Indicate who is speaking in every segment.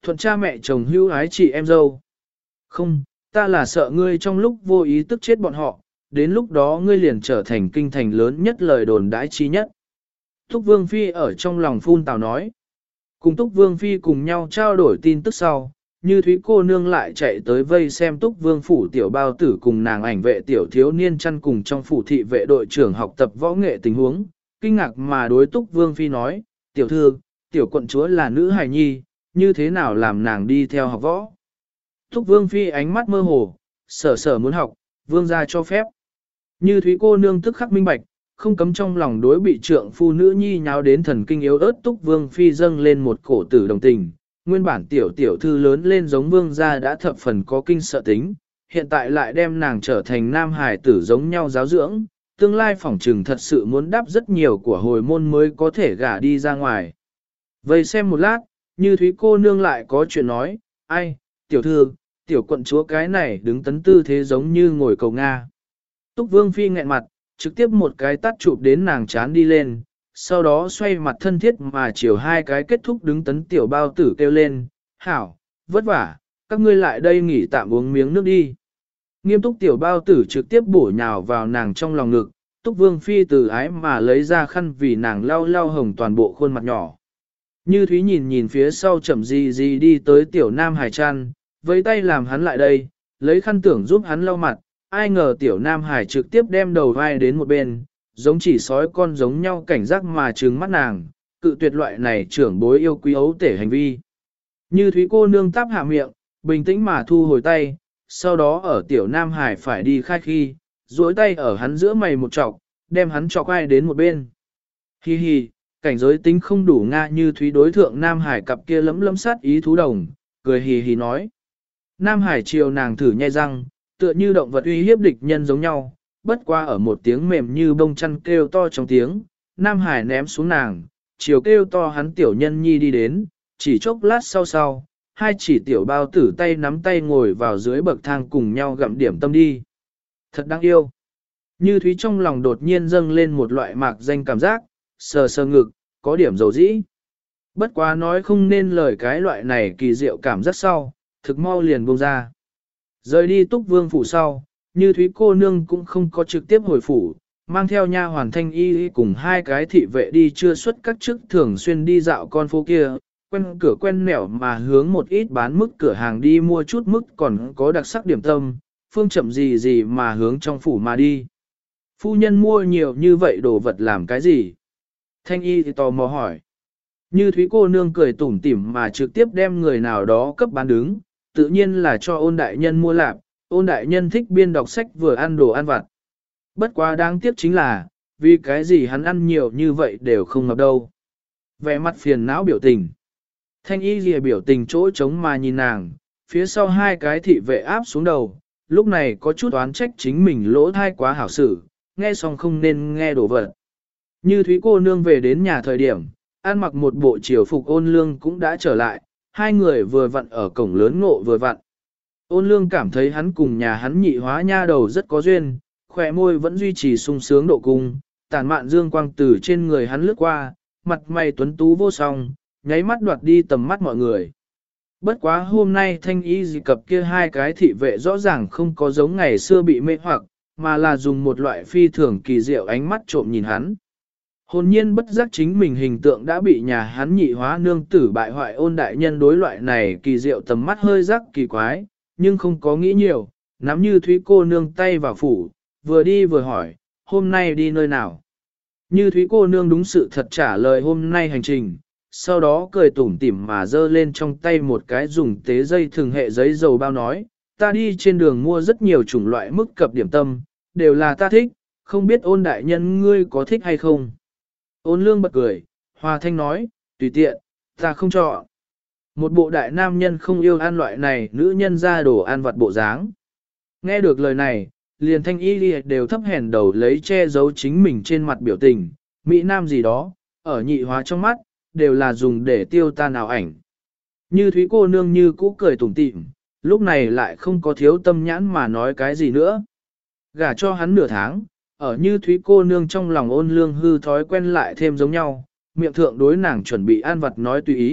Speaker 1: Thuận cha mẹ chồng hưu ái chị em dâu. Không, ta là sợ ngươi trong lúc vô ý tức chết bọn họ, đến lúc đó ngươi liền trở thành kinh thành lớn nhất lời đồn đãi chi nhất. Túc Vương Phi ở trong lòng phun tào nói. Cùng Túc Vương Phi cùng nhau trao đổi tin tức sau, Như Thúy cô nương lại chạy tới vây xem Túc Vương phủ tiểu bao tử cùng nàng ảnh vệ tiểu thiếu niên chăn cùng trong phủ thị vệ đội trưởng học tập võ nghệ tình huống, kinh ngạc mà đối Túc Vương Phi nói, tiểu thư, tiểu quận chúa là nữ hài nhi, như thế nào làm nàng đi theo học võ. Túc Vương Phi ánh mắt mơ hồ, sở muốn học, vương gia cho phép. Như Thúy cô nương tức khắc minh bạch, không cấm trong lòng đối bị trượng phu nữ nhi nháo đến thần kinh yếu ớt Túc Vương Phi dâng lên một cổ tử đồng tình. Nguyên bản tiểu thư lớn lên giống vương gia đã thập phần có kinh sợ tính, hiện tại lại đem nàng trở thành nam hài tử giống nhau giáo dưỡng, tương lai phỏng trừng thật sự muốn đáp rất nhiều của hồi môn mới có thể gả đi ra ngoài. Vậy xem một lát, Như Thúy cô nương lại có chuyện nói, ai, tiểu thư, tiểu quận chúa cái này đứng tấn tư thế giống như ngồi cầu Nga. Túc Vương Phi nghẹn mặt, trực tiếp một cái tát chụp đến nàng chán đi lên, sau đó xoay mặt thân thiết mà chiều hai cái kết thúc đứng tấn tiểu bao tử kêu lên, hảo, vất vả, các ngươi lại đây nghỉ tạm uống miếng nước đi. Nghiêm túc tiểu bao tử trực tiếp bổ nhào vào nàng trong lòng ngực, Túc Vương Phi từ ái mà lấy ra khăn vì nàng lau lau hồng toàn bộ khuôn mặt nhỏ. Như Thúy nhìn phía sau chậm gì đi tới tiểu nam hải chăn, với tay làm hắn lại đây, lấy khăn tưởng giúp hắn lau mặt, ai ngờ tiểu nam hải trực tiếp đem đầu vai đến một bên, giống chỉ sói con giống nhau cảnh giác mà trừng mắt nàng, cự tuyệt loại này trưởng bối yêu quý ấu tể hành vi. Như Thúy cô nương táp hạ miệng, bình tĩnh mà thu hồi tay, sau đó ở tiểu nam hải phải đi khai khi, duỗi tay ở hắn giữa mày một trọc, đem hắn trọc ai đến một bên. Hi hi, cảnh giới tính không đủ Nga. Như Thúy đối thượng nam hải cặp kia lấm sát ý thú đồng, cười hì hì nói. Nam hải chiều nàng thử nhai răng, tựa như động vật uy hiếp địch nhân giống nhau, bất qua ở một tiếng mềm như bông chăn kêu to trong tiếng, Nam Hải ném xuống nàng, chiều kêu to hắn tiểu nhân nhi đi đến, chỉ chốc lát sau, hai chỉ tiểu bao tử tay nắm tay ngồi vào dưới bậc thang cùng nhau gặm điểm tâm đi. Thật đáng yêu. Như Thúy trong lòng đột nhiên dâng lên một loại mạc danh cảm giác, sờ ngực, có điểm dầu dĩ. Bất quá nói không nên lời cái loại này kỳ diệu cảm giác sau, thực mau liền buông ra. Rời đi Túc Vương phủ sau, Như Thúy cô nương cũng không có trực tiếp hồi phủ, mang theo nha hoàn Thanh Y cùng hai cái thị vệ đi chưa xuất các chức thường xuyên đi dạo con phố kia, quen cửa quen nẻo mà hướng một ít bán mức cửa hàng đi mua chút mức còn có đặc sắc điểm tâm, phương chậm gì mà hướng trong phủ mà đi. Phu nhân mua nhiều như vậy đồ vật làm cái gì? Thanh Y thì tò mò hỏi. Như Thúy cô nương cười tủm tỉm mà trực tiếp đem người nào đó cấp bán đứng, tự nhiên là cho Ôn đại nhân mua lạp, Ôn đại nhân thích biên đọc sách vừa ăn đồ ăn vặt. Bất quá đáng tiếc chính là, vì cái gì hắn ăn nhiều như vậy đều không ngập đâu. Vẻ mặt phiền não biểu tình. Thanh Y lìa biểu tình chỗ trống mà nhìn nàng, phía sau hai cái thị vệ áp xuống đầu, lúc này có chút oán trách chính mình lỗ thai quá hảo xử, nghe xong không nên nghe đổ vật. Như Thúy cô nương về đến nhà thời điểm, ăn mặc một bộ triều phục Ôn Lương cũng đã trở lại, hai người vừa vặn ở cổng lớn ngộ vừa vặn. Ôn Lương cảm thấy hắn cùng nhà hắn nhị hóa nha đầu rất có duyên, khỏe môi vẫn duy trì sung sướng độ cung, tản mạn dương quang từ trên người hắn lướt qua, mặt mày tuấn tú vô song, nháy mắt đoạt đi tầm mắt mọi người. Bất quá hôm nay Thanh Y dị cập kia hai cái thị vệ rõ ràng không có giống ngày xưa bị mê hoặc, mà là dùng một loại phi thường kỳ diệu ánh mắt trộm nhìn hắn. Hồn nhiên bất giác chính mình hình tượng đã bị nhà hắn nhị hóa nương tử bại hoại. Ôn đại nhân đối loại này kỳ diệu tầm mắt hơi rắc kỳ quái, nhưng không có nghĩ nhiều, nắm Như Thúy cô nương tay vào phủ, vừa đi vừa hỏi, hôm nay đi nơi nào? Như Thúy cô nương đúng sự thật trả lời hôm nay hành trình, sau đó cười tủm tỉm mà giơ lên trong tay một cái dùng tế dây thường hệ giấy dầu bao nói, ta đi trên đường mua rất nhiều chủng loại mức cập điểm tâm, đều là ta thích, không biết Ôn đại nhân ngươi có thích hay không? Ôn Lương bật cười, hòa thanh nói, tùy tiện, ta không chọn. Một bộ đại nam nhân không yêu ăn loại này, nữ nhân ra đồ ăn vặt bộ dáng. Nghe được lời này, liền Thanh Y đều thấp hèn đầu lấy che giấu chính mình trên mặt biểu tình, Mỹ Nam gì đó, ở nhị hóa trong mắt, đều là dùng để tiêu tan ảo ảnh. Như Thúy cô nương như cũ cười tủm tỉm, lúc này lại không có thiếu tâm nhãn mà nói cái gì nữa. Gả cho hắn nửa tháng, ở Như Thúy cô nương trong lòng Ôn Lương hư thói quen lại thêm giống nhau, miệng thượng đối nàng chuẩn bị ăn vặt nói tùy ý,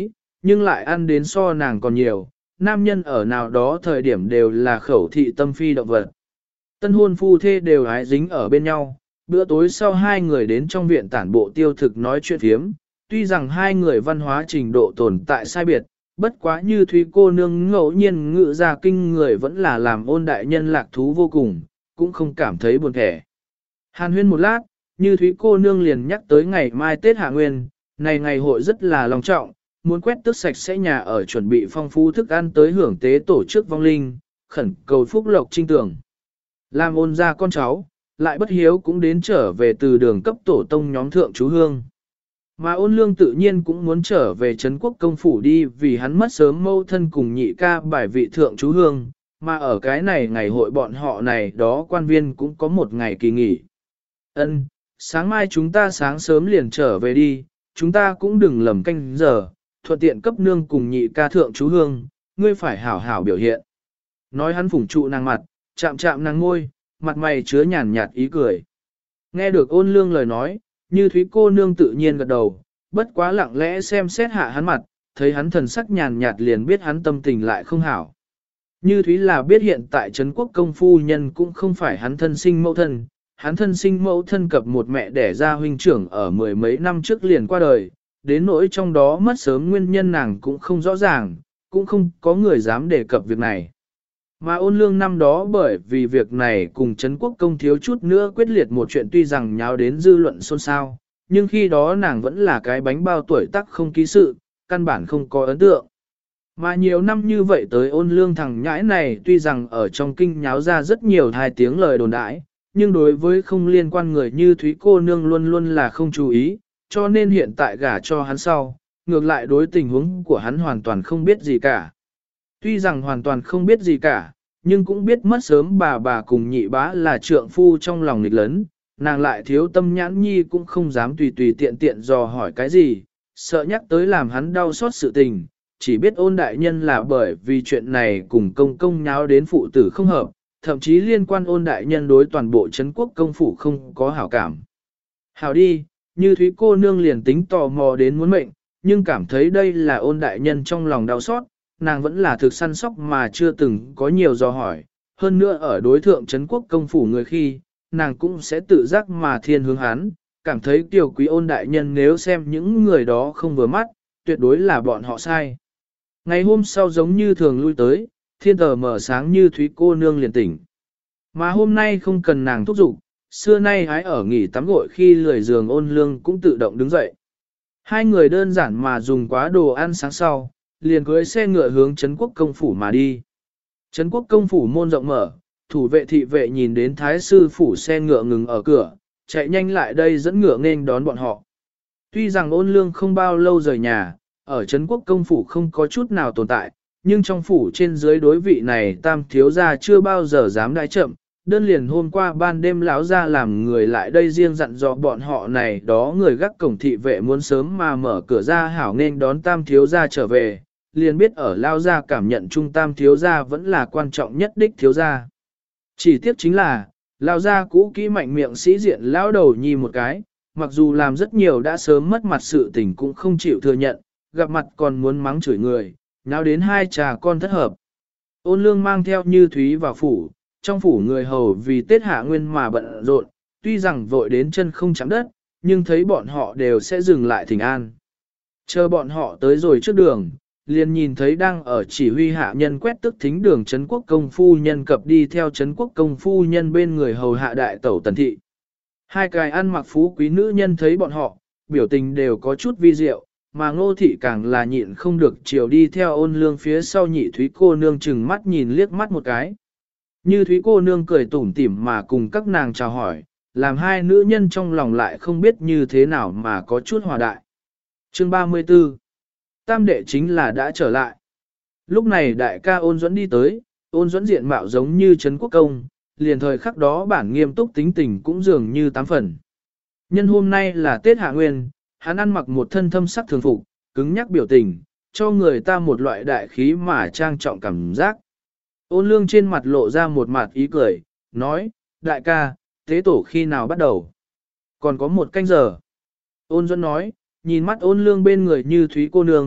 Speaker 1: nhưng lại ăn đến so nàng còn nhiều, nam nhân ở nào đó thời điểm đều là khẩu thị tâm phi động vật. Tân hôn phu thê đều hái dính ở bên nhau, bữa tối sau hai người đến trong viện tản bộ tiêu thực nói chuyện phiếm, tuy rằng hai người văn hóa trình độ tồn tại sai biệt, bất quá như Thúy cô nương ngẫu nhiên ngự ra kinh người vẫn là làm ôn đại nhân lạc thú vô cùng, cũng không cảm thấy buồn thẻ. Hàn huyên một lát, như Thúy cô nương liền nhắc tới ngày mai Tết Hạ Nguyên, này ngày hội rất là long trọng, muốn quét tước sạch sẽ nhà ở chuẩn bị phong phú thức ăn tới hưởng tế tổ chức vong linh, khẩn cầu phúc lộc trinh tưởng. Làm ôn ra con cháu, lại bất hiếu cũng đến trở về từ đường cấp tổ tông nhóm thượng chú hương. Mà ôn lương tự nhiên cũng muốn trở về Trấn Quốc công phủ đi vì hắn mất sớm mâu thân cùng nhị ca bài vị thượng chú hương, mà ở cái này ngày hội bọn họ này đó quan viên cũng có một ngày kỳ nghỉ. Ân, sáng mai chúng ta sáng sớm liền trở về đi, chúng ta cũng đừng lầm canh giờ, thuận tiện cấp nương cùng nhị ca thượng chú hương, ngươi phải hảo hảo biểu hiện. Nói hắn phủng trụ nàng mặt, chạm chạm nàng ngôi, mặt mày chứa nhàn nhạt ý cười. Nghe được ôn lương lời nói, như Thúy cô nương tự nhiên gật đầu, bất quá lặng lẽ xem xét hạ hắn mặt, thấy hắn thần sắc nhàn nhạt liền biết hắn tâm tình lại không hảo. Như Thúy là biết hiện tại Trấn Quốc công phu nhân cũng không phải hắn thân sinh mẫu thân, hắn thân sinh mẫu thân cập một mẹ đẻ ra huynh trưởng ở mười mấy năm trước liền qua đời, đến nỗi trong đó mất sớm nguyên nhân nàng cũng không rõ ràng, cũng không có người dám đề cập việc này. Mà ôn lương năm đó bởi vì việc này cùng Trấn Quốc công thiếu chút nữa quyết liệt một chuyện tuy rằng nháo đến dư luận xôn xao, nhưng khi đó nàng vẫn là cái bánh bao tuổi tác không ký sự, căn bản không có ấn tượng. Mà nhiều năm như vậy tới ôn lương thằng nhãi này tuy rằng ở trong kinh nháo ra rất nhiều hai tiếng lời đồn đãi, nhưng đối với không liên quan người như Thúy cô nương luôn luôn là không chú ý, cho nên hiện tại gả cho hắn sau, ngược lại đối tình huống của hắn hoàn toàn không biết gì cả. Tuy rằng hoàn toàn không biết gì cả, nhưng cũng biết mất sớm bà cùng nhị bá là trượng phu trong lòng nghịch lớn, nàng lại thiếu tâm nhãn nhi cũng không dám tùy tùy tiện tiện dò hỏi cái gì, sợ nhắc tới làm hắn đau xót sự tình, chỉ biết ôn đại nhân là bởi vì chuyện này cùng công công nháo đến phụ tử không hợp, thậm chí liên quan ôn đại nhân đối toàn bộ Trấn Quốc công phủ không có hảo cảm. Hảo đi, như Thúy cô nương liền tính tò mò đến muốn mệnh, nhưng cảm thấy đây là ôn đại nhân trong lòng đau xót, nàng vẫn là thực săn sóc mà chưa từng có nhiều dò hỏi, hơn nữa ở đối thượng Trấn Quốc công phủ người khi, nàng cũng sẽ tự giác mà thiên hướng hắn, cảm thấy tiểu quý ôn đại nhân nếu xem những người đó không vừa mắt, tuyệt đối là bọn họ sai. Ngày hôm sau giống như thường lui tới, thiên tờ mở sáng như Thúy cô nương liền tỉnh. Mà hôm nay không cần nàng thúc giục, xưa nay hái ở nghỉ tắm gội khi lười giường ôn lương cũng tự động đứng dậy. Hai người đơn giản mà dùng quá đồ ăn sáng sau, liền cưới xe ngựa hướng Trấn Quốc công phủ mà đi. Trấn Quốc công phủ môn rộng mở, thủ vệ thị vệ nhìn đến thái sư phủ xe ngựa ngừng ở cửa, chạy nhanh lại đây dẫn ngựa nghênh đón bọn họ. Tuy rằng ôn lương không bao lâu rời nhà, ở Trấn Quốc công phủ không có chút nào tồn tại, nhưng trong phủ trên dưới đối vị này tam thiếu gia chưa bao giờ dám đãi chậm, đơn liền hôm qua ban đêm lão ra làm người lại đây riêng dặn dò bọn họ này đó người gác cổng thị vệ muốn sớm mà mở cửa ra hảo nên đón tam thiếu gia trở về, liền biết ở lao gia cảm nhận trung tam thiếu gia vẫn là quan trọng nhất đích thiếu gia. Chỉ tiếc chính là, lao gia cũ kỹ mạnh miệng sĩ diện lão đầu nhi một cái, mặc dù làm rất nhiều đã sớm mất mặt sự tình cũng không chịu thừa nhận, gặp mặt còn muốn mắng chửi người, nào đến hai trà con thất hợp. Ôn lương mang theo Như Thúy vào phủ, trong phủ người hầu vì Tết Hạ Nguyên mà bận rộn, tuy rằng vội đến chân không chạm đất, nhưng thấy bọn họ đều sẽ dừng lại thỉnh an. Chờ bọn họ tới rồi trước đường, liền nhìn thấy đang ở chỉ huy hạ nhân quét tức thính đường Trấn Quốc công phu nhân cập đi theo Trấn Quốc công phu nhân bên người hầu hạ đại tẩu Tần Thị. Hai cái ăn mặc phú quý nữ nhân thấy bọn họ, biểu tình đều có chút vi diệu, mà Ngô Thị càng là nhịn không được chiều đi theo ôn lương phía sau Nhị Thúy cô nương chừng mắt nhìn liếc mắt một cái. Như Thúy cô nương cười tủm tỉm mà cùng các nàng chào hỏi, làm hai nữ nhân trong lòng lại không biết như thế nào mà có chút hòa đại. Chương 34 Tam đệ chính là đã trở lại. Lúc này đại ca Ôn Duẫn đi tới, Ôn Duẫn diện mạo giống như Trấn Quốc công, liền thời khắc đó bản nghiêm túc tính tình cũng dường như tám phần. Nhân hôm nay là Tết Hạ Nguyên, hắn ăn mặc một thân thâm sắc thường phục, cứng nhắc biểu tình, cho người ta một loại đại khí mà trang trọng cảm giác. Ôn lương trên mặt lộ ra một mặt ý cười, nói, đại ca, tế tổ khi nào bắt đầu? Còn có một canh giờ. Ôn Duẫn nói, nhìn mắt ôn lương bên người Như Thúy cô nương,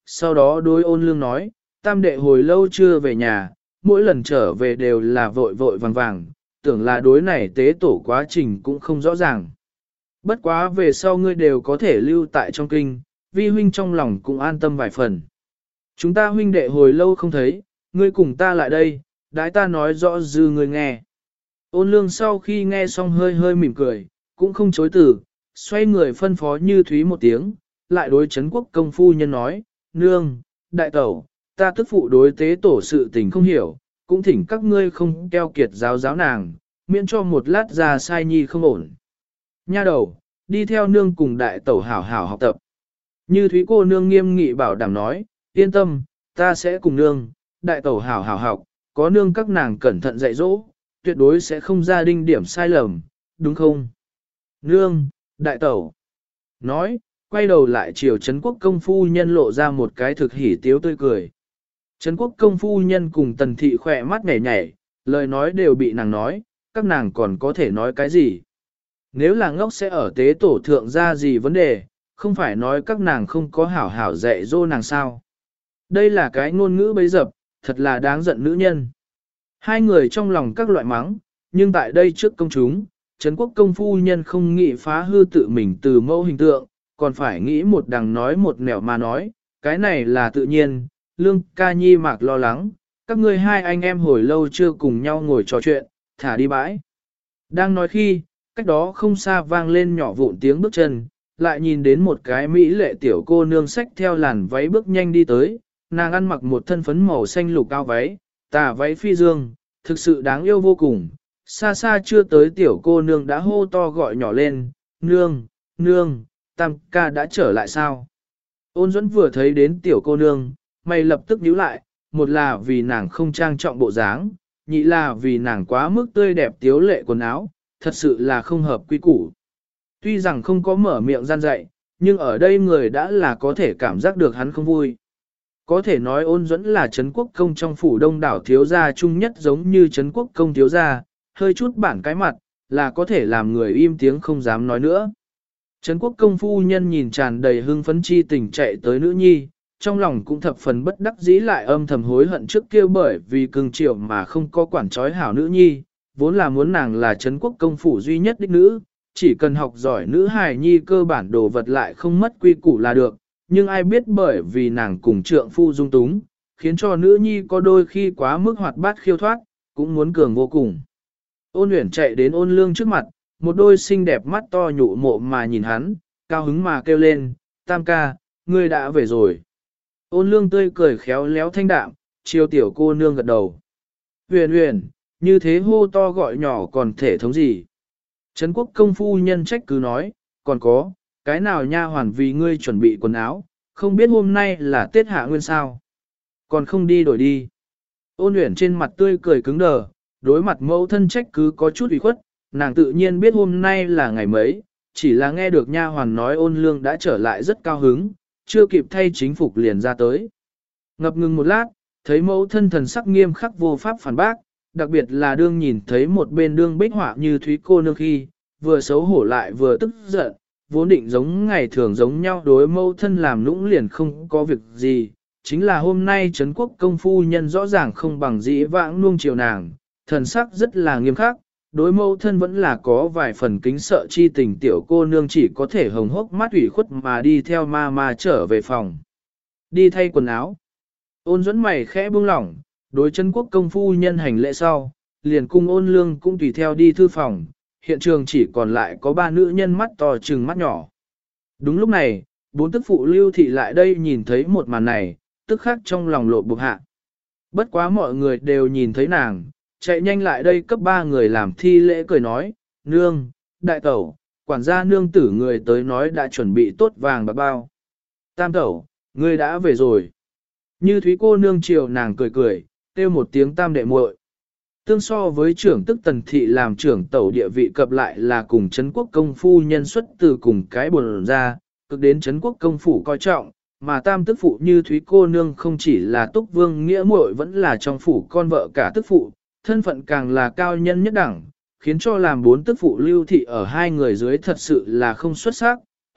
Speaker 1: sau đó đối ôn lương nói, tam đệ hồi lâu chưa về nhà, mỗi lần trở về đều là vội vội vàng vàng, tưởng là đối này tế tổ quá trình cũng không rõ ràng. Bất quá về sau ngươi đều có thể lưu tại trong kinh, vi huynh trong lòng cũng an tâm vài phần. Chúng ta huynh đệ hồi lâu không thấy, ngươi cùng ta lại đây, đãi ta nói rõ dư ngươi nghe. Ôn lương sau khi nghe xong hơi hơi mỉm cười, cũng không chối từ, xoay người phân phó Như Thúy một tiếng, lại đối Trấn Quốc công phu nhân nói, nương, đại tẩu, ta tức phụ đối tế tổ sự tình không hiểu, cũng thỉnh các ngươi không keo kiệt giáo nàng, miễn cho một lát ra sai nhi không ổn. Nha đầu, đi theo nương cùng đại tẩu hảo hảo học tập. Như Thúy cô nương nghiêm nghị bảo đảm nói, yên tâm, ta sẽ cùng nương, đại tẩu hảo hảo học, có nương các nàng cẩn thận dạy dỗ, tuyệt đối sẽ không ra đinh điểm sai lầm, đúng không? Nương, đại tẩu. Nói, quay đầu lại chiều Trấn Quốc công phu nhân lộ ra một cái thực hỉ tiếu tươi cười. Trấn Quốc công phu nhân cùng Tần thị khỏe mắt nhảy nhảy, lời nói đều bị nàng nói, các nàng còn có thể nói cái gì? Nếu là ngốc sẽ ở tế tổ thượng ra gì vấn đề, không phải nói các nàng không có hảo hảo dạy dỗ nàng sao? Đây là cái ngôn ngữ bấy dập, thật là đáng giận nữ nhân. Hai người trong lòng các loại mắng, nhưng tại đây trước công chúng, Trấn Quốc công phu nhân không nghĩ phá hư tự mình từ mẫu hình tượng, còn phải nghĩ một đằng nói một nẻo mà nói, cái này là tự nhiên, Lương ca nhi mạc lo lắng, các ngươi hai anh em hồi lâu chưa cùng nhau ngồi trò chuyện, thả đi bãi. Đang nói khi, cách đó không xa vang lên nhỏ vụn tiếng bước chân, lại nhìn đến một cái mỹ lệ tiểu cô nương xách theo làn váy bước nhanh đi tới, nàng ăn mặc một thân phấn màu xanh lục cao váy, tà váy phi dương, thực sự đáng yêu vô cùng. Xa xa chưa tới tiểu cô nương đã hô to gọi nhỏ lên, nương, nương, tam ca đã trở lại sao? Ôn Duẫn vừa thấy đến tiểu cô nương, mày lập tức nhíu lại, một là vì nàng không trang trọng bộ dáng, nhị là vì nàng quá mức tươi đẹp tiếu lệ quần áo, thật sự là không hợp quy củ. Tuy rằng không có mở miệng gian dạy, nhưng ở đây người đã là có thể cảm giác được hắn không vui. Có thể nói Ôn Duẫn là Trấn Quốc công trong phủ đông đảo thiếu gia chung nhất giống như Trấn Quốc công thiếu gia, hơi chút bản cái mặt, là có thể làm người im tiếng không dám nói nữa. Trấn Quốc công phu nhân nhìn tràn đầy hưng phấn chi tình chạy tới nữ nhi, trong lòng cũng thập phần bất đắc dĩ lại âm thầm hối hận trước kia bởi vì cưng chiều mà không có quản trói hảo nữ nhi, vốn là muốn nàng là Trấn Quốc công phủ duy nhất đích nữ, chỉ cần học giỏi nữ hài nhi cơ bản đồ vật lại không mất quy củ là được, nhưng ai biết bởi vì nàng cùng trượng phu dung túng, khiến cho nữ nhi có đôi khi quá mức hoạt bát khiêu thoát, cũng muốn cường vô cùng. Ôn Uyển chạy đến Ôn Lương trước mặt, một đôi xinh đẹp mắt to nhụ mộ mà nhìn hắn, cao hứng mà kêu lên, tam ca, ngươi đã về rồi. Ôn Lương tươi cười khéo léo thanh đạm, chiều tiểu cô nương gật đầu. Uyển Uyển, như thế hô to gọi nhỏ còn thể thống gì? Trấn Quốc công phu nhân trách cứ nói, còn có, cái nào nha hoàn vì ngươi chuẩn bị quần áo, không biết hôm nay là Tết Hạ Nguyên sao? Còn không đi đổi đi. Ôn Uyển trên mặt tươi cười cứng đờ, đối mặt mẫu thân trách cứ có chút ủy khuất, nàng tự nhiên biết hôm nay là ngày mấy, chỉ là nghe được nha hoàn nói Ôn Lương đã trở lại rất cao hứng, chưa kịp thay chính phục liền ra tới. Ngập ngừng một lát, thấy mẫu thân thần sắc nghiêm khắc vô pháp phản bác, đặc biệt là đương nhìn thấy một bên đương bích họa Như Thúy cô nương khi, vừa xấu hổ lại vừa tức giận, vốn định giống ngày thường giống nhau đối mẫu thân làm nũng liền không có việc gì, chính là hôm nay Trấn Quốc công phu nhân rõ ràng không bằng dĩ vãng nuông chiều nàng, thần sắc rất là nghiêm khắc, đối mẫu thân vẫn là có vài phần kính sợ chi tình tiểu cô nương chỉ có thể hồng hốc mắt ủy khuất mà đi theo ma trở về phòng. Đi thay quần áo. Ôn Duẫn mày khẽ buông lỏng, đối Trấn Quốc công phu nhân hành lễ sau, liền cung Ôn Lương cũng tùy theo đi thư phòng, hiện trường chỉ còn lại có ba nữ nhân mắt to trừng mắt nhỏ. Đúng lúc này, bốn tức phụ Lưu Thị lại đây nhìn thấy một màn này, tức khắc trong lòng lộ bục hạ. Bất quá mọi người đều nhìn thấy nàng, chạy nhanh lại đây cấp ba người làm thi lễ cười nói, nương, đại tẩu, quản gia nương tử người tới nói đã chuẩn bị tốt vàng bạc bao. Tam tẩu, ngươi đã về rồi. Như Thúy cô nương chiều nàng cười cười, kêu một tiếng tam đệ muội. Tương so với trưởng tức Tần Thị làm trưởng tẩu địa vị cập lại là cùng Trấn Quốc công phu nhân xuất từ cùng cái bồn ra, cực đến Trấn Quốc công phủ coi trọng, mà tam tức phụ Như Thúy cô nương không chỉ là túc vương nghĩa muội vẫn là trong phủ con vợ cả tức phụ, thân phận càng là cao nhân nhất đẳng, khiến cho làm bốn tức phụ Lưu Thị ở hai người dưới thật sự là không xuất sắc,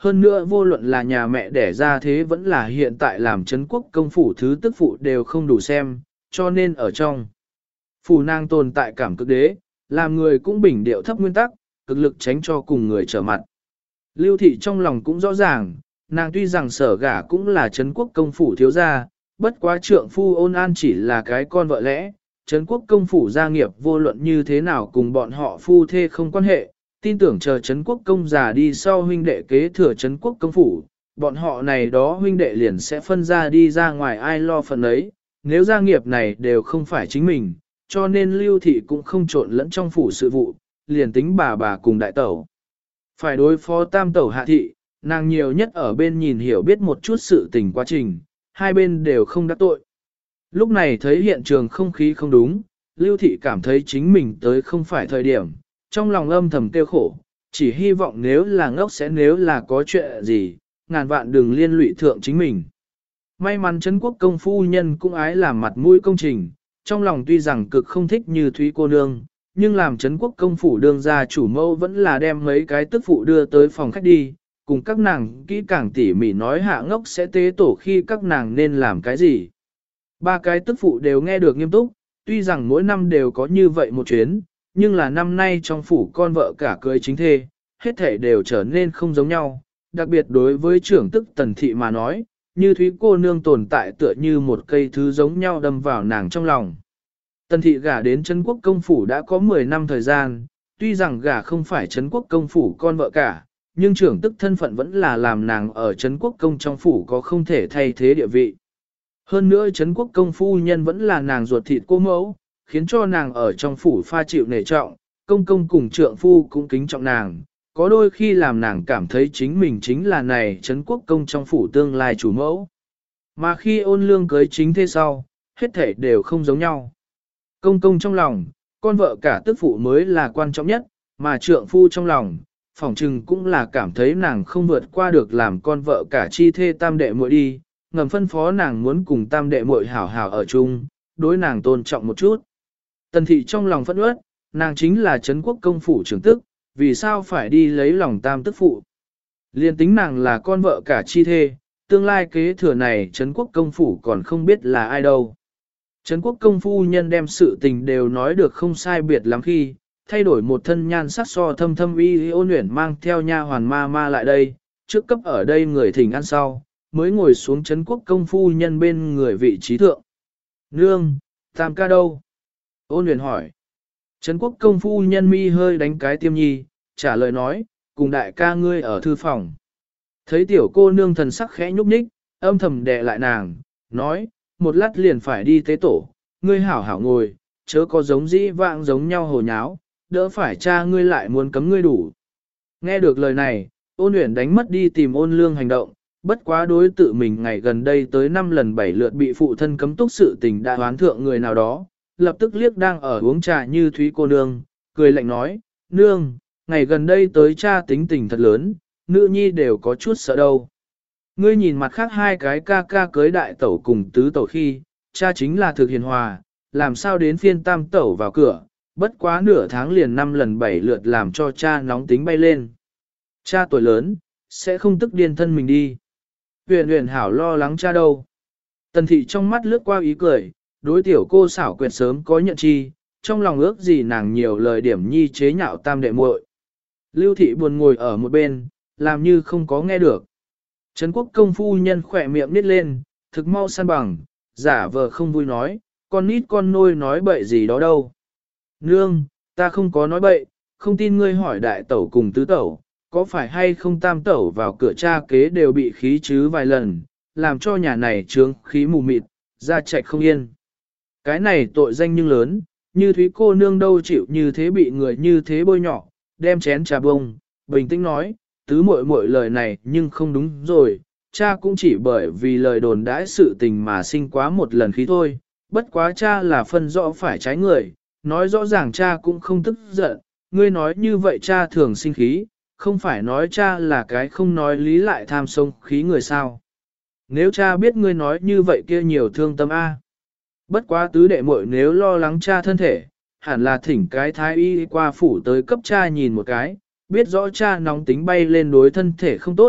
Speaker 1: Hơn nữa vô luận là nhà mẹ đẻ ra thế vẫn là hiện tại làm Trấn quốc công phủ thứ tức phụ đều không đủ xem, cho nên ở trong phủ nàng tồn tại cảm cực đế, làm người cũng bình điệu thấp nguyên tắc, cực lực tránh cho cùng người trở mặt. Lưu thị trong lòng cũng rõ ràng, nàng tuy rằng sở gả cũng là Trấn quốc công phủ thiếu gia, bất quá trượng phu Ôn An chỉ là cái con vợ lẽ, Trấn quốc công phủ gia nghiệp vô luận như thế nào cùng bọn họ phu thê không quan hệ, tin tưởng chờ Trấn quốc công già đi sau huynh đệ kế thừa Trấn quốc công phủ, bọn họ này đó huynh đệ liền sẽ phân ra đi ra ngoài ai lo phần ấy, nếu gia nghiệp này đều không phải chính mình, cho nên Lưu thị cũng không trộn lẫn trong phủ sự vụ, liền tính bà cùng đại tẩu. Phải đối phó tam tẩu hạ thị, nàng nhiều nhất ở bên nhìn hiểu biết một chút sự tình quá trình, hai bên đều không đắc tội. Lúc này thấy hiện trường không khí không đúng, Lưu thị cảm thấy chính mình tới không phải thời điểm, trong lòng âm thầm kêu khổ, chỉ hy vọng nếu là ngốc sẽ nếu là có chuyện gì, ngàn vạn đừng liên lụy thượng chính mình. May mắn Trấn quốc công phu nhân cũng ái làm mặt mũi công trình, trong lòng tuy rằng cực không thích như Thúy cô nương, nhưng làm Trấn quốc công phủ đương gia chủ mẫu vẫn là đem mấy cái tức phụ đưa tới phòng khách đi, cùng các nàng kỹ càng tỉ mỉ nói hạ ngốc sẽ tế tổ khi các nàng nên làm cái gì. Ba cái tức phụ đều nghe được nghiêm túc, tuy rằng mỗi năm đều có như vậy một chuyến, nhưng là năm nay trong phủ con vợ cả cưới chính thê, hết thể đều trở nên không giống nhau, đặc biệt đối với trưởng tức Tần Thị mà nói, như Thúy cô nương tồn tại tựa như một cây thứ giống nhau đâm vào nàng trong lòng. Tần Thị gả đến Trấn quốc công phủ đã có 10 năm thời gian, tuy rằng gả không phải Trấn quốc công phủ con vợ cả, nhưng trưởng tức thân phận vẫn là làm nàng ở Trấn quốc công trong phủ có không thể thay thế địa vị. Hơn nữa Trấn quốc công phu nhân vẫn là nàng ruột thịt cô mẫu, khiến cho nàng ở trong phủ pha chịu nể trọng, công công cùng trượng phu cũng kính trọng nàng, có đôi khi làm nàng cảm thấy chính mình chính là này Trấn quốc công trong phủ tương lai chủ mẫu. Mà khi Ôn Lương cưới chính thế sau, hết thể đều không giống nhau. Công công trong lòng, con vợ cả tức phụ mới là quan trọng nhất, mà trượng phu trong lòng, phỏng chừng cũng là cảm thấy nàng không vượt qua được làm con vợ cả chi thê tam đệ muội đi, ngầm phân phó nàng muốn cùng tam đệ muội hảo hảo ở chung, đối nàng tôn trọng một chút. Tần Thị trong lòng phẫn uất, nàng chính là Trấn quốc công phủ trưởng tức, vì sao phải đi lấy lòng tam tức phụ. Liên tính nàng là con vợ cả chi thê, tương lai kế thừa này Trấn quốc công phủ còn không biết là ai đâu. Trấn quốc công phu nhân đem sự tình đều nói được không sai biệt lắm khi, thay đổi một thân nhan sắc so thâm thâm y Ôn Uyển mang theo nha hoàn ma lại đây, trước cấp ở đây người thỉnh ăn sau, mới ngồi xuống Trấn quốc công phu nhân bên người vị trí thượng. Nương, tam ca đâu? Ôn Uyển hỏi. Trấn quốc công phu nhân mi hơi đánh cái tiêm nhi, trả lời nói, cùng đại ca ngươi ở thư phòng. Thấy tiểu cô nương thần sắc khẽ nhúc nhích, âm thầm đè lại nàng, nói, một lát liền phải đi tế tổ, ngươi hảo hảo ngồi, chớ có giống dĩ vãng giống nhau hồ nháo, đỡ phải cha ngươi lại muốn cấm ngươi đủ. Nghe được lời này, Ôn Uyển đánh mất đi tìm Ôn Lương hành động, bất quá đối tự mình ngày gần đây tới 5 lần 7 lượt bị phụ thân cấm túc sự tình đã hoán thượng người nào đó, lập tức liếc đang ở uống trà như Thúy cô nương, cười lạnh nói, nương, ngày gần đây tới cha tính tình thật lớn, nữ nhi đều có chút sợ đâu. Ngươi nhìn mặt khác hai cái ca ca cưới đại tẩu cùng tứ tẩu khi, cha chính là thực hiền hòa, làm sao đến phiên tam tẩu vào cửa, bất quá nửa tháng liền 5 lần 7 lượt làm cho cha nóng tính bay lên. Cha tuổi lớn, sẽ không tức điên thân mình đi. Huyền huyền hảo lo lắng cha đâu. Tần Thị trong mắt lướt qua ý cười, đối tiểu cô xảo quyệt sớm có nhận chi, trong lòng ước gì nàng nhiều lời điểm nhi chế nhạo tam đệ muội. Lưu Thị buồn ngồi ở một bên, làm như không có nghe được. Trấn quốc công phu nhân khỏe miệng nít lên, thực mau san bằng, giả vờ không vui nói, con nít con nôi nói bậy gì đó đâu. Nương, ta không có nói bậy, không tin ngươi hỏi đại tẩu cùng tứ tẩu, có phải hay không tam tẩu vào cửa cha kế đều bị khí chứ vài lần, làm cho nhà này trướng khí mù mịt, ra chạy không yên. Cái này tội danh nhưng lớn, như Thúy cô nương đâu chịu như thế bị người như thế bôi nhọ, đem chén trà bông, bình tĩnh nói, tứ muội muội lời này nhưng không đúng rồi, cha cũng chỉ bởi vì lời đồn đãi sự tình mà sinh quá một lần khí thôi, bất quá cha là phân rõ phải trái người, nói rõ ràng cha cũng không tức giận, ngươi nói như vậy cha thường sinh khí, không phải nói cha là cái không nói lý lại tham sông khí người sao. Nếu cha biết ngươi nói như vậy kia nhiều thương tâm A. Bất quá tứ đệ muội nếu lo lắng cha thân thể, hẳn là thỉnh cái thái y qua phủ tới cấp cha nhìn một cái, biết rõ cha nóng tính bay lên đối thân thể không tốt,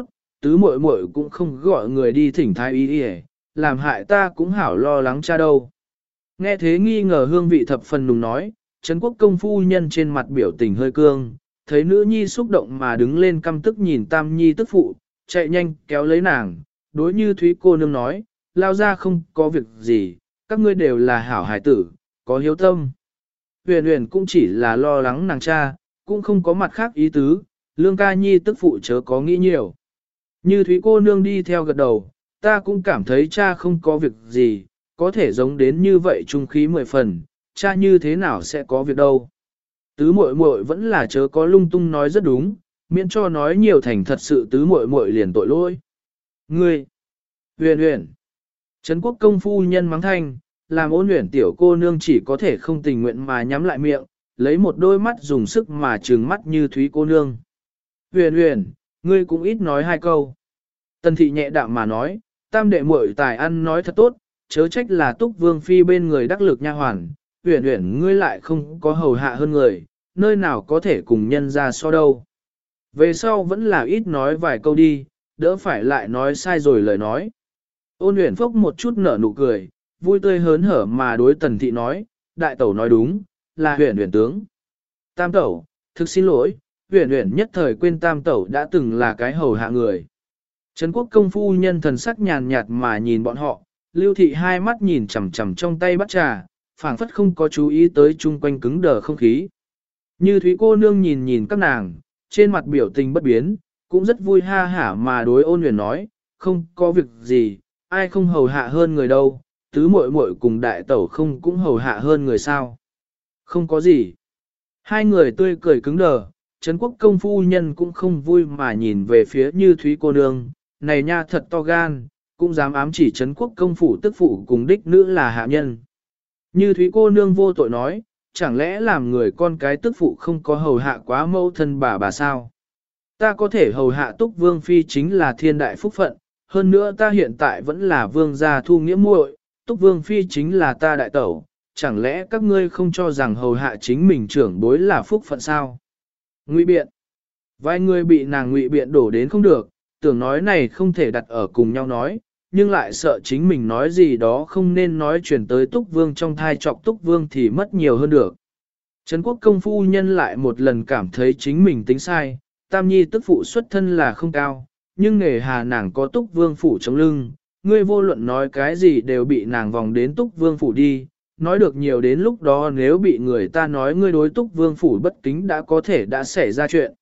Speaker 1: tứ muội muội cũng không gọi người đi thỉnh thái y đi, làm hại ta cũng hảo lo lắng cha đâu. Nghe thế nghi ngờ hương vị thập phần nùng nói, Trấn Quốc công phu nhân trên mặt biểu tình hơi cương, thấy nữ nhi xúc động mà đứng lên căm tức nhìn tam nhi tức phụ, chạy nhanh kéo lấy nàng, đối như Thúy cô nương nói, lao ra không có việc gì, các ngươi đều là hảo hài tử, có hiếu tâm. Huyền huyền cũng chỉ là lo lắng nàng cha, cũng không có mặt khác ý tứ, lương ca nhi tức phụ chớ có nghĩ nhiều. Như Thúy cô nương đi theo gật đầu, ta cũng cảm thấy cha không có việc gì, có thể giống đến như vậy trung khí 10 phần, cha như thế nào sẽ có việc đâu. Tứ muội muội vẫn là chớ có lung tung nói rất đúng, miễn cho nói nhiều thành thật sự tứ muội muội liền tội lỗi. Ngươi, huyền huyền, Trấn Quốc công phu nhân mắng thanh, làm ôn huyền tiểu cô nương chỉ có thể không tình nguyện mà nhắm lại miệng, lấy một đôi mắt dùng sức mà trừng mắt như Thúy cô nương. Huyền huyền, ngươi cũng ít nói hai câu. Tần thị nhẹ đạm mà nói, tam đệ muội tài ăn nói thật tốt, chớ trách là túc vương phi bên người đắc lực nha hoàn, huyền huyền ngươi lại không có hầu hạ hơn người, nơi nào có thể cùng nhân ra so đâu. Về sau vẫn là ít nói vài câu đi, đỡ phải lại nói sai rồi lời nói. Ôn huyền phốc một chút nở nụ cười, vui tươi hớn hở mà đối tần thị nói, đại tẩu nói đúng, là huyền huyền tướng. Tam tẩu, thực xin lỗi, huyền huyền nhất thời quên tam tẩu đã từng là cái hầu hạ người. Trấn Quốc công phu nhân thần sắc nhàn nhạt mà nhìn bọn họ, Lưu thị hai mắt nhìn chằm chằm trong tay bắt trà, phảng phất không có chú ý tới chung quanh cứng đờ không khí. Như Thúy cô nương nhìn nhìn các nàng, trên mặt biểu tình bất biến, cũng rất vui ha hả mà đối ôn huyền nói, không có việc gì, ai không hầu hạ hơn người đâu, tứ muội muội cùng đại tẩu không cũng hầu hạ hơn người sao. Không có gì. Hai người tươi cười cứng đờ, Trấn Quốc công phu nhân cũng không vui mà nhìn về phía Như Thúy cô nương, này nha thật to gan, cũng dám ám chỉ Trấn Quốc công phủ tức phụ cùng đích nữ là hạ nhân. Như Thúy cô nương vô tội nói, chẳng lẽ làm người con cái tức phụ không có hầu hạ quá mẫu thân bà sao? Ta có thể hầu hạ túc vương phi chính là thiên đại phúc phận, hơn nữa ta hiện tại vẫn là vương gia thu nghĩa muội, túc vương phi chính là ta đại tẩu, chẳng lẽ các ngươi không cho rằng hầu hạ chính mình trưởng bối là phúc phận sao? Ngụy biện. Vài người bị nàng ngụy biện đổ đến không được, tưởng nói này không thể đặt ở cùng nhau nói, nhưng lại sợ chính mình nói gì đó không nên nói chuyển tới túc vương trong thai trọc túc vương thì mất nhiều hơn được. Trấn Quốc công phu nhân lại một lần cảm thấy chính mình tính sai, tam nhi tức phụ xuất thân là không cao, nhưng nghề hà nàng có túc vương phủ trong lưng, ngươi vô luận nói cái gì đều bị nàng vòng đến túc vương phủ đi, nói được nhiều đến lúc đó nếu bị người ta nói ngươi đối túc vương phủ bất kính đã có thể đã xảy ra chuyện.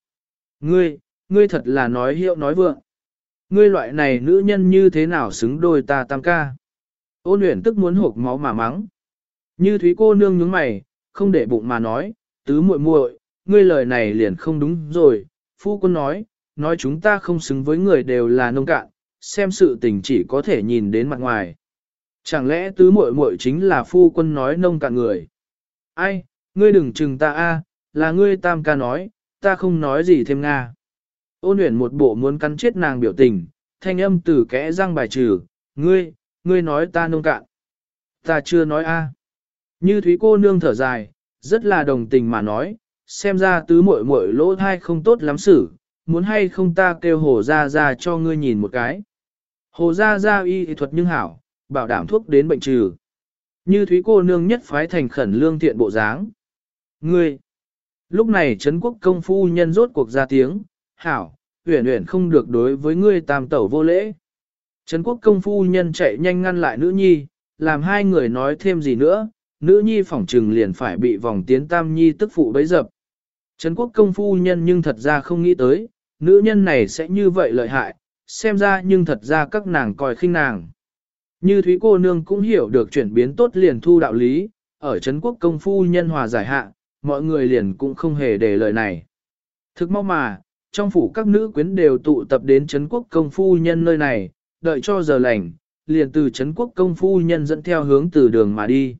Speaker 1: Ngươi thật là nói hiệu nói vượng. Ngươi loại này nữ nhân như thế nào xứng đôi ta tam ca. Ôn luyện tức muốn hộp máu mà mắng. Như Thúy cô nương nhướng mày, không để bụng mà nói, tứ muội muội, ngươi lời này liền không đúng rồi. Phu quân nói chúng ta không xứng với người đều là nông cạn, xem sự tình chỉ có thể nhìn đến mặt ngoài. Chẳng lẽ tứ muội muội chính là phu quân nói nông cạn người? Ai, ngươi đừng chừng ta a, là ngươi tam ca nói, ta không nói gì thêm nga. Ôn luyện một bộ muốn cắn chết nàng biểu tình, thanh âm từ kẽ răng bài trừ, ngươi nói ta nông cạn. Ta chưa nói a. Như Thúy cô nương thở dài, rất là đồng tình mà nói, xem ra tứ muội muội lỗ thai không tốt lắm xử, muốn hay không ta kêu Hồ Gia Gia cho ngươi nhìn một cái. Hồ Gia Gia y thuật nhưng hảo, bảo đảm thuốc đến bệnh trừ. Như Thúy cô nương nhất phái thành khẩn lương thiện bộ dáng. Ngươi! Lúc này Trấn Quốc công phu nhân rốt cuộc ra tiếng, hảo, uyển uyển không được đối với ngươi tam tẩu vô lễ. Trấn Quốc công phu nhân chạy nhanh ngăn lại nữ nhi, làm hai người nói thêm gì nữa, nữ nhi phỏng trừng liền phải bị vòng tiến tam nhi tức phụ bấy dập. Trấn Quốc công phu nhân nhưng thật ra không nghĩ tới, nữ nhân này sẽ như vậy lợi hại, xem ra nhưng thật ra các nàng coi khinh nàng. Như Thúy cô nương cũng hiểu được chuyển biến tốt liền thu đạo lý, ở Trấn Quốc công phu nhân hòa giải hạ, mọi người liền cũng không hề để lời này. Thực mau mà, trong phủ các nữ quyến đều tụ tập đến Trấn Quốc công phu nhân nơi này, đợi cho giờ lành, liền từ Trấn Quốc công phu nhân dẫn theo hướng từ đường mà đi.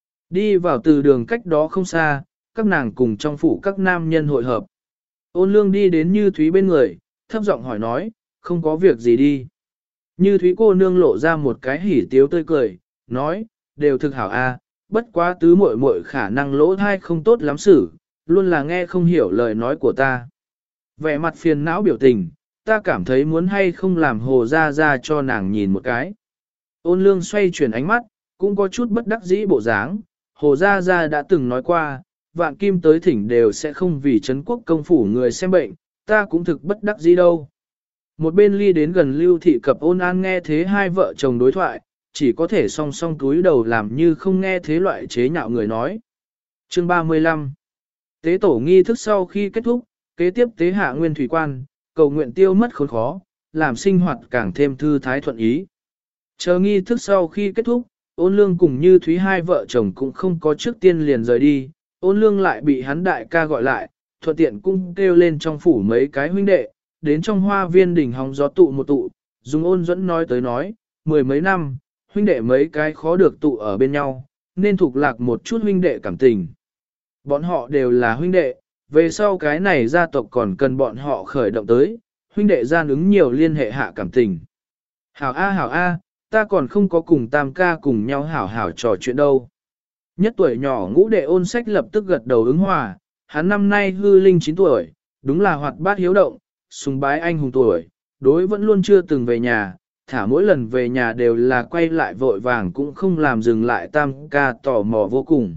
Speaker 1: Đi vào từ đường cách đó không xa, các nàng cùng trong phủ các nam nhân hội hợp. Ôn lương đi đến Như Thúy bên người, thấp giọng hỏi nói, không có việc gì đi. Như Thúy cô nương lộ ra một cái hỉ tiếu tươi cười, nói, đều thực hảo a, bất quá tứ muội muội khả năng lỗ thai không tốt lắm xử, luôn là nghe không hiểu lời nói của ta. Vẻ mặt phiền não biểu tình, ta cảm thấy muốn hay không làm Hồ Gia Gia cho nàng nhìn một cái. Ôn lương xoay chuyển ánh mắt, cũng có chút bất đắc dĩ bộ dáng, Hồ Gia Gia đã từng nói qua, vạn kim tới thỉnh đều sẽ không vì Trấn quốc công phủ người xem bệnh, ta cũng thực bất đắc dĩ đâu. Một bên ly đến gần Lưu Thị Cập Ôn An nghe thế hai vợ chồng đối thoại, chỉ có thể song song túi đầu làm như không nghe thế loại chế nhạo người nói. Chương 35 Tế tổ nghi thức sau khi kết thúc, kế tiếp tế hạ nguyên thủy quan, cầu nguyện tiêu mất khốn khó, làm sinh hoạt càng thêm thư thái thuận ý. Chờ nghi thức sau khi kết thúc, Ôn Lương cùng Như Thúy hai vợ chồng cũng không có trước tiên liền rời đi, Ôn Lương lại bị hắn đại ca gọi lại, thuận tiện cũng kêu lên trong phủ mấy cái huynh đệ, đến trong hoa viên đỉnh hóng gió tụ một tụ, dùng Ôn Duẫn nói tới nói, mười mấy năm, huynh đệ mấy cái khó được tụ ở bên nhau, nên thuộc lạc một chút huynh đệ cảm tình. Bọn họ đều là huynh đệ, về sau cái này gia tộc còn cần bọn họ khởi động tới, huynh đệ gian ứng nhiều liên hệ hạ cảm tình. Hảo A, ta còn không có cùng tam ca cùng nhau hảo trò chuyện đâu. Nhất tuổi nhỏ Ngũ đệ Ôn Sách lập tức gật đầu ứng hòa, hắn năm nay hư linh 9 tuổi, đúng là hoạt bát hiếu động, sùng bái anh hùng tuổi, đối vẫn luôn chưa từng về nhà, thả mỗi lần về nhà đều là quay lại vội vàng cũng không làm dừng lại tam ca tò mò vô cùng.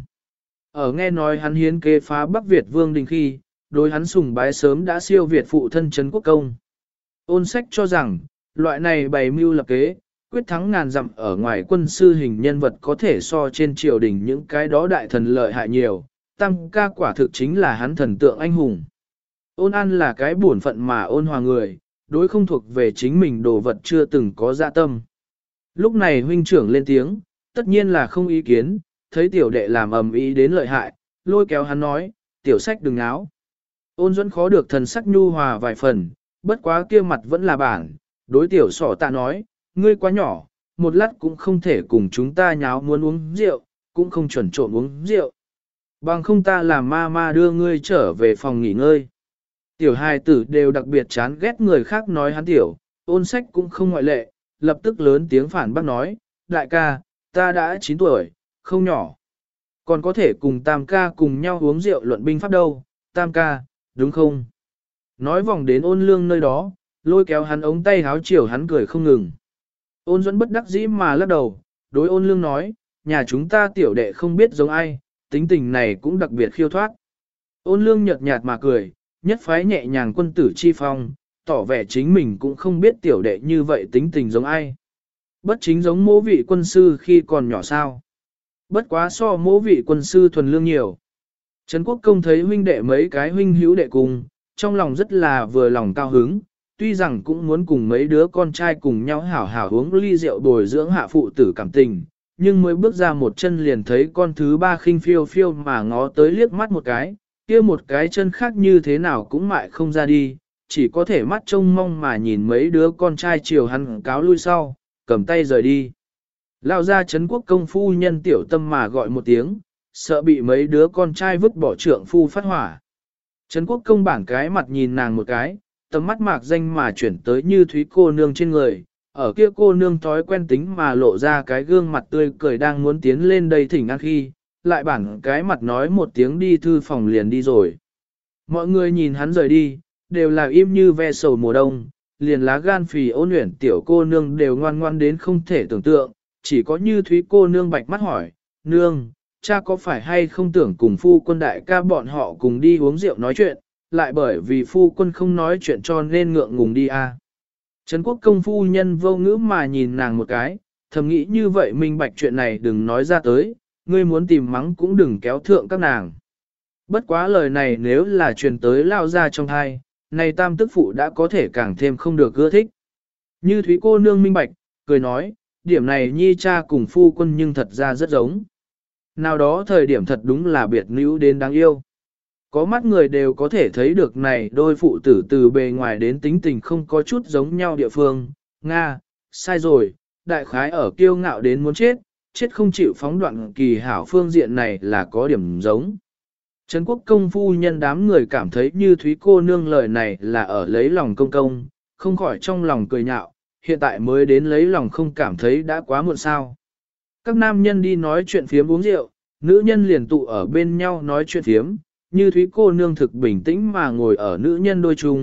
Speaker 1: Ở nghe nói hắn hiến kế phá Bắc Việt Vương Đình khi, đối hắn sùng bái sớm đã siêu Việt phụ thân Trấn quốc công. Ôn Sách cho rằng, loại này bày mưu lập kế, quyết thắng ngàn dặm ở ngoài quân sư hình nhân vật có thể so trên triều đình những cái đó đại thần lợi hại nhiều, tam ca quả thực chính là hắn thần tượng anh hùng. Ôn An là cái bổn phận mà ôn hòa người, đối không thuộc về chính mình đồ vật chưa từng có dạ tâm. Lúc này huynh trưởng lên tiếng, tất nhiên là không ý kiến, thấy tiểu đệ làm ầm ĩ đến lợi hại, lôi kéo hắn nói, tiểu sách đừng náo. Ôn Duẫn khó được thần sắc nhu hòa vài phần, bất quá kia mặt vẫn là bản, đối tiểu sỏ tạ nói, ngươi quá nhỏ, một lát cũng không thể cùng chúng ta nháo muốn uống rượu, cũng không chuẩn trộn uống rượu. Bằng không ta làm ma đưa ngươi trở về phòng nghỉ ngơi. Tiểu hài tử đều đặc biệt chán ghét người khác nói hắn tiểu, Ôn Sách cũng không ngoại lệ, lập tức lớn tiếng phản bác nói, đại ca, ta đã 9 tuổi, không nhỏ. Còn có thể cùng tam ca cùng nhau uống rượu luận binh pháp đâu, tam ca, đúng không? Nói vòng đến Ôn Lương nơi đó, lôi kéo hắn ống tay háo chiều hắn cười không ngừng. Ôn Duẫn bất đắc dĩ mà lắc đầu, đối Ôn Lương nói, nhà chúng ta tiểu đệ không biết giống ai, tính tình này cũng đặc biệt khiêu thoát. Ôn Lương nhợt nhạt mà cười, nhất phái nhẹ nhàng quân tử chi phong, tỏ vẻ chính mình cũng không biết tiểu đệ như vậy tính tình giống ai. Bất chính giống mỗ vị quân sư khi còn nhỏ sao. Bất quá so mỗ vị quân sư thuần lương nhiều. Trấn quốc công thấy huynh đệ mấy cái huynh hữu đệ cùng, trong lòng rất là vừa lòng cao hứng, tuy rằng cũng muốn cùng mấy đứa con trai cùng nhau hảo hảo uống ly rượu bồi dưỡng hạ phụ tử cảm tình, nhưng mới bước ra một chân liền thấy con thứ ba khinh phiêu phiêu mà ngó tới liếc mắt một cái, kia một cái chân khác như thế nào cũng mại không ra đi, chỉ có thể mắt trông mong mà nhìn mấy đứa con trai chiều hắn cáo lui sau, cầm tay rời đi. Lao ra Trấn quốc công phu nhân tiểu tâm mà gọi một tiếng, sợ bị mấy đứa con trai vứt bỏ trượng phu phát hỏa. Trấn quốc công bản cái mặt nhìn nàng một cái, tầm mắt mạc danh mà chuyển tới Như Thúy cô nương trên người, ở kia cô nương thói quen tính mà lộ ra cái gương mặt tươi cười đang muốn tiến lên đây thỉnh an khi, lại bản cái mặt nói một tiếng đi thư phòng liền đi rồi. Mọi người nhìn hắn rời đi, đều là im như ve sầu mùa đông, liền lá gan phì Ôn Uyển tiểu cô nương đều ngoan ngoan đến không thể tưởng tượng, chỉ có Như Thúy cô nương bạch mắt hỏi, nương, cha có phải hay không tưởng cùng phu quân đại ca bọn họ cùng đi uống rượu nói chuyện, lại bởi vì phu quân không nói chuyện cho nên ngượng ngùng đi à. Trấn quốc công phu nhân vô ngữ mà nhìn nàng một cái, thầm nghĩ như vậy minh bạch chuyện này đừng nói ra tới, ngươi muốn tìm mắng cũng đừng kéo thượng các nàng. Bất quá lời này nếu là truyền tới lao ra trong thai, này tam tức phụ đã có thể càng thêm không được ưa thích. Như Thúy cô nương minh bạch, cười nói, điểm này nhi cha cùng phu quân nhưng thật ra rất giống. Nào đó thời điểm thật đúng là biệt nữ đến đáng yêu. Có mắt người đều có thể thấy được này đôi phụ tử từ bề ngoài đến tính tình không có chút giống nhau địa phương. Nga, sai rồi, đại khái ở kiêu ngạo đến muốn chết, chết không chịu phóng đoạn kỳ hảo phương diện này là có điểm giống. Trấn quốc công phu nhân đám người cảm thấy Như Thúy cô nương lời này là ở lấy lòng công công, không khỏi trong lòng cười nhạo, hiện tại mới đến lấy lòng không cảm thấy đã quá muộn sao. Các nam nhân đi nói chuyện phiếm uống rượu, nữ nhân liền tụ ở bên nhau nói chuyện phiếm, Như Thúy cô nương thực bình tĩnh mà ngồi ở nữ nhân đôi chung,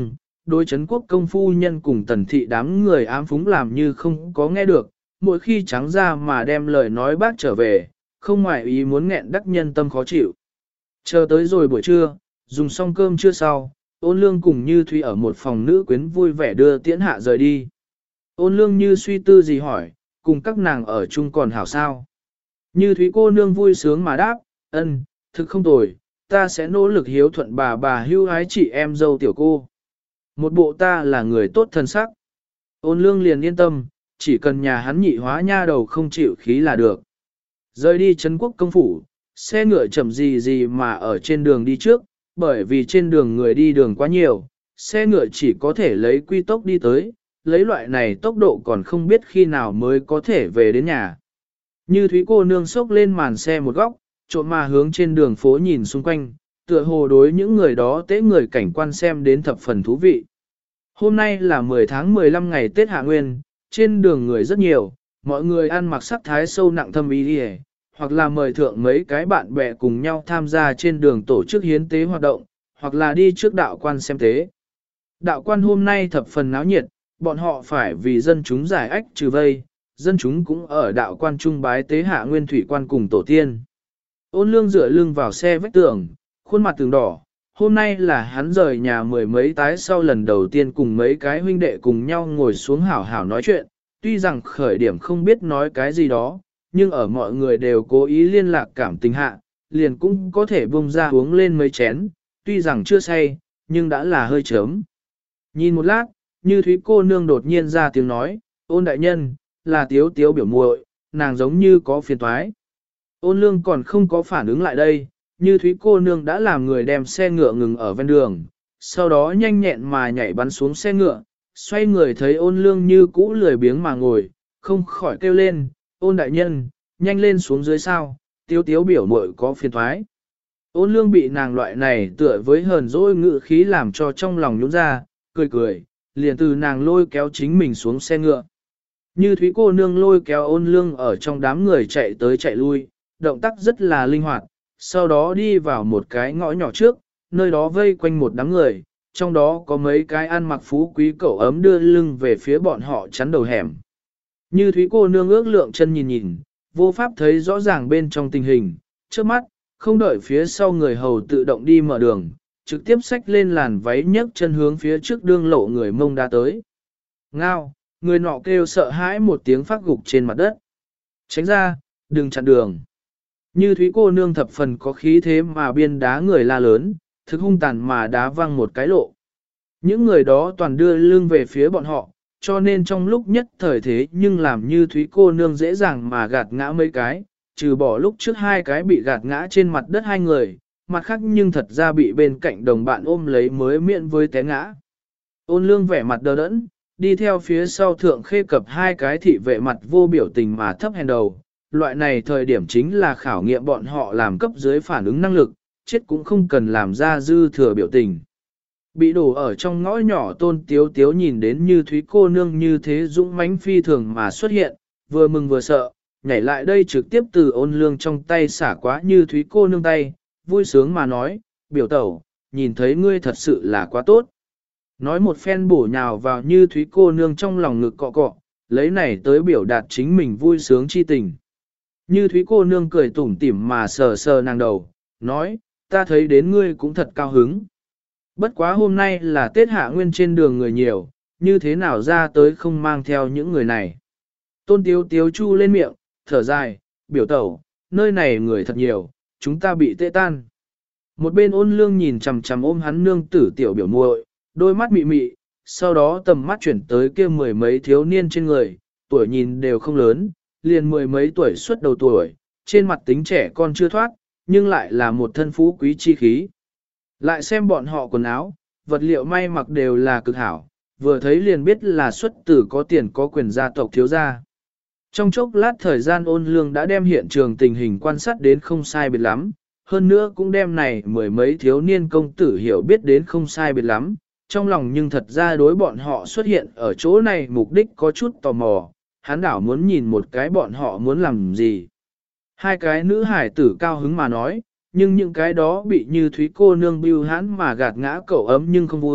Speaker 1: đối chấn quốc công phu nhân cùng tần thị đám người ám phúng làm như không có nghe được, mỗi khi trắng ra mà đem lời nói bác trở về, không ngoại ý muốn nghẹn đắc nhân tâm khó chịu. Chờ tới rồi buổi trưa, dùng xong cơm trưa sau, Ôn Lương cùng Như Thúy ở một phòng nữ quyến vui vẻ đưa Tiễn Hạ rời đi. Ôn Lương như suy tư gì hỏi, cùng các nàng ở chung còn hảo sao? Như Thúy cô nương vui sướng mà đáp, ân, thực không tồi, ta sẽ nỗ lực hiếu thuận bà hưu ái chị em dâu tiểu cô. Một bộ ta là người tốt thân sắc. Ôn Lương liền yên tâm, chỉ cần nhà hắn nhị hóa nha đầu không chịu khí là được. Rời đi trấn quốc công phủ, xe ngựa chậm gì mà ở trên đường đi trước, bởi vì trên đường người đi đường quá nhiều, xe ngựa chỉ có thể lấy quy tốc đi tới, lấy loại này tốc độ còn không biết khi nào mới có thể về đến nhà. Như Thúy cô nương xốc lên màn xe một góc, trộm mà hướng trên đường phố nhìn xung quanh, tựa hồ đối những người đó tế người cảnh quan xem đến thập phần thú vị. Hôm nay là 10 tháng 15 ngày Tết Hạ Nguyên, trên đường người rất nhiều, mọi người ăn mặc sắc thái sâu nặng thâm ý đi, hoặc là mời thượng mấy cái bạn bè cùng nhau tham gia trên đường tổ chức hiến tế hoạt động, hoặc là đi trước đạo quan xem tế. Đạo quan hôm nay thập phần náo nhiệt, bọn họ phải vì dân chúng giải ách trừ vây, dân chúng cũng ở đạo quan trung bái tế Hạ Nguyên thủy quan cùng tổ tiên. Ôn Lương dựa lưng vào xe vách tường, khuôn mặt tường đỏ, hôm nay là hắn rời nhà mười mấy tái sau lần đầu tiên cùng mấy cái huynh đệ cùng nhau ngồi xuống hảo hảo nói chuyện, tuy rằng khởi điểm không biết nói cái gì đó, nhưng ở mọi người đều cố ý liên lạc cảm tình hạ, liền cũng có thể bung ra uống lên mấy chén, tuy rằng chưa say, nhưng đã là hơi chớm. Nhìn một lát, Như Thúy cô nương đột nhiên ra tiếng nói, Ôn đại nhân, là Tiếu Tiếu biểu muội, nàng giống như có phiền toái. Ôn Lương còn không có phản ứng lại đây, Như Thúy cô nương đã làm người đem xe ngựa ngừng ở ven đường, sau đó nhanh nhẹn mà nhảy bắn xuống xe ngựa, xoay người thấy Ôn Lương như cũ lười biếng mà ngồi, không khỏi kêu lên, Ôn đại nhân, nhanh lên xuống dưới sao, Tiếu Tiếu biểu muội có phiền toái. Ôn Lương bị nàng loại này tựa với hờn dỗi ngự khí làm cho trong lòng nhũn ra, cười cười, liền từ nàng lôi kéo chính mình xuống xe ngựa. Như Thúy cô nương lôi kéo Ôn Lương ở trong đám người chạy tới chạy lui, động tác rất là linh hoạt, sau đó đi vào một cái ngõ nhỏ trước, nơi đó vây quanh một đám người, trong đó có mấy cái ăn mặc phú quý cẩu ấm đưa lưng về phía bọn họ chắn đầu hẻm. Như Thúy cô nương ước lượng chân nhìn nhìn, vô pháp thấy rõ ràng bên trong tình hình, trước mắt, không đợi phía sau người hầu tự động đi mở đường, trực tiếp xách lên làn váy nhấc chân hướng phía trước đương lộ người Mông đã tới. Ngao, người nọ kêu sợ hãi một tiếng phát gục trên mặt đất. Tránh ra, đừng chặn đường. Như Thúy cô nương thập phần có khí thế mà biên đá người la lớn, thực hung tàn mà đá văng một cái lộ. Những người đó toàn đưa lưng về phía bọn họ, cho nên trong lúc nhất thời thế nhưng làm Như Thúy cô nương dễ dàng mà gạt ngã mấy cái, trừ bỏ lúc trước hai cái bị gạt ngã trên mặt đất hai người, mặt khác nhưng thật ra bị bên cạnh đồng bạn ôm lấy mới miễn với té ngã. Ôn Lương vẻ mặt đờ đẫn, đi theo phía sau thượng khê cập hai cái thị vệ mặt vô biểu tình mà thấp hèn đầu. Loại này thời điểm chính là khảo nghiệm bọn họ làm cấp dưới phản ứng năng lực, chết cũng không cần làm ra dư thừa biểu tình. Bị đổ ở trong ngõ nhỏ Tôn Tiếu Tiếu nhìn đến Như Thúy cô nương như thế dũng mãnh phi thường mà xuất hiện, vừa mừng vừa sợ, nhảy lại đây trực tiếp từ Ôn Lương trong tay xả quá Như Thúy cô nương tay, vui sướng mà nói, biểu tẩu, nhìn thấy ngươi thật sự là quá tốt. Nói một phen bổ nhào vào Như Thúy cô nương trong lòng ngực cọ cọ, lấy này tới biểu đạt chính mình vui sướng chi tình. Như Thúy cô nương cười tủm tỉm mà sờ sờ nàng đầu, nói, ta thấy đến ngươi cũng thật cao hứng. Bất quá hôm nay là Tết Hạ Nguyên trên đường người nhiều, như thế nào ra tới không mang theo những người này. Tôn Tiếu Tiếu chu lên miệng, thở dài, biểu tẩu, nơi này người thật nhiều, chúng ta bị tê tan. Một bên Ôn Lương nhìn chằm chằm ôm hắn nương tử tiểu biểu muội, đôi mắt mị mị, sau đó tầm mắt chuyển tới kia mười mấy thiếu niên trên người, tuổi nhìn đều không lớn, liền mười mấy tuổi xuất đầu tuổi, trên mặt tính trẻ con chưa thoát, nhưng lại là một thân phú quý chi khí. Lại xem bọn họ quần áo, vật liệu may mặc đều là cực hảo, vừa thấy liền biết là xuất tử có tiền có quyền gia tộc thiếu gia. Trong chốc lát thời gian Ôn Lương đã đem hiện trường tình hình quan sát đến không sai biệt lắm, hơn nữa cũng đem này mười mấy thiếu niên công tử hiểu biết đến không sai biệt lắm, trong lòng nhưng thật ra đối bọn họ xuất hiện ở chỗ này mục đích có chút tò mò, hắn đảo muốn nhìn một cái bọn họ muốn làm gì. Hai cái nữ hải tử cao hứng mà nói, nhưng những cái đó bị Như Thúy cô nương bưu hắn mà gạt ngã cậu ấm nhưng không vui,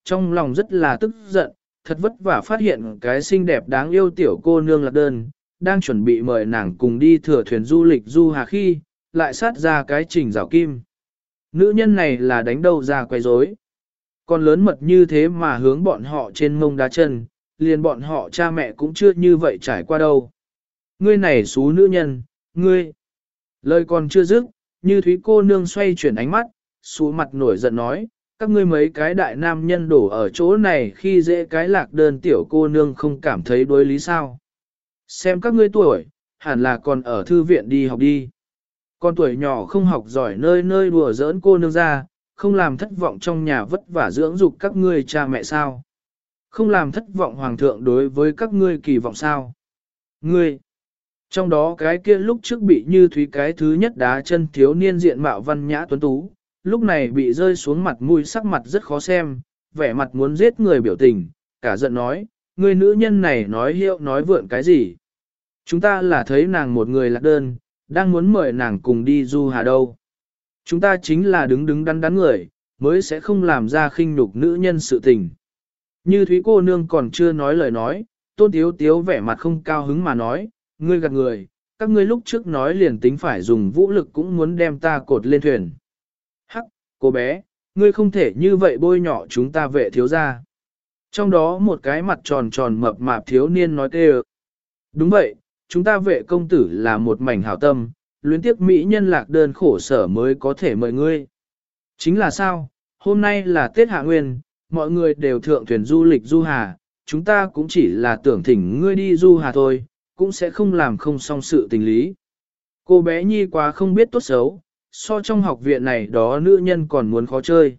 Speaker 1: trong lòng rất là tức giận, thật vất vả phát hiện cái xinh đẹp đáng yêu tiểu cô nương Lạc Đơn, đang chuẩn bị mời nàng cùng đi thừa thuyền du lịch du hà khi, lại sát ra cái Trình Giảo Kim. Nữ nhân này là đánh đâu ra quay rối. Còn lớn mật như thế mà hướng bọn họ trên mông đá chân, liền bọn họ cha mẹ cũng chưa như vậy trải qua đâu. Ngươi này xú nữ nhân, ngươi. Lời còn chưa dứt, Như Thúy cô nương xoay chuyển ánh mắt, xú mặt nổi giận nói, các ngươi mấy cái đại nam nhân đổ ở chỗ này khi dễ cái Lạc Đơn tiểu cô nương không cảm thấy đối lý sao. Xem các ngươi tuổi, hẳn là còn ở thư viện đi học đi. Con tuổi nhỏ không học giỏi nơi nơi đùa giỡn cô nương ra, không làm thất vọng trong nhà vất vả dưỡng dục các ngươi cha mẹ sao. Không làm thất vọng hoàng thượng đối với các ngươi kỳ vọng sao. Ngươi, trong đó cái kia lúc trước bị Như Thúy cái thứ nhất đá chân thiếu niên diện mạo văn nhã tuấn tú, lúc này bị rơi xuống mặt mũi sắc mặt rất khó xem, vẻ mặt muốn giết người biểu tình, cả giận nói, người nữ nhân này nói hiệu nói vượn cái gì. Chúng ta là thấy nàng một người Lạc Đơn, đang muốn mời nàng cùng đi du hà đâu. Chúng ta chính là đứng đắn đắn người, mới sẽ không làm ra khinh nhục nữ nhân sự tình. Như Thúy cô nương còn chưa nói lời nói, Tôn Tiếu Tiếu vẻ mặt không cao hứng mà nói, ngươi gạt người, các ngươi lúc trước nói liền tính phải dùng vũ lực cũng muốn đem ta cột lên thuyền. Hắc, cô bé, ngươi không thể như vậy bôi nhọ chúng ta Vệ thiếu gia. Trong đó một cái mặt tròn tròn mập mạp thiếu niên nói kêu. Đúng vậy, chúng ta Vệ công tử là một mảnh hảo tâm, luyến tiếc mỹ nhân Lạc Đơn khổ sở mới có thể mời ngươi. Chính là sao, hôm nay là Tết Hạ Nguyên, mọi người đều thượng thuyền du lịch du hà, chúng ta cũng chỉ là tưởng thỉnh ngươi đi du hà thôi, cũng sẽ không làm không xong sự tình lý. Cô bé nhi quá không biết tốt xấu, so trong học viện này đó nữ nhân còn muốn khó chơi.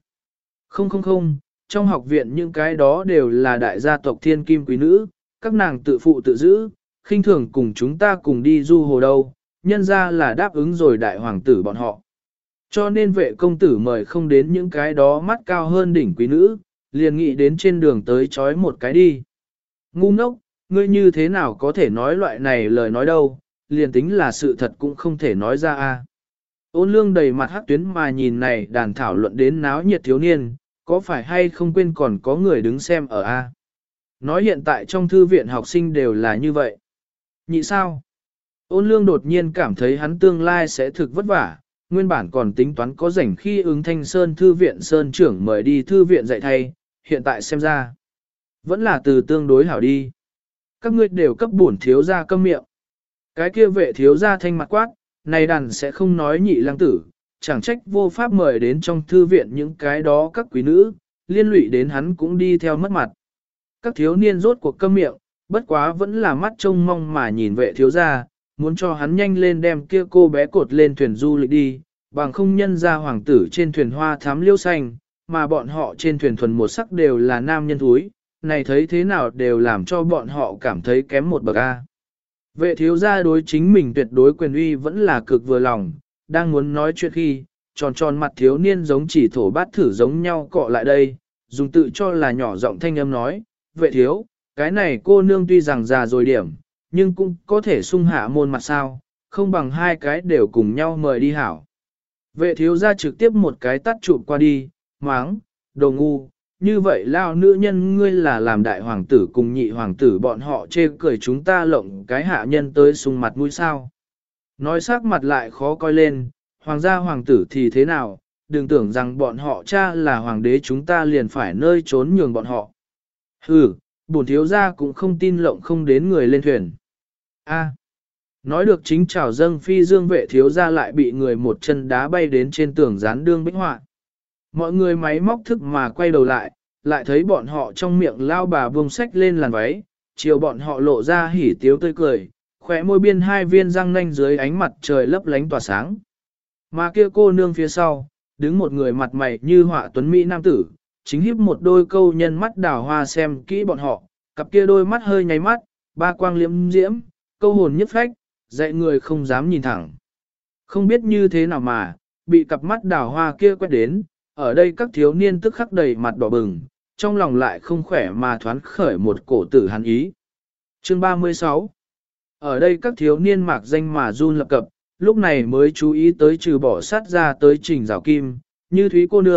Speaker 1: Không, trong học viện những cái đó đều là đại gia tộc thiên kim quý nữ, các nàng tự phụ tự giữ, khinh thường cùng chúng ta cùng đi du hồ đâu, nhân ra là đáp ứng rồi đại hoàng tử bọn họ. Cho nên Vệ công tử mời không đến những cái đó mắt cao hơn đỉnh quý nữ, liền nghĩ đến trên đường tới chói một cái đi. Ngu ngốc, ngươi như thế nào có thể nói loại này lời nói đâu, liền tính là sự thật cũng không thể nói ra a. Ôn lương đầy mặt hắc tuyến mà nhìn này đàn thảo luận đến náo nhiệt thiếu niên, có phải hay không quên còn có người đứng xem ở a. Nói hiện tại trong thư viện học sinh đều là như vậy. Nhị sao? Ôn lương đột nhiên cảm thấy hắn tương lai sẽ thực vất vả, nguyên bản còn tính toán có rảnh khi ứng Thanh Sơn thư viện Sơn trưởng mời đi thư viện dạy thay, hiện tại xem ra. Vẫn là từ tương đối hảo đi. Các ngươi đều cấp bổn thiếu gia câm miệng. Cái kia Vệ thiếu gia thanh mặt quát, này đàn sẽ không nói nhị lang tử, chẳng trách vô pháp mời đến trong thư viện những cái đó các quý nữ, liên lụy đến hắn cũng đi theo mất mặt. Các thiếu niên rốt cuộc câm miệng, bất quá vẫn là mắt trông mong mà nhìn Vệ thiếu gia, muốn cho hắn nhanh lên đem kia cô bé cột lên thuyền du lịch đi, bằng không nhân ra hoàng tử trên thuyền hoa thám liêu xanh, mà bọn họ trên thuyền thuần một sắc đều là nam nhân thúi, này thấy thế nào đều làm cho bọn họ cảm thấy kém một bậc A. Vệ thiếu gia đối chính mình tuyệt đối quyền uy vẫn là cực vừa lòng, đang muốn nói chuyện khi, tròn tròn mặt thiếu niên giống chỉ thổ bát thử giống nhau cọ lại đây, dùng tự cho là nhỏ giọng thanh âm nói, vệ thiếu, cái này cô nương tuy rằng già rồi điểm, nhưng cũng có thể sung hạ môn mặt sao, không bằng hai cái đều cùng nhau mời đi hảo. Vệ thiếu gia trực tiếp một cái tắt chụp qua đi, máng, đồ ngu, như vậy lao nữ nhân ngươi là làm đại hoàng tử cùng nhị hoàng tử bọn họ chê cười chúng ta lộng cái hạ nhân tới sung mặt mũi sao. Nói sắc mặt lại khó coi lên, hoàng gia hoàng tử thì thế nào, đừng tưởng rằng bọn họ cha là hoàng đế chúng ta liền phải nơi trốn nhường bọn họ. Bổn thiếu gia cũng không tin lộng không đến người lên thuyền. Nói được chính trào dâng phi dương Vệ thiếu gia lại bị người một chân đá bay đến trên tường dán đương bích họa. Mọi người máy móc thức mà quay đầu lại thấy bọn họ trong miệng lao bà buông sách lên làn váy, chiều bọn họ lộ ra hỉ tiếu tươi cười, khỏe môi biên hai viên răng nanh dưới ánh mặt trời lấp lánh tỏa sáng. Mà kia cô nương phía sau, đứng một người mặt mày như họa tuấn mỹ nam tử, chính hiếp một đôi câu nhân mắt đào hoa xem kỹ bọn họ, cặp kia đôi mắt hơi nháy mắt, ba quang liễm diễm, câu hồn nhất phách, dạy người không dám nhìn thẳng. Không biết như thế nào mà, bị cặp mắt đào hoa kia quét đến, ở đây các thiếu niên tức khắc đầy mặt đỏ bừng, trong lòng lại không khỏe mà thoáng khởi một cổ tử hắn ý. Chương 36 Ở đây các thiếu niên mạc danh mà run lập cập, lúc này mới chú ý tới trừ bỏ sát ra tới Trình Giảo Kim, Như Thúy cô nương,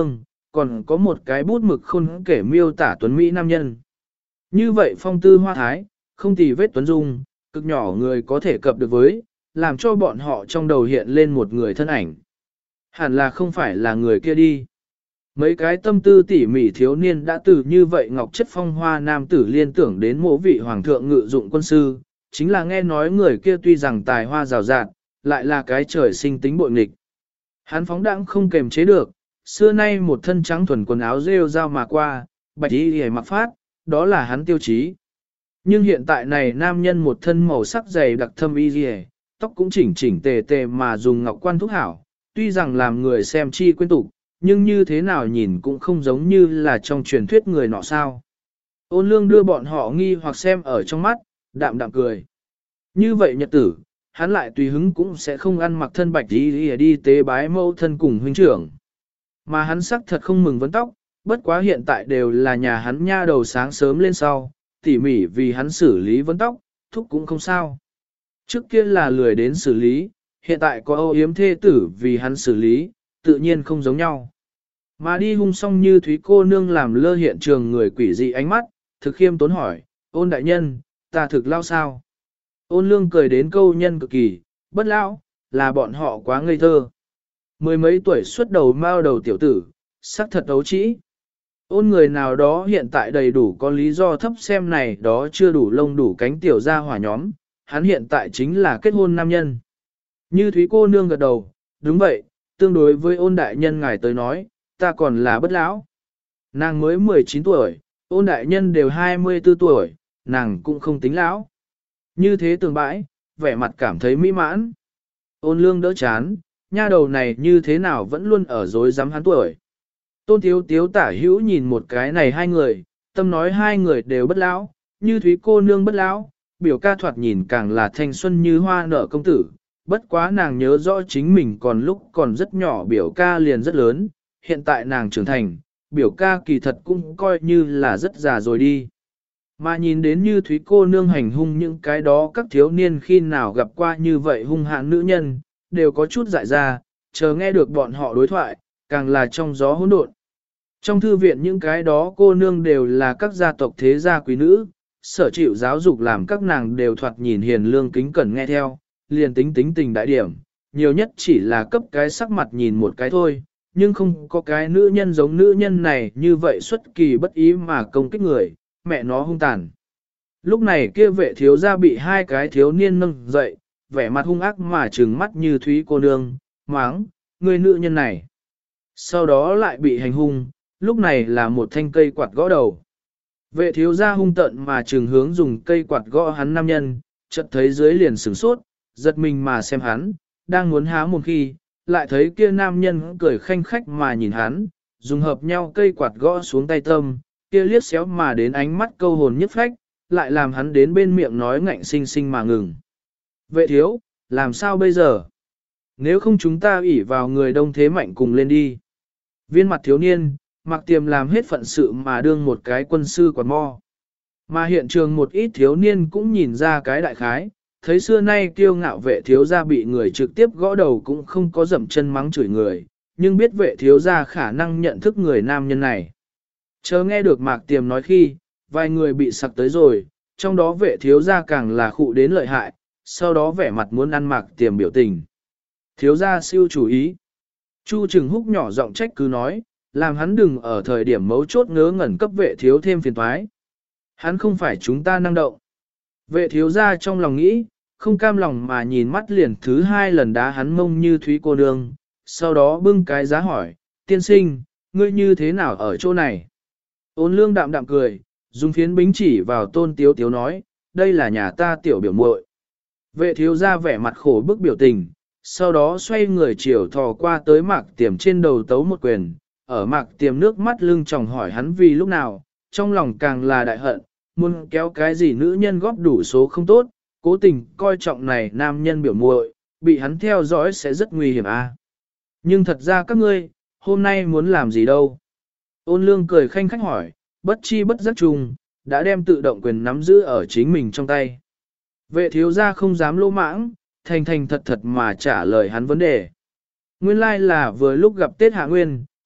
Speaker 1: còn có một cái bút mực khôn kể miêu tả tuấn Mỹ nam nhân. Như vậy phong tư hoa thái, không tì vết tuấn dung, cực nhỏ người có thể cập được với, làm cho bọn họ trong đầu hiện lên một người thân ảnh. Hẳn là không phải là người kia đi. Mấy cái tâm tư tỉ mỉ thiếu niên đã từ như vậy ngọc chất phong hoa nam tử liên tưởng đến mộ vị hoàng thượng ngự dụng quân sư, chính là nghe nói người kia tuy rằng tài hoa rào rạt, lại là cái trời sinh tính bội nghịch. Hắn phóng đãng không kềm chế được, xưa nay một thân trắng thuần quần áo rêu rao mà qua, bạch y hề mặc phát, đó là hắn tiêu chí. Nhưng hiện tại này nam nhân một thân màu sắc dày đặc thâm y rìa, tóc cũng chỉnh chỉnh tề tề mà dùng ngọc quan thúc hảo, tuy rằng làm người xem chi quên tục, nhưng như thế nào nhìn cũng không giống như là trong truyền thuyết người nọ sao. Ôn lương đưa bọn họ nghi hoặc xem ở trong mắt, đạm đạm cười. Như vậy nhật tử, hắn lại tùy hứng cũng sẽ không ăn mặc thân bạch đi tế bái mẫu thân cùng huynh trưởng. Mà hắn sắc thật không mừng vấn tóc, bất quá hiện tại đều là nhà hắn nha đầu sáng sớm lên sau, tỉ mỉ vì hắn xử lý vấn tóc, thúc cũng không sao. Trước kia là lười đến xử lý, hiện tại có âu yếm thê tử vì hắn xử lý, tự nhiên không giống nhau. Mà đi hung xong như Thúy cô nương làm lơ hiện trường người quỷ dị ánh mắt, thực khiêm tốn hỏi, ôn đại nhân, ta thực lao sao? Ôn lương cười đến câu nhân cực kỳ, bất lão, là bọn họ quá ngây thơ. Mười mấy tuổi xuất đầu mao đầu tiểu tử, sắc thật ấu trĩ. Ôn người nào đó hiện tại đầy đủ có lý do thấp xem này đó chưa đủ lông đủ cánh tiểu ra hỏa nhóm, hắn hiện tại chính là kết hôn nam nhân. Như Thúy cô nương gật đầu, đúng vậy, tương đối với ôn đại nhân ngài tới nói, ta còn là bất lão. Nàng mới 19 tuổi, ôn đại nhân đều 24 tuổi, nàng cũng không tính lão. Như thế tường bãi, vẻ mặt cảm thấy mỹ mãn. Ôn lương đỡ chán, nha đầu này như thế nào vẫn luôn ở dối dám hắn tuổi. Tôn thiếu tiếu tả hữu nhìn một cái này hai người, tâm nói hai người đều bất lão, như Thúy cô nương bất lão, biểu ca thoạt nhìn càng là thanh xuân như hoa nở công tử. Bất quá nàng nhớ rõ chính mình còn lúc còn rất nhỏ biểu ca liền rất lớn, hiện tại nàng trưởng thành, biểu ca kỳ thật cũng coi như là rất già rồi đi. Mà nhìn đến như Thúy cô nương hành hung những cái đó các thiếu niên khi nào gặp qua như vậy hung hãn nữ nhân, đều có chút dại ra, chờ nghe được bọn họ đối thoại, càng là trong gió hỗn độn. Trong thư viện những cái đó cô nương đều là các gia tộc thế gia quý nữ, sở chịu giáo dục làm các nàng đều thoạt nhìn hiền lương kính cẩn nghe theo, liền tính tính tình đại điểm, nhiều nhất chỉ là cấp cái sắc mặt nhìn một cái thôi, nhưng không có cái nữ nhân giống nữ nhân này như vậy xuất kỳ bất ý mà công kích người, mẹ nó hung tàn. Lúc này kia vệ thiếu gia bị hai cái thiếu niên nâng dậy, vẻ mặt hung ác mà trừng mắt như Thúy cô nương, máng, người nữ nhân này. Sau đó lại bị hành hung, lúc này là một thanh cây quạt gõ đầu. Vệ thiếu gia hung tận mà trừng hướng dùng cây quạt gõ hắn nam nhân, chợt thấy dưới liền sửng sốt, giật mình mà xem hắn, đang muốn há một khi, lại thấy kia nam nhân cười khanh khách mà nhìn hắn, dùng hợp nhau cây quạt gõ xuống tay tâm, kia liếc xéo mà đến ánh mắt câu hồn nhất phách, lại làm hắn đến bên miệng nói ngạnh sinh sinh mà ngừng. Vệ thiếu, làm sao bây giờ? Nếu không chúng ta ủy vào người đông thế mạnh cùng lên đi. Viên mặt thiếu niên, Mạc Tiềm làm hết phận sự mà đương một cái quân sư quạt mo. Mà hiện trường một ít thiếu niên cũng nhìn ra cái đại khái, thấy xưa nay kiêu ngạo vệ thiếu gia bị người trực tiếp gõ đầu cũng không có dậm chân mắng chửi người, nhưng biết vệ thiếu gia khả năng nhận thức người nam nhân này. Chờ nghe được Mạc Tiềm nói khi, vài người bị sặc tới rồi, trong đó vệ thiếu gia càng là khụ đến lợi hại, sau đó vẻ mặt muốn ăn Mạc Tiềm biểu tình. Thiếu gia siêu chủ ý. Chu Trừng Húc nhỏ giọng trách cứ nói, làm hắn đừng ở thời điểm mấu chốt ngớ ngẩn cấp vệ thiếu thêm phiền toái. Hắn không phải chúng ta năng động. Vệ thiếu gia trong lòng nghĩ, không cam lòng mà nhìn mắt liền thứ hai lần đá hắn mông như Thúy cô nương, sau đó bưng cái giá hỏi, tiên sinh, ngươi như thế nào ở chỗ này? Ôn lương đạm đạm cười, dùng phiến bính chỉ vào Tôn Tiếu Tiếu nói, đây là nhà ta tiểu biểu muội. Vệ thiếu gia vẻ mặt khổ bức biểu tình, sau đó xoay người chiều thò qua tới Mạc Tiềm trên đầu tấu một quyền, ở Mạc Tiềm nước mắt lưng tròng hỏi hắn vì lúc nào, trong lòng càng là đại hận, muốn kéo cái gì nữ nhân góp đủ số không tốt, cố tình coi trọng này nam nhân biểu muội, bị hắn theo dõi sẽ rất nguy hiểm à. Nhưng thật ra các ngươi, hôm nay muốn làm gì đâu? Ôn lương cười khanh khách hỏi, bất chi bất giác trùng, đã đem tự động quyền nắm giữ ở chính mình trong tay. Vệ thiếu gia không dám lỗ mãng, thành thành thật thật mà trả lời hắn vấn đề. Nguyên lai là vừa lúc gặp Tết Hạ Nguyên,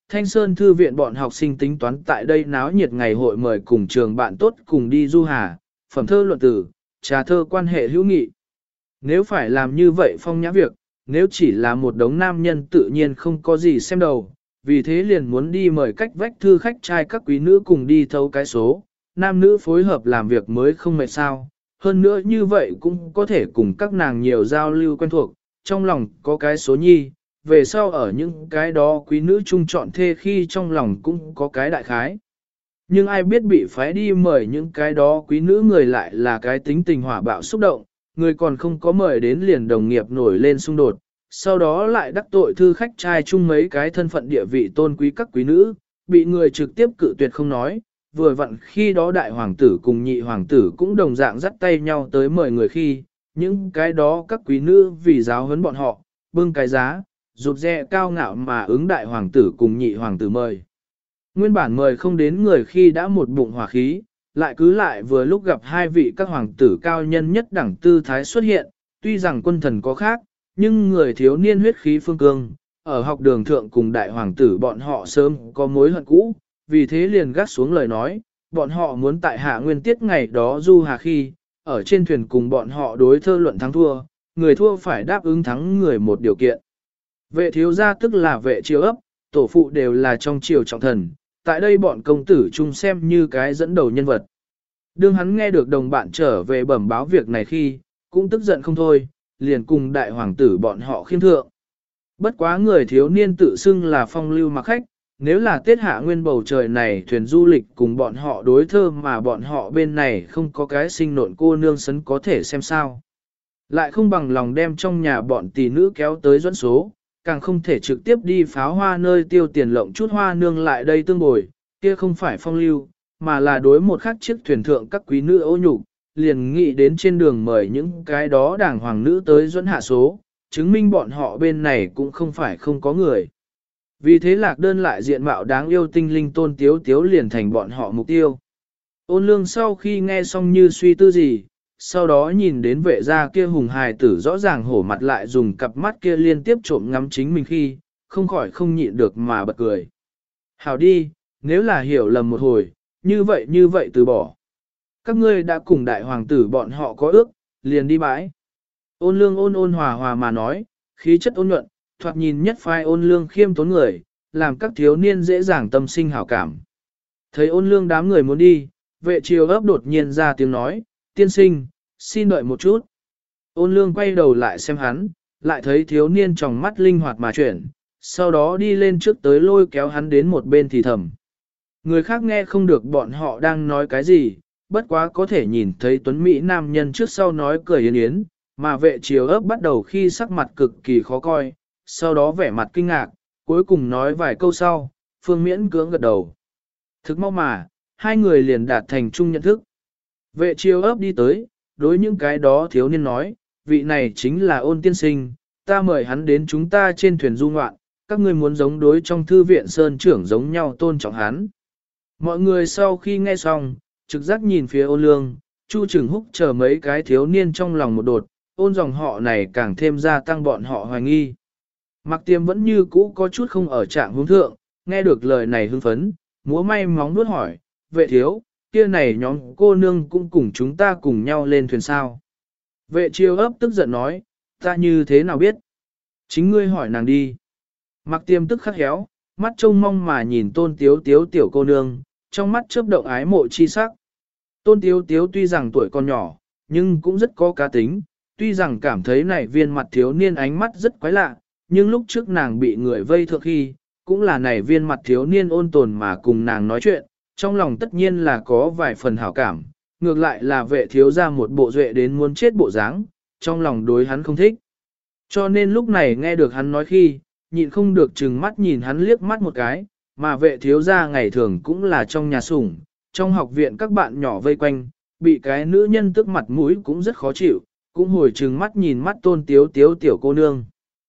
Speaker 1: Thanh Sơn Thư viện bọn học sinh tính toán tại đây náo nhiệt ngày hội mời cùng trường bạn tốt cùng đi du hà, phẩm thơ luận tử, trà thơ quan hệ hữu nghị. Nếu phải làm như vậy phong nhã việc, nếu chỉ là một đống nam nhân tự nhiên không có gì xem đầu, vì thế liền muốn đi mời cách vách thư khách trai các quý nữ cùng đi thấu cái số, nam nữ phối hợp làm việc mới không mệt sao. Hơn nữa như vậy cũng có thể cùng các nàng nhiều giao lưu quen thuộc, trong lòng có cái số nhi, về sau ở những cái đó quý nữ chung chọn thê khi trong lòng cũng có cái đại khái. Nhưng ai biết bị phái đi mời những cái đó quý nữ người lại là cái tính tình hỏa bạo xúc động, người còn không có mời đến liền đồng nghiệp nổi lên xung đột, sau đó lại đắc tội thư khách trai chung mấy cái thân phận địa vị tôn quý các quý nữ, bị người trực tiếp cự tuyệt không nói, vừa vặn khi đó đại hoàng tử cùng nhị hoàng tử cũng đồng dạng dắt tay nhau tới mời người khi, những cái đó các quý nữ vì giáo huấn bọn họ, bưng cái giá, rụt rè cao ngạo mà ứng đại hoàng tử cùng nhị hoàng tử mời. Nguyên bản mời không đến người khi đã một bụng hỏa khí, lại cứ lại vừa lúc gặp hai vị các hoàng tử cao nhân nhất đẳng tư thái xuất hiện, tuy rằng quân thần có khác, nhưng người thiếu niên huyết khí phương cương, ở học đường thượng cùng đại hoàng tử bọn họ sớm có mối hận cũ, vì thế liền gắt xuống lời nói, bọn họ muốn tại hạ nguyên tiết ngày đó du hà khi, ở trên thuyền cùng bọn họ đối thơ luận thắng thua, người thua phải đáp ứng thắng người một điều kiện. Vệ thiếu gia tức là vệ triều ấp, tổ phụ đều là trong triều trọng thần, tại đây bọn công tử chung xem như cái dẫn đầu nhân vật. Đương hắn nghe được đồng bạn trở về bẩm báo việc này khi, cũng tức giận không thôi, liền cùng đại hoàng tử bọn họ khiêm thượng. Bất quá người thiếu niên tự xưng là phong lưu mặc khách, nếu là tiết hạ nguyên bầu trời này thuyền du lịch cùng bọn họ đối thơ mà bọn họ bên này không có cái sinh nộn cô nương sấn có thể xem sao. Lại không bằng lòng đem trong nhà bọn tỷ nữ kéo tới dẫn số, càng không thể trực tiếp đi pháo hoa nơi tiêu tiền lộng chút hoa nương lại đây tương bồi, kia không phải phong lưu, mà là đối một khắc chiếc thuyền thượng các quý nữ ô nhục, liền nghĩ đến trên đường mời những cái đó đảng hoàng nữ tới dẫn hạ số, chứng minh bọn họ bên này cũng không phải không có người. Vì thế lạc đơn lại diện mạo đáng yêu tinh linh tôn tiếu tiếu liền thành bọn họ mục tiêu. Ôn lương sau khi nghe xong như suy tư gì, sau đó nhìn đến vệ gia kia hùng hài tử rõ ràng hổ mặt lại dùng cặp mắt kia liên tiếp trộm ngắm chính mình khi, không khỏi không nhịn được mà bật cười. Hảo đi, nếu là hiểu lầm một hồi, như vậy từ bỏ. Các ngươi đã cùng đại hoàng tử bọn họ có ước, liền đi bãi. Ôn lương ôn hòa hòa mà nói, khí chất ôn nhuận, thoạt nhìn nhất phai ôn lương khiêm tốn người, làm các thiếu niên dễ dàng tâm sinh hảo cảm. Thấy ôn lương đám người muốn đi, vệ triều ấp đột nhiên ra tiếng nói, tiên sinh, xin đợi một chút. Ôn lương quay đầu lại xem hắn, lại thấy thiếu niên trong mắt linh hoạt mà chuyển, sau đó đi lên trước tới lôi kéo hắn đến một bên thì thầm. Người khác nghe không được bọn họ đang nói cái gì, bất quá có thể nhìn thấy tuấn Mỹ nam nhân trước sau nói cười yến yến, mà vệ triều ấp bắt đầu khi sắc mặt cực kỳ khó coi, sau đó vẻ mặt kinh ngạc, cuối cùng nói vài câu sau, Phương Miễn cưỡng gật đầu. Thực mau mà, hai người liền đạt thành chung nhận thức. Vệ triều ấp đi tới, đối những cái đó thiếu niên nói, vị này chính là Ôn tiên sinh, ta mời hắn đến chúng ta trên thuyền du ngoạn, các ngươi muốn giống đối trong thư viện sơn trưởng giống nhau tôn trọng hắn. Mọi người sau khi nghe xong, trực giác nhìn phía Ôn lương, Chu Trừng Húc chờ mấy cái thiếu niên trong lòng một đột, Ôn dòng họ này càng thêm gia tăng bọn họ hoài nghi. Mặc Tiêm vẫn như cũ có chút không ở trạng hướng thượng, nghe được lời này hưng phấn, múa may móng nuốt hỏi, vệ thiếu, kia này nhóm cô nương cũng cùng chúng ta cùng nhau lên thuyền sao. Vệ triều ấp tức giận nói, ta như thế nào biết? Chính ngươi hỏi nàng đi. Mặc Tiêm tức khắc héo, mắt trông mong mà nhìn tôn tiếu tiếu tiểu cô nương, trong mắt chớp động ái mộ chi sắc. Tôn tiếu tiếu tuy rằng tuổi còn nhỏ, nhưng cũng rất có cá tính, tuy rằng cảm thấy này viên mặt thiếu niên ánh mắt rất quái lạ, nhưng lúc trước nàng bị người vây thượng khi, cũng là này viên mặt thiếu niên ôn tồn mà cùng nàng nói chuyện, trong lòng tất nhiên là có vài phần hảo cảm, ngược lại là vệ thiếu ra một bộ duệ đến muốn chết bộ dáng, trong lòng đối hắn không thích. Cho nên lúc này nghe được hắn nói khi, nhịn không được chừng mắt nhìn hắn liếc mắt một cái, mà vệ thiếu ra ngày thường cũng là trong nhà sủng, trong học viện các bạn nhỏ vây quanh, bị cái nữ nhân tức mặt mũi cũng rất khó chịu, cũng hồi chừng mắt nhìn mắt tôn tiếu tiếu tiểu cô nương.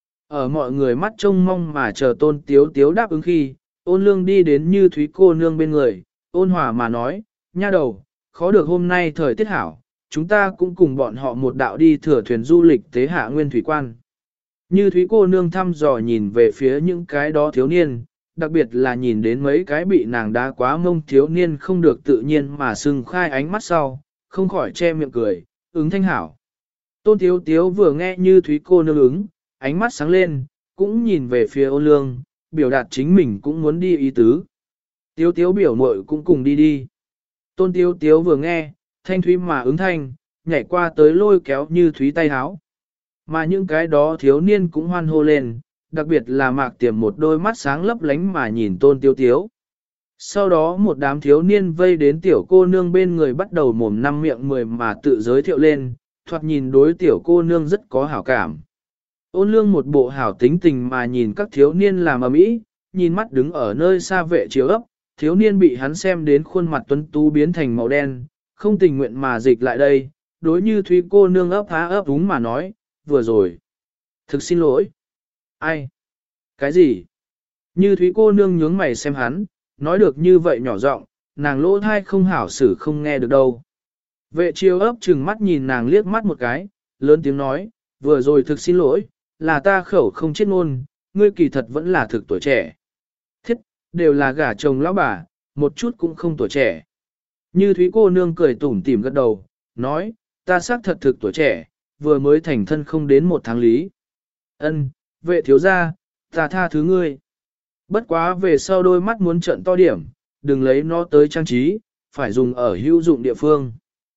Speaker 1: Ở mọi người mắt trông mong mà chờ tôn tiếu tiếu đáp ứng khi, ôn lương đi đến như thúy cô nương bên người, ôn hòa mà nói, nha đầu, khó được hôm nay thời tiết hảo, chúng ta cũng cùng bọn họ một đạo đi thừa thuyền du lịch tế hạ nguyên thủy quan. Như thúy cô nương thăm dò nhìn về phía những cái đó thiếu niên, đặc biệt là nhìn đến mấy cái bị nàng đá quá mông thiếu niên không được tự nhiên mà sưng khai ánh mắt sau, không khỏi che miệng cười, ứng thanh hảo. Tôn Tiếu Tiếu vừa nghe Như Thúy cô nương ứng, ánh mắt sáng lên, cũng nhìn về phía Ôn Lương, biểu đạt chính mình cũng muốn đi ý tứ. Tiếu Tiếu biểu muội cũng cùng đi đi. Tôn Tiếu Tiếu vừa nghe, thanh thúy mà ứng thanh, nhảy qua tới lôi kéo Như Thúy tay háo. Mà những cái đó thiếu niên cũng hoan hô lên, đặc biệt là Mạc Tiềm một đôi mắt sáng lấp lánh mà nhìn Tôn Tiếu Tiếu. Sau đó một đám thiếu niên vây đến tiểu cô nương bên người bắt đầu mồm năm miệng mười mà tự giới thiệu lên, thoạt nhìn đối tiểu cô nương rất có hảo cảm. Ôn Lương một bộ hảo tính tình mà nhìn các thiếu niên làm ầm ĩ, nhìn mắt đứng ở nơi xa vệ chiếu ấp, thiếu niên bị hắn xem đến khuôn mặt tuấn tú biến thành màu đen, không tình nguyện mà dịch lại đây, đối Như Thúy cô nương ấp há ấp úng mà nói, vừa rồi. Thực xin lỗi. Ai? Cái gì? Như Thúy cô nương nhướng mày xem hắn, nói được như vậy nhỏ giọng, nàng lỗ thai không hảo xử không nghe được đâu. Vệ chiếu ấp chừng mắt nhìn nàng liếc mắt một cái, lớn tiếng nói, vừa rồi thực xin lỗi, là ta khẩu không chết ngôn, ngươi kỳ thật vẫn là thực tuổi trẻ. Thiết, đều là gả chồng lão bà, một chút cũng không tuổi trẻ. Như Thúy cô nương cười tủm tỉm gật đầu, nói, ta xác thật thực tuổi trẻ, vừa mới thành thân không đến một tháng lý. Ân, vệ thiếu gia, ta tha thứ ngươi. Bất quá về sau đôi mắt muốn trận to điểm, đừng lấy nó tới trang trí, phải dùng ở hữu dụng địa phương.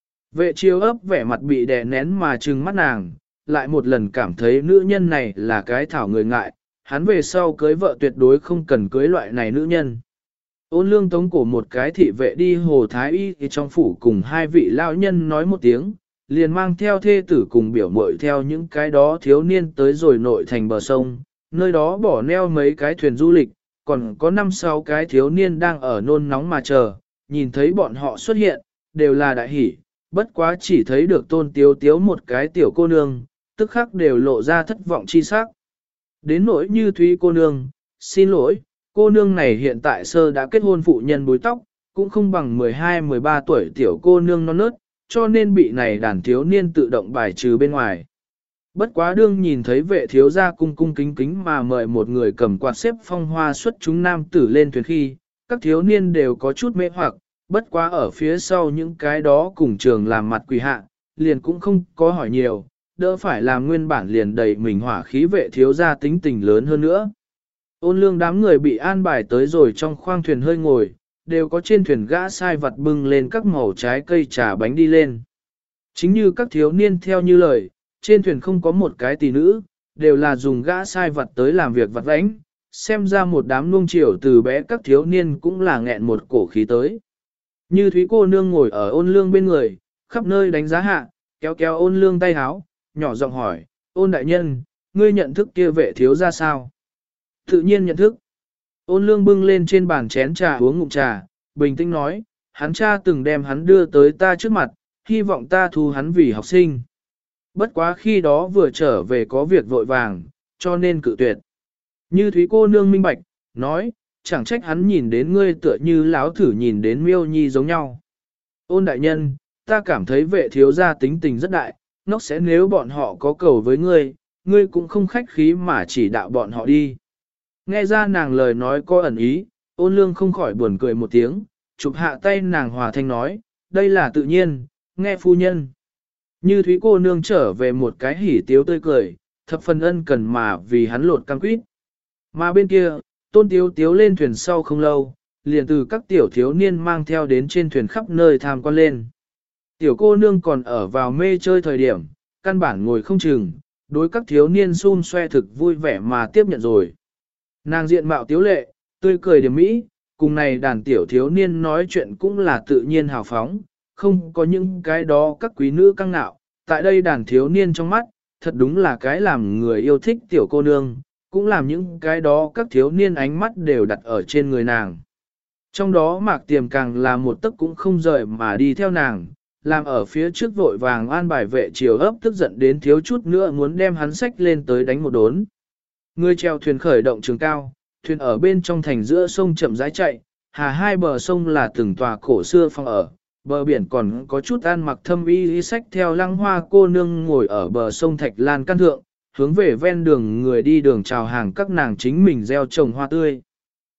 Speaker 1: Vệ chiêu ấp vẻ mặt bị đè nén mà trừng mắt nàng, lại một lần cảm thấy nữ nhân này là cái thảo người ngại, hắn về sau cưới vợ tuyệt đối không cần cưới loại này nữ nhân. Ôn Lương tống cổ một cái thị vệ đi Hồ Thái Y thì trong phủ cùng hai vị lão nhân nói một tiếng, liền mang theo thê tử cùng biểu muội theo những cái đó thiếu niên tới rồi nội thành bờ sông, nơi đó bỏ neo mấy cái thuyền du lịch, còn có 5-6 cái thiếu niên đang ở nôn nóng mà chờ, nhìn thấy bọn họ xuất hiện, đều là đại hỷ, bất quá chỉ thấy được Tôn Tiếu Tiếu một cái tiểu cô nương, tức khắc đều lộ ra thất vọng chi sắc. Đến nỗi Như Thúy cô nương, xin lỗi, cô nương này hiện tại sơ đã kết hôn phụ nhân búi tóc, cũng không bằng 12-13 tuổi tiểu cô nương non nớt, cho nên bị này đàn thiếu niên tự động bài trừ bên ngoài. Bất quá đương nhìn thấy vệ thiếu gia cung cung kính kính mà mời một người cầm quạt xếp phong hoa xuất chúng nam tử lên thuyền khi, các thiếu niên đều có chút mê hoặc, bất quá ở phía sau những cái đó cùng trường làm mặt quỳ hạ, liền cũng không có hỏi nhiều, đỡ phải làm nguyên bản liền đầy mình hỏa khí vệ thiếu gia tính tình lớn hơn nữa. Ôn Lương đám người bị an bài tới rồi trong khoang thuyền hơi ngồi, đều có trên thuyền gã sai vặt bưng lên các màu trái cây trà bánh đi lên. Chính như các thiếu niên theo như lời, trên thuyền không có một cái tỷ nữ, đều là dùng gã sai vặt tới làm việc vặt vãnh, xem ra một đám nuông chiều từ bé các thiếu niên cũng là nghẹn một cổ khí tới. Như Thúy cô nương ngồi ở Ôn Lương bên người, khắp nơi đánh giá hạ, kéo kéo Ôn Lương tay háo, nhỏ giọng hỏi, Ôn đại nhân, ngươi nhận thức kia vệ thiếu ra sao? Tự nhiên nhận thức. Ôn Lương bưng lên trên bàn chén trà uống ngụm trà, bình tĩnh nói, hắn cha từng đem hắn đưa tới ta trước mặt, hy vọng ta thu hắn vì học sinh. Bất quá khi đó vừa trở về có việc vội vàng, cho nên cự tuyệt. Như Thúy cô nương minh bạch, nói, chẳng trách hắn nhìn đến ngươi tựa như láo thử nhìn đến miêu nhi giống nhau. Ôn đại nhân, ta cảm thấy vệ thiếu gia tính tình rất đại, nó sẽ nếu bọn họ có cầu với ngươi, ngươi cũng không khách khí mà chỉ đạo bọn họ đi. Nghe ra nàng lời nói có ẩn ý, Ôn Lương không khỏi buồn cười một tiếng, chụp hạ tay nàng hòa thanh nói, đây là tự nhiên, nghe phu nhân. Như Thúy cô nương trở về một cái hỉ tiếu tươi cười, thập phần ân cần mà vì hắn lột cam quýt. Mà bên kia, Tôn Tiếu Tiếu lên thuyền sau không lâu, liền từ các tiểu thiếu niên mang theo đến trên thuyền khắp nơi tham quan lên. Tiểu cô nương còn ở vào mê chơi thời điểm, căn bản ngồi không chừng, đối các thiếu niên xun xoe thực vui vẻ mà tiếp nhận rồi. Nàng diện mạo tiếu lệ, tươi cười điểm mỹ, cùng này đàn tiểu thiếu niên nói chuyện cũng là tự nhiên hào phóng, không có những cái đó các quý nữ căng nạo. Tại đây đàn thiếu niên trong mắt, thật đúng là cái làm người yêu thích tiểu cô nương, cũng làm những cái đó các thiếu niên ánh mắt đều đặt ở trên người nàng. Trong đó Mạc Tiềm càng là một tấc cũng không rời mà đi theo nàng, làm ở phía trước vội vàng an bài vệ chiều ấp tức giận đến thiếu chút nữa muốn đem hắn sách lên tới đánh một đốn. Người treo thuyền khởi động trường cao, thuyền ở bên trong thành giữa sông chậm rãi chạy, hà hai bờ sông là từng tòa cổ xưa phong ở, bờ biển còn có chút ăn mặc thâm y sách theo lăng hoa cô nương ngồi ở bờ sông Thạch Lan căn thượng, hướng về ven đường người đi đường chào hàng các nàng chính mình gieo trồng hoa tươi.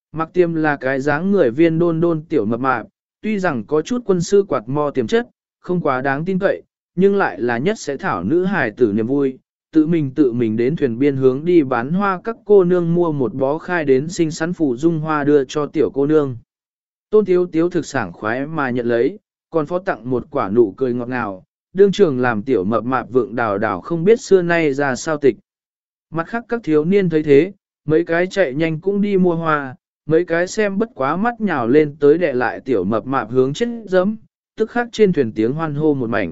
Speaker 1: Mạc Tiêm là cái dáng người viên đôn đôn tiểu mập mạp, tuy rằng có chút quân sư quạt mo tiềm chất, không quá đáng tin cậy, nhưng lại là nhất sẽ thảo nữ hài tử niềm vui, tự mình đến thuyền biên hướng đi bán hoa các cô nương mua một bó khai đến xinh xắn phủ dung hoa đưa cho tiểu cô nương. Tôn Tiếu Tiếu thực sảng khoái mà nhận lấy, còn phó tặng một quả nụ cười ngọt ngào, đương trường làm tiểu mập mạp vượng đào đào không biết xưa nay ra sao tịch. Mặt khác các thiếu niên thấy thế, mấy cái chạy nhanh cũng đi mua hoa, mấy cái xem bất quá mắt nhào lên tới đè lại tiểu mập mạp hướng chết giấm, tức khắc trên thuyền tiếng hoan hô một mảnh.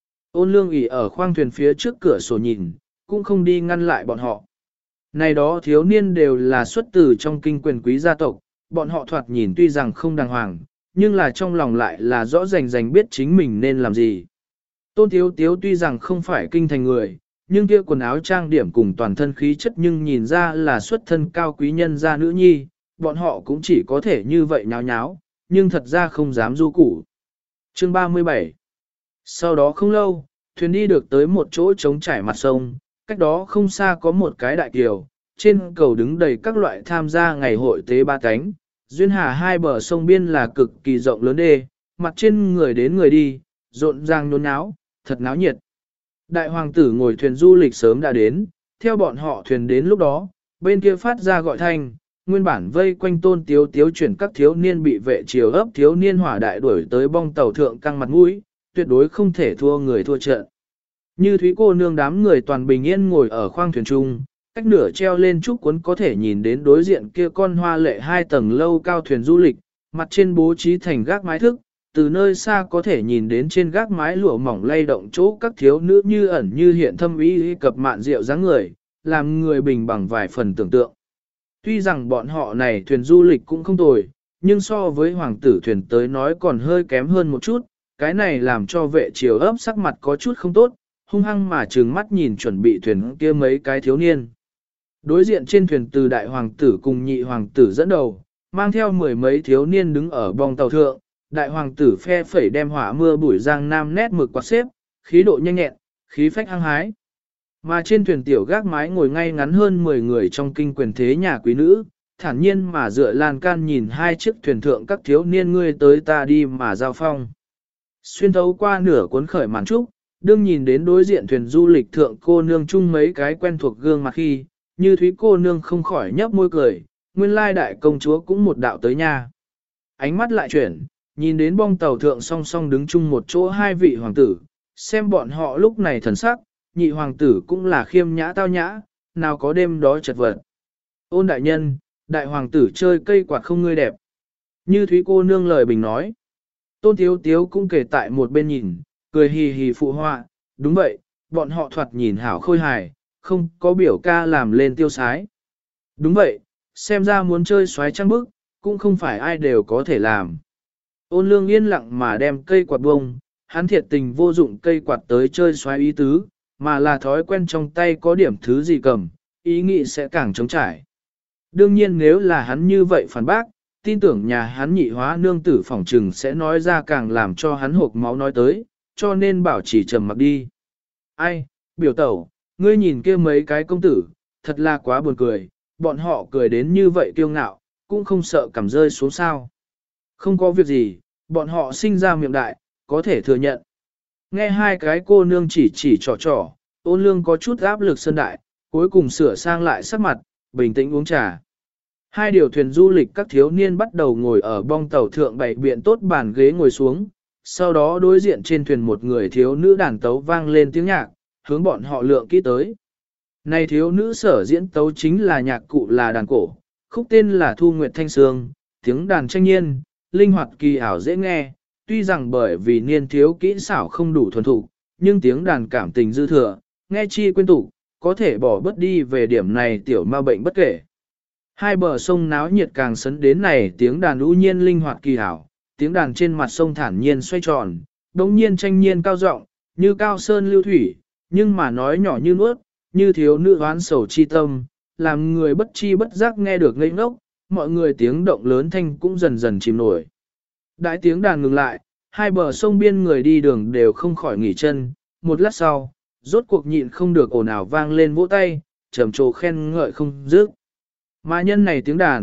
Speaker 1: Ôn lương ỉ ở khoang thuyền phía trước cửa sổ nhìn, cũng không đi ngăn lại bọn họ. Này đó thiếu niên đều là xuất từ trong kinh quyền quý gia tộc, bọn họ thoạt nhìn tuy rằng không đàng hoàng, nhưng là trong lòng lại là rõ rành biết chính mình nên làm gì. Tôn Tiếu Tiếu tuy rằng không phải kinh thành người, nhưng kia quần áo trang điểm cùng toàn thân khí chất nhưng nhìn ra là xuất thân cao quý nhân gia nữ nhi, bọn họ cũng chỉ có thể như vậy nháo nháo, nhưng thật ra không dám du củ. Chương 37. Sau đó không lâu, thuyền đi được tới một chỗ trống trải mặt sông, cách đó không xa có một cái đại kiều, trên cầu đứng đầy các loại tham gia ngày hội tế ba cánh. Duyên hà hai bờ sông biên là cực kỳ rộng lớn đê, mặt trên người đến người đi, rộn ràng nhốn nháo, thật náo nhiệt. Đại hoàng tử ngồi thuyền du lịch sớm đã đến, theo bọn họ thuyền đến lúc đó, bên kia phát ra gọi thanh, nguyên bản vây quanh Tôn Tiếu Tiếu chuyển các thiếu niên bị vệ triều ấp thiếu niên hỏa đại đuổi tới bong tàu thượng căng mặt mũi, tuyệt đối không thể thua người thua trận. Như Thúy cô nương đám người toàn bình yên ngồi ở khoang thuyền trung, cách nửa treo lên trúc cuốn có thể nhìn đến đối diện kia con hoa lệ 2 tầng lâu cao thuyền du lịch, mặt trên bố trí thành gác mái thức, từ nơi xa có thể nhìn đến trên gác mái lụa mỏng lay động chỗ các thiếu nữ như ẩn như hiện thâm ý cập mạn rượu dáng người, làm người bình bằng vài phần tưởng tượng. Tuy rằng bọn họ này thuyền du lịch cũng không tồi, nhưng so với hoàng tử thuyền tới nói còn hơi kém hơn một chút, cái này làm cho vệ triều ấp sắc mặt có chút không tốt, hung hăng mà trừng mắt nhìn chuẩn bị thuyền kia mấy cái thiếu niên. Đối diện trên thuyền từ đại hoàng tử cùng nhị hoàng tử dẫn đầu, mang theo 10 mấy thiếu niên đứng ở bong tàu thượng, đại hoàng tử phe phẩy đem hỏa mưa bụi giang nam nét mực quạt xếp, khí độ nhanh nhẹn, khí phách hăng hái. Mà trên thuyền tiểu gác mái ngồi ngay ngắn hơn 10 người trong kinh quyền thế nhà quý nữ, thản nhiên mà dựa lan can nhìn hai chiếc thuyền thượng các thiếu niên ngươi tới ta đi mà giao phong. Xuyên thấu qua nửa cuốn khởi màn trúc, đương nhìn đến đối diện thuyền du lịch thượng cô nương chung mấy cái quen thuộc gương mặt khi, như Thúy cô nương không khỏi nhấp môi cười, nguyên lai đại công chúa cũng một đạo tới nha. Ánh mắt lại chuyển, nhìn đến bong tàu thượng song song đứng chung một chỗ hai vị hoàng tử, xem bọn họ lúc này thần sắc, nhị hoàng tử cũng là khiêm nhã tao nhã, nào có đêm đó chật vật. Ôn đại nhân, đại hoàng tử chơi cây quạt không ngươi đẹp. Như Thúy cô nương lời bình nói. Tôn Tiếu Tiếu cũng kể tại một bên nhìn, cười hì hì phụ họa, đúng vậy, bọn họ thoạt nhìn hảo khôi hài, không có biểu ca làm lên tiêu sái. Đúng vậy, xem ra muốn chơi xoáy trăng bức, cũng không phải ai đều có thể làm. Ôn lương yên lặng mà đem cây quạt bông, hắn thiệt tình vô dụng cây quạt tới chơi xoáy ý tứ, mà là thói quen trong tay có điểm thứ gì cầm, ý nghĩ sẽ càng trống trải. Đương nhiên nếu là hắn như vậy phản bác, tin tưởng nhà hắn nhị hóa nương tử phỏng trừng sẽ nói ra càng làm cho hắn hộp máu nói tới, cho nên bảo chỉ trầm mặc đi. Ai, biểu tẩu, ngươi nhìn kia mấy cái công tử, thật là quá buồn cười, bọn họ cười đến như vậy kiêu ngạo, cũng không sợ cảm rơi xuống sao. Không có việc gì, bọn họ sinh ra miệng đại, có thể thừa nhận. Nghe hai cái cô nương chỉ trò, ôn lương có chút áp lực sân đại, cuối cùng sửa sang lại sắc mặt, bình tĩnh uống trà. Hai điều thuyền du lịch các thiếu niên bắt đầu ngồi ở bong tàu thượng bày biện tốt bàn ghế ngồi xuống, sau đó đối diện trên thuyền một người thiếu nữ đàn tấu vang lên tiếng nhạc, hướng bọn họ lượng kỹ tới. Này thiếu nữ sở diễn tấu chính là nhạc cụ là đàn cổ, khúc tên là Thu Nguyệt Thanh Sương, tiếng đàn tranh nhiên, linh hoạt kỳ ảo dễ nghe, tuy rằng bởi vì niên thiếu kỹ xảo không đủ thuần thục, nhưng tiếng đàn cảm tình dư thừa, nghe chi quên tụ, có thể bỏ bớt đi về điểm này tiểu ma bệnh bất kể. Hai bờ sông náo nhiệt càng sấn đến này tiếng đàn ưu nhiên linh hoạt kỳ ảo, tiếng đàn trên mặt sông thản nhiên xoay tròn, đống nhiên tranh nhiên cao rộng, như cao sơn lưu thủy, nhưng mà nói nhỏ như nuốt, như thiếu nữ hoán sầu chi tâm, làm người bất chi bất giác nghe được ngây ngốc, mọi người tiếng động lớn thanh cũng dần dần chìm nổi. Đại tiếng đàn ngừng lại, hai bờ sông biên người đi đường đều không khỏi nghỉ chân, một lát sau, rốt cuộc nhịn không được ồn ào vang lên vỗ tay, trầm trồ khen ngợi không dứt. Mà nhân này tiếng đàn,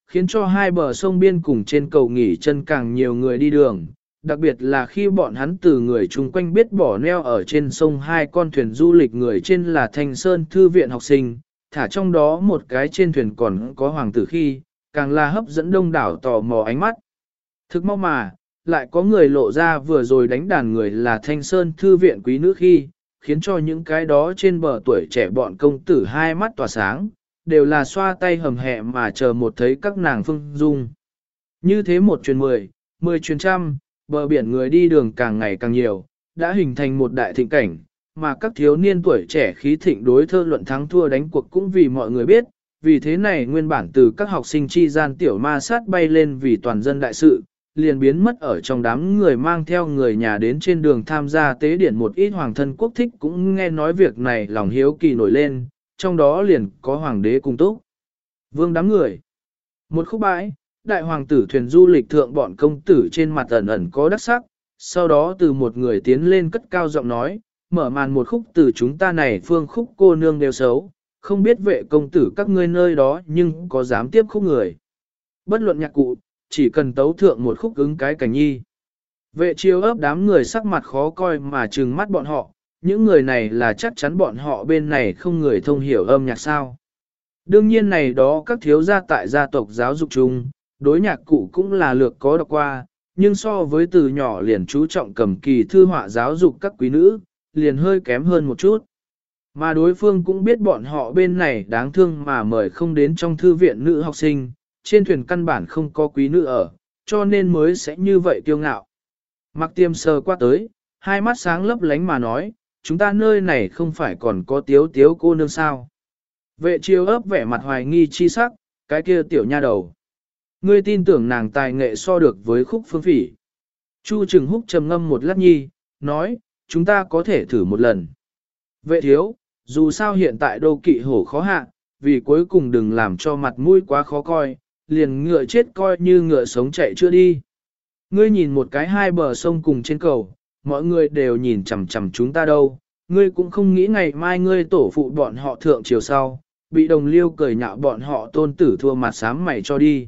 Speaker 1: khiến cho hai bờ sông biên cùng trên cầu nghỉ chân càng nhiều người đi đường. Đặc biệt là khi bọn hắn từ người chung quanh biết bỏ neo ở trên sông hai con thuyền du lịch người trên là Thanh Sơn Thư viện học sinh, thả trong đó một cái trên thuyền còn có hoàng tử khi, càng là hấp dẫn đông đảo tò mò ánh mắt. Thực mau mà, lại có người lộ ra vừa rồi đánh đàn người là Thanh Sơn Thư viện quý nữ khi, khiến cho những cái đó trên bờ tuổi trẻ bọn công tử hai mắt tỏa sáng, đều là xoa tay hầm hẹ mà chờ một thấy các nàng phương dung. Như thế một truyền 10, 10 truyền trăm, bờ biển người đi đường càng ngày càng nhiều, đã hình thành một đại thịnh cảnh, mà các thiếu niên tuổi trẻ khí thịnh đối thơ luận thắng thua đánh cuộc cũng vì mọi người biết, vì thế này nguyên bản từ các học sinh chi gian tiểu ma sát bay lên vì toàn dân đại sự, liền biến mất ở trong đám người mang theo người nhà đến trên đường tham gia tế điển một ít hoàng thân quốc thích cũng nghe nói việc này lòng hiếu kỳ nổi lên, trong đó liền có hoàng đế cùng túc. Vương đám người. Một khúc bãi, đại hoàng tử thuyền du lịch thượng bọn công tử trên mặt ẩn ẩn có đắc sắc, sau đó từ một người tiến lên cất cao giọng nói, mở màn một khúc từ chúng ta này phương khúc cô nương đều xấu, không biết vệ công tử các ngươi nơi đó nhưng có dám tiếp khúc người. Bất luận nhạc cụ, chỉ cần tấu thượng một khúc ứng cái cảnh nhi. Vệ chiêu ấp đám người sắc mặt khó coi mà trừng mắt bọn họ, những người này là chắc chắn bọn họ bên này không người thông hiểu âm nhạc sao. Đương nhiên này đó các thiếu gia tại gia tộc giáo dục chung, đối nhạc cụ cũng là lược có đọc qua, nhưng so với từ nhỏ liền chú trọng cầm kỳ thư họa giáo dục các quý nữ, liền hơi kém hơn một chút. Mà đối phương cũng biết bọn họ bên này đáng thương mà mời không đến trong thư viện nữ học sinh, trên thuyền căn bản không có quý nữ ở, cho nên mới sẽ như vậy kiêu ngạo. Mặc Tiêm sờ qua tới, hai mắt sáng lấp lánh mà nói, chúng ta nơi này không phải còn có tiếu tiếu cô nương sao. Vệ chiêu ấp vẻ mặt hoài nghi chi sắc, cái kia tiểu nha đầu. Ngươi tin tưởng nàng tài nghệ so được với khúc phương phỉ. Chu Trừng Húc trầm ngâm một lát nhi, nói, chúng ta có thể thử một lần. Vệ thiếu, dù sao hiện tại đô kỵ hổ khó hạ, vì cuối cùng đừng làm cho mặt mũi quá khó coi, liền ngựa chết coi như ngựa sống chạy chưa đi. Ngươi nhìn một cái hai bờ sông cùng trên cầu, mọi người đều nhìn chằm chằm chúng ta đâu, ngươi cũng không nghĩ ngày mai ngươi tổ phụ bọn họ thượng chiều sau, bị đồng liêu cười nhạo bọn họ tôn tử thua mặt sám mày cho đi.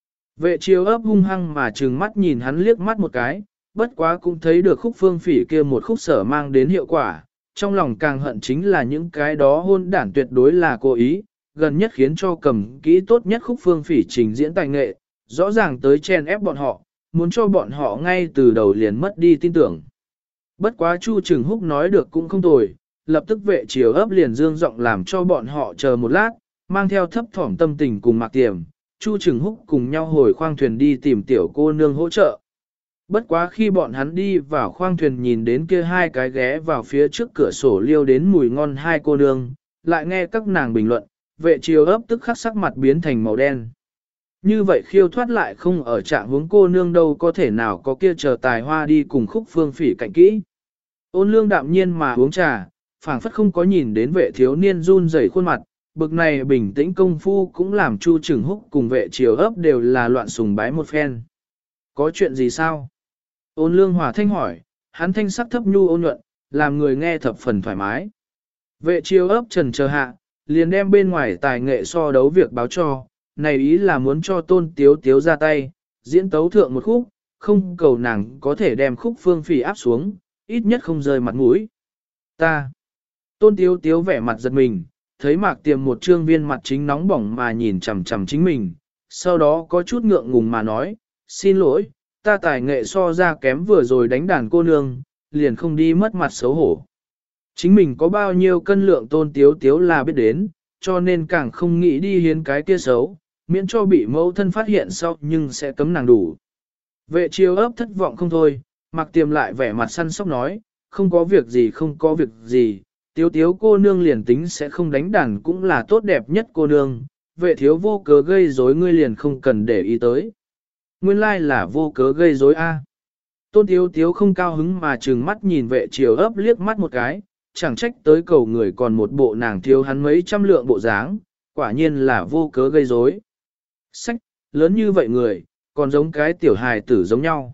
Speaker 1: Vệ chiêu ấp hung hăng mà trừng mắt nhìn hắn liếc mắt một cái, bất quá cũng thấy được khúc phương phỉ kia một khúc sở mang đến hiệu quả, trong lòng càng hận chính là những cái đó hôn đản tuyệt đối là cố ý, gần nhất khiến cho cầm kỹ tốt nhất khúc phương phỉ trình diễn tài nghệ, rõ ràng tới chen ép bọn họ, muốn cho bọn họ ngay từ đầu liền mất đi tin tưởng. Bất quá Chu Trừng Húc nói được cũng không tồi, lập tức vệ chiều ấp liền dương giọng làm cho bọn họ chờ một lát, mang theo thấp thỏm tâm tình cùng Mạc Tiềm, Chu Trừng Húc cùng nhau hồi khoang thuyền đi tìm tiểu cô nương hỗ trợ. Bất quá khi bọn hắn đi vào khoang thuyền nhìn đến kia hai cái ghé vào phía trước cửa sổ liêu đến mùi ngon hai cô nương, lại nghe các nàng bình luận, vệ chiều ấp tức khắc sắc mặt biến thành màu đen. Như vậy khiêu thoát lại không ở trạng hướng cô nương đâu có thể nào có kia chờ tài hoa đi cùng khúc phương phỉ cạnh kỹ. Ôn lương đạm nhiên mà uống trà, phảng phất không có nhìn đến vệ thiếu niên run rẩy khuôn mặt, bực này bình tĩnh công phu cũng làm Chu Trừng Húc cùng vệ chiều ấp đều là loạn sùng bái một phen. Có chuyện gì sao? Ôn lương hòa thanh hỏi, hắn thanh sắc thấp nhu ôn nhuận, làm người nghe thập phần thoải mái. Vệ chiều ấp trần chờ hạ, liền đem bên ngoài tài nghệ so đấu việc báo cho, này ý là muốn cho tôn tiếu tiếu ra tay, diễn tấu thượng một khúc, không cầu nàng có thể đem khúc phương phỉ áp xuống, ít nhất không rơi mặt mũi. Ta. Tôn tiếu tiếu vẻ mặt giật mình, thấy Mạc Tiềm một trương viên mặt chính nóng bỏng mà nhìn chằm chằm chính mình, sau đó có chút ngượng ngùng mà nói, xin lỗi, ta tài nghệ so ra kém vừa rồi đánh đàn cô nương, liền không đi mất mặt xấu hổ. Chính mình có bao nhiêu cân lượng tôn tiếu tiếu là biết đến, cho nên càng không nghĩ đi hiến cái kia xấu, miễn cho bị mẫu thân phát hiện sau nhưng sẽ cấm nàng đủ. Vệ chiêu ấp thất vọng không thôi, Mạc Tiềm lại vẻ mặt săn sóc nói, không có việc gì không có việc gì, tiếu tiếu cô nương liền tính sẽ không đánh đàn cũng là tốt đẹp nhất cô nương, vệ thiếu vô cớ gây rối ngươi liền không cần để ý tới. Nguyên lai là vô cớ gây rối a. Tôn tiếu tiếu không cao hứng mà trừng mắt nhìn vệ chiều ấp liếc mắt một cái, chẳng trách tới cầu người còn một bộ nàng thiếu hắn mấy trăm lượng bộ dáng, quả nhiên là vô cớ gây rối. Sách, lớn như vậy người, còn giống cái tiểu hài tử giống nhau.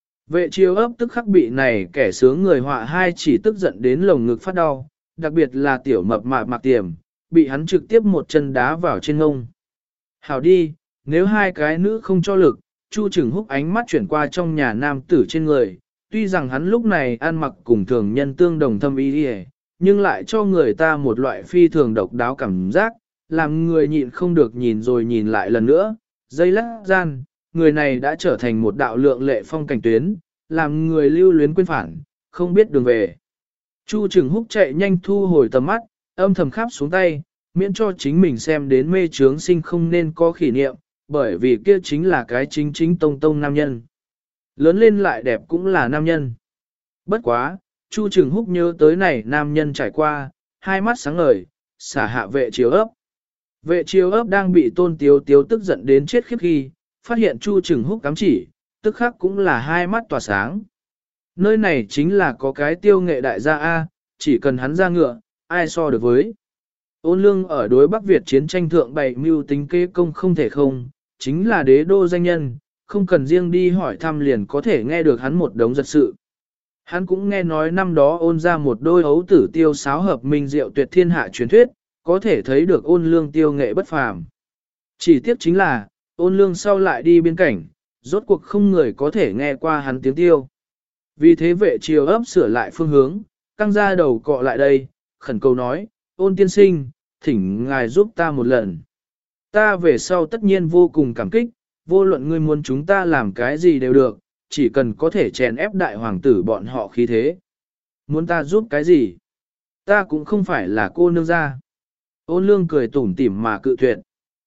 Speaker 1: Vệ chiêu ấp tức khắc bị này kẻ sướng người họa hai chỉ tức giận đến lồng ngực phát đau, đặc biệt là tiểu mập mạp Mạc Tiềm, bị hắn trực tiếp một chân đá vào trên ngông. Hảo đi, Nếu hai cái nữ không cho lực, Chu Trừng Húc ánh mắt chuyển qua trong nhà nam tử trên người, tuy rằng hắn lúc này ăn mặc cùng thường nhân tương đồng thâm ý đi, nhưng lại cho người ta một loại phi thường độc đáo cảm giác, làm người nhịn không được nhìn rồi nhìn lại lần nữa. Giây lát gian, người này đã trở thành một đạo lượng lệ phong cảnh tuyến, làm người lưu luyến quên phản, không biết đường về. Chu Trừng Húc chạy nhanh thu hồi tầm mắt, âm thầm khắp xuống tay, miễn cho chính mình xem đến mê trướng sinh không nên có kỷ niệm, bởi vì kia chính là cái chính chính tông tông nam nhân. Lớn lên lại đẹp cũng là nam nhân. Bất quá, Chu Trừng Húc nhớ tới này nam nhân trải qua, hai mắt sáng ngời, xả hạ vệ chiếu ấp. Vệ chiếu ấp đang bị Tôn Tiếu Tiếu tức giận đến chết khiếp khi, phát hiện Chu Trừng Húc cắm chỉ, tức khắc cũng là hai mắt tỏa sáng. Nơi này chính là có cái tiêu nghệ đại gia A, chỉ cần hắn ra ngựa, ai so được với. Ôn Lương ở đối Bắc Việt chiến tranh thượng bày mưu tính kế công không thể không, chính là đế đô danh nhân, không cần riêng đi hỏi thăm liền có thể nghe được hắn một đống giật sự. Hắn cũng nghe nói năm đó ôn ra một đôi ấu tử tiêu sáo hợp minh diệu tuyệt thiên hạ truyền thuyết, có thể thấy được Ôn Lương tiêu nghệ bất phàm. Chỉ tiếc chính là, Ôn Lương sau lại đi biên cảnh, rốt cuộc không người có thể nghe qua hắn tiếng tiêu. Vì thế vệ triều ấp sửa lại phương hướng, căng ra đầu cọ lại đây, khẩn cầu nói, Ôn tiên sinh, thỉnh ngài giúp ta một lần. Ta về sau tất nhiên vô cùng cảm kích, vô luận ngươi muốn chúng ta làm cái gì đều được, chỉ cần có thể chèn ép đại hoàng tử bọn họ khí thế. Muốn ta giúp cái gì? Ta cũng không phải là cô nương gia. Ôn Lương cười tủm tỉm mà cự tuyệt.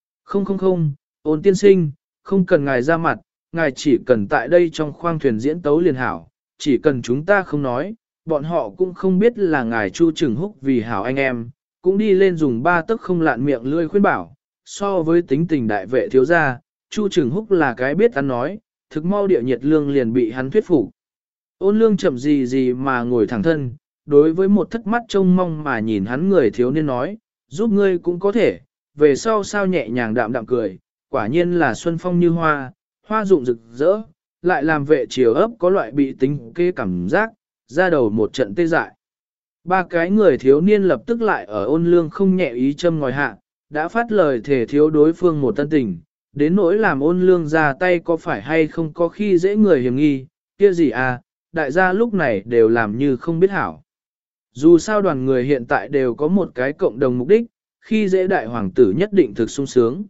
Speaker 1: Không, Ôn tiên sinh, không cần ngài ra mặt, ngài chỉ cần tại đây trong khoang thuyền diễn tấu liền hảo, chỉ cần chúng ta không nói, bọn họ cũng không biết là ngài Chu Trừng Húc vì hảo anh em, cũng đi lên dùng ba tấc không lạn miệng lươi khuyên bảo, so với tính tình đại vệ thiếu gia, Chu Trừng Húc là cái biết ăn nói, thực mau địa nhiệt lương liền bị hắn thuyết phục. Ôn Lương chậm gì mà ngồi thẳng thân, đối với một thất mắt trông mong mà nhìn hắn người thiếu niên nói, giúp ngươi cũng có thể, về sau sao nhẹ nhàng đạm đạm cười, quả nhiên là xuân phong như hoa, hoa rụng rực rỡ, lại làm vệ chiều ấp có loại bị tính kế cảm giác, ra đầu một trận tê dại. Ba cái người thiếu niên lập tức lại ở Ôn Lương không nhẹ ý châm ngòi hạ, đã phát lời thể thiếu đối phương một tân tình, đến nỗi làm Ôn Lương ra tay có phải hay không có khi dễ người hiểm nghi, kia gì à, đại gia lúc này đều làm như không biết hảo. Dù sao đoàn người hiện tại đều có một cái cộng đồng mục đích, khi dễ đại hoàng tử nhất định thực sung sướng.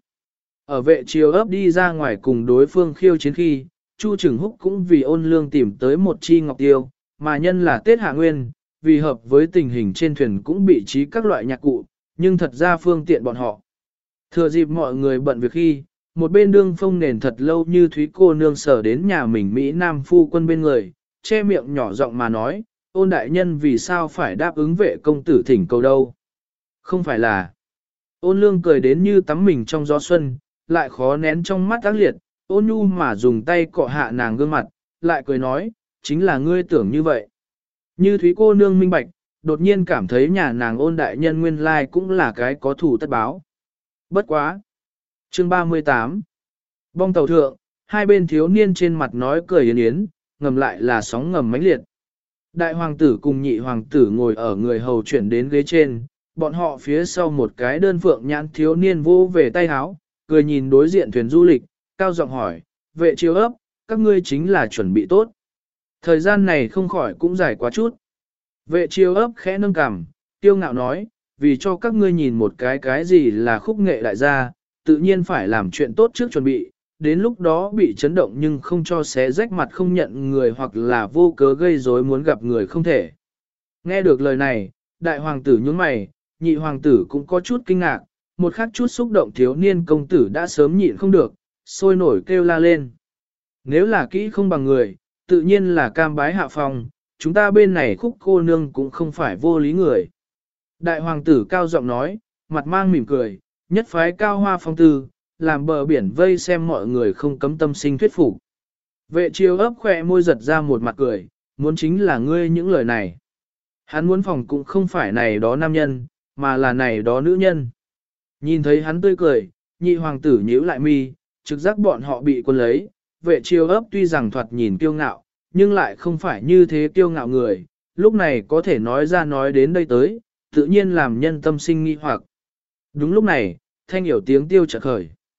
Speaker 1: Ở vệ triều ấp đi ra ngoài cùng đối phương khiêu chiến khi, Chu Trừng Húc cũng vì Ôn Lương tìm tới một chi ngọc tiêu, mà nhân là Tết Hạ Nguyên, vì hợp với tình hình trên thuyền cũng bị trí các loại nhạc cụ, nhưng thật ra phương tiện bọn họ. Thừa dịp mọi người bận việc khi, một bên đương phong nền thật lâu như Thúy cô nương sở đến nhà mình Mỹ Nam phu quân bên người, che miệng nhỏ giọng mà nói, Ôn đại nhân vì sao phải đáp ứng vệ công tử thỉnh cầu đâu. Không phải là. Ôn Lương cười đến như tắm mình trong gió xuân, lại khó nén trong mắt ác liệt, Ôn nhu mà dùng tay cọ hạ nàng gương mặt, lại cười nói, chính là ngươi tưởng như vậy. Như Thúy cô nương minh bạch, đột nhiên cảm thấy nhà nàng Ôn đại nhân nguyên lai cũng là cái có thủ tất báo. Bất quá. Chương 38 Bong tàu thượng, hai bên thiếu niên trên mặt nói cười yến yến, ngầm lại là sóng ngầm mãnh liệt. Đại hoàng tử cùng nhị hoàng tử ngồi ở người hầu chuyển đến ghế trên, bọn họ phía sau một cái đơn phượng nhãn thiếu niên vô về tay háo, cười nhìn đối diện thuyền du lịch, cao giọng hỏi, vệ chiếu ấp, các ngươi chính là chuẩn bị tốt. Thời gian này không khỏi cũng dài quá chút. Vệ chiếu ấp khẽ nâng cằm, tiêu ngạo nói, vì cho các ngươi nhìn một cái gì là khúc nghệ đại gia, tự nhiên phải làm chuyện tốt trước chuẩn bị, đến lúc đó bị chấn động nhưng không cho xé rách mặt không nhận người hoặc là vô cớ gây rối muốn gặp người không thể. Nghe được lời này, đại hoàng tử nhướng mày, nhị hoàng tử cũng có chút kinh ngạc, một khắc chút xúc động thiếu niên công tử đã sớm nhịn không được, sôi nổi kêu la lên. Nếu là kỹ không bằng người, tự nhiên là cam bái hạ phòng, chúng ta bên này khúc cô nương cũng không phải vô lý người. Đại hoàng tử cao giọng nói, mặt mang mỉm cười, nhất phái cao hoa phong tư, làm bờ biển vây xem mọi người không cấm tâm sinh thuyết phục. Vệ chiêu ấp khỏe môi giật ra một mặt cười, muốn chính là ngươi những lời này. Hắn muốn phòng cũng không phải này đó nam nhân, mà là này đó nữ nhân. Nhìn thấy hắn tươi cười, nhị hoàng tử nhíu lại mi, trực giác bọn họ bị quân lấy. Vệ chiêu ấp tuy rằng thoạt nhìn kiêu ngạo, nhưng lại không phải như thế kiêu ngạo người, lúc này có thể nói ra nói đến đây tới, tự nhiên làm nhân tâm sinh nghi hoặc. Đúng lúc này, thanh hiểu tiếng tiêu chợt khởi.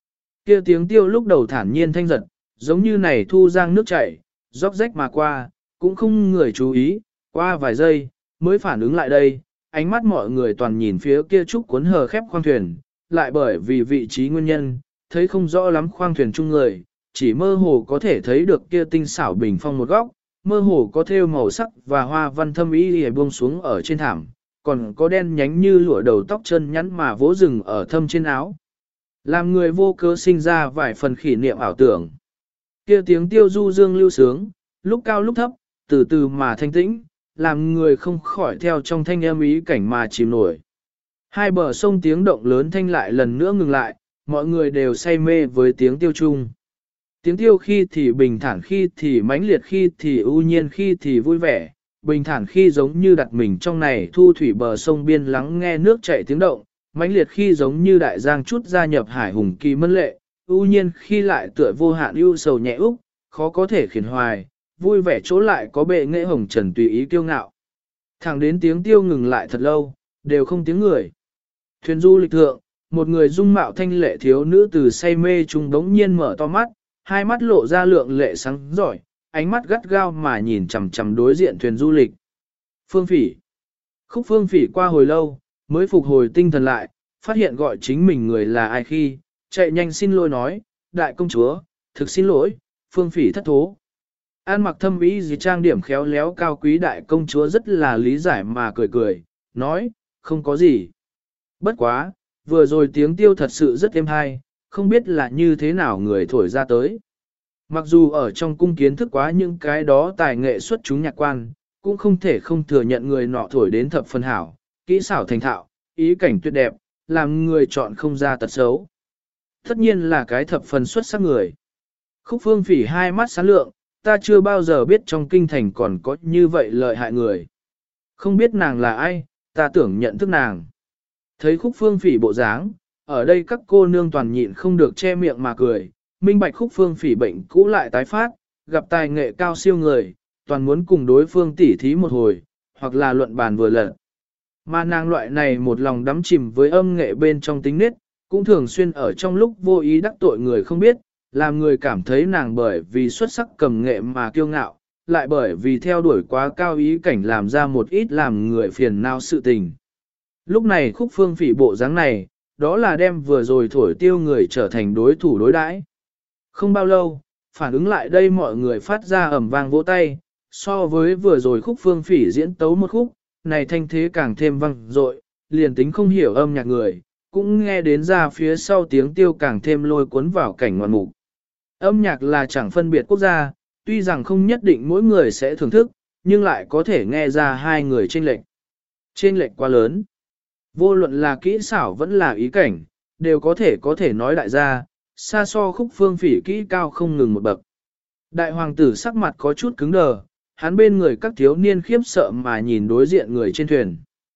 Speaker 1: Kia tiếng tiêu lúc đầu thản nhiên thanh giật, giống như này thu giang nước chảy, róc rách mà qua, cũng không người chú ý, qua vài giây, mới phản ứng lại đây, ánh mắt mọi người toàn nhìn phía kia trúc cuốn hờ khép khoang thuyền, lại bởi vì vị trí nguyên nhân, thấy không rõ lắm khoang thuyền chung người, chỉ mơ hồ có thể thấy được kia tinh xảo bình phong một góc, mơ hồ có thêu màu sắc và hoa văn thâm ý buông xuống ở trên thảm, còn có đen nhánh như lụa đầu tóc chân nhắn mà vỗ rừng ở thâm trên áo. Làm người vô cớ sinh ra vài phần kỷ niệm ảo tưởng. Kia tiếng tiêu du dương lưu sướng, lúc cao lúc thấp, từ từ mà thanh tĩnh, làm người không khỏi theo trong thanh âm ý cảnh mà chìm nổi. Hai bờ sông tiếng động lớn thanh lại lần nữa ngừng lại, mọi người đều say mê với tiếng tiêu chung. Tiếng tiêu khi thì bình thản, khi thì mãnh liệt, khi thì ưu nhiên, khi thì vui vẻ, bình thản khi giống như đặt mình trong này thu thủy bờ sông biên lắng nghe nước chảy tiếng động, mãnh liệt khi giống như đại giang chút gia nhập hải hùng kỳ mân lệ, ưu nhiên khi lại tựa vô hạn ưu sầu nhẹ úc, khó có thể khiển hoài, vui vẻ chỗ lại có bệ nghệ hồng trần tùy ý kiêu ngạo. Thẳng đến tiếng tiêu ngừng lại thật lâu, đều không tiếng người. Thuyền du lịch thượng, một người dung mạo thanh lệ thiếu nữ từ say mê trung đống nhiên mở to mắt, hai mắt lộ ra lượng lệ sáng giỏi, ánh mắt gắt gao mà nhìn chằm chằm đối diện thuyền du lịch. Phương Phỉ. Khúc Phương Phỉ qua hồi lâu, mới phục hồi tinh thần lại, phát hiện gọi chính mình người là ai khi, chạy nhanh xin lỗi nói, đại công chúa, thực xin lỗi, Phương Phỉ thất thố. An mặc thâm ý gì trang điểm khéo léo cao quý đại công chúa rất là lý giải mà cười cười, nói, không có gì. Bất quá, vừa rồi tiếng tiêu thật sự rất êm hay, không biết là như thế nào người thổi ra tới. Mặc dù ở trong cung kiến thức quá những cái đó tài nghệ xuất chúng nhạc quan, cũng không thể không thừa nhận người nọ thổi đến thập phân hảo, kỹ xảo thành thạo, ý cảnh tuyệt đẹp, làm người chọn không ra tật xấu. Tất nhiên là cái thập phần xuất sắc người. Khúc Phương Phỉ hai mắt sáng lượng, ta chưa bao giờ biết trong kinh thành còn có như vậy lợi hại người. Không biết nàng là ai, ta tưởng nhận thức nàng. Thấy Khúc Phương Phỉ bộ dáng, ở đây các cô nương toàn nhịn không được che miệng mà cười, minh bạch Khúc Phương Phỉ bệnh cũ lại tái phát, gặp tài nghệ cao siêu người, toàn muốn cùng đối phương tỉ thí một hồi, hoặc là luận bàn vừa lần. Mà nàng loại này một lòng đắm chìm với âm nghệ bên trong tính nết, cũng thường xuyên ở trong lúc vô ý đắc tội người không biết, làm người cảm thấy nàng bởi vì xuất sắc cầm nghệ mà kiêu ngạo, lại bởi vì theo đuổi quá cao ý cảnh làm ra một ít làm người phiền não sự tình. Lúc này Khúc Phương Phỉ bộ dáng này, đó là đem vừa rồi thổi tiêu người trở thành đối thủ đối đãi. Không bao lâu, phản ứng lại đây mọi người phát ra ầm vang vỗ tay, so với vừa rồi Khúc Phương Phỉ diễn tấu một khúc, này thanh thế càng thêm vang dội, liền tính không hiểu âm nhạc người, cũng nghe đến ra phía sau tiếng tiêu càng thêm lôi cuốn vào cảnh ngoạn mục. Âm nhạc là chẳng phân biệt quốc gia, tuy rằng không nhất định mỗi người sẽ thưởng thức, nhưng lại có thể nghe ra hai người chênh lệch. Chênh lệch quá lớn. Vô luận là kỹ xảo vẫn là ý cảnh, đều có thể nói đại gia, xa so Khúc Phương Phỉ kỹ cao không ngừng một bậc. Đại hoàng tử sắc mặt có chút cứng đờ, hắn bên người các thiếu niên khiếp sợ mà nhìn đối diện người trên thuyền.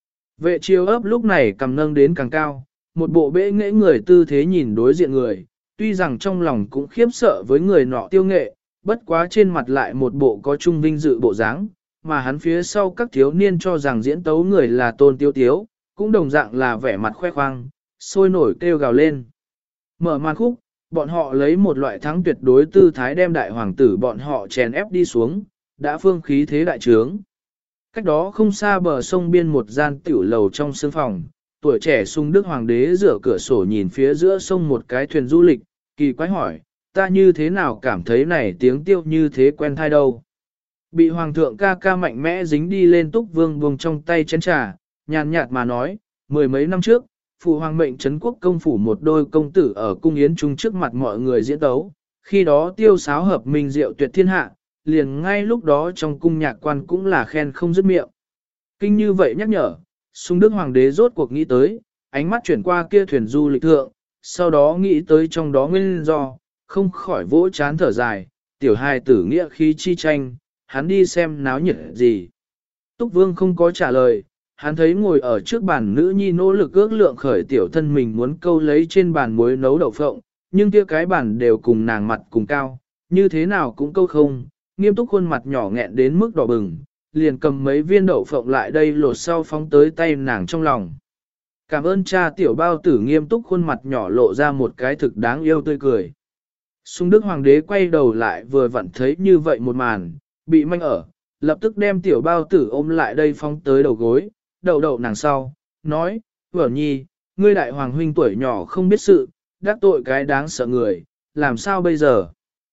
Speaker 1: Vệ chiêu ấp lúc này cầm nâng đến càng cao, một bộ bệ nghệ người tư thế nhìn đối diện người, tuy rằng trong lòng cũng khiếp sợ với người nọ tiêu nghệ, bất quá trên mặt lại một bộ có trung vinh dự bộ dáng, mà hắn phía sau các thiếu niên cho rằng diễn tấu người là Tôn Tiêu Tiếu, cũng đồng dạng là vẻ mặt khoe khoang, sôi nổi kêu gào lên. Mở màn khúc, bọn họ lấy một loại thắng tuyệt đối tư thái đem đại hoàng tử bọn họ chèn ép đi xuống, đã phương khí thế đại trướng. Cách đó không xa bờ sông biên một gian tiểu lầu trong sương phòng, tuổi trẻ sung đức hoàng đế rửa cửa sổ nhìn phía giữa sông một cái thuyền du lịch, kỳ quái hỏi, ta như thế nào cảm thấy này tiếng tiêu như thế quen thai đâu. Bị hoàng thượng ca ca mạnh mẽ dính đi lên Túc Vương buông trong tay chén trà, nhàn nhạt mà nói, mười mấy năm trước, phụ hoàng mệnh trấn quốc công phủ một đôi công tử ở cung yến trung trước mặt mọi người diễn tấu, khi đó tiêu sáo hợp minh diệu tuyệt thiên hạ, liền ngay lúc đó trong cung nhạc quan cũng là khen không dứt miệng. Kinh như vậy nhắc nhở, Sung Đức Hoàng đế rốt cuộc nghĩ tới, ánh mắt chuyển qua kia thuyền du lịch thượng, sau đó nghĩ tới trong đó nguyên do, không khỏi vỗ chán thở dài, tiểu hài tử nghĩa khí chi tranh, hắn đi xem náo nhiệt gì. Túc Vương không có trả lời, hắn thấy ngồi ở trước bàn nữ nhi nỗ lực ước lượng khởi tiểu thân mình muốn câu lấy trên bàn muối nấu đậu phộng, nhưng kia cái bàn đều cùng nàng mặt cùng cao, như thế nào cũng câu không, nghiêm túc khuôn mặt nhỏ nghẹn đến mức đỏ bừng, liền cầm mấy viên đậu phộng lại đây lột sau phóng tới tay nàng trong lòng. Cảm ơn cha. Tiểu bao tử nghiêm túc khuôn mặt nhỏ lộ ra một cái thực đáng yêu tươi cười. Sung Đức Hoàng đế quay đầu lại vừa vặn thấy như vậy một màn, bị manh ở, lập tức đem tiểu bao tử ôm lại đây phóng tới đầu gối, đậu nàng sau, nói, Vở Nhi, ngươi đại hoàng huynh tuổi nhỏ không biết sự, đắc tội cái đáng sợ người, làm sao bây giờ?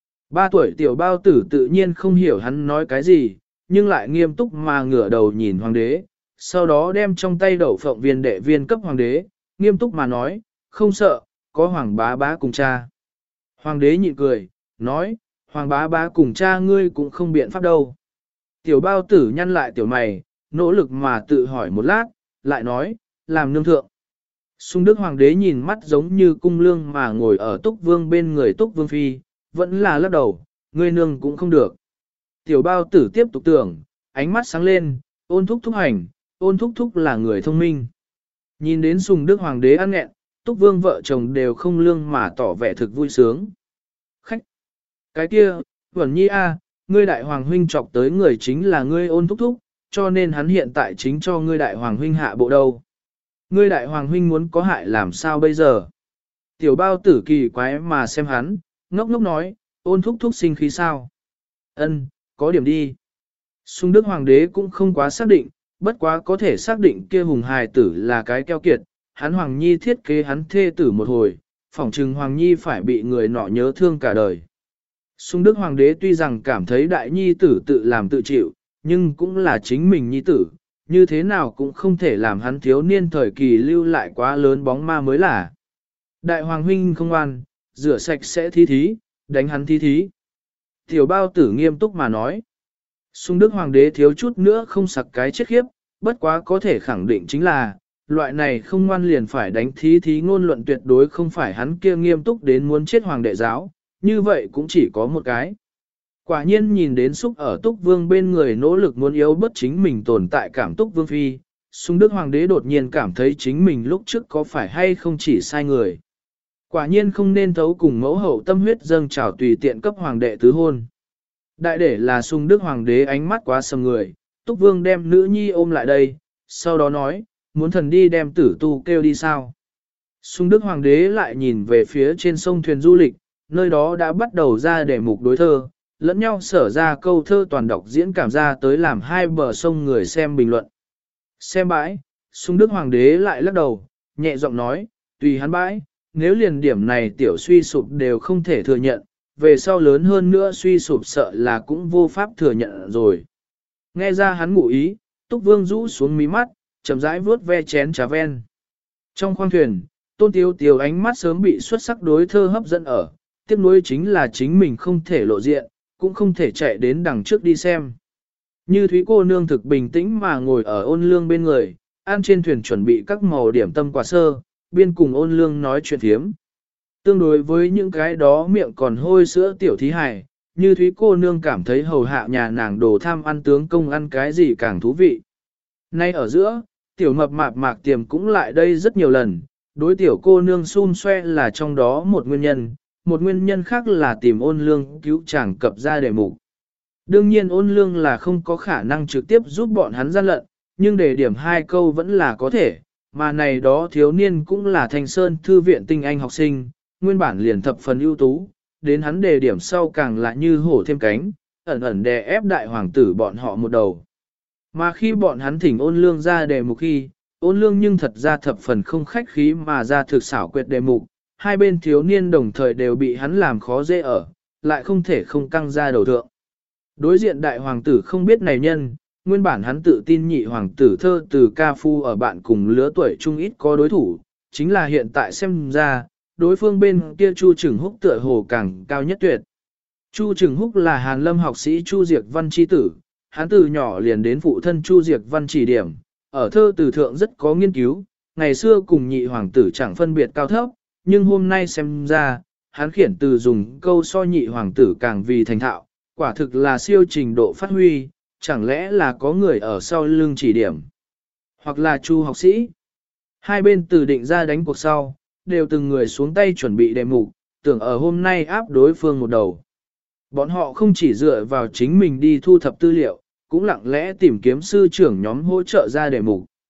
Speaker 1: 3 tuổi tiểu bao tử tự nhiên không hiểu hắn nói cái gì, nhưng lại nghiêm túc mà ngửa đầu nhìn hoàng đế, sau đó đem trong tay đậu phộng viên đệ viên cấp hoàng đế, nghiêm túc mà nói, không sợ, có hoàng bá bá cùng cha. Hoàng đế nhịn cười, nói, hoàng bá bá cùng cha ngươi cũng không biện pháp đâu. Tiểu bao tử nhăn lại tiểu mày, nỗ lực mà tự hỏi một lát, lại nói, làm nương thượng. Sung Đức Hoàng đế nhìn mắt giống như cung lương mà ngồi ở Túc Vương bên người Túc Vương Phi, vẫn là lắc đầu, ngươi nương cũng không được. Tiểu bao tử tiếp tục tưởng, ánh mắt sáng lên, ôn thúc thúc hành, ôn thúc thúc là người thông minh. Nhìn đến Sùng Đức Hoàng đế ăn nghẹn, Túc Vương vợ chồng đều không lương mà tỏ vẻ thực vui sướng. Khách! Cái kia, Vẩn Nhi a, ngươi đại hoàng huynh chọc tới người chính là ngươi ôn thúc thúc, cho nên hắn hiện tại chính cho ngươi đại hoàng huynh hạ bộ đâu. Ngươi đại hoàng huynh muốn có hại làm sao bây giờ? Tiểu bao tử kỳ quái mà xem hắn, ngốc ngốc nói, ôn thúc thúc sinh khí sao? Ân, có điểm đi. Sung Đức Hoàng đế cũng không quá xác định, bất quá có thể xác định kia hùng hài tử là cái keo kiệt, hắn Hoàng Nhi thiết kế hắn thê tử một hồi, phỏng chừng Hoàng Nhi phải bị người nọ nhớ thương cả đời. Sung Đức Hoàng đế tuy rằng cảm thấy đại nhi tử tự làm tự chịu, nhưng cũng là chính mình nhi tử, như thế nào cũng không thể làm hắn thiếu niên thời kỳ lưu lại quá lớn bóng ma mới là. Đại Hoàng huynh không ngoan, rửa sạch sẽ thí thí, đánh hắn thí thí. Tiểu bao tử nghiêm túc mà nói. Sung Đức Hoàng đế thiếu chút nữa không sặc cái chết khiếp, bất quá có thể khẳng định chính là, loại này không ngoan liền phải đánh thí thí ngôn luận tuyệt đối không phải hắn kia nghiêm túc đến muốn chết hoàng đệ giáo, như vậy cũng chỉ có một cái. Quả nhiên nhìn đến xúc ở Túc Vương bên người nỗ lực muốn yếu bất chính mình tồn tại cảm Túc Vương Phi, Sung Đức Hoàng đế đột nhiên cảm thấy chính mình lúc trước có phải hay không chỉ sai người. Quả nhiên không nên thấu cùng mẫu hậu tâm huyết dâng trào tùy tiện cấp hoàng đệ tứ hôn. Đại để là Sung Đức Hoàng đế ánh mắt quá sầm người, Túc Vương đem nữ nhi ôm lại đây, sau đó nói, muốn thần đi đem tử tu kêu đi sao. Sung Đức Hoàng đế lại nhìn về phía trên sông thuyền du lịch, nơi đó đã bắt đầu ra để mục đối thơ, lẫn nhau sở ra câu thơ toàn đọc diễn cảm ra tới làm hai bờ sông người xem bình luận. Xem bãi, Sung Đức Hoàng đế lại lắc đầu, nhẹ giọng nói, tùy hắn bãi, nếu liền điểm này tiểu suy sụp đều không thể thừa nhận, về sau lớn hơn nữa suy sụp sợ là cũng vô pháp thừa nhận rồi. Nghe ra hắn ngụ ý, Túc Vương rũ xuống mí mắt, chậm rãi vuốt ve chén trà ven. Trong khoang thuyền, Tôn Tiêu Tiêu ánh mắt sớm bị xuất sắc đối thơ hấp dẫn ở, tiếc nuối chính là chính mình không thể lộ diện, cũng không thể chạy đến đằng trước đi xem. Như Thúy cô nương thực bình tĩnh mà ngồi ở Ôn Lương bên người, ăn trên thuyền chuẩn bị các màu điểm tâm quà sơ, biên cùng Ôn Lương nói chuyện thiếm. Tương đối với những cái đó miệng còn hôi sữa tiểu thí hài, Như Thúy cô nương cảm thấy hầu hạ nhà nàng đồ tham ăn tướng công ăn cái gì càng thú vị. Nay ở giữa, tiểu mập mạp mạc tiềm cũng lại đây rất nhiều lần, đối tiểu cô nương xun xoe là trong đó một nguyên nhân khác là tìm Ôn Lương cứu chàng cập ra đề mục. Đương nhiên Ôn Lương là không có khả năng trực tiếp giúp bọn hắn gian lận, nhưng để điểm 2 câu vẫn là có thể, mà này đó thiếu niên cũng là Thanh Sơn thư viện tinh anh học sinh, nguyên bản liền thập phần ưu tú, đến hắn đề điểm sau càng là như hổ thêm cánh, ẩn ẩn đè ép đại hoàng tử bọn họ một đầu. Mà khi bọn hắn thỉnh Ôn Lương ra đề mục khi, Ôn Lương nhưng thật ra thập phần không khách khí mà ra thực xảo quyệt đề mục, hai bên thiếu niên đồng thời đều bị hắn làm khó dễ ở, lại không thể không căng ra đầu thượng. Đối diện đại hoàng tử không biết này nhân, nguyên bản hắn tự tin nhị hoàng tử thơ từ ca phu ở bạn cùng lứa tuổi trung ít có đối thủ, chính là hiện tại xem ra, đối phương bên kia Chu Trừng Húc tựa hồ càng cao nhất tuyệt. Chu Trừng Húc là Hàn Lâm học sĩ Chu Diệc Văn chi tử, hắn từ nhỏ liền đến phụ thân Chu Diệc Văn chỉ điểm, ở thơ từ thượng rất có nghiên cứu, ngày xưa cùng nhị hoàng tử chẳng phân biệt cao thấp, nhưng hôm nay xem ra, hắn khiển từ dùng câu so nhị hoàng tử càng vì thành thạo, quả thực là siêu trình độ phát huy, chẳng lẽ là có người ở sau lưng chỉ điểm, hoặc là Chu học sĩ. Hai bên từ định ra đánh cuộc sau, đều từng người xuống tay chuẩn bị đề mục, tưởng ở hôm nay áp đối phương một đầu. Bọn họ không chỉ dựa vào chính mình đi thu thập tư liệu, cũng lặng lẽ tìm kiếm sư trưởng nhóm hỗ trợ ra đề mục.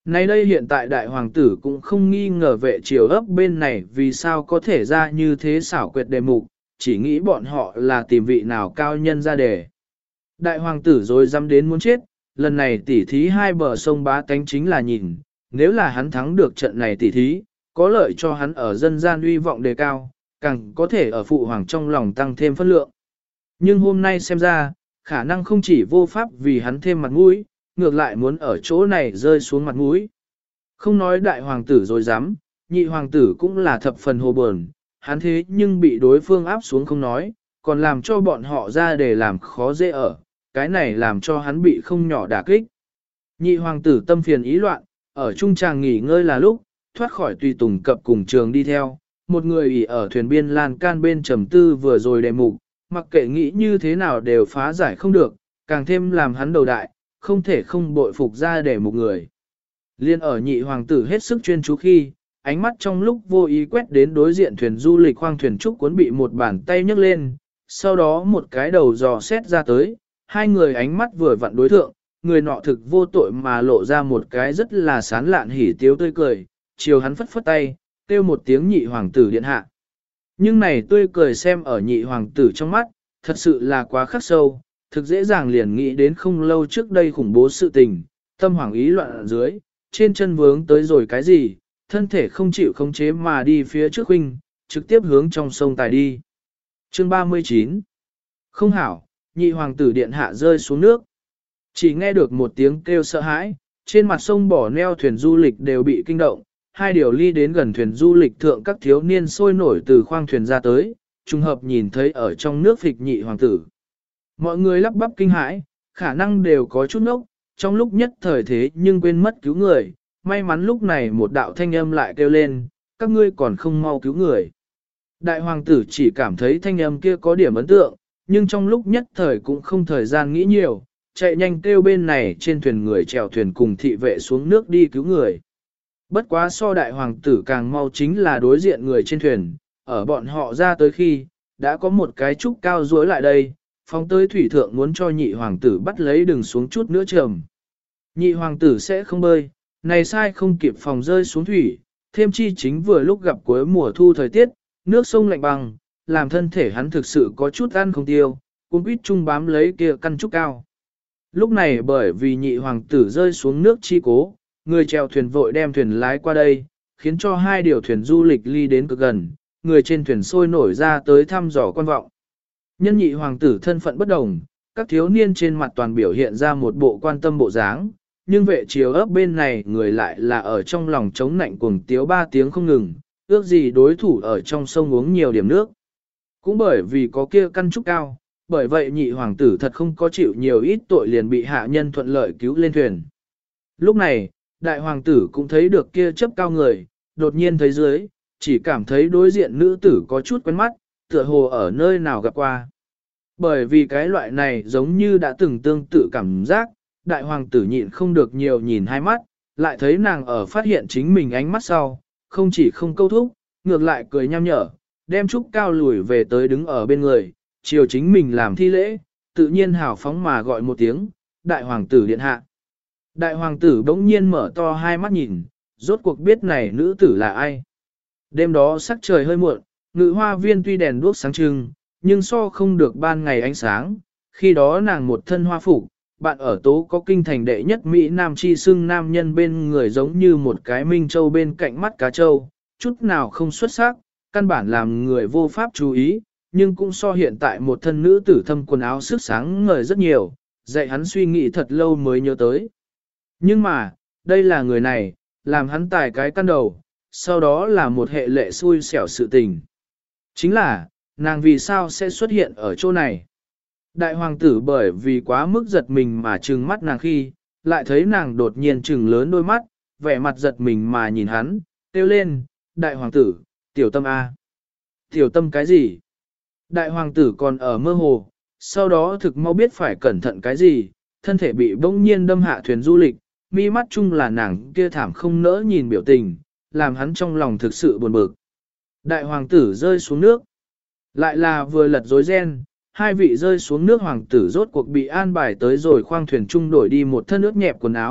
Speaker 1: Nay đây hiện tại đại hoàng tử cũng không nghi ngờ vệ triều ấp bên này vì sao có thể ra như thế xảo quyệt đề mục, chỉ nghĩ bọn họ là tìm vị nào cao nhân ra đề. Đại hoàng tử rồi dám đến muốn chết, lần này tỉ thí hai bờ sông Bá Tánh chính là nhìn, nếu là hắn thắng được trận này tỉ thí, có lợi cho hắn ở dân gian uy vọng đề cao, càng có thể ở phụ hoàng trong lòng tăng thêm phân lượng. Nhưng hôm nay xem ra, khả năng không chỉ vô pháp vì hắn thêm mặt mũi, ngược lại muốn ở chỗ này rơi xuống mặt mũi. Không nói đại hoàng tử rồi dám, nhị hoàng tử cũng là thập phần hồ buồn, hắn thế nhưng bị đối phương áp xuống không nói, còn làm cho bọn họ ra để làm khó dễ ở, cái này làm cho hắn bị không nhỏ đả kích. Nhị hoàng tử tâm phiền ý loạn, ở trung tràng nghỉ ngơi là lúc, thoát khỏi tùy tùng cập cùng trường đi theo, một người ỉ ở thuyền biên lan can bên trầm tư vừa rồi đề mục, mặc kệ nghĩ như thế nào đều phá giải không được, càng thêm làm hắn đầu đại, không thể không bội phục ra để một người. Liên ở nhị hoàng tử hết sức chuyên chú khi, ánh mắt trong lúc vô ý quét đến đối diện thuyền du lịch khoang thuyền trúc cuốn bị một bàn tay nhấc lên, sau đó một cái đầu dò xét ra tới, hai người ánh mắt vừa vặn đối thượng, người nọ thực vô tội mà lộ ra một cái rất là sán lạn hỉ tiếu tươi cười, chiều hắn phất phất tay, kêu một tiếng nhị hoàng tử điện hạ. Nhưng này tươi cười xem ở nhị hoàng tử trong mắt, thật sự là quá khắc sâu, thực dễ dàng liền nghĩ đến không lâu trước đây khủng bố sự tình, tâm hoảng ý loạn ở dưới, trên chân vướng tới rồi cái gì, thân thể không chịu khống chế mà đi phía trước huynh, trực tiếp hướng trong sông tài đi. Chương 39 Không hảo, nhị hoàng tử điện hạ rơi xuống nước. Chỉ nghe được một tiếng kêu sợ hãi, trên mặt sông bỏ neo thuyền du lịch đều bị kinh động, hai điều ly đến gần thuyền du lịch thượng các thiếu niên sôi nổi từ khoang thuyền ra tới, trùng hợp nhìn thấy ở trong nước phịch nhị hoàng tử. Mọi người lắp bắp kinh hãi, khả năng đều có chút ngốc, trong lúc nhất thời thế nhưng quên mất cứu người, may mắn lúc này một đạo thanh âm lại kêu lên, các ngươi còn không mau cứu người. Đại hoàng tử chỉ cảm thấy thanh âm kia có điểm ấn tượng, nhưng trong lúc nhất thời cũng không thời gian nghĩ nhiều, chạy nhanh kêu bên này trên thuyền người chèo thuyền cùng thị vệ xuống nước đi cứu người. Bất quá so đại hoàng tử càng mau chính là đối diện người trên thuyền, ở bọn họ ra tới khi, đã có một cái trúc cao duỗi lại đây, phóng tới thủy thượng muốn cho nhị hoàng tử bắt lấy đừng xuống chút nữa trầm. Nhị hoàng tử sẽ không bơi, này sai không kịp phòng rơi xuống thủy, thêm chi chính vừa lúc gặp cuối mùa thu thời tiết, nước sông lạnh băng, làm thân thể hắn thực sự có chút ăn không tiêu, cũng quýt chung bám lấy kia căn trúc cao. Lúc này bởi vì nhị hoàng tử rơi xuống nước chi cố, người chèo thuyền vội đem thuyền lái qua đây, khiến cho hai điều thuyền du lịch ly đến cực gần, người trên thuyền sôi nổi ra tới thăm dò quan vọng. Nhân nhị hoàng tử thân phận bất đồng, các thiếu niên trên mặt toàn biểu hiện ra một bộ quan tâm bộ dáng, nhưng vệ chiếu ấp bên này người lại là ở trong lòng chống nạnh cuồng tiếu 3 tiếng không ngừng, ước gì đối thủ ở trong sông uống nhiều điểm nước. Cũng bởi vì có kia căn trúc cao, bởi vậy nhị hoàng tử thật không có chịu nhiều ít tội liền bị hạ nhân thuận lợi cứu lên thuyền. Lúc này, đại hoàng tử cũng thấy được kia chấp cao người, đột nhiên thấy dưới, chỉ cảm thấy đối diện nữ tử có chút quen mắt, tựa hồ ở nơi nào gặp qua. Bởi vì cái loại này giống như đã từng tương tự cảm giác, đại hoàng tử nhịn không được nhiều nhìn hai mắt, lại thấy nàng ở phát hiện chính mình ánh mắt sau, không chỉ không câu thúc, ngược lại cười nham nhở, đem trúc cao lùi về tới đứng ở bên người, chiều chính mình làm thi lễ, tự nhiên hào phóng mà gọi một tiếng, đại hoàng tử điện hạ. Đại hoàng tử bỗng nhiên mở to hai mắt nhìn, rốt cuộc biết này nữ tử là ai. Đêm đó sắc trời hơi muộn, ngự hoa viên tuy đèn đuốc sáng trưng, nhưng so không được ban ngày ánh sáng, khi đó nàng một thân hoa phục, bạn ở tố có kinh thành đệ nhất Mỹ Nam chi xưng nam nhân bên người giống như một cái minh châu bên cạnh mắt cá châu, chút nào không xuất sắc, căn bản làm người vô pháp chú ý, nhưng cũng so hiện tại một thân nữ tử thâm quần áo sức sáng ngời rất nhiều, dạy hắn suy nghĩ thật lâu mới nhớ tới. Nhưng mà, đây là người này, làm hắn tài cái căn đầu, sau đó là một hệ lệ xui xẻo sự tình. Chính là, nàng vì sao sẽ xuất hiện ở chỗ này? Đại hoàng tử bởi vì quá mức giật mình mà trừng mắt nàng khi, lại thấy nàng đột nhiên trừng lớn đôi mắt, vẻ mặt giật mình mà nhìn hắn, kêu lên, đại hoàng tử, tiểu tâm A. Tiểu tâm cái gì? Đại hoàng tử còn ở mơ hồ, sau đó thực mau biết phải cẩn thận cái gì, thân thể bị bỗng nhiên đâm hạ thuyền du lịch, mi mắt chung là nàng kia thảm không nỡ nhìn biểu tình, làm hắn trong lòng thực sự buồn bực. Đại hoàng tử rơi xuống nước, lại là vừa lật rối ren, hai vị rơi xuống nước hoàng tử rốt cuộc bị an bài tới rồi khoang thuyền chung đổi đi một thân ướt nhẹp quần áo,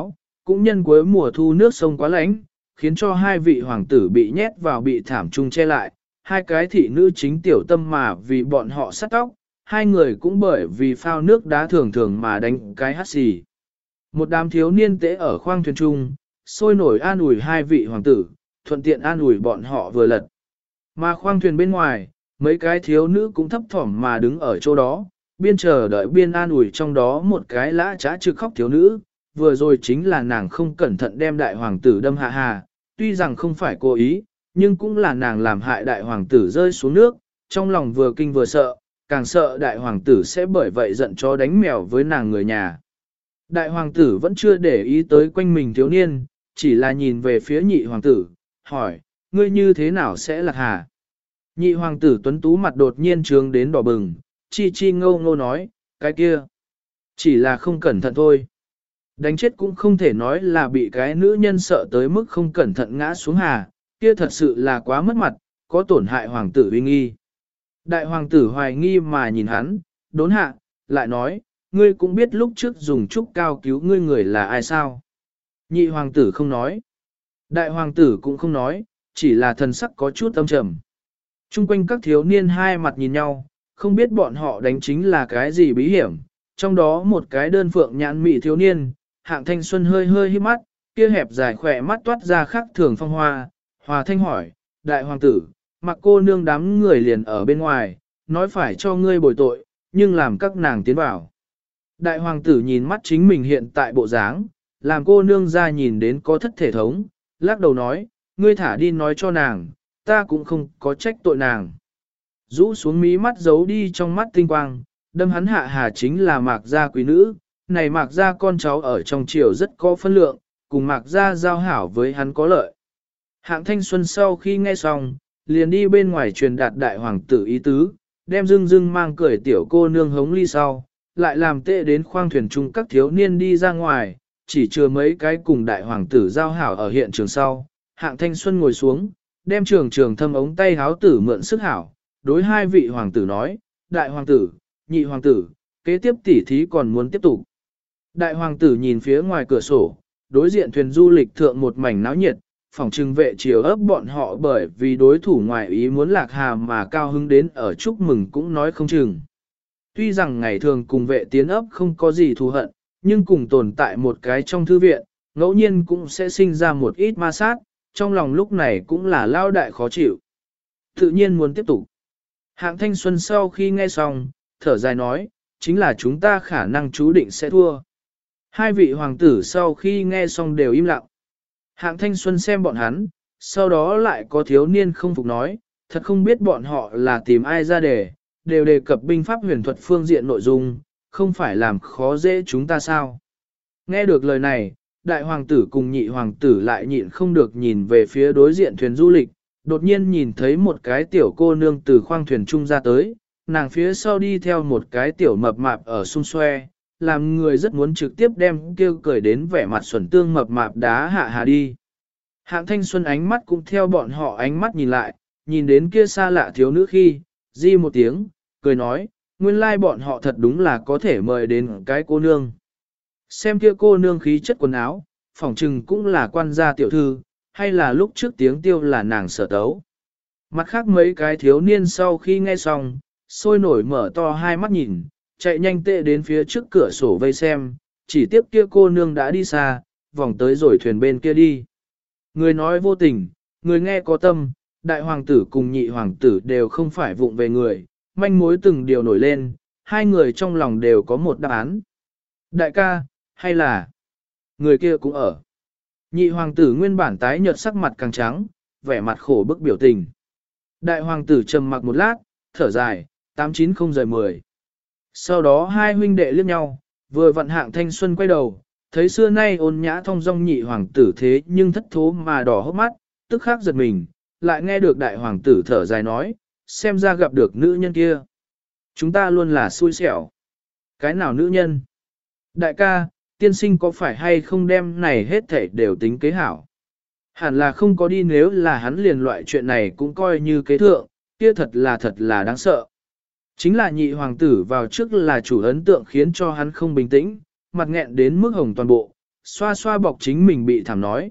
Speaker 1: cũng nhân cuối mùa thu nước sông quá lạnh, khiến cho hai vị hoàng tử bị nhét vào bị thảm trung che lại, hai cái thị nữ chính tiểu tâm mà vì bọn họ sắt tóc, hai người cũng bởi vì phao nước đá thường thường mà đánh cái hắt xì. Một đám thiếu niên tễ ở khoang thuyền trung, sôi nổi an ủi hai vị hoàng tử, thuận tiện an ủi bọn họ vừa lật. Mà khoang thuyền bên ngoài, mấy cái thiếu nữ cũng thấp thỏm mà đứng ở chỗ đó, biên chờ đợi biên an ủi trong đó một cái lã trá trực khóc thiếu nữ, vừa rồi chính là nàng không cẩn thận đem đại hoàng tử đâm hạ hà, tuy rằng không phải cố ý, nhưng cũng là nàng làm hại đại hoàng tử rơi xuống nước, trong lòng vừa kinh vừa sợ, càng sợ đại hoàng tử sẽ bởi vậy giận chó đánh mèo với nàng người nhà. Đại hoàng tử vẫn chưa để ý tới quanh mình thiếu niên, chỉ là nhìn về phía nhị hoàng tử, hỏi, ngươi như thế nào sẽ lạc hà? Nhị hoàng tử tuấn tú mặt đột nhiên trướng đến đỏ bừng, chi chi ngô ngô nói, cái kia, chỉ là không cẩn thận thôi. Đánh chết cũng không thể nói là bị cái nữ nhân sợ tới mức không cẩn thận ngã xuống hà, kia thật sự là quá mất mặt, có tổn hại hoàng tử uy nghi. Đại hoàng tử hoài nghi mà nhìn hắn, đốn hạ, lại nói, ngươi cũng biết lúc trước dùng trúc cao cứu ngươi người là ai sao? Nhị hoàng tử không nói. Đại hoàng tử cũng không nói, chỉ là thần sắc có chút âm trầm. Trung quanh các thiếu niên hai mặt nhìn nhau, không biết bọn họ đánh chính là cái gì bí hiểm. Trong đó một cái đơn phượng nhãn mị thiếu niên, hạng thanh xuân hơi hơi hít mắt, kia hẹp dài khỏe mắt toát ra khắc thường phong hoa. Hòa thanh hỏi, đại hoàng tử, mặc cô nương đám người liền ở bên ngoài, nói phải cho ngươi bồi tội, nhưng làm các nàng tiến vào. Đại hoàng tử nhìn mắt chính mình hiện tại bộ dáng, làm cô nương ra nhìn đến có thất thể thống, lắc đầu nói, ngươi thả đi nói cho nàng, ta cũng không có trách tội nàng. Rũ xuống mí mắt giấu đi trong mắt tinh quang, đâm hắn hạ hà chính là mạc gia quý nữ, này mạc gia con cháu ở trong triều rất có phân lượng, cùng mạc gia giao hảo với hắn có lợi. Hạng thanh xuân sau khi nghe xong, liền đi bên ngoài truyền đạt đại hoàng tử ý tứ, đem dưng dưng mang cười tiểu cô nương hống ly sau, lại làm tệ đến khoang thuyền chung các thiếu niên đi ra ngoài, chỉ chừa mấy cái cùng đại hoàng tử giao hảo ở hiện trường sau. Hạng thanh xuân ngồi xuống, đem trường trường thâm ống tay háo tử mượn sức hảo, đối hai vị hoàng tử nói, đại hoàng tử, nhị hoàng tử, kế tiếp tỉ thí còn muốn tiếp tục. Đại hoàng tử nhìn phía ngoài cửa sổ, đối diện thuyền du lịch thượng một mảnh náo nhiệt, phòng trừng vệ chiều ấp bọn họ bởi vì đối thủ ngoài ý muốn lạc hà mà cao hứng đến ở chúc mừng cũng nói không chừng. Tuy rằng ngày thường cùng vệ tiến ấp không có gì thù hận, nhưng cùng tồn tại một cái trong thư viện, ngẫu nhiên cũng sẽ sinh ra một ít ma sát, trong lòng lúc này cũng là lao đại khó chịu. Tự nhiên muốn tiếp tục. Hạng thanh xuân sau khi nghe xong, thở dài nói, chính là chúng ta khả năng chú định sẽ thua. Hai vị hoàng tử sau khi nghe xong đều im lặng. Hạng thanh xuân xem bọn hắn, sau đó lại có thiếu niên không phục nói, thật không biết bọn họ là tìm ai ra đều đề cập binh pháp huyền thuật phương diện nội dung, không phải làm khó dễ chúng ta sao. Nghe được lời này, đại hoàng tử cùng nhị hoàng tử lại nhịn không được nhìn về phía đối diện thuyền du lịch, đột nhiên nhìn thấy một cái tiểu cô nương từ khoang thuyền trung ra tới, nàng phía sau đi theo một cái tiểu mập mạp ở xung xoe, làm người rất muốn trực tiếp đem kêu cười đến vẻ mặt xuẩn tương mập mạp đá hạ hà đi. Hạng thanh xuân ánh mắt cũng theo bọn họ ánh mắt nhìn lại, nhìn đến kia xa lạ thiếu nữ khi, di một tiếng, cười nói, nguyên lai bọn họ thật đúng là có thể mời đến cái cô nương. Xem kia cô nương khí chất quần áo, phỏng trừng cũng là quan gia tiểu thư, hay là lúc trước tiếng tiêu là nàng sở tấu. Mặt khác mấy cái thiếu niên sau khi nghe xong, sôi nổi mở to hai mắt nhìn, chạy nhanh tệ đến phía trước cửa sổ vây xem, chỉ tiếp kia cô nương đã đi xa, vòng tới rồi thuyền bên kia đi. Người nói vô tình, người nghe có tâm, đại hoàng tử cùng nhị hoàng tử đều không phải vụng về người, manh mối từng điều nổi lên, hai người trong lòng đều có một đáp án. Đại ca, hay là người kia cũng ở. Nhị hoàng tử nguyên bản tái nhợt sắc mặt càng trắng, vẻ mặt khổ bức biểu tình. Đại hoàng tử trầm mặc một lát, thở dài, 890-10. Sau đó hai huynh đệ liếc nhau, vừa vận hạng thanh xuân quay đầu, thấy xưa nay ôn nhã thong dong nhị hoàng tử thế nhưng thất thố mà đỏ hốc mắt, tức khắc giật mình, lại nghe được đại hoàng tử thở dài nói, xem ra gặp được nữ nhân kia. Chúng ta luôn là xui xẻo. Cái nào nữ nhân? Đại ca, tiên sinh có phải hay không đem này hết thảy đều tính kế hảo? Hẳn là không có đi, nếu là hắn liền loại chuyện này cũng coi như kế thượng, kia thật là đáng sợ. Chính là nhị hoàng tử vào trước là chủ ấn tượng khiến cho hắn không bình tĩnh, mặt nghẹn đến mức hồng toàn bộ, xoa xoa bọc chính mình bị thảm nói,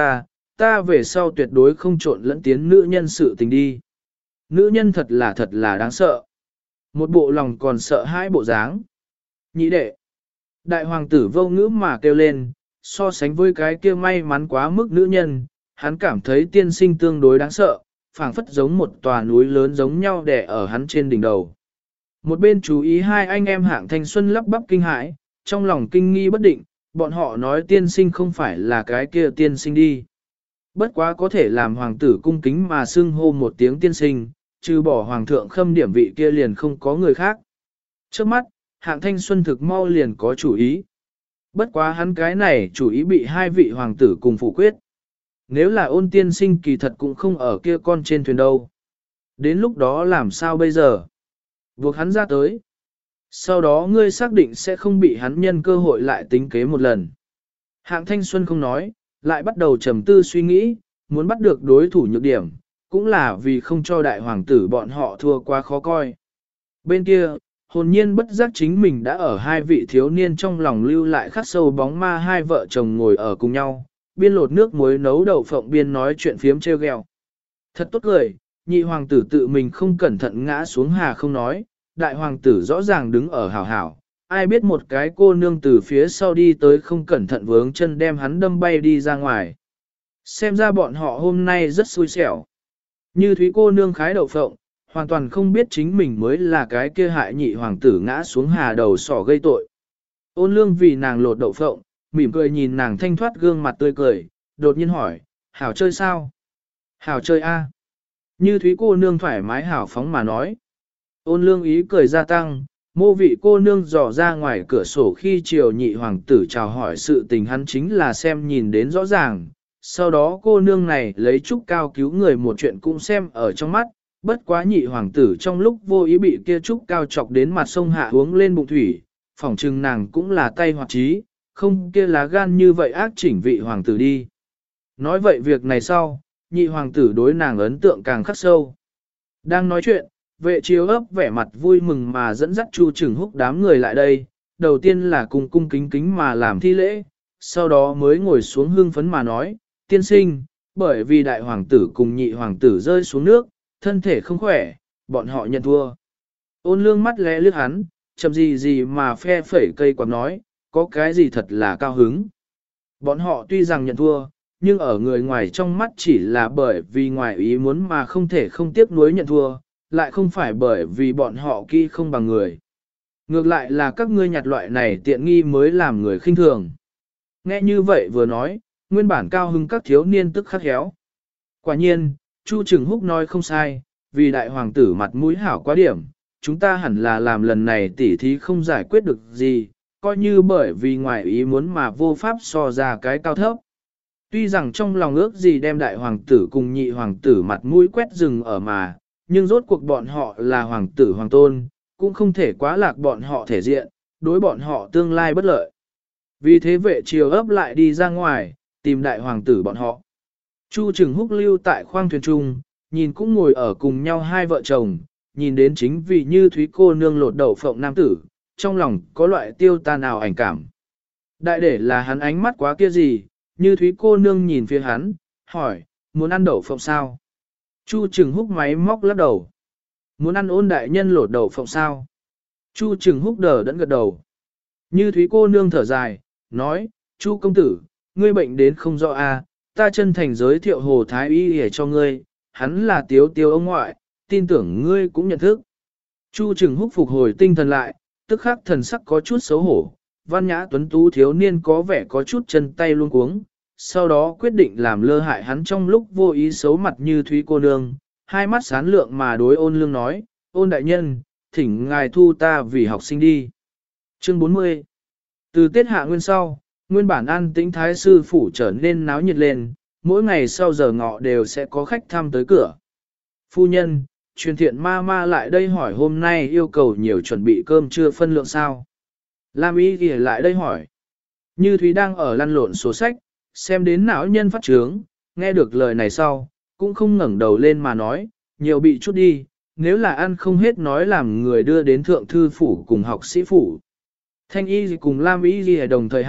Speaker 1: ta về sau tuyệt đối không trộn lẫn tiến nữ nhân sự tình đi. Nữ nhân thật là đáng sợ. Một bộ lòng còn sợ hãi bộ dáng. Nhị đệ. Đại hoàng tử vô ngữ mà kêu lên, so sánh với cái kia may mắn quá mức nữ nhân, hắn cảm thấy tiên sinh tương đối đáng sợ, phảng phất giống một tòa núi lớn giống nhau đè ở hắn trên đỉnh đầu. Một bên chú ý hai anh em hạng thanh xuân lắp bắp kinh hãi, trong lòng kinh nghi bất định, bọn họ nói tiên sinh không phải là cái kia tiên sinh đi. Bất quá có thể làm hoàng tử cung kính mà xưng hô một tiếng tiên sinh, trừ bỏ hoàng thượng khâm điểm vị kia liền không có người khác. Trước mắt, hạng thanh xuân thực mau liền có chủ ý. Bất quá hắn cái này chủ ý bị hai vị hoàng tử cùng phủ quyết. Nếu là Ôn tiên sinh kỳ thật cũng không ở kia con trên thuyền đâu. Đến lúc đó làm sao bây giờ? Buộc hắn ra tới. Sau đó ngươi xác định sẽ không bị hắn nhân cơ hội lại tính kế một lần. Hạng thanh xuân không nói, lại bắt đầu trầm tư suy nghĩ, muốn bắt được đối thủ nhược điểm, cũng là vì không cho đại hoàng tử bọn họ thua quá khó coi. Bên kia, hồn nhiên bất giác chính mình đã ở hai vị thiếu niên trong lòng lưu lại khắc sâu bóng ma hai vợ chồng ngồi ở cùng nhau, biên lột nước muối nấu đậu phộng biên nói chuyện phiếm treo ghẹo. Thật tốt cười, nhị hoàng tử tự mình không cẩn thận ngã xuống hà không nói, đại hoàng tử rõ ràng đứng ở hảo hảo, ai biết một cái cô nương từ phía sau đi tới không cẩn thận vướng chân đem hắn đâm bay đi ra ngoài. Xem ra bọn họ hôm nay rất xui xẻo. Như Thúy cô nương khái đậu phộng, hoàn toàn không biết chính mình mới là cái kia hại nhị hoàng tử ngã xuống hà đầu sỏ gây tội. Ôn lương vì nàng lột đậu phộng, mỉm cười nhìn nàng thanh thoát gương mặt tươi cười, đột nhiên hỏi, hảo chơi sao? Hảo chơi a. Như Thúy cô nương thoải mái hảo phóng mà nói. Ôn lương ý cười gia tăng, mô vị cô nương dò ra ngoài cửa sổ khi chiều nhị hoàng tử chào hỏi sự tình hắn chính là xem nhìn đến rõ ràng. Sau đó cô nương này lấy trúc cao cứu người một chuyện cũng xem ở trong mắt, bất quá nhị hoàng tử trong lúc vô ý bị kia trúc cao chọc đến mặt sông hạ uống lên bụng thủy, phỏng chừng nàng cũng là tay hoạt trí, không kia lá gan như vậy ác chỉnh vị hoàng tử đi. Nói vậy việc này sau, nhị hoàng tử đối nàng ấn tượng càng khắc sâu. Đang nói chuyện, vệ chiếu ấp vẻ mặt vui mừng mà dẫn dắt Chu Trừng Húc đám người lại đây, đầu tiên là cung cung kính kính mà làm thi lễ, sau đó mới ngồi xuống hương phấn mà nói, tiên sinh, bởi vì đại hoàng tử cùng nhị hoàng tử rơi xuống nước, thân thể không khỏe, bọn họ nhận thua. Ôn lương mắt lẽ lướt hắn, chậm gì mà phe phẩy cây quạt nói, có cái gì thật là cao hứng. Bọn họ tuy rằng nhận thua, nhưng ở người ngoài trong mắt chỉ là bởi vì ngoài ý muốn mà không thể không tiếc nuối nhận thua, lại không phải bởi vì bọn họ kỹ không bằng người. Ngược lại là các ngươi nhặt loại này tiện nghi mới làm người khinh thường. Nghe như vậy vừa nói, nguyên bản cao hứng các thiếu niên tức khắc héo. Quả nhiên, Chu Trừng Húc nói không sai, vì đại hoàng tử mặt mũi hảo quá điểm, chúng ta hẳn là làm lần này tỉ thí không giải quyết được gì, coi như bởi vì ngoài ý muốn mà vô pháp so ra cái cao thấp. Tuy rằng trong lòng ước gì đem đại hoàng tử cùng nhị hoàng tử mặt mũi quét rừng ở mà, nhưng rốt cuộc bọn họ là hoàng tử hoàng tôn, cũng không thể quá lạc bọn họ thể diện, đối bọn họ tương lai bất lợi. Vì thế vệ triều ấp lại đi ra ngoài, tìm đại hoàng tử bọn họ. Chu Trừng Húc lưu tại khoang thuyền trung, nhìn cũng ngồi ở cùng nhau hai vợ chồng, nhìn đến chính vì Như Thúy cô nương lột đậu phộng nam tử, trong lòng có loại tiêu tan nào ảnh cảm. Đại để là hắn ánh mắt quá kia gì, Như Thúy cô nương nhìn phía hắn, hỏi, muốn ăn đậu phộng sao? Chu Trừng Húc máy móc lắc đầu. Muốn ăn Ôn đại nhân lột đậu phộng sao? Chu Trừng Húc đờ đẫn gật đầu. Như Thúy cô nương thở dài, nói, Chu công tử, ngươi bệnh đến không rõ a, ta chân thành giới thiệu Hồ Thái Y để cho ngươi, hắn là Tiếu Tiếu ông ngoại, tin tưởng ngươi cũng nhận thức. Chu Trừng Húc phục hồi tinh thần lại, tức khắc thần sắc có chút xấu hổ, văn nhã tuấn tú thiếu niên có vẻ có chút chân tay luống cuống, sau đó quyết định làm lơ hại hắn trong lúc vô ý xấu mặt Như Thúy cô nương, hai mắt sáng lượng mà đối Ôn lương nói, Ôn đại nhân, thỉnh ngài thu ta vì học sinh đi. Chương 40. Từ Tết hạ nguyên sau, nguyên bản an tĩnh thái sư phủ trở nên náo nhiệt lên, mỗi ngày sau giờ ngọ đều sẽ có khách thăm tới cửa. Phu nhân, truyền thiện ma ma lại đây hỏi hôm nay yêu cầu nhiều chuẩn bị cơm trưa phân lượng sao. Lam Y ghi lại đây hỏi. Như Thúy đang ở lăn lộn sổ sách, xem đến não nhân phát trướng, nghe được lời này sau, cũng không ngẩng đầu lên mà nói, nhiều bị chút đi, nếu là ăn không hết nói làm người đưa đến thượng thư phủ cùng học sĩ phủ. Thanh Y cùng Lam Y ghi đồng thời hạ,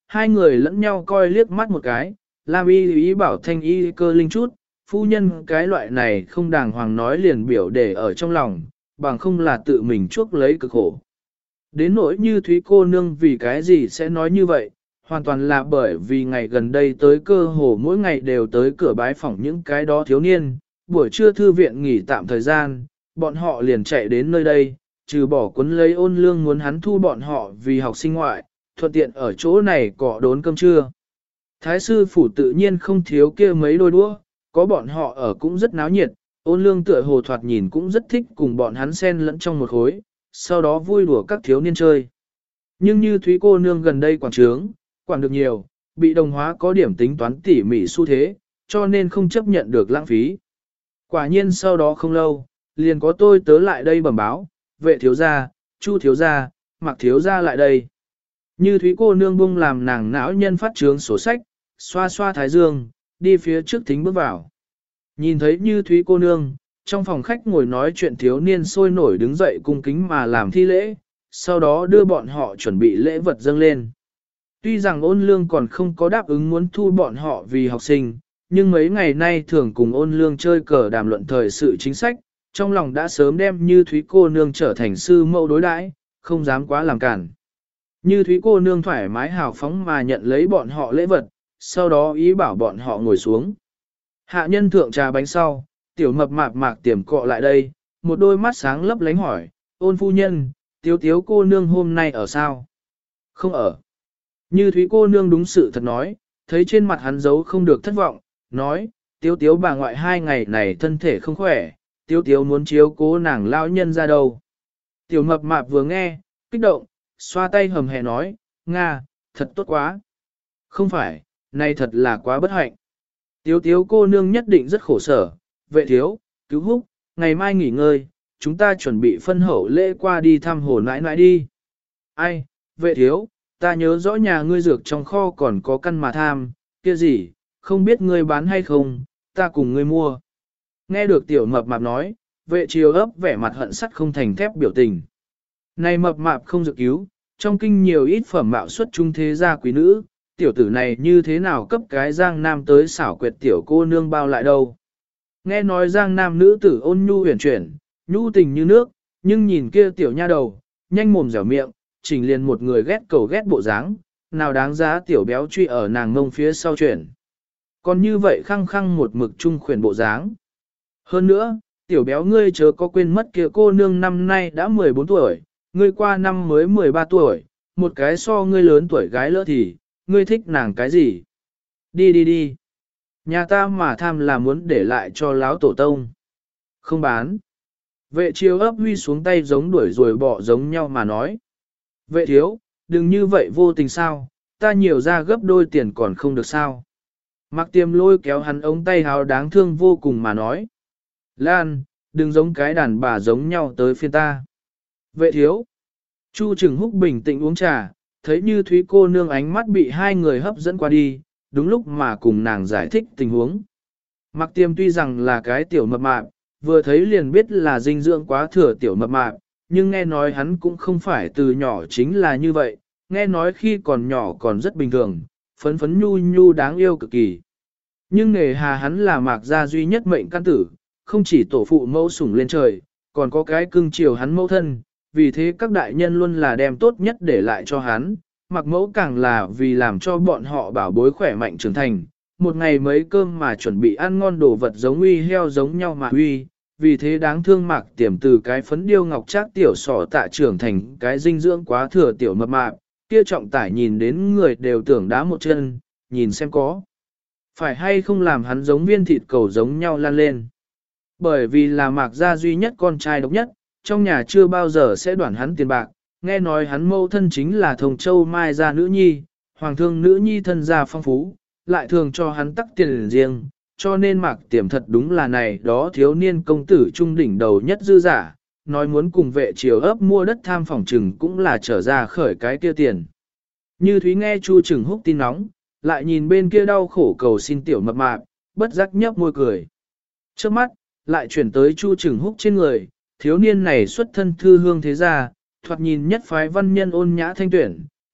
Speaker 1: hai người lẫn nhau coi liếc mắt một cái, Lam Y ý bảo Thanh Y cơ linh chút, phu nhân cái loại này không đàng hoàng nói liền biểu để ở trong lòng, bằng không là tự mình chuốc lấy cực khổ. Đến nỗi như Thúy cô nương vì cái gì sẽ nói như vậy, hoàn toàn là bởi vì ngày gần đây tới cơ hồ mỗi ngày đều tới cửa bái phỏng những cái đó thiếu niên, buổi trưa thư viện nghỉ tạm thời gian, bọn họ liền chạy đến nơi đây, trừ bỏ cuốn lấy Ôn Lương muốn hắn thu bọn họ vì học sinh ngoại, thuận tiện ở chỗ này cọ đốn cơm trưa. Thái sư phủ tự nhiên không thiếu kia mấy đôi đũa, có bọn họ ở cũng rất náo nhiệt, Ôn Lương tựa hồ thoạt nhìn cũng rất thích cùng bọn hắn xen lẫn trong một khối, sau đó vui đùa các thiếu niên chơi. Nhưng như Thúy cô nương gần đây quản trướng, quản được nhiều, bị đồng hóa có điểm tính toán tỉ mỉ xu thế, cho nên không chấp nhận được lãng phí. Quả nhiên sau đó không lâu, liền có tôi tớ lại đây bẩm báo, Vệ thiếu gia, Chu thiếu gia, Mạc thiếu gia lại đây. Như Thúy cô nương bung làm nàng não nhân phát trướng sổ sách, xoa xoa thái dương, đi phía trước thính bước vào. Nhìn thấy Như Thúy cô nương, trong phòng khách ngồi nói chuyện thiếu niên sôi nổi đứng dậy cung kính mà làm thi lễ, sau đó đưa bọn họ chuẩn bị lễ vật dâng lên. Tuy rằng Ôn Lương còn không có đáp ứng muốn thu bọn họ vì học sinh, nhưng mấy ngày nay thường cùng Ôn Lương chơi cờ đàm luận thời sự chính sách, trong lòng đã sớm đem Như Thúy cô nương trở thành sư mẫu đối đãi, không dám quá làm cản. Như Thúy cô nương thoải mái hào phóng mà nhận lấy bọn họ lễ vật, sau đó ý bảo bọn họ ngồi xuống. Hạ nhân thượng trà bánh sau, tiểu mập mạp mạc tiềm cọ lại đây, một đôi mắt sáng lấp lánh hỏi, Ôn phu nhân, tiếu tiếu cô nương hôm nay ở sao? Không ở. Như Thúy cô nương đúng sự thật nói, thấy trên mặt hắn giấu không được thất vọng, nói, tiếu tiếu bà ngoại 2 ngày này thân thể không khỏe, tiếu tiếu muốn chiếu cố nàng lao nhân ra đâu. Tiểu mập mạp vừa nghe, kích động, xoa tay hầm hè nói, Nga, thật tốt quá. Không phải, này thật là quá bất hạnh. Tiếu tiếu cô nương nhất định rất khổ sở, Vệ thiếu, cứu húc, ngày mai nghỉ ngơi, chúng ta chuẩn bị phân hậu lễ qua đi thăm hồ nãi nãi đi. Ai, Vệ thiếu, ta nhớ rõ nhà ngươi dược trong kho còn có căn mà tham, kia gì, không biết ngươi bán hay không, ta cùng ngươi mua. Nghe được tiểu mập mạp nói, Vệ chiều ấp vẻ mặt hận sắt không thành thép biểu tình. Này mập mạp không dược cứu, trong kinh nhiều ít phẩm mạo xuất trung thế gia quý nữ, tiểu tử này như thế nào cấp cái Giang Nam tới xảo quyệt tiểu cô nương bao lại đâu. Nghe nói Giang Nam nữ tử ôn nhu huyền chuyển, nhu tình như nước, nhưng nhìn kia tiểu nha đầu, nhanh mồm dẻo miệng, chỉnh liền một người ghét cầu ghét bộ dáng, nào đáng giá tiểu béo truy ở nàng ngông phía sau chuyển. Còn như vậy khăng khăng một mực trung khuyển bộ dáng. Hơn nữa, tiểu béo ngươi chớ có quên mất kia cô nương năm nay đã 14 tuổi, ngươi qua năm mới 13 tuổi, một cái so ngươi lớn tuổi gái lỡ thì, ngươi thích nàng cái gì? Đi đi đi. Nhà ta mà tham là muốn để lại cho láo tổ tông. Không bán. Vệ chiêu ấp huy xuống tay giống đuổi rồi bỏ giống nhau mà nói. Vệ thiếu, đừng như vậy vô tình sao, ta nhiều ra gấp đôi tiền còn không được sao. Mạc Tiêm lôi kéo hắn ống tay háo đáng thương vô cùng mà nói. Lan, đừng giống cái đàn bà giống nhau tới phiên ta. Vệ thiếu. Chu Trừng Húc bình tĩnh uống trà, thấy Như Thúy cô nương ánh mắt bị hai người hấp dẫn qua đi, đúng lúc mà cùng nàng giải thích tình huống. Mạc Tiêm tuy rằng là cái tiểu mập mạp, vừa thấy liền biết là dinh dưỡng quá thừa tiểu mập mạp, nhưng nghe nói hắn cũng không phải từ nhỏ chính là như vậy, nghe nói khi còn nhỏ còn rất bình thường, phấn phấn nhu nhu đáng yêu cực kỳ. Nhưng nề hà hắn là Mạc gia duy nhất mệnh căn tử, không chỉ tổ phụ mẫu sủng lên trời, còn có cái cưng chiều hắn mẫu thân, vì thế các đại nhân luôn là đem tốt nhất để lại cho hắn, Mạc mẫu càng là vì làm cho bọn họ bảo bối khỏe mạnh trưởng thành, một ngày mấy cơm mà chuẩn bị ăn ngon đồ vật giống uy heo giống nhau mà uy, vì thế đáng thương Mạc Tiềm từ cái phấn điêu ngọc trác tiểu sỏ tạ trưởng thành cái dinh dưỡng quá thừa tiểu mập mạp, kia trọng tải nhìn đến người đều tưởng đá một chân, nhìn xem có phải hay không làm hắn giống viên thịt cầu giống nhau lan lên. Bởi vì là Mạc gia duy nhất con trai độc nhất, trong nhà chưa bao giờ sẽ đoản hắn tiền bạc, nghe nói hắn mâu thân chính là Thông Châu Mai gia nữ nhi, hoàng thương nữ nhi thân gia phong phú, lại thường cho hắn tắc tiền riêng, cho nên Mạc Tiềm thật đúng là này đó thiếu niên công tử trung đỉnh đầu nhất dư giả, nói muốn cùng vệ triều ấp mua đất tham phòng trừng cũng là trở ra khởi cái kia tiền. Như Thúy nghe Chu Trừng Húc tin nóng, lại nhìn bên kia đau khổ cầu xin tiểu mập mạp, bất giác nhấp môi cười. Trước mắt, lại chuyển tới Chu Trừng Húc trên người, thiếu niên này xuất thân thư hương thế gia, thoạt nhìn nhất phái văn nhân ôn nhã thanh tuyển,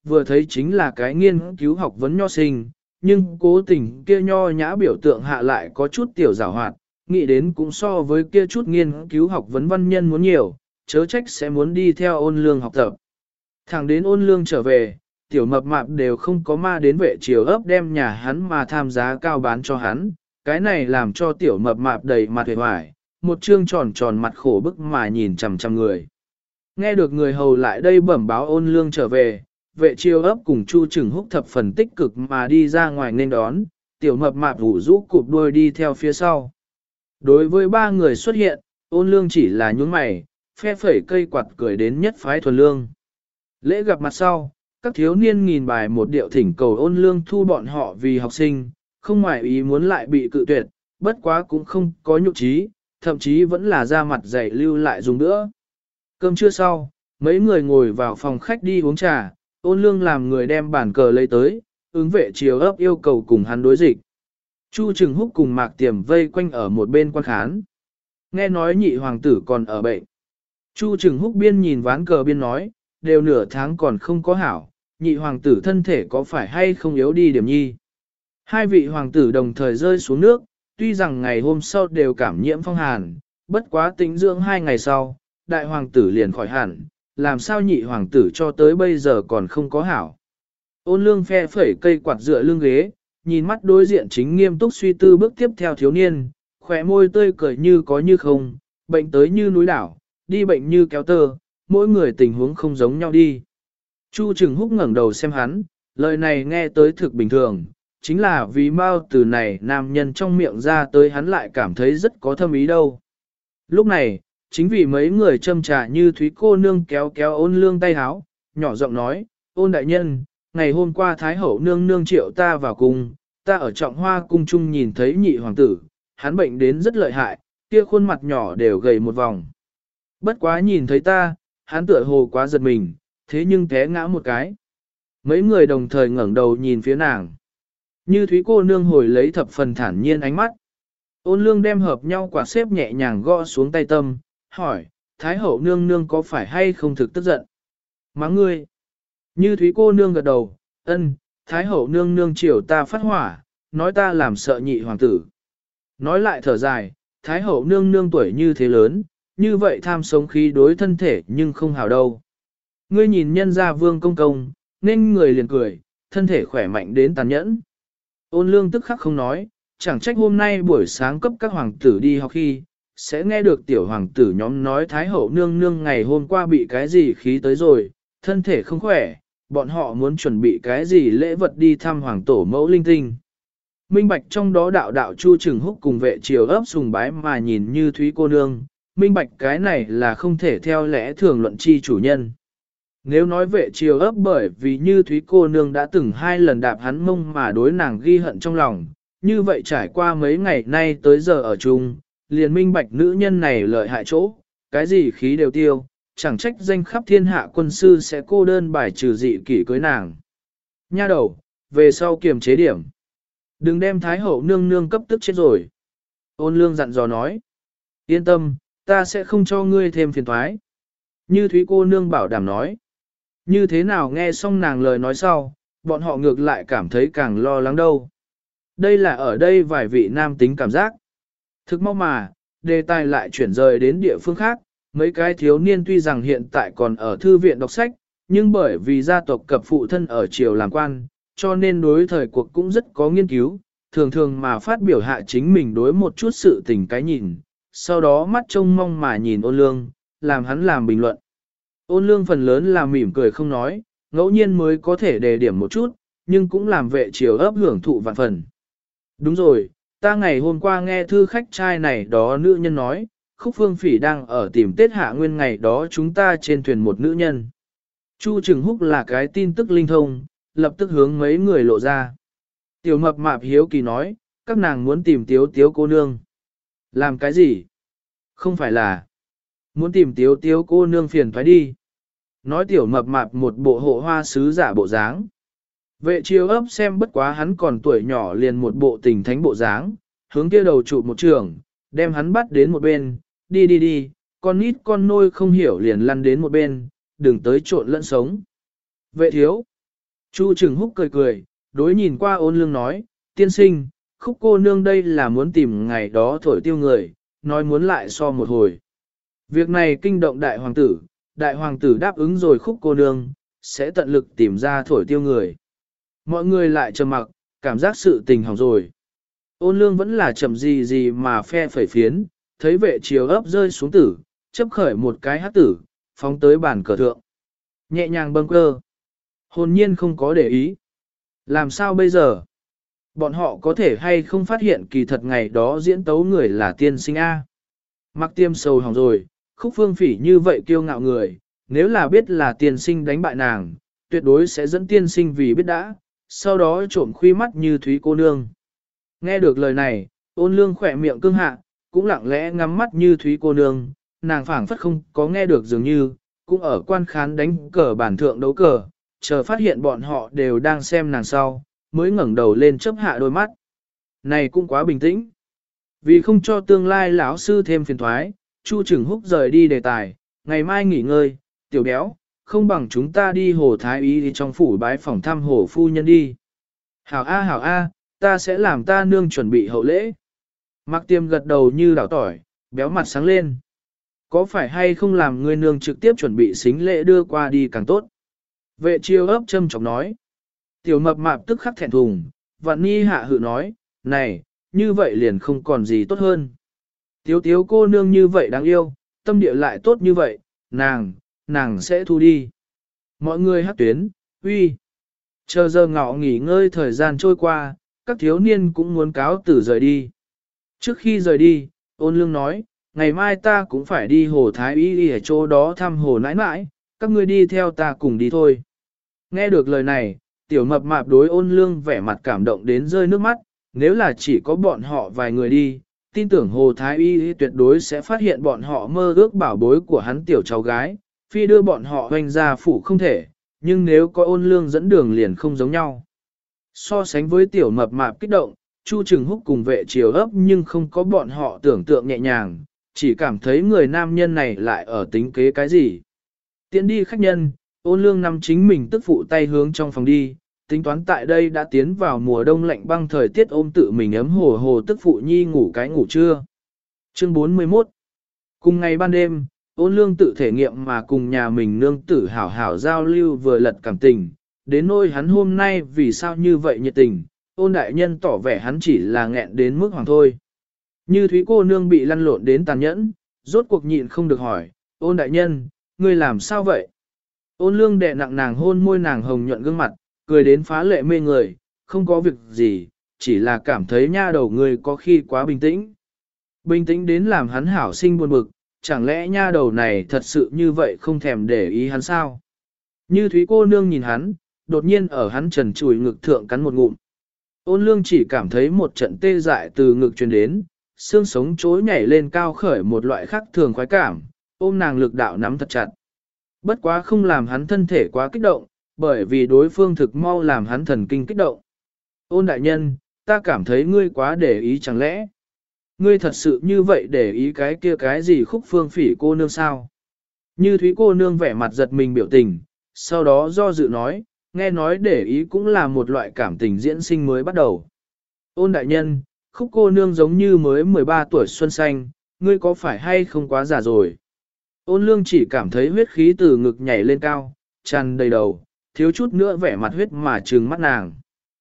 Speaker 1: vừa thấy chính là cái nghiên cứu học vấn nho sinh, nhưng cố tình kia nho nhã biểu tượng hạ lại có chút tiểu giảo hoạt, nghĩ đến cũng so với kia chút nghiên cứu học vấn văn nhân muốn nhiều, chớ trách sẽ muốn đi theo ôn lương học tập. Thẳng đến ôn lương trở về, tiểu mập mạp đều không có ma đến vệ triều ấp đem nhà hắn mà tham giá cao bán cho hắn, cái này làm cho tiểu mập mạp đầy mặt hề hoài, một trương tròn tròn mặt khổ bức mà nhìn chằm chằm người. Nghe được người hầu lại đây bẩm báo ôn lương trở về, vệ triều ấp cùng Chu Trừng Húc thập phần tích cực mà đi ra ngoài nên đón, tiểu mập mạp rủ rũ cụp đuôi đi theo phía sau. Đối với ba người xuất hiện, ôn lương chỉ là nhún mày, phe phẩy cây quạt cười đến nhất phái thuần lương. Lễ gặp mặt sau, các thiếu niên nghìn bài một điệu thỉnh cầu ôn lương thu bọn họ vì học sinh, không ngoại ý muốn lại bị cự tuyệt, bất quá cũng không có nhục trí, thậm chí vẫn là ra mặt dạy lưu lại dùng nữa. Cơm trưa sau, mấy người ngồi vào phòng khách đi uống trà, ôn lương làm người đem bàn cờ lấy tới, ứng vệ triều ấp yêu cầu cùng hắn đối dịch. Chu Trừng Húc cùng Mạc Tiềm vây quanh ở một bên quan khán. Nghe nói nhị hoàng tử còn ở bệnh. Chu Trừng Húc biên nhìn ván cờ biên nói, đều nửa tháng còn không có hảo, nhị hoàng tử thân thể có phải hay không yếu đi điểm nhi. Hai vị hoàng tử đồng thời rơi xuống nước, tuy rằng ngày hôm sau đều cảm nhiễm phong hàn, bất quá tĩnh dưỡng 2 ngày sau, đại hoàng tử liền khỏi hẳn, làm sao nhị hoàng tử cho tới bây giờ còn không có hảo. Ôn lương phe phẩy cây quạt dựa lưng ghế, nhìn mắt đối diện chính nghiêm túc suy tư bước tiếp theo thiếu niên, khỏe môi tươi cười như có như không, bệnh tới như núi đảo, đi bệnh như kéo tơ, mỗi người tình huống không giống nhau đi. Chu Trừng Húc ngẩng đầu xem hắn, lời này nghe tới thực bình thường, chính là vì mau từ này nam nhân trong miệng ra tới hắn lại cảm thấy rất có thâm ý đâu. Lúc này, chính vì mấy người châm trà như Thúy cô nương kéo kéo ôn lương tay háo, nhỏ giọng nói, ôn đại nhân, ngày hôm qua Thái hậu nương nương triệu ta vào cung, ta ở trọng hoa cung trung nhìn thấy nhị hoàng tử, hắn bệnh đến rất lợi hại, kia khuôn mặt nhỏ đều gầy một vòng. Bất quá nhìn thấy ta, hắn tựa hồ quá giật mình, thế nhưng té ngã một cái. Mấy người đồng thời ngẩng đầu nhìn phía nàng. Như Thúy cô nương hồi lấy thập phần thản nhiên ánh mắt. Ôn lương đem hợp nhau quả xếp nhẹ nhàng gõ xuống tay tâm, hỏi, Thái hậu nương nương có phải hay không thực tức giận? Mắng ngươi. Như Thúy cô nương gật đầu, ân, Thái hậu nương nương chiều ta phát hỏa, nói ta làm sợ nhị hoàng tử. Nói lại thở dài, Thái hậu nương nương tuổi như thế lớn, như vậy tham sống khí đối thân thể nhưng không hào đâu. Ngươi nhìn nhân gia vương công công, nên người liền cười, thân thể khỏe mạnh đến tàn nhẫn. Ôn lương tức khắc không nói, chẳng trách hôm nay buổi sáng cấp các hoàng tử đi học khi, sẽ nghe được tiểu hoàng tử nhóm nói Thái hậu nương nương ngày hôm qua bị cái gì khí tới rồi, thân thể không khỏe, bọn họ muốn chuẩn bị cái gì lễ vật đi thăm hoàng tổ mẫu linh tinh. Minh bạch trong đó đạo đạo Chu Trừng Húc cùng vệ triều ấp sùng bái mà nhìn như Thúy cô nương, minh bạch cái này là không thể theo lẽ thường luận chi chủ nhân. Nếu nói vệ triều ấp bởi vì như Thúy cô nương đã từng 2 lần đạp hắn mông mà đối nàng ghi hận trong lòng, như vậy trải qua mấy ngày nay tới giờ ở chung, liền minh bạch nữ nhân này lợi hại chỗ, cái gì khí đều tiêu, chẳng trách danh khắp thiên hạ quân sư sẽ cô đơn bài trừ dị kỷ cưới nàng. Nha đầu, về sau kiềm chế điểm. Đừng đem Thái hậu nương nương cấp tức chết rồi. Ôn lương dặn dò nói. Yên tâm, ta sẽ không cho ngươi thêm phiền toái. Như Thúy cô nương bảo đảm nói. Như thế nào nghe xong nàng lời nói sau, bọn họ ngược lại cảm thấy càng lo lắng đâu. Đây là ở đây vài vị nam tính cảm giác. Thực mau mà, đề tài lại chuyển rời đến địa phương khác, mấy cái thiếu niên tuy rằng hiện tại còn ở thư viện đọc sách, nhưng bởi vì gia tộc cập phụ thân ở triều làm quan, cho nên đối thời cuộc cũng rất có nghiên cứu, thường thường mà phát biểu hạ chính mình đối một chút sự tình cái nhìn, sau đó mắt trông mong mà nhìn ôn lương, làm hắn làm bình luận. Ôn lương phần lớn là mỉm cười không nói, ngẫu nhiên mới có thể đề điểm một chút, nhưng cũng làm vệ triều ấp hưởng thụ vạn phần. Đúng rồi, ta ngày hôm qua nghe thư khách trai này đó nữ nhân nói, Khúc Phương Phỉ đang ở tìm Tết Hạ Nguyên ngày đó chúng ta trên thuyền một nữ nhân. Chu Trừng Húc là cái tin tức linh thông, lập tức hướng mấy người lộ ra. Tiểu mập mạp hiếu kỳ nói, các nàng muốn tìm Tiếu Tiếu cô nương. Làm cái gì? Không phải là muốn tìm Tiếu Tiếu cô nương phiền phải đi. Nói tiểu mập mạp một bộ hộ hoa sứ giả bộ dáng. Vệ triều ấp xem bất quá hắn còn tuổi nhỏ liền một bộ tình thánh bộ dáng, hướng kia đầu trụ một trường, đem hắn bắt đến một bên, đi, con nít con nôi không hiểu liền lăn đến một bên, đừng tới trộn lẫn sống. Vệ thiếu, Chu Trừng Húc cười cười, đối nhìn qua Ôn Lương nói, tiên sinh, Khúc cô nương đây là muốn tìm ngày đó thổi tiêu người, nói muốn lại so một hồi. Việc này kinh động đại hoàng tử đáp ứng rồi Khúc cô nương, sẽ tận lực tìm ra thổi tiêu người. Mọi người lại trầm mặc, cảm giác sự tình hỏng rồi. Ôn Lương vẫn là chậm gì gì mà phe phẩy phiến, thấy vệ chiều ấp rơi xuống tử, chấp khởi một cái hát tử, phóng tới bàn cờ thượng. Nhẹ nhàng bâng cơ. Hồn nhiên không có để ý. Làm sao bây giờ? Bọn họ có thể hay không phát hiện kỳ thật ngày đó diễn tấu người là tiên sinh A. Mặc tiêm sầu hỏng rồi, Khúc Phương Phỉ như vậy kiêu ngạo người, nếu là biết là tiên sinh đánh bại nàng, tuyệt đối sẽ dẫn tiên sinh vì biết đã, sau đó trộm khuy mắt như Thúy cô nương. Nghe được lời này, Ôn Lương khỏe miệng cương hạ, cũng lặng lẽ ngắm mắt như Thúy cô nương, nàng phảng phất không có nghe được dường như, cũng ở quan khán đánh cờ bản thượng đấu cờ, chờ phát hiện bọn họ đều đang xem nàng sau, mới ngẩng đầu lên chớp hạ đôi mắt. Này cũng quá bình tĩnh. Vì không cho tương lai lão sư thêm phiền thoái, Chu Trừng Húc rời đi đề tài, ngày mai nghỉ ngơi, tiểu béo, không bằng chúng ta đi hồ Thái Y đi trong phủ bái phòng thăm hồ phu nhân đi. Hảo A, ta sẽ làm ta nương chuẩn bị hậu lễ. Mạc Tiêm gật đầu như đảo tỏi, béo mặt sáng lên. Có phải hay không làm người nương trực tiếp chuẩn bị xính lễ đưa qua đi càng tốt? Vệ chiêu ấp châm chọc nói. Tiểu mập mạp tức khắc thẹn thùng, vạn ni hạ hự nói, này, như vậy liền không còn gì tốt hơn. Tiếu tiếu cô nương như vậy đáng yêu, tâm địa lại tốt như vậy, nàng sẽ thu đi. Mọi người hát tuyến, uy. Chờ giờ ngọ nghỉ ngơi thời gian trôi qua, các thiếu niên cũng muốn cáo tử rời đi. Trước khi rời đi, Ôn Lương nói, ngày mai ta cũng phải đi hồ Thái Y ở chỗ đó thăm hồ nãi nãi, các ngươi đi theo ta cùng đi thôi. Nghe được lời này, tiểu mập mạp đối Ôn Lương vẻ mặt cảm động đến rơi nước mắt, nếu là chỉ có bọn họ vài người đi, tin tưởng hồ Thái Y tuyệt đối sẽ phát hiện bọn họ mơ ước bảo bối của hắn tiểu cháu gái, phi đưa bọn họ hoành ra phủ không thể, nhưng nếu có Ôn Lương dẫn đường liền không giống nhau. So sánh với tiểu mập mạp kích động, Chu Trừng Húc cùng vệ chiều ấp nhưng không có bọn họ tưởng tượng nhẹ nhàng, chỉ cảm thấy người nam nhân này lại ở tính kế cái gì. Tiến đi khách nhân, Ôn Lương nằm chính mình tức phụ tay hướng trong phòng đi, tính toán tại đây đã tiến vào mùa đông lạnh băng thời tiết ôm tự mình ấm hồ hồ tức phụ nhi ngủ cái ngủ trưa. Chương 41 Cùng ngày ban đêm, Ôn Lương tự thể nghiệm mà cùng nhà mình nương tử hảo hảo giao lưu vừa lật cảm tình, đến nỗi hắn hôm nay vì sao như vậy nhiệt tình, Ôn đại nhân tỏ vẻ hắn chỉ là nghẹn đến mức hoàng thôi. Như Thúy cô nương bị lăn lộn đến tàn nhẫn, rốt cuộc nhịn không được hỏi, Ôn đại nhân, ngươi làm sao vậy? Ôn Lương đè nặng nàng hôn môi nàng hồng nhuận gương mặt, cười đến phá lệ mê người, không có việc gì, chỉ là cảm thấy nha đầu ngươi có khi quá bình tĩnh. Bình tĩnh đến làm hắn hảo sinh buồn bực, chẳng lẽ nha đầu này thật sự như vậy không thèm để ý hắn sao? Như Thúy cô nương nhìn hắn, đột nhiên ở hắn trần chùi ngực thượng cắn một ngụm. Ôn Lương chỉ cảm thấy một trận tê dại từ ngực truyền đến, xương sống chối nhảy lên cao khởi một loại khác thường khoái cảm, ôm nàng lực đạo nắm thật chặt. Bất quá không làm hắn thân thể quá kích động, bởi vì đối phương thực mau làm hắn thần kinh kích động. Ôn đại nhân, ta cảm thấy ngươi quá để ý chẳng lẽ? Ngươi thật sự như vậy để ý cái kia cái gì Khúc Phương Phỉ cô nương sao? Như Thúy cô nương vẻ mặt giật mình biểu tình, sau đó do dự nói, nghe nói để ý cũng là một loại cảm tình diễn sinh mới bắt đầu. Ôn đại nhân, Khúc cô nương giống như mới 13 tuổi xuân xanh, ngươi có phải hay không quá già rồi? Ôn Lương chỉ cảm thấy huyết khí từ ngực nhảy lên cao, tràn đầy đầu, thiếu chút nữa vẻ mặt huyết mà trừng mắt nàng.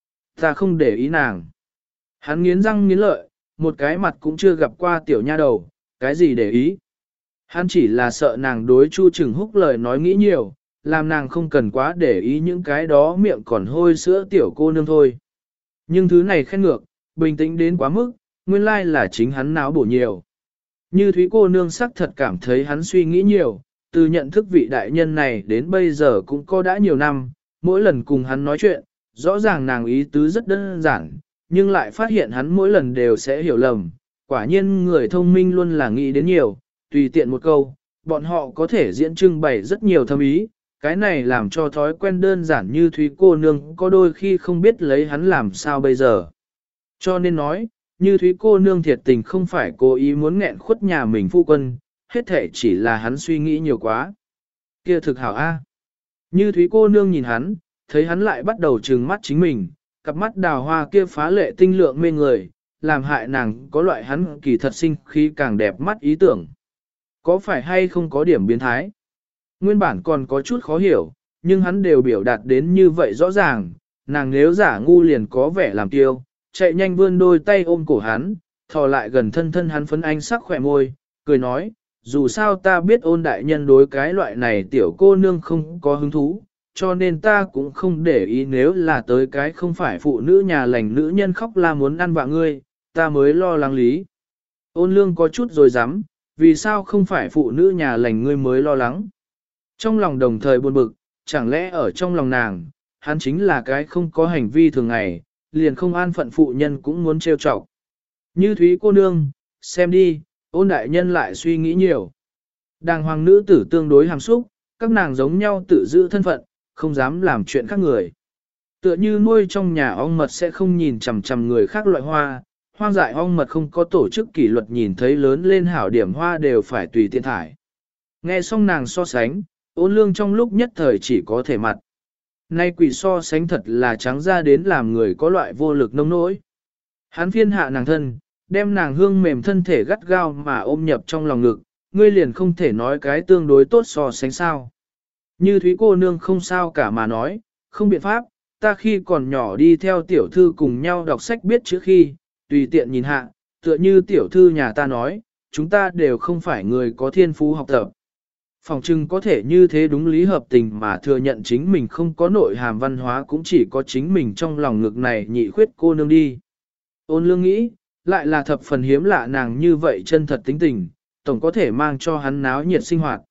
Speaker 1: Ta không để ý nàng. Hắn nghiến răng nghiến lợi, một cái mặt cũng chưa gặp qua tiểu nha đầu, cái gì để ý. Hắn chỉ là sợ nàng đối Chu Trừng Húc lời nói nghĩ nhiều, làm nàng không cần quá để ý những cái đó miệng còn hôi sữa tiểu cô nương thôi. Nhưng thứ này khen ngược, bình tĩnh đến quá mức, nguyên lai là chính hắn náo bổ nhiều. Như Thúy cô nương sắc thật cảm thấy hắn suy nghĩ nhiều, từ nhận thức vị đại nhân này đến bây giờ cũng có đã nhiều năm, mỗi lần cùng hắn nói chuyện, rõ ràng nàng ý tứ rất đơn giản, nhưng lại phát hiện hắn mỗi lần đều sẽ hiểu lầm. Quả nhiên người thông minh luôn là nghĩ đến nhiều, tùy tiện một câu, bọn họ có thể diễn trưng bày rất nhiều thâm ý, cái này làm cho thói quen đơn giản như Thúy cô nương có đôi khi không biết lấy hắn làm sao bây giờ. Cho nên nói, như Thúy cô nương thiệt tình không phải cố ý muốn nghẹn khuất nhà mình phu quân, hết thể chỉ là hắn suy nghĩ nhiều quá. Kia thực hảo a. Như Thúy cô nương nhìn hắn, thấy hắn lại bắt đầu trừng mắt chính mình, cặp mắt đào hoa kia phá lệ tinh lượng mê người, làm hại nàng có loại hắn kỳ thật sinh khi càng đẹp mắt ý tưởng. Có phải hay không có điểm biến thái? Nguyên bản còn có chút khó hiểu, nhưng hắn đều biểu đạt đến như vậy rõ ràng, nàng nếu giả ngu liền có vẻ làm tiêu, chạy nhanh vươn đôi tay ôm cổ hắn, thò lại gần thân thân hắn phấn ánh sắc khỏe môi, cười nói, dù sao ta biết Ôn đại nhân đối cái loại này tiểu cô nương không có hứng thú, cho nên ta cũng không để ý nếu là tới cái không phải phụ nữ nhà lành nữ nhân khóc la muốn ăn vạ ngươi, ta mới lo lắng lý. Ôn lương có chút rồi dám, vì sao không phải phụ nữ nhà lành ngươi mới lo lắng. Trong lòng đồng thời buồn bực, chẳng lẽ ở trong lòng nàng, hắn chính là cái không có hành vi thường ngày, liền không an phận phụ nhân cũng muốn trêu chọc. Như Thúy cô nương, xem đi, Ôn đại nhân lại suy nghĩ nhiều. Đàng hoàng nữ tử tương đối hàm xúc, các nàng giống nhau tự giữ thân phận, không dám làm chuyện khác người. Tựa như nuôi trong nhà ong mật sẽ không nhìn chằm chằm người khác loại hoa, hoang dại ong mật không có tổ chức kỷ luật nhìn thấy lớn lên hảo điểm hoa đều phải tùy tiện thải. Nghe xong nàng so sánh, Ôn lương trong lúc nhất thời chỉ có thể mặt. Nay quỷ so sánh thật là trắng ra đến làm người có loại vô lực nông nỗi. Hắn phiên hạ nàng thân, đem nàng hương mềm thân thể gắt gao mà ôm nhập trong lòng ngực, ngươi liền không thể nói cái tương đối tốt so sánh sao. Như Thúy cô nương không sao cả mà nói, không biện pháp, ta khi còn nhỏ đi theo tiểu thư cùng nhau đọc sách biết chữ khi, tùy tiện nhìn hạ, tựa như tiểu thư nhà ta nói, chúng ta đều không phải người có thiên phú học tập. Phòng trưng có thể như thế đúng lý hợp tình mà thừa nhận chính mình không có nội hàm văn hóa cũng chỉ có chính mình trong lòng ngực này nhị khuyết cô nương đi. Ôn lương nghĩ, lại là thập phần hiếm lạ nàng như vậy chân thật tính tình, tổng có thể mang cho hắn náo nhiệt sinh hoạt.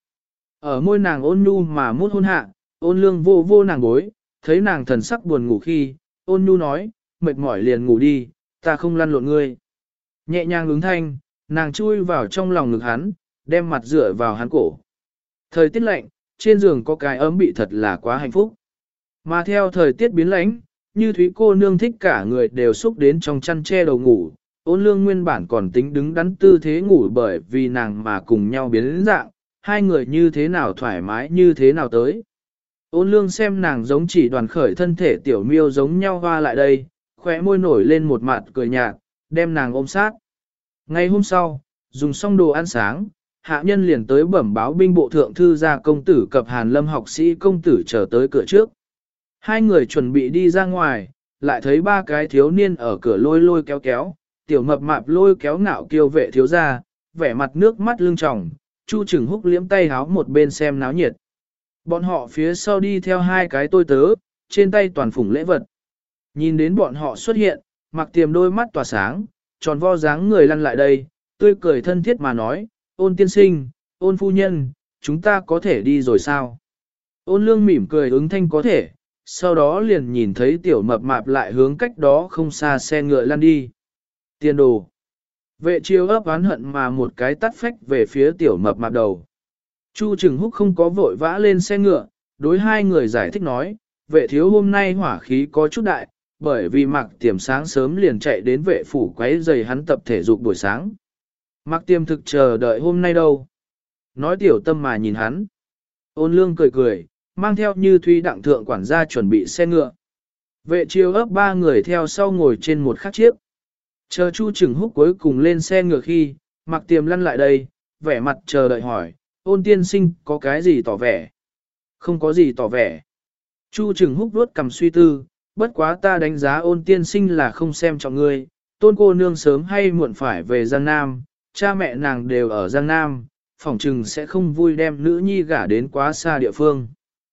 Speaker 1: Ở môi nàng ôn nhu mà mút hôn hạ, ôn lương vô vô nàng gối, thấy nàng thần sắc buồn ngủ khi, ôn nhu nói, mệt mỏi liền ngủ đi, ta không lăn lộn ngươi. Nhẹ nhàng ứng thanh, nàng chui vào trong lòng ngực hắn, đem mặt dựa vào hắn cổ. Thời tiết lạnh, trên giường có cái ấm bị thật là quá hạnh phúc. Mà theo thời tiết biến lạnh, như Thúy cô nương thích cả người đều xúc đến trong chăn che đầu ngủ, ôn lương nguyên bản còn tính đứng đắn tư thế ngủ bởi vì nàng mà cùng nhau biến đến dạng, hai người như thế nào thoải mái như thế nào tới. Ôn lương xem nàng giống chỉ đoàn khởi thân thể tiểu miêu giống nhau hoa lại đây, khóe môi nổi lên một mặt cười nhạt, đem nàng ôm sát. Ngày hôm sau, dùng xong đồ ăn sáng, hạ nhân liền tới bẩm báo binh bộ thượng thư gia công tử cập Hàn Lâm học sĩ công tử chờ tới cửa trước. Hai người chuẩn bị đi ra ngoài, lại thấy ba cái thiếu niên ở cửa lôi lôi kéo kéo, tiểu mập mạp lôi kéo ngạo kiêu vệ thiếu gia, vẻ mặt nước mắt lưng tròng, Chu Trừng Húc liếm tay háo một bên xem náo nhiệt. Bọn họ phía sau đi theo hai cái tôi tớ, trên tay toàn phủng lễ vật. Nhìn đến bọn họ xuất hiện, Mặc Tiềm đôi mắt tỏa sáng, tròn vo dáng người lăn lại đây, tươi cười thân thiết mà nói, Ôn tiên sinh, Ôn phu nhân, chúng ta có thể đi rồi sao? Ôn lương mỉm cười ứng thanh có thể, sau đó liền nhìn thấy tiểu mập mạp lại hướng cách đó không xa xe ngựa lăn đi. Tiền đồ. Vệ chiêu ấp oán hận mà một cái tắt phách về phía tiểu mập mạp đầu. Chu Trừng Húc không có vội vã lên xe ngựa, đối hai người giải thích nói, vệ thiếu hôm nay hỏa khí có chút đại, bởi vì Mạc Tiềm sáng sớm liền chạy đến vệ phủ quấy rầy hắn tập thể dục buổi sáng. Mạc Tiềm thực chờ đợi hôm nay đâu. Nói tiểu tâm mà nhìn hắn. Ôn lương cười cười, mang theo Như Thúy đặng thượng quản gia chuẩn bị xe ngựa. Vệ chiêu ấp ba người theo sau ngồi trên một khắc chiếc. Chờ Chu Trừng Húc cuối cùng lên xe ngựa khi, Mạc Tiềm lăn lại đây, vẻ mặt chờ đợi hỏi, Ôn tiên sinh có cái gì tỏ vẻ? Không có gì tỏ vẻ. Chu Trừng Húc vuốt cầm suy tư, bất quá ta đánh giá Ôn tiên sinh là không xem trọng ngươi, Tôn cô nương sớm hay muộn phải về Giang Nam, cha mẹ nàng đều ở Giang Nam, phỏng chừng sẽ không vui đem nữ nhi gả đến quá xa địa phương.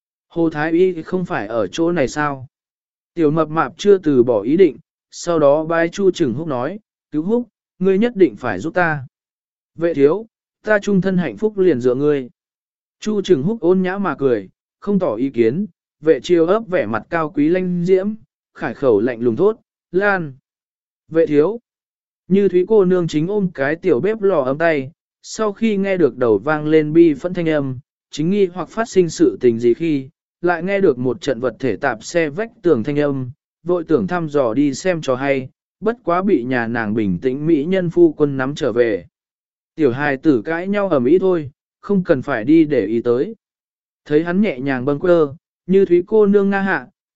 Speaker 1: Hồ Thái Y không phải ở chỗ này sao? Tiểu mập mạp chưa từ bỏ ý định, sau đó bái Chu Trừng Húc nói, cứu Húc, ngươi nhất định phải giúp ta. Vệ thiếu, ta trung thân hạnh phúc liền dựa ngươi. Chu Trừng Húc ôn nhã mà cười, không tỏ ý kiến, vệ chiêu ấp vẻ mặt cao quý lanh diễm, khải khẩu lạnh lùng thốt, lan. Vệ thiếu, Như Thúy cô nương chính ôm cái tiểu bếp lò ấm tay, sau khi nghe được đầu vang lên bi phẫn thanh âm, chính nghi hoặc phát sinh sự tình gì khi, lại nghe được một trận vật thể tạp xe vách tường thanh âm, vội tưởng thăm dò đi xem cho hay, bất quá bị nhà nàng bình tĩnh mỹ nhân phu quân nắm trở về. Tiểu hài tử cãi nhau ầm ĩ thôi, không cần phải đi để ý tới. Thấy hắn nhẹ nhàng bâng quơ, Như Thúy cô nương nga hạ,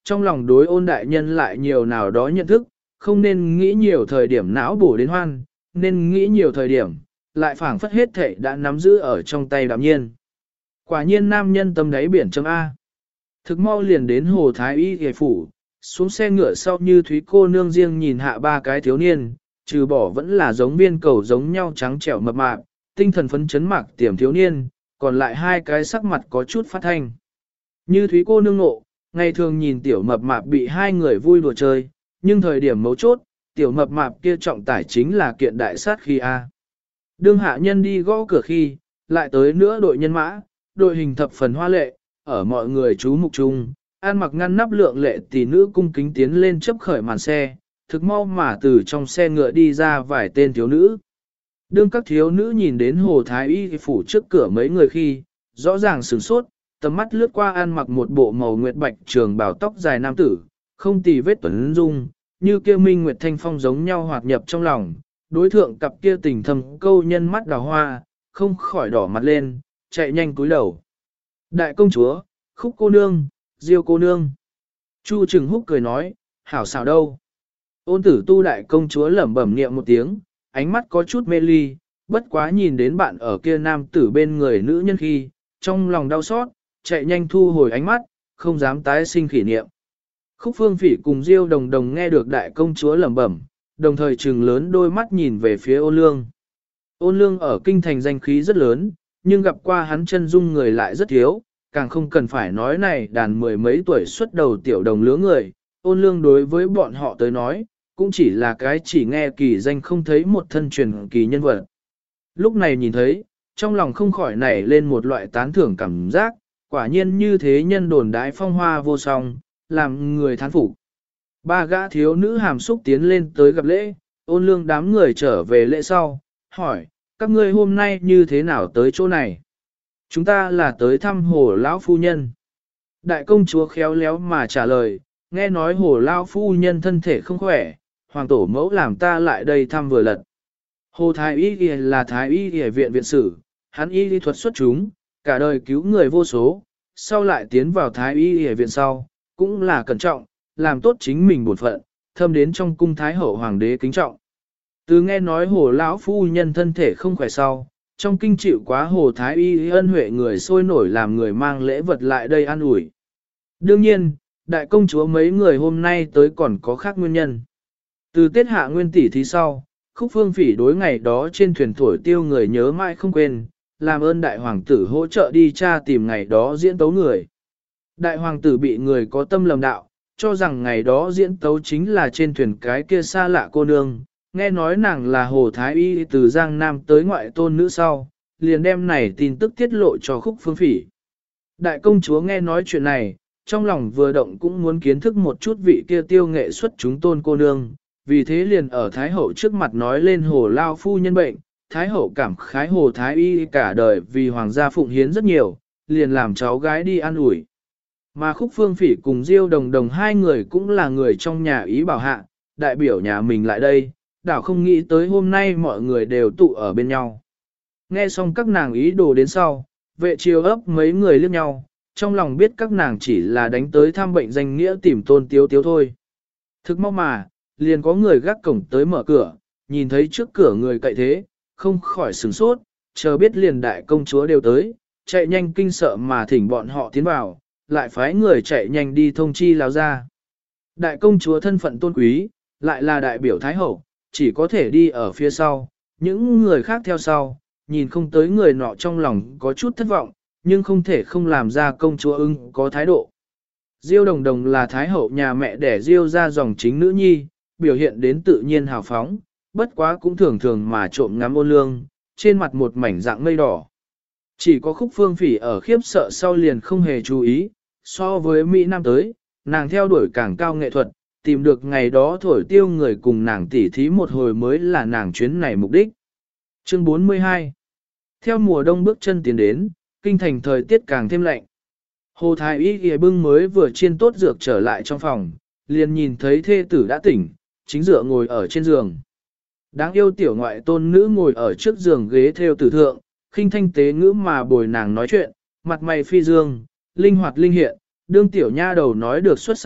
Speaker 1: trong lòng đối ôn đại nhân lại nhiều nào đó nhận thức, không nên nghĩ nhiều thời điểm não bổ đến hoan, nên nghĩ nhiều thời điểm, lại phảng phất hết thảy đã nắm giữ ở trong tay đạm nhiên. Quả nhiên nam nhân tâm đáy biển chấm A. Thực mau liền đến hồ Thái Y Ghề Phủ, xuống xe ngựa sau như Thúy cô nương riêng nhìn hạ ba cái thiếu niên, trừ bỏ vẫn là giống viên cầu giống nhau trắng trẻo mập mạp, tinh thần phấn chấn mạc tiềm thiếu niên, còn lại hai cái sắc mặt có chút phát thanh. Như Thúy cô nương ngộ, ngày thường nhìn tiểu mập mạp bị hai người vui đùa chơi, nhưng thời điểm mấu chốt, tiểu mập mạp kia trọng tải chính là kiện đại sát khi A. Đương hạ nhân đi gõ cửa khi, lại tới nữa đội nhân mã, đội hình thập phần hoa lệ, ở mọi người chú mục chung, an mặc ngăn nắp lượng lệ tỷ nữ cung kính tiến lên chấp khởi màn xe, thực mau mà từ trong xe ngựa đi ra vài tên thiếu nữ. Đương các thiếu nữ nhìn đến hồ Thái Y phủ trước cửa mấy người khi, rõ ràng sửng sốt, tầm mắt lướt qua ăn mặc một bộ màu nguyệt bạch trường bào tóc dài nam tử, không tì vết tuấn dung, như kia minh nguyệt thanh phong giống nhau hoạt nhập trong lòng, đối thượng cặp kia tình thầm câu nhân mắt đào hoa, không khỏi đỏ mặt lên, chạy nhanh cúi đầu. Đại công chúa, Khúc cô nương, Diêu cô nương. Chu Trừng Húc cười nói, hảo xảo đâu. Ôn tử tu đại công chúa lẩm bẩm niệm một tiếng, ánh mắt có chút mê ly, bất quá nhìn đến bạn ở kia nam tử bên người nữ nhân khi, trong lòng đau xót, chạy nhanh thu hồi ánh mắt, không dám tái sinh kỷ niệm. Khúc Phương Phỉ cùng Diêu Đồng Đồng nghe được đại công chúa lẩm bẩm, đồng thời trừng lớn đôi mắt nhìn về phía Ôn Lương. Ôn Lương ở kinh thành danh khí rất lớn, nhưng gặp qua hắn chân dung người lại rất thiếu, càng không cần phải nói này đàn mười mấy tuổi xuất đầu tiểu đồng lứa người, Ôn Lương đối với bọn họ tới nói, cũng chỉ là cái chỉ nghe kỳ danh không thấy một thân truyền kỳ nhân vật. Lúc này nhìn thấy, trong lòng không khỏi nảy lên một loại tán thưởng cảm giác, quả nhiên như thế nhân đồn đái phong hoa vô song, làm người thán phục. Ba gã thiếu nữ hàm xúc tiến lên tới gặp lễ, Ôn Lương đám người trở về lễ sau, hỏi, các ngươi hôm nay như thế nào tới chỗ này? Chúng ta là tới thăm hồ lão phu nhân. Đại công chúa khéo léo mà trả lời, nghe nói hồ lão phu nhân thân thể không khỏe, hoàng tổ mẫu làm ta lại đây thăm vừa lật. Hồ Thái Y là Thái Y viện viện sử, hắn y lý thuật xuất chúng, cả đời cứu người vô số, sau lại tiến vào Thái Y viện sau, cũng là cẩn trọng, làm tốt chính mình bổn phận, thâm đến trong cung Thái hậu hoàng đế kính trọng. Từ nghe nói hồ lão phu nhân thân thể không khỏe sau, trong kinh chịu quá hồ Thái Y ân huệ người sôi nổi làm người mang lễ vật lại đây an ủi. Đương nhiên, đại công chúa mấy người hôm nay tới còn có khác nguyên nhân. Từ Tết hạ nguyên tỷ thí sau, Khúc Phương Phỉ đối ngày đó trên thuyền thổi tiêu người nhớ mãi không quên, làm ơn đại hoàng tử hỗ trợ đi tra tìm ngày đó diễn tấu người. Đại hoàng tử bị người có tâm lầm đạo, cho rằng ngày đó diễn tấu chính là trên thuyền cái kia xa lạ cô nương, nghe nói nàng là Hồ Thái Y từ Giang Nam tới ngoại tôn nữ sau, liền đem này tin tức tiết lộ cho Khúc Phương Phỉ. Đại công chúa nghe nói chuyện này, trong lòng vừa động cũng muốn kiến thức một chút vị kia tiêu nghệ xuất chúng tôn cô nương, vì thế liền ở Thái Hậu trước mặt nói lên Hồ Lao phu nhân bệnh, Thái Hậu cảm khái Hồ Thái Y cả đời vì hoàng gia phụng hiến rất nhiều, liền làm cháu gái đi ăn ủi. Mà Khúc Phương Phỉ cùng Diêu Đồng Đồng hai người cũng là người trong nhà ý bảo hạ, đại biểu nhà mình lại đây, đảo không nghĩ tới hôm nay mọi người đều tụ ở bên nhau. Nghe xong các nàng ý đồ đến sau, vệ triều ấp mấy người liếc nhau, trong lòng biết các nàng chỉ là đánh tới thăm bệnh danh nghĩa tìm tôn tiếu tiếu thôi. Thực mau mà, liền có người gác cổng tới mở cửa, nhìn thấy trước cửa người cậy thế, không khỏi sửng sốt, chờ biết liền đại công chúa đều tới, chạy nhanh kinh sợ mà thỉnh bọn họ tiến vào, lại phái người chạy nhanh đi thông chi lao ra. Đại công chúa thân phận tôn quý, lại là đại biểu Thái Hậu, chỉ có thể đi ở phía sau, những người khác theo sau, nhìn không tới người nọ trong lòng có chút thất vọng, nhưng không thể không làm ra công chúa ưng có thái độ. Diêu Đồng Đồng là Thái Hậu nhà mẹ đẻ Diêu ra dòng chính nữ nhi, biểu hiện đến tự nhiên hào phóng, bất quá cũng thường thường mà trộm ngắm Ôn Lương, trên mặt một mảnh dạng mây đỏ. Chỉ có Khúc Phương Phỉ ở khiếp sợ sau liền không hề chú ý, so với Mỹ Nam tới, nàng theo đuổi càng cao nghệ thuật, tìm được ngày đó thổi tiêu người cùng nàng tỉ thí một hồi mới là nàng chuyến này mục đích. Chương 42. Theo mùa đông bước chân tiến đến, kinh thành thời tiết càng thêm lạnh. Hồ Thái Y ghề bưng mới vừa chiên tốt dược trở lại trong phòng, liền nhìn thấy thê tử đã tỉnh, chính dựa ngồi ở trên giường. Đáng yêu tiểu ngoại tôn nữ ngồi ở trước giường ghế theo tử thượng, khinh thanh tế ngữ mà bồi nàng nói chuyện, mặt mày phi dương, linh hoạt linh hiện, đương tiểu nha đầu nói được xuất sắc,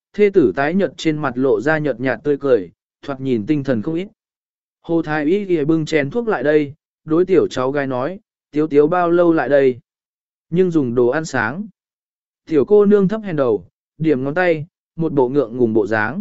Speaker 1: thê tử tái nhợt trên mặt lộ ra nhợt nhạt tươi cười, thoạt nhìn tinh thần không ít. Hồ thái y ghi bưng chén thuốc lại đây, đối tiểu cháu gái nói, tiếu tiếu bao lâu lại đây? Nhưng dùng đồ ăn sáng. Tiểu cô nương thấp hèn đầu, điểm ngón tay, một bộ ngượng ngùng bộ dáng.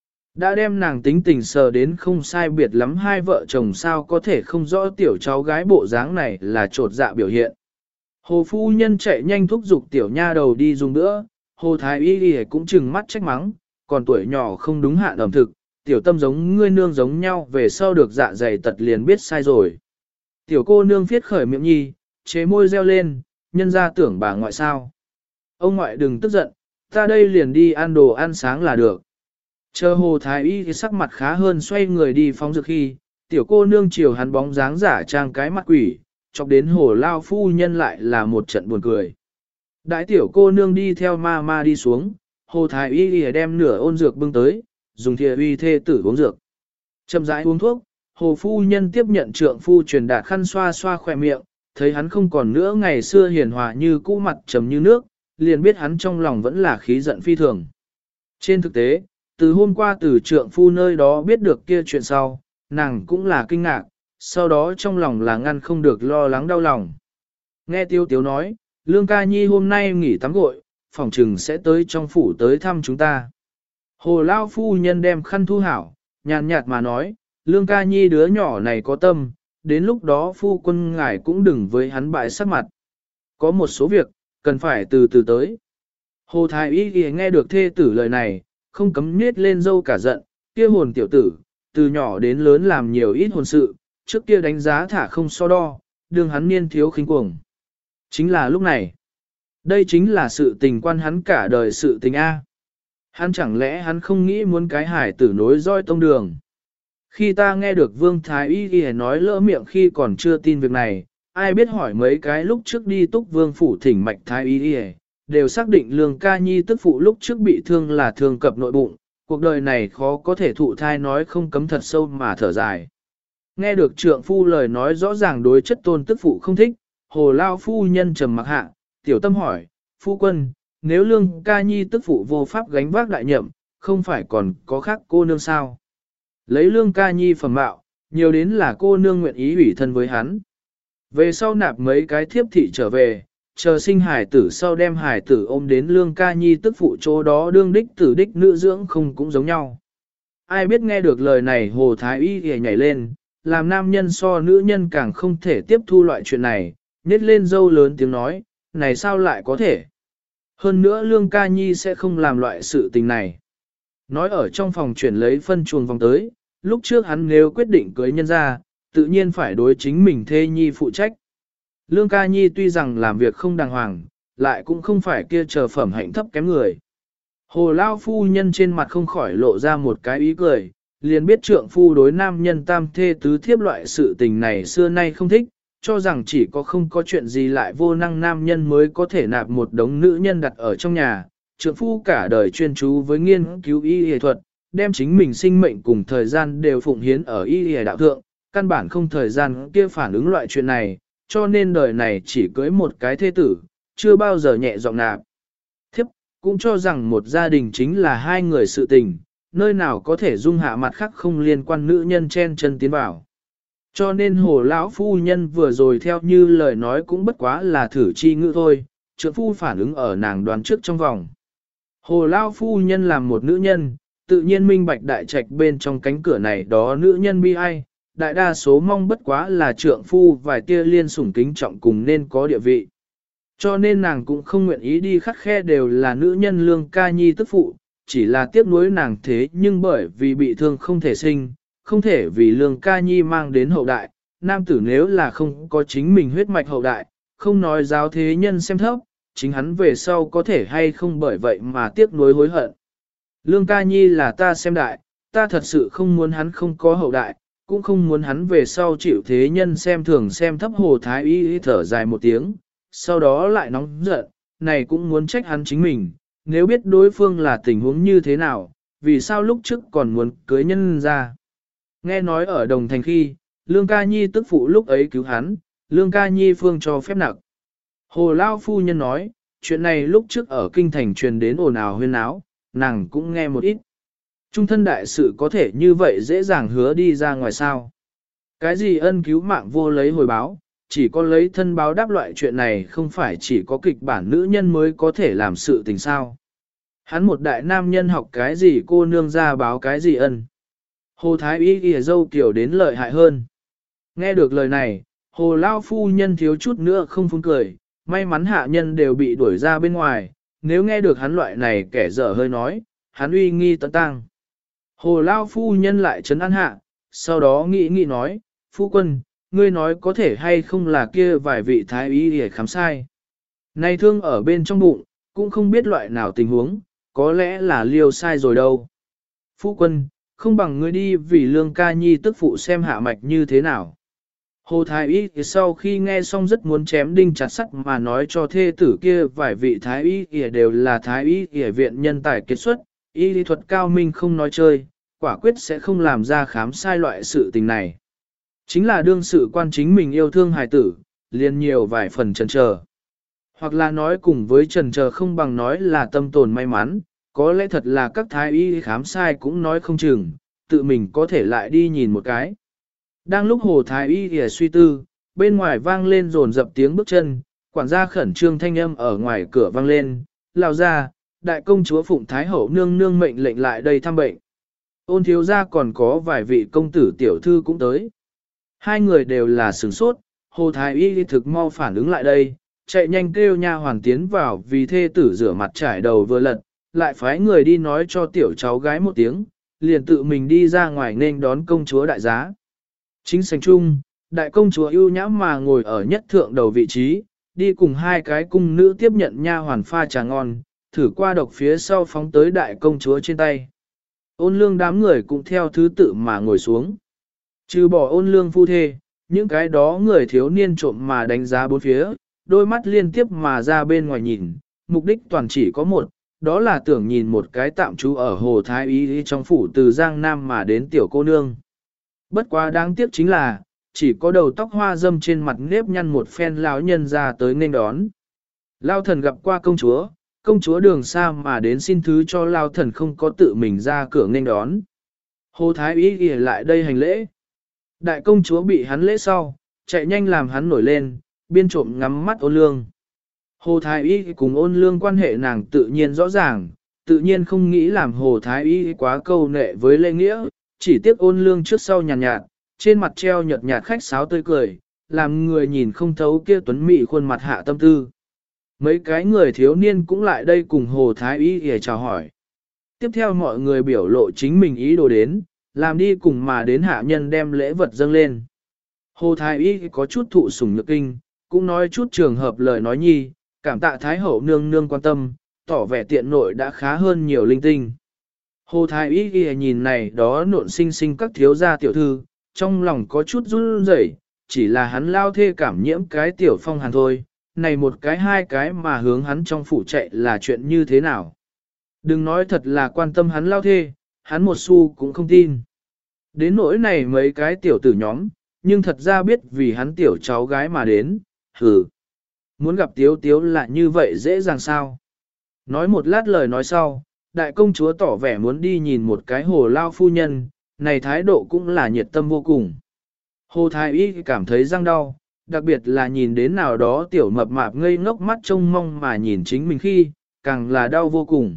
Speaker 1: Đã đem nàng tính tình sờ đến không sai biệt lắm, hai vợ chồng sao có thể không rõ tiểu cháu gái bộ dáng này là trột dạ biểu hiện. Hồ phu nhân chạy nhanh thúc giục tiểu nha đầu đi dùng nữa, hồ thái y đi cũng chừng mắt trách mắng, còn tuổi nhỏ không đúng hạn ẩm thực, tiểu tâm giống ngươi nương giống nhau về sau được dạ dày tật liền biết sai rồi. Tiểu cô nương viết khởi miệng nhi, chế môi reo lên, nhân ra tưởng bà ngoại sao. Ông ngoại đừng tức giận, ta đây liền đi ăn đồ ăn sáng là được. Chờ hồ thái y thì sắc mặt khá hơn xoay người đi phóng dược khi, tiểu cô nương chiều hắn bóng dáng giả trang cái mặt quỷ, chọc đến hồ lao phu nhân lại là một trận buồn cười. Đãi tiểu cô nương đi theo ma đi xuống, hồ thái y thì đem nửa ôn dược bưng tới, dùng thìa uy thê tử uống dược. Chậm rãi uống thuốc, hồ phu nhân tiếp nhận trượng phu truyền đạt khăn xoa xoa khỏe miệng, thấy hắn không còn nữa ngày xưa hiền hòa như cũ mặt trầm như nước, liền biết hắn trong lòng vẫn là khí giận phi thường. Trên thực tế, từ hôm qua từ trượng phu nơi đó biết được kia chuyện sau, nàng cũng là kinh ngạc, sau đó trong lòng là ngăn không được lo lắng đau lòng. Nghe tiêu tiếu nói, Lương ca nhi hôm nay nghỉ tắm gội, phỏng trừng sẽ tới trong phủ tới thăm chúng ta. Hồ lao phu nhân đem khăn thu hảo, nhàn nhạt mà nói, Lương ca nhi đứa nhỏ này có tâm, đến lúc đó phu quân ngài cũng đừng với hắn bại sắc mặt. Có một số việc, cần phải từ từ tới. Hồ thái y nghe được thê tử lời này, không cấm nết lên dâu cả giận, kia hồn tiểu tử, từ nhỏ đến lớn làm nhiều ít hồn sự, trước kia đánh giá thả không so đo, đương hắn niên thiếu khinh cuồng. Chính là lúc này, đây chính là sự tình quan hắn cả đời sự tình A. Hắn chẳng lẽ hắn không nghĩ muốn cái hải tử nối roi tông đường. Khi ta nghe được Vương Thái Y ghi nói lỡ miệng khi còn chưa tin việc này, ai biết hỏi mấy cái lúc trước đi túc Vương phủ thỉnh mạch Thái Y ghi đều xác định Lương ca nhi tức phụ lúc trước bị thương là thương cập nội bụng, cuộc đời này khó có thể thụ thai nói không cấm thật sâu mà thở dài. Nghe được trượng phu lời nói rõ ràng đối chất tôn tức phụ không thích, hồ lao phu nhân trầm mặc hạ, tiểu tâm hỏi, phu quân, nếu Lương ca nhi tức phụ vô pháp gánh vác đại nhậm, không phải còn có khác cô nương sao? Lấy Lương ca nhi phẩm mạo, nhiều đến là cô nương nguyện ý ủy thân với hắn. Về sau nạp mấy cái thiếp thị trở về, chờ sinh hải tử sau đem hải tử ôm đến Lương ca nhi tức phụ chỗ đó đương đích tử đích nữ dưỡng không cũng giống nhau. Ai biết nghe được lời này hồ thái y ghề nhảy lên, làm nam nhân so nữ nhân càng không thể tiếp thu loại chuyện này, nhét lên dâu lớn tiếng nói, này sao lại có thể? Hơn nữa Lương ca nhi sẽ không làm loại sự tình này. Nói ở trong phòng chuyển lấy phân chuồng vòng tới, lúc trước hắn nếu quyết định cưới nhân ra, tự nhiên phải đối chính mình thê nhi phụ trách. Lương ca nhi tuy rằng làm việc không đàng hoàng, lại cũng không phải kia chờ phẩm hạnh thấp kém người. Hồ lao phu nhân trên mặt không khỏi lộ ra một cái ý cười, liền biết trượng phu đối nam nhân tam thê tứ thiếp loại sự tình này xưa nay không thích, cho rằng chỉ có không có chuyện gì lại vô năng nam nhân mới có thể nạp một đống nữ nhân đặt ở trong nhà. Trượng phu cả đời chuyên chú với nghiên cứu y y thuật, đem chính mình sinh mệnh cùng thời gian đều phụng hiến ở y y đạo thượng, căn bản không thời gian kia phản ứng loại chuyện này, cho nên đời này chỉ cưới một cái thê tử, chưa bao giờ nhẹ giọng nạp. Thiếp, cũng cho rằng một gia đình chính là hai người sự tình, nơi nào có thể dung hạ mặt khác không liên quan nữ nhân chen chân tiến vào. Cho nên hồ lão phu nhân vừa rồi theo như lời nói cũng bất quá là thử chi ngữ thôi, trượng phu phản ứng ở nàng đoán trước trong vòng. Hồ lão phu nhân làm một nữ nhân, tự nhiên minh bạch đại trạch bên trong cánh cửa này đó nữ nhân bi ai, đại đa số mong bất quá là trượng phu vài tia liên sủng kính trọng cùng nên có địa vị. Cho nên nàng cũng không nguyện ý đi khắt khe đều là nữ nhân Lương ca nhi tức phụ, chỉ là tiếc nuối nàng thế nhưng bởi vì bị thương không thể sinh, không thể vì Lương ca nhi mang đến hậu đại, nam tử nếu là không có chính mình huyết mạch hậu đại, không nói giáo thế nhân xem thấp, chính hắn về sau có thể hay không bởi vậy mà tiếc nuối hối hận. Lương ca nhi là ta xem đại, ta thật sự không muốn hắn không có hậu đại, cũng không muốn hắn về sau chịu thế nhân xem thường xem thấp hồ thái y thở dài một tiếng, sau đó lại nóng giận, này cũng muốn trách hắn chính mình, nếu biết đối phương là tình huống như thế nào, vì sao lúc trước còn muốn cưới nhân ra. Nghe nói ở Đồng Thành khi, Lương ca nhi tức phụ lúc ấy cứu hắn, Lương ca nhi phương cho phép nặng. Hồ Lao phu nhân nói, chuyện này lúc trước ở kinh thành truyền đến ồn ào huyên áo, nàng cũng nghe một ít. Trung thân đại sự có thể như vậy dễ dàng hứa đi ra ngoài sao. Cái gì ân cứu mạng vô lấy hồi báo, chỉ có lấy thân báo đáp loại chuyện này không phải chỉ có kịch bản nữ nhân mới có thể làm sự tình sao. Hắn một đại nam nhân học cái gì cô nương ra báo cái gì ân. Hồ Thái Y ghìa dâu kiểu đến lợi hại hơn. Nghe được lời này, hồ lao phu nhân thiếu chút nữa không phun cười, may mắn hạ nhân đều bị đuổi ra bên ngoài, nếu nghe được hắn loại này kẻ dở hơi nói, hắn uy nghi tận tăng. Hồ lao phu nhân lại trấn an hạ, sau đó nghĩ nói, phu quân, ngươi nói có thể hay không là kia vài vị thái y để khám sai. Này thương ở bên trong bụng, cũng không biết loại nào tình huống, có lẽ là liêu sai rồi đâu. Phu quân, không bằng ngươi đi vì lương ca nhi tức phụ xem hạ mạch như thế nào. Hồ thái y sau khi nghe xong rất muốn chém đinh chặt sắt mà nói cho thê tử kia vài vị thái y đều là thái y viện nhân tài kết xuất, y lý thuật cao minh không nói chơi, quả quyết sẽ không làm ra khám sai loại sự tình này. Chính là đương sự quan chính mình yêu thương hài tử, liền nhiều vài phần chần chờ. Hoặc là nói cùng với chần chờ không bằng nói là tâm tồn may mắn, có lẽ thật là các thái y khám sai cũng nói không chừng, tự mình có thể lại đi nhìn một cái. Đang lúc hồ thái y thì suy tư, bên ngoài vang lên rồn dập tiếng bước chân, quản gia khẩn trương thanh âm ở ngoài cửa vang lên, lao ra, đại công chúa Phụng Thái Hậu nương nương mệnh lệnh lại đây thăm bệnh. Ôn thiếu gia còn có vài vị công tử tiểu thư cũng tới. Hai người đều là sửng sốt, hồ thái y thực mau phản ứng lại đây, chạy nhanh kêu nha hoàn tiến vào vì thê tử rửa mặt trải đầu vừa lật, lại phái người đi nói cho tiểu cháu gái một tiếng, liền tự mình đi ra ngoài nên đón công chúa đại giá. Chính sảnh chung, đại công chúa ưu nhã mà ngồi ở nhất thượng đầu vị trí, đi cùng hai cái cung nữ tiếp nhận nha hoàn pha trà ngon, thử qua độc phía sau phóng tới đại công chúa trên tay. Ôn lương đám người cũng theo thứ tự mà ngồi xuống. Trừ bỏ ôn lương phu thê, những cái đó người thiếu niên trộm mà đánh giá bốn phía, đôi mắt liên tiếp mà ra bên ngoài nhìn, mục đích toàn chỉ có một, đó là tưởng nhìn một cái tạm trú ở Hồ Thái Y trong phủ từ Giang Nam mà đến tiểu cô nương. Bất quá đáng tiếc chính là, chỉ có đầu tóc hoa dâm trên mặt nếp nhăn một phen lão nhân ra tới nên đón. Lao thần gặp qua công chúa đường xa mà đến xin thứ cho Lao thần không có tự mình ra cửa nên đón. Hồ Thái Y ghi lại đây hành lễ. Đại công chúa bị hắn lễ sau, chạy nhanh làm hắn nổi lên, biên trộm ngắm mắt ôn lương. Hồ Thái Y cùng ôn lương quan hệ nàng tự nhiên rõ ràng, tự nhiên không nghĩ làm Hồ Thái Y quá câu nệ với lễ nghĩa, chỉ tiếc ôn lương trước sau nhàn nhạt, trên mặt treo nhợt nhạt khách sáo tươi cười, làm người nhìn không thấu kia tuấn mỹ khuôn mặt hạ tâm tư. Mấy cái người thiếu niên cũng lại đây cùng Hồ Thái Y để chào hỏi. Tiếp theo mọi người biểu lộ chính mình ý đồ đến, làm đi cùng mà đến hạ nhân đem lễ vật dâng lên. Hồ Thái Y có chút thụ sủng nhược kinh, cũng nói chút trường hợp lời nói nhi, cảm tạ Thái Hậu nương nương quan tâm, tỏ vẻ tiện nội đã khá hơn nhiều linh tinh. Hồ Thái Y nhìn này đó nộn sinh sinh các thiếu gia tiểu thư, trong lòng có chút run rẩy, chỉ là hắn lao thê cảm nhiễm cái tiểu phong hàn thôi, này một cái hai cái mà hướng hắn trong phủ chạy là chuyện như thế nào. Đừng nói thật là quan tâm hắn lao thê, hắn một xu cũng không tin. Đến nỗi này mấy cái tiểu tử nhóm, nhưng thật ra biết vì hắn tiểu cháu gái mà đến, hừ. Muốn gặp Tiếu Tiếu là như vậy dễ dàng sao? Nói một lát lời nói sau, đại công chúa tỏ vẻ muốn đi nhìn một cái hồ lao phu nhân, này thái độ cũng là nhiệt tâm vô cùng. Hồ Thái Y cảm thấy răng đau, đặc biệt là nhìn đến nào đó tiểu mập mạp ngây ngốc mắt trông mong mà nhìn chính mình khi, càng là đau vô cùng.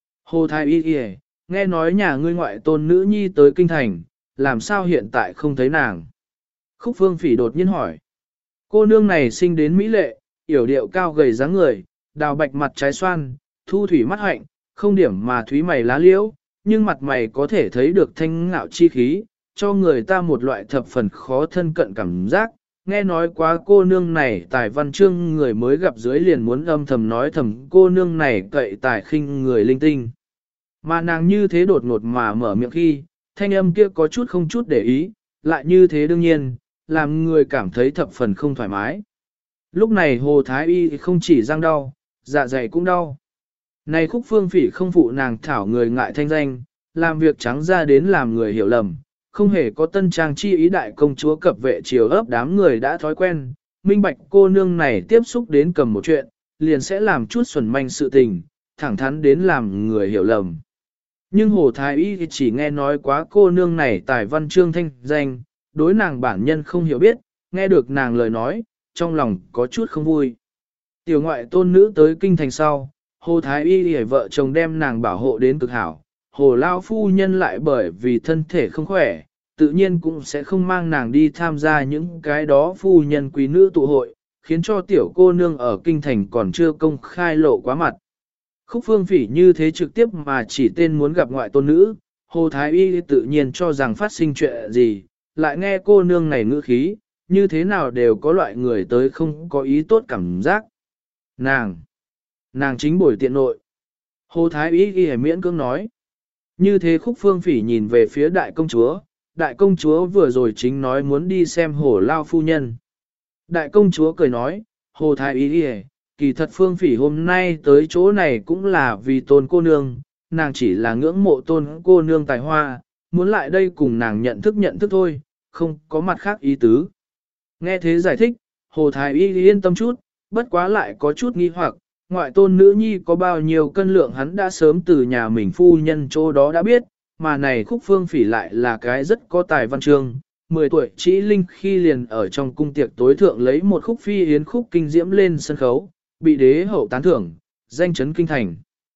Speaker 1: Hồ Thái Y nghe nói nhà ngươi ngoại tôn nữ nhi tới kinh thành, làm sao hiện tại không thấy nàng? Khúc Phương Phỉ đột nhiên hỏi. Cô nương này sinh đến mỹ lệ, yểu điệu cao gầy dáng người, đào bạch mặt trái xoan, thu thủy mắt hạnh, không điểm mà thúy mày lá liễu, nhưng mặt mày có thể thấy được thanh ngạo chi khí, cho người ta một loại thập phần khó thân cận cảm giác. Nghe nói quá cô nương này tài văn chương người mới gặp dưới liền muốn âm thầm nói thầm cô nương này cậy tài khinh người linh tinh. Mà nàng như thế đột ngột mà mở miệng khi, thanh âm kia có chút không chút để ý, lại như thế đương nhiên, làm người cảm thấy thập phần không thoải mái. Lúc này Hồ Thái Y không chỉ răng đau, dạ dày cũng đau. Này Khúc Phương Phỉ không phụ nàng thảo người ngại thanh danh, làm việc trắng ra đến làm người hiểu lầm, không hề có tân trang chi ý đại công chúa cập vệ chiều ấp đám người đã thói quen, minh bạch cô nương này tiếp xúc đến cầm một chuyện, liền sẽ làm chút xuẩn manh sự tình, thẳng thắn đến làm người hiểu lầm. Nhưng Hồ Thái Y thì chỉ nghe nói quá cô nương này tài văn chương thanh danh, đối nàng bản nhân không hiểu biết, nghe được nàng lời nói, trong lòng có chút không vui. Tiểu ngoại tôn nữ tới kinh thành sau, Hồ Thái Y hãy vợ chồng đem nàng bảo hộ đến cực hảo, Hồ Lao phu nhân lại bởi vì thân thể không khỏe, tự nhiên cũng sẽ không mang nàng đi tham gia những cái đó phu nhân quý nữ tụ hội, khiến cho tiểu cô nương ở kinh thành còn chưa công khai lộ quá mặt. Khúc Phương Phỉ như thế trực tiếp mà chỉ tên muốn gặp ngoại tôn nữ, Hồ Thái Y tự nhiên cho rằng phát sinh chuyện gì, lại nghe cô nương này ngữ khí, như thế nào đều có loại người tới không có ý tốt cảm giác. Nàng chính bồi tiện nội. Hồ Thái Y ghi miễn cưỡng nói. Như thế Khúc Phương Phỉ nhìn về phía đại công chúa vừa rồi chính nói muốn đi xem Hồ Lao phu nhân. Đại công chúa cười nói, Hồ Thái Y ghi kỳ thật Phương Phỉ hôm nay tới chỗ này cũng là vì tôn cô nương, nàng chỉ là ngưỡng mộ tôn cô nương tài hoa, muốn lại đây cùng nàng nhận thức thôi, không có mặt khác ý tứ. Nghe thế giải thích, Hồ Thái Y yên tâm chút, bất quá lại có chút nghi hoặc, ngoại tôn nữ nhi có bao nhiêu cân lượng hắn đã sớm từ nhà mình phu nhân chỗ đó đã biết, mà này Khúc Phương Phỉ lại là cái rất có tài văn chương. 10 tuổi Chỉ Linh khi liền ở trong cung tiệc tối thượng lấy một khúc phi yến khúc kinh diễm lên sân khấu, bị đế hậu tán thưởng, danh chấn kinh thành.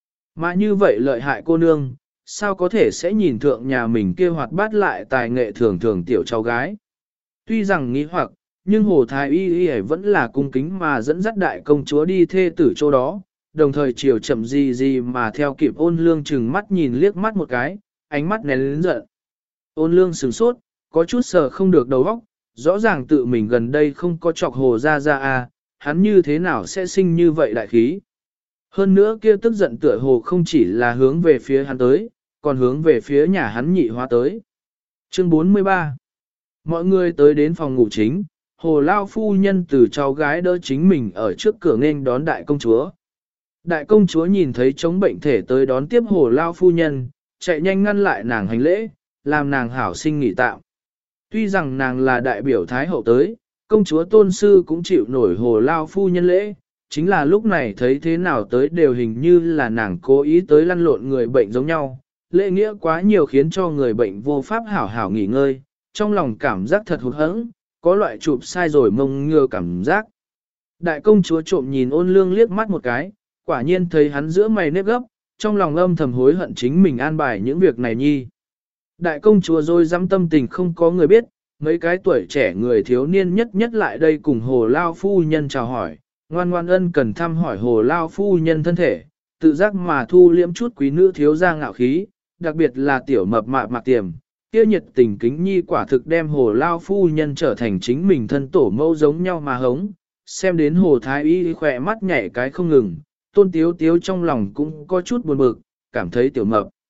Speaker 1: Mà như vậy lợi hại cô nương, sao có thể sẽ nhìn thượng nhà mình kia hoạt bát lại tài nghệ thường thường tiểu cháu gái. Tuy rằng nghĩ hoặc, nhưng Hồ Thái Y vẫn là cung kính mà dẫn dắt đại công chúa đi thê tử chỗ đó, đồng thời chiều chậm gì mà theo kịp Ôn Lương chừng mắt nhìn liếc mắt một cái, ánh mắt nén lớn giận. Ôn Lương sửng sốt, có chút sờ không được đầu óc, rõ ràng tự mình gần đây không có chọc Hồ ra à, hắn như thế nào sẽ sinh như vậy đại khí. Hơn nữa kia tức giận tựa hồ không chỉ là hướng về phía hắn tới, còn hướng về phía nhà hắn nhị hóa tới. Chương 43. Mọi người tới đến phòng ngủ chính, Hồ Lao phu nhân từ cháu gái đỡ chính mình ở trước cửa nghênh đón đại công chúa. Đại công chúa nhìn thấy chống bệnh thể tới đón tiếp Hồ Lao phu nhân, chạy nhanh ngăn lại nàng hành lễ, làm nàng hảo sinh nghỉ tạm. Tuy rằng nàng là đại biểu Thái hậu tới, công chúa tôn sư cũng chịu nổi Hồ Lao phu nhân lễ, chính là lúc này thấy thế nào tới đều hình như là nàng cố ý tới lăn lộn người bệnh giống nhau. Lễ nghĩa quá nhiều khiến cho người bệnh vô pháp hảo hảo nghỉ ngơi, trong lòng cảm giác thật hụt hẫng, có loại chụp sai rồi mông ngừa cảm giác. Đại công chúa trộm nhìn Ôn Lương liếc mắt một cái, quả nhiên thấy hắn giữa mày nếp gấp, trong lòng âm thầm hối hận chính mình an bài những việc này nhi. Đại công chúa rồi dám tâm tình không có người biết, mấy cái tuổi trẻ người thiếu niên nhất lại đây cùng Hồ Lao phu nhân chào hỏi, ngoan ngoan ân cần thăm hỏi Hồ Lao phu nhân thân thể, tự giác mà thu liễm chút quý nữ thiếu gia ngạo khí, đặc biệt là tiểu mập mạc tiềm, kia nhiệt tình kính nhi quả thực đem Hồ Lao phu nhân trở thành chính mình thân tổ mẫu giống nhau mà hống, xem đến Hồ Thái Y khỏe mắt nhảy cái không ngừng, Tôn Tiếu Tiếu trong lòng cũng có chút buồn bực, cảm thấy tiểu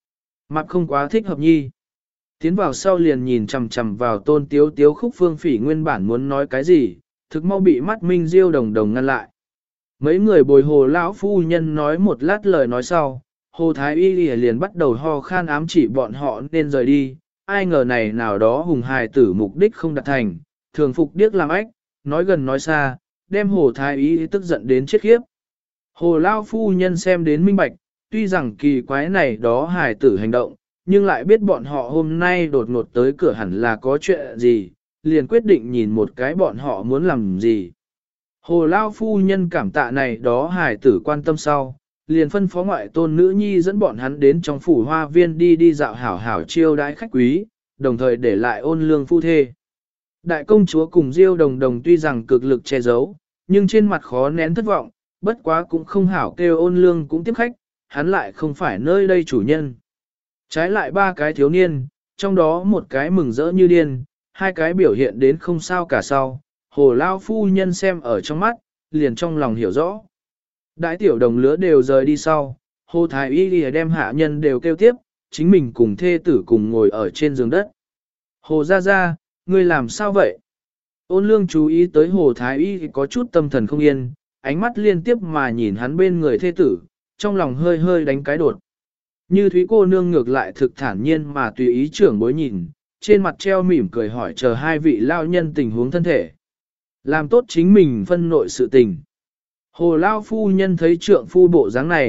Speaker 1: mập không quá thích hợp nhi. Tiến vào sau liền nhìn chằm chằm vào Tôn Tiếu Tiếu. Khúc Phương Phỉ nguyên bản muốn nói cái gì, thực mau bị mắt Minh Diêu đồng ngăn lại. Mấy người bồi Hồ lão phu nhân nói một lát lời nói sau, Hồ Thái Y liền bắt đầu ho khan ám chỉ bọn họ nên rời đi, ai ngờ này nào đó hùng hài tử mục đích không đạt thành, thường phục điếc làm ách, nói gần nói xa, đem Hồ Thái Y tức giận đến chết khiếp. Hồ lão phu nhân xem đến minh bạch, tuy rằng kỳ quái này đó hài tử hành động, nhưng lại biết bọn họ hôm nay đột ngột tới cửa hẳn là có chuyện gì, liền quyết định nhìn một cái bọn họ muốn làm gì. Hồ Lao phu nhân cảm tạ này đó hài tử quan tâm sau, liền phân phó ngoại tôn nữ nhi dẫn bọn hắn đến trong phủ hoa viên đi dạo hảo hảo chiêu đãi khách quý, đồng thời để lại Ôn Lương phu thê. Đại công chúa cùng Diêu đồng tuy rằng cực lực che giấu, nhưng trên mặt khó nén thất vọng, bất quá cũng không hảo kêu Ôn Lương cũng tiếp khách, hắn lại không phải nơi đây chủ nhân. Trái lại ba cái thiếu niên, trong đó một cái mừng rỡ như điên, hai cái biểu hiện đến không sao cả sau, Hồ Lao phu nhân xem ở trong mắt, liền trong lòng hiểu rõ. Đại tiểu đồng lứa đều rời đi sau, Hồ Thái Y đem hạ nhân đều kêu tiếp, chính mình cùng thê tử cùng ngồi ở trên giường đất. Hồ ra, ngươi làm sao vậy? Ôn Lương chú ý tới Hồ Thái Y có chút tâm thần không yên, ánh mắt liên tiếp mà nhìn hắn bên người thê tử, trong lòng hơi đánh cái đột. Như Thúy cô nương ngược lại thực thản nhiên mà tùy ý trưởng bối nhìn, trên mặt treo mỉm cười hỏi chờ hai vị lao nhân tình huống thân thể. Làm tốt chính mình phân nội sự tình. Hồ Lao phu nhân thấy trượng phu bộ dáng này,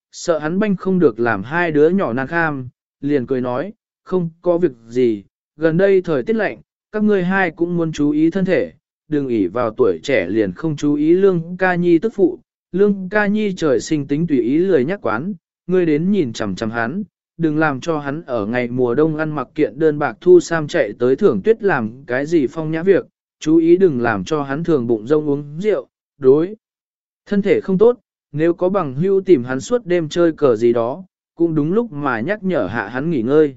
Speaker 1: sợ hắn banh không được làm hai đứa nhỏ nan kham, liền cười nói, không có việc gì, gần đây thời tiết lạnh, các ngươi hai cũng muốn chú ý thân thể, đừng ỷ vào tuổi trẻ liền không chú ý Lương Ca Nhi tức phụ. Lương Ca Nhi trời sinh tính tùy ý lười nhắc quán, ngươi đến nhìn chằm chằm hắn, đừng làm cho hắn ở ngày mùa đông ăn mặc kiện đơn bạc thu sam chạy tới thưởng tuyết làm cái gì phong nhã việc, chú ý đừng làm cho hắn thường bụng rông uống rượu, đối. Thân thể không tốt, nếu có bằng hưu tìm hắn suốt đêm chơi cờ gì đó, cũng đúng lúc mà nhắc nhở hạ hắn nghỉ ngơi.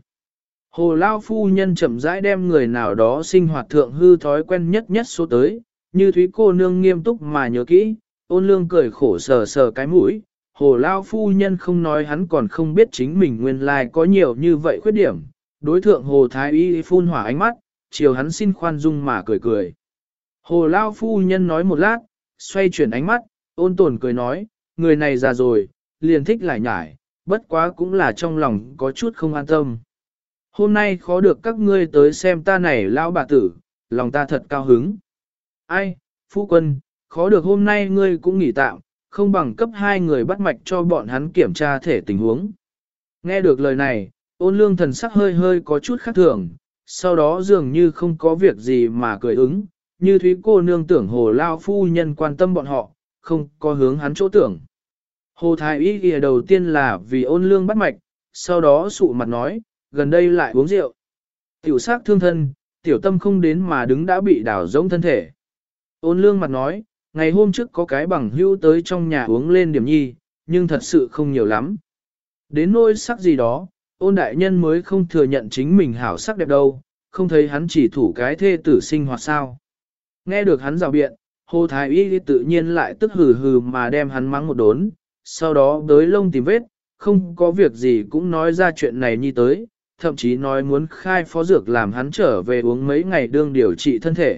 Speaker 1: Hồ Lao phu nhân chậm rãi đem người nào đó sinh hoạt thượng hư thói quen nhất nhất số tới, như Thúy cô nương nghiêm túc mà nhớ kỹ, Ôn Lương cười khổ sờ sờ cái mũi. Hồ Lao phu nhân không nói hắn còn không biết chính mình nguyên lai có nhiều như vậy khuyết điểm. Đối thượng Hồ Thái Y phun hỏa ánh mắt, chiều hắn xin khoan dung mà cười cười. Hồ Lao phu nhân nói một lát, xoay chuyển ánh mắt, ôn tồn cười nói, người này già rồi, liền thích lải nhải, bất quá cũng là trong lòng có chút không an tâm. Hôm nay khó được các ngươi tới xem ta này lão bà tử, lòng ta thật cao hứng. Ai, phu quân, khó được hôm nay ngươi cũng nghỉ tạm, không bằng cấp hai người bắt mạch cho bọn hắn kiểm tra thể tình huống. Nghe được lời này, Ôn Lương thần sắc hơi hơi có chút khác thường, sau đó dường như không có việc gì mà cười ứng, như Thúy cô nương tưởng Hồ Lao phu nhân quan tâm bọn họ, không có hướng hắn chỗ tưởng. Hồ Thái Y kìa đầu tiên là vì Ôn Lương bắt mạch, sau đó sụ mặt nói, gần đây lại uống rượu. Tiểu sắc thương thân, tiểu tâm không đến mà đứng đã bị đảo rỗng thân thể. Ôn Lương mặt nói, ngày hôm trước có cái bằng hữu tới trong nhà uống lên điểm nhi, nhưng thật sự không nhiều lắm. Đến nỗi sắc gì đó, Ôn đại nhân mới không thừa nhận chính mình hảo sắc đẹp đâu, không thấy hắn chỉ thủ cái thê tử sinh hoạt sao. Nghe được hắn rào biện, Hồ Thái Y tự nhiên lại tức hừ hừ mà đem hắn mắng một đốn, sau đó đới lông tìm vết, không có việc gì cũng nói ra chuyện này nhi tới, thậm chí nói muốn khai phó dược làm hắn trở về uống mấy ngày đương điều trị thân thể.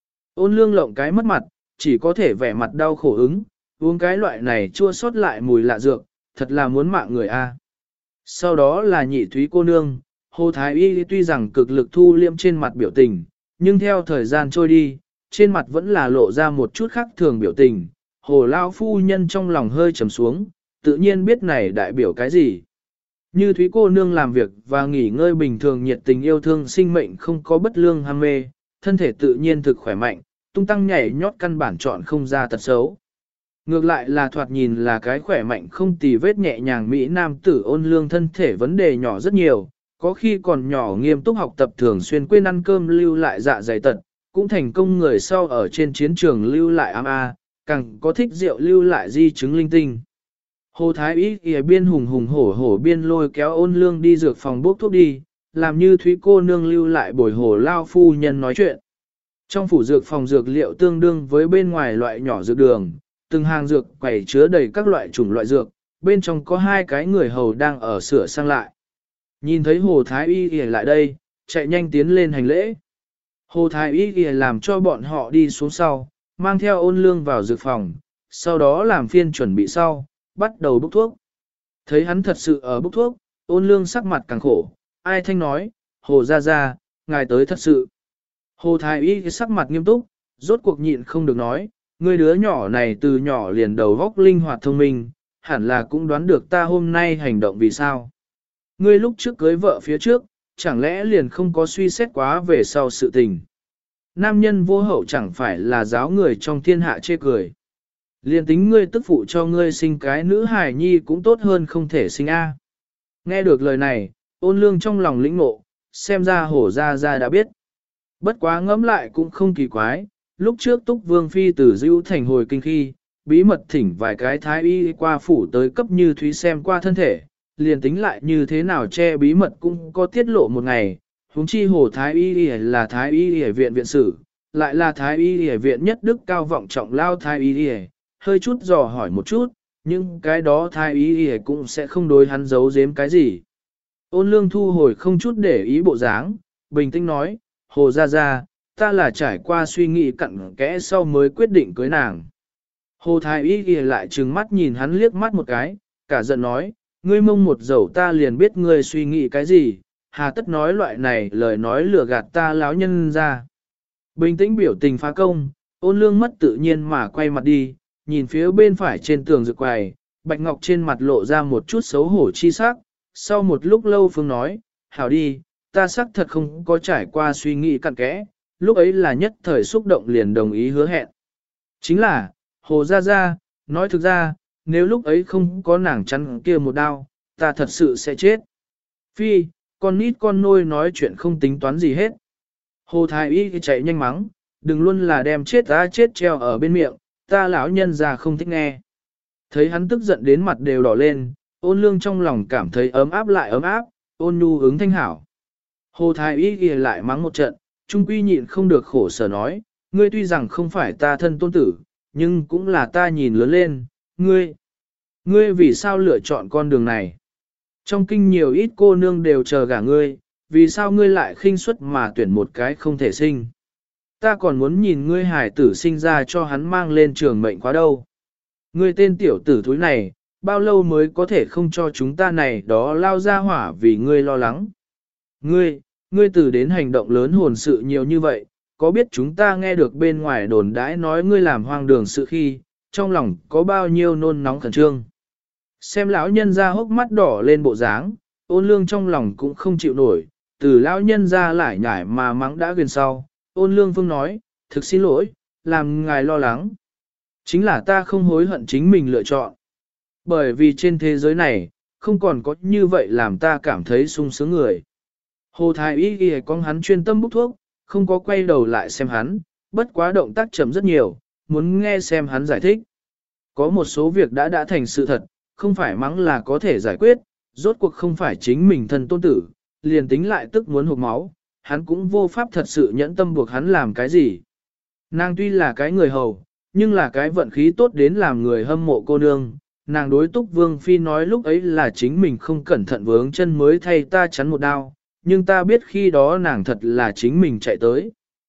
Speaker 1: Ôn Lương lộng cái mất mặt, chỉ có thể vẻ mặt đau khổ ứng, uống cái loại này chua xót lại mùi lạ dược, thật là muốn mạng người a. Sau đó là Nhị Thúy cô nương, Hồ Thái Y tuy rằng cực lực thu liêm trên mặt biểu tình, nhưng theo thời gian trôi đi, trên mặt vẫn là lộ ra một chút khác thường biểu tình. Hồ Lao phu nhân trong lòng hơi trầm xuống, tự nhiên biết này đại biểu cái gì. Như Thúy cô nương làm việc và nghỉ ngơi bình thường nhiệt tình yêu thương sinh mệnh không có bất lương ham mê, thân thể tự nhiên thực khỏe mạnh, tung tăng nhảy nhót căn bản chọn không ra tật xấu. Ngược lại là thoạt nhìn là cái khỏe mạnh không tì vết nhẹ nhàng Mỹ nam tử Ôn Lương thân thể vấn đề nhỏ rất nhiều, có khi còn nhỏ nghiêm túc học tập thường xuyên quên ăn cơm lưu lại dạ dày tật, cũng thành công người sau ở trên chiến trường lưu lại ám a, càng có thích rượu lưu lại di chứng linh tinh. Hồ Thái Y kìa biên hùng hùng hổ hổ biên lôi kéo Ôn Lương đi dược phòng bốc thuốc đi, làm như Thúy cô nương lưu lại bồi Hồ Lao phu nhân nói chuyện. Trong phủ dược phòng dược liệu tương đương với bên ngoài loại nhỏ dược đường, từng hàng dược quầy chứa đầy các loại chủng loại dược, bên trong có hai cái người hầu đang ở sửa sang lại. Nhìn thấy Hồ Thái Y kìa lại đây, chạy nhanh tiến lên hành lễ. Hồ Thái Y kìa làm cho bọn họ đi xuống sau, mang theo Ôn Lương vào dược phòng, sau đó làm phiên chuẩn bị sau, bắt đầu bốc thuốc. Thấy hắn thật sự ở bốc thuốc, Ôn Lương sắc mặt càng khổ, ai thanh nói, Hồ ra, ngài tới thật sự. Hồ Thái Y sắc mặt nghiêm túc, rốt cuộc nhịn không được nói, người đứa nhỏ này từ nhỏ liền đầu vóc linh hoạt thông minh, hẳn là cũng đoán được ta hôm nay hành động vì sao. Ngươi lúc trước cưới vợ phía trước, chẳng lẽ liền không có suy xét quá về sau sự tình. Nam nhân vô hậu chẳng phải là giáo người trong thiên hạ chê cười. Liền tính ngươi tức phụ cho ngươi sinh cái nữ hài nhi cũng tốt hơn không thể sinh A. Nghe được lời này, Ôn Lương trong lòng lĩnh ngộ, xem ra Hổ ra đã biết. Bất quá ngẫm lại cũng không kỳ quái, lúc trước Túc Vương Phi từ Dữu Thành hồi kinh khi, bí mật thỉnh vài cái thái y qua phủ tới cấp Như Thúy xem qua thân thể, liền tính lại như thế nào che bí mật cũng có tiết lộ một ngày, huống chi Hồ Thái Y là Thái Y viện viện sử, lại là Thái Y viện nhất đức cao vọng trọng lao Thái Y, hơi chút dò hỏi một chút, nhưng cái đó Thái Y cũng sẽ không đối hắn giấu giếm cái gì. Ôn Lương thu hồi không chút để ý bộ dáng, bình tĩnh nói, Hồ ra, ta là trải qua suy nghĩ cặn kẽ sau mới quyết định cưới nàng. Hồ Thái Y lại trừng mắt nhìn hắn liếc mắt một cái, cả giận nói, ngươi mông một dầu ta liền biết ngươi suy nghĩ cái gì, hà tất nói loại này lời nói lừa gạt ta láo nhân ra. Bình tĩnh biểu tình phá công, Ôn Lương mất tự nhiên mà quay mặt đi, nhìn phía bên phải trên tường dược quầy, Bạch Ngọc trên mặt lộ ra một chút xấu hổ chi sắc, sau một lúc lâu Phương nói, hảo đi, ta xác thật không có trải qua suy nghĩ cặn kẽ, lúc ấy là nhất thời xúc động liền đồng ý hứa hẹn. Chính là, Hồ Gia Gia, nói thực ra, nếu lúc ấy không có nàng chắn kia một đao, ta thật sự sẽ chết. Phi, con nít con nôi nói chuyện không tính toán gì hết. Hồ Thái Y chạy nhanh mắng, đừng luôn là đem chết ta chết treo ở bên miệng, ta lão nhân già không thích nghe. Thấy hắn tức giận đến mặt đều đỏ lên, Ôn Lương trong lòng cảm thấy ấm áp lại ấm áp, ôn nhu ứng thanh hảo. Hồ Thái Y ghi lại mắng một trận, trung quy nhịn không được khổ sở nói, ngươi tuy rằng không phải ta thân tôn tử, nhưng cũng là ta nhìn lớn lên, ngươi vì sao lựa chọn con đường này? Trong kinh nhiều ít cô nương đều chờ gả ngươi, vì sao ngươi lại khinh suất mà tuyển một cái không thể sinh? Ta còn muốn nhìn ngươi hải tử sinh ra cho hắn mang lên trường mệnh khóa đâu. Ngươi tên tiểu tử thúi này, bao lâu mới có thể không cho chúng ta này đó lao ra hỏa vì ngươi lo lắng? Ngươi từ đến hành động lớn hồn sự nhiều như vậy, có biết chúng ta nghe được bên ngoài đồn đãi nói ngươi làm hoang đường sự khi, trong lòng có bao nhiêu nôn nóng khẩn trương. Xem lão nhân ra hốc mắt đỏ lên bộ dáng, Ôn Lương trong lòng cũng không chịu nổi, từ lão nhân ra lại nhải mà mắng đã gần sau. Ôn Lương Phương nói, thực xin lỗi, làm ngài lo lắng. Chính là ta không hối hận chính mình lựa chọn. Bởi vì trên thế giới này, không còn có như vậy làm ta cảm thấy sung sướng người. Hồ Thái Y ghi con hắn chuyên tâm bút thuốc, không có quay đầu lại xem hắn, bất quá động tác chậm rất nhiều, muốn nghe xem hắn giải thích. Có một số việc đã thành sự thật, không phải mắng là có thể giải quyết, rốt cuộc không phải chính mình thân tôn tử, liền tính lại tức muốn hụt máu, hắn cũng vô pháp thật sự nhẫn tâm buộc hắn làm cái gì. Nàng tuy là cái người hầu, nhưng là cái vận khí tốt đến làm người hâm mộ cô nương. Nàng đối Túc Vương Phi nói lúc ấy là chính mình không cẩn thận vướng chân mới thay ta chắn một đao, nhưng ta biết khi đó nàng thật là chính mình chạy tới.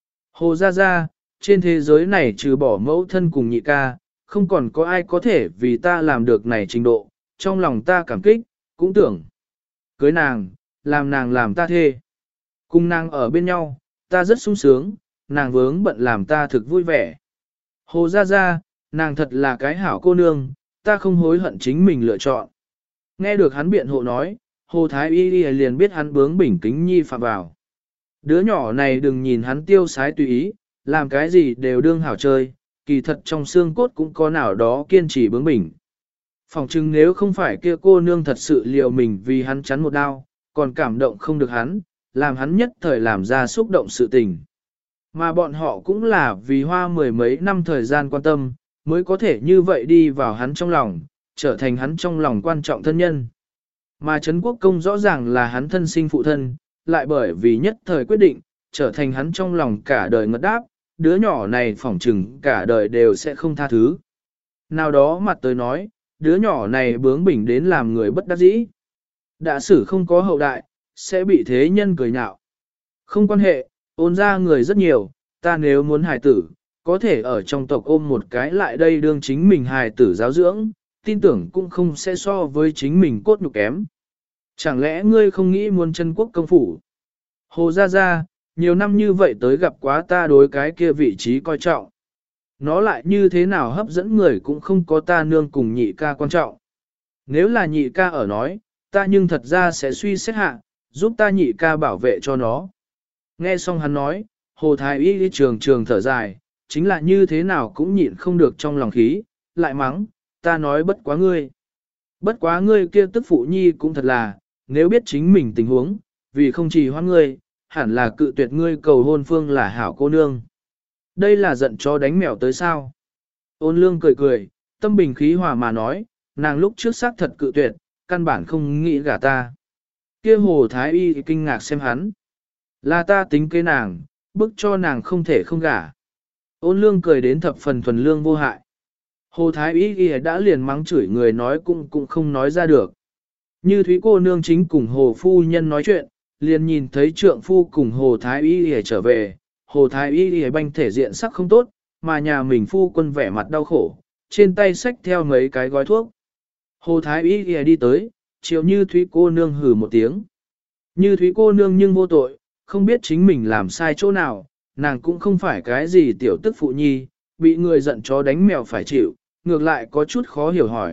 Speaker 1: Hồ Gia Gia, trên thế giới này trừ bỏ mẫu thân cùng nhị ca, không còn có ai có thể vì ta làm được này trình độ, trong lòng ta cảm kích, cũng tưởng cưới nàng, làm ta thê. Cùng nàng ở bên nhau, ta rất sung sướng, nàng vướng bận làm ta thực vui vẻ. Hồ Gia Gia, nàng thật là cái hảo cô nương, ta không hối hận chính mình lựa chọn. Nghe được hắn biện hộ nói, Hồ Thái Y liền biết hắn bướng bỉnh kính nhi phạm vào. Đứa nhỏ này đừng nhìn hắn tiêu sái tùy ý, làm cái gì đều đương hảo chơi, kỳ thật trong xương cốt cũng có nào đó kiên trì bướng bỉnh. Phòng chừng nếu không phải kia cô nương thật sự liều mình vì hắn chắn một đao, còn cảm động không được hắn, làm hắn nhất thời làm ra xúc động sự tình. Mà bọn họ cũng là vì hoa mười mấy năm thời gian quan tâm, mới có thể như vậy đi vào hắn trong lòng, trở thành hắn trong lòng quan trọng thân nhân. Mà Trấn Quốc Công rõ ràng là hắn thân sinh phụ thân, lại bởi vì nhất thời quyết định, trở thành hắn trong lòng cả đời ngất đáp, đứa nhỏ này phỏng chừng cả đời đều sẽ không tha thứ. Nào đó mặt tới nói, đứa nhỏ này bướng bỉnh đến làm người bất đắc dĩ. Đã xử không có hậu đại, sẽ bị thế nhân cười nhạo. Không quan hệ, ôn ra người rất nhiều, ta nếu muốn hài tử, có thể ở trong tộc ôm một cái lại đây đương chính mình hài tử giáo dưỡng, tin tưởng cũng không sẽ so với chính mình cốt nhục kém. Chẳng lẽ ngươi không nghĩ muốn Trấn Quốc công phủ? Hồ Gia Gia, nhiều năm như vậy tới gặp quá ta đối cái kia vị trí coi trọng. Nó lại như thế nào hấp dẫn người cũng không có ta nương cùng nhị ca quan trọng. Nếu là nhị ca ở nói, ta nhưng thật ra sẽ suy xét hạ, giúp ta nhị ca bảo vệ cho nó. Nghe xong hắn nói, Hồ Thái Y đi trường thở dài, chính là như thế nào cũng nhịn không được trong lòng khí, lại mắng, ta nói bất quá ngươi. Bất quá ngươi kia tức phụ nhi cũng thật là, nếu biết chính mình tình huống, vì không chỉ hoan ngươi, hẳn là cự tuyệt ngươi cầu hôn Phương là hảo cô nương. Đây là giận chó đánh mèo tới sao? Ôn Lương cười cười, tâm bình khí hòa mà nói, nàng lúc trước xác thật cự tuyệt, căn bản không nghĩ gả ta. Kia Hồ Thái Y kinh ngạc xem hắn. Là ta tính kế nàng, bức cho nàng không thể không gả. Ôn Lương cười đến thập phần thuần lương vô hại. Hồ Thái Y đã liền mắng chửi người nói cũng không nói ra được. Như Thúy cô nương chính cùng Hồ Phu Nhân nói chuyện, liền nhìn thấy trượng phu cùng Hồ Thái Y trở về. Hồ Thái Y banh thể diện sắc không tốt, mà nhà mình phu quân vẻ mặt đau khổ, trên tay xách theo mấy cái gói thuốc. Hồ Thái Y đi tới, chiều Như Thúy cô nương hừ một tiếng. Như Thúy cô nương nhưng vô tội, không biết chính mình làm sai chỗ nào, nàng cũng không phải cái gì tiểu tức phụ nhi, bị người giận chó đánh mèo phải chịu, ngược lại có chút khó hiểu hỏi,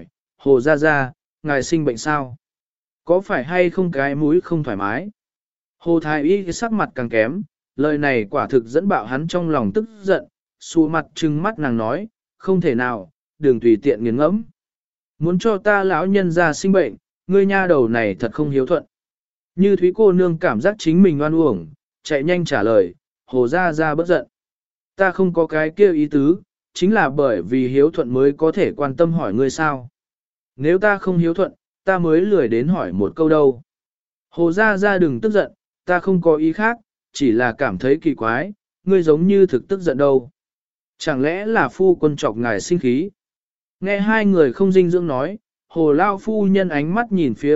Speaker 1: Hồ Gia Gia, ngài sinh bệnh sao? Có phải hay không cái mũi không thoải mái? Hồ Thái Y sắc mặt càng kém, lời này quả thực dẫn bạo hắn trong lòng tức giận, xù mặt trừng mắt nàng nói, không thể nào, đừng tùy tiện nghiền ngẫm. Muốn cho ta lão nhân ra sinh bệnh, ngươi nha đầu này thật không hiếu thuận. Như Thúy cô nương cảm giác chính mình oan uổng, chạy nhanh trả lời, Hồ Gia Gia bất giận. Ta không có cái kia ý tứ, chính là bởi vì hiếu thuận mới có thể quan tâm hỏi ngươi sao. Nếu ta không hiếu thuận, ta mới lười đến hỏi một câu đâu. Hồ Gia Gia đừng tức giận, ta không có ý khác, chỉ là cảm thấy kỳ quái, ngươi giống như thực tức giận đâu. Chẳng lẽ là phu quân chọc ngài sinh khí? Nghe hai người không dinh dưỡng nói, Hồ Lao phu nhân ánh mắt nhìn phía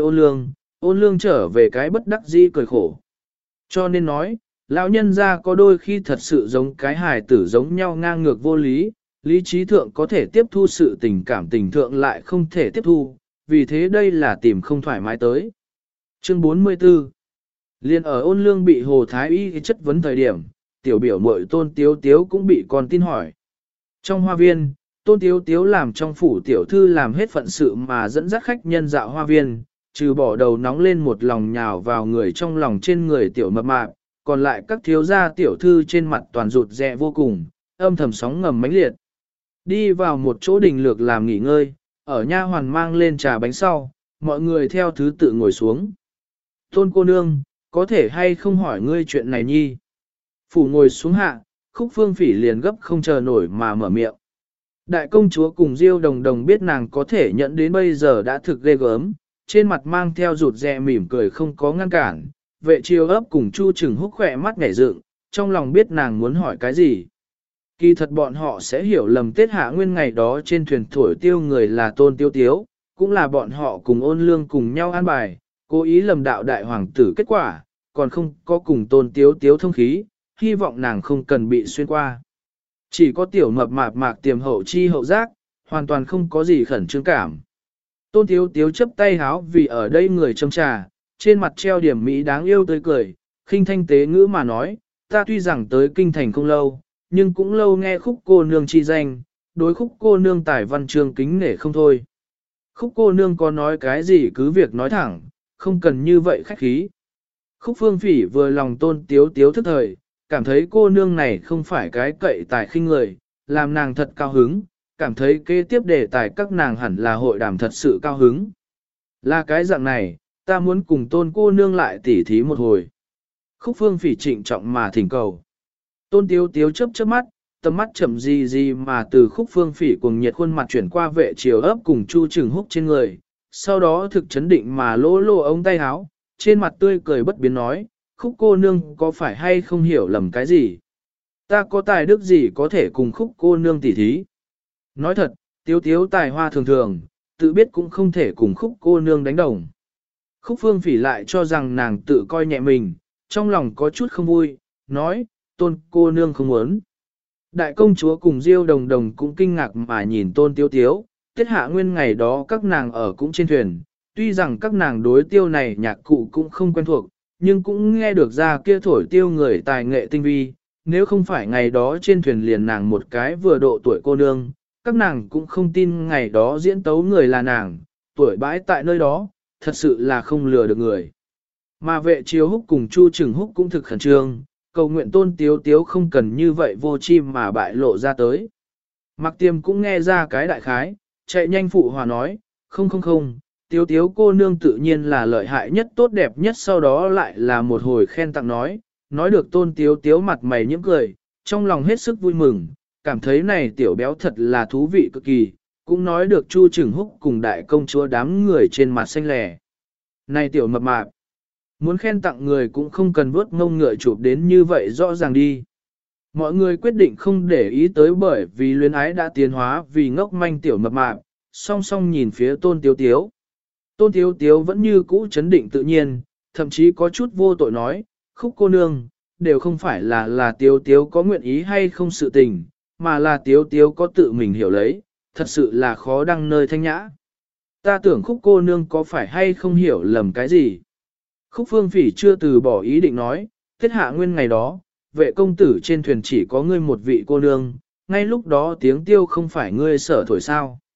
Speaker 1: ôn lương trở về cái bất đắc dĩ cười khổ. Cho nên nói, lão nhân gia có đôi khi thật sự giống cái hài tử giống nhau ngang ngược vô lý, lý trí thượng có thể tiếp thu sự tình cảm tình thượng lại không thể tiếp thu, vì thế đây là tìm không thoải mái tới. Chương 44 Liên ở ôn lương bị Hồ Thái Y chất vấn thời điểm, tiểu biểu muội Tôn Tiếu Tiếu cũng bị con tin hỏi. Trong hoa viên, Tôn Tiếu Tiếu làm trong phủ tiểu thư làm hết phận sự mà dẫn dắt khách nhân dạo hoa viên, trừ bỏ đầu nóng lên một lòng nhào vào người trong lòng trên người tiểu mập mạp, còn lại các thiếu gia tiểu thư trên mặt toàn rụt rè vô cùng, âm thầm sóng ngầm mãnh liệt. Đi vào một chỗ đình lược làm nghỉ ngơi, ở nha hoàn mang lên trà bánh sau, mọi người theo thứ tự ngồi xuống. Tôn cô nương, có thể hay không hỏi ngươi chuyện này nhi? Phủ ngồi xuống hạ, Khúc Phương Phỉ liền gấp không chờ nổi mà mở miệng. Đại công chúa cùng Diêu Đồng Đồng biết nàng có thể nhận đến bây giờ đã thực ghê gớm, trên mặt mang theo rụt rè mỉm cười không có ngăn cản, vệ chiêu ấp cùng Chu Trừng Húc khỏe mắt nhảy dựng, trong lòng biết nàng muốn hỏi cái gì. Kỳ thật bọn họ sẽ hiểu lầm Tết Hạ Nguyên ngày đó trên thuyền thổi tiêu người là Tôn Tiêu Tiếu, cũng là bọn họ cùng ôn lương cùng nhau an bài, cố ý lầm đạo đại hoàng tử kết quả, còn không có cùng Tôn Tiếu Tiếu thông khí, hy vọng nàng không cần bị xuyên qua. Chỉ có tiểu mập mạp mạc tiềm hậu chi hậu giác, hoàn toàn không có gì khẩn trương cảm. Tôn Tiếu Tiếu chấp tay háo vì ở đây người châm trà, trên mặt treo điểm mỹ đáng yêu tươi cười, khinh thanh tế ngữ mà nói, ta tuy rằng tới kinh thành không lâu, nhưng cũng lâu nghe Khúc cô nương chi danh, đối Khúc cô nương tài văn chương kính nể không thôi. Khúc cô nương có nói cái gì cứ việc nói thẳng, không cần như vậy khách khí. Khúc Phương Phỉ vừa lòng Tôn Tiếu Tiếu thức thời, cảm thấy cô nương này không phải cái cậy tài khinh người, làm nàng thật cao hứng, cảm thấy kế tiếp đề tài các nàng hẳn là hội đàm thật sự cao hứng. Là cái dạng này, ta muốn cùng Tôn cô nương lại tỉ thí một hồi. Khúc Phương Phỉ trịnh trọng mà thỉnh cầu. Tôn Tiếu Tiếu chớp chớp mắt, tầm mắt chậm gì mà từ Khúc Phương Phỉ cuồng nhiệt khuôn mặt chuyển qua vệ chiều ấp cùng Chu Trừng Húc trên người, sau đó thực chấn định mà lỗ lỗ ống tay áo, trên mặt tươi cười bất biến nói, Khúc cô nương có phải hay không hiểu lầm cái gì? Ta có tài đức gì có thể cùng Khúc cô nương tỉ thí? Nói thật, Tiếu Tiếu tài hoa thường thường, tự biết cũng không thể cùng Khúc cô nương đánh đồng. Khúc Phương Phỉ lại cho rằng nàng tự coi nhẹ mình, trong lòng có chút không vui, nói, Tôn cô nương không muốn. Đại công chúa cùng Diêu Đồng Đồng cũng kinh ngạc mà nhìn Tôn Tiếu Tiếu, Tết Hạ Nguyên ngày đó các nàng ở cũng trên thuyền, tuy rằng các nàng đối tiêu này nhạc cụ cũng không quen thuộc, nhưng cũng nghe được ra kia thổi tiêu người tài nghệ tinh vi, nếu không phải ngày đó trên thuyền liền nàng một cái vừa độ tuổi cô nương, các nàng cũng không tin ngày đó diễn tấu người là nàng, tuổi bãi tại nơi đó, thật sự là không lừa được người. Mà vệ chiếu húc cùng Chu Trừng Húc cũng thực khẩn trương, cầu nguyện Tôn Tiếu Tiếu không cần như vậy vô chi mà bại lộ ra tới. Mạc Tiêm cũng nghe ra cái đại khái, chạy nhanh phụ hòa nói, không, Tiếu Tiếu cô nương tự nhiên là lợi hại nhất tốt đẹp nhất, sau đó lại là một hồi khen tặng nói được Tôn Tiếu Tiếu mặt mày nhiễm cười, trong lòng hết sức vui mừng, cảm thấy này tiểu béo thật là thú vị cực kỳ, cũng nói được Chu Trừng Húc cùng đại công chúa đám người trên mặt xanh lẻ. Này tiểu mập mạp, muốn khen tặng người cũng không cần vuốt ngông ngựa chụp đến như vậy rõ ràng đi. Mọi người quyết định không để ý tới bởi vì luyến ái đã tiến hóa vì ngốc manh tiểu mập mạp, song song nhìn phía Tôn Tiếu Tiếu. Tôn Tiếu Tiếu vẫn như cũ chấn định tự nhiên, thậm chí có chút vô tội nói, Khúc cô nương, đều không phải là Tiếu Tiếu có nguyện ý hay không sự tình, mà là Tiếu Tiếu có tự mình hiểu lấy, thật sự là khó đăng nơi thanh nhã. Ta tưởng Khúc cô nương có phải hay không hiểu lầm cái gì. Khúc Phương Phỉ chưa từ bỏ ý định nói, Tết Hạ Nguyên ngày đó, vệ công tử trên thuyền chỉ có ngươi một vị cô nương, ngay lúc đó tiếng tiêu không phải ngươi sở thổi sao.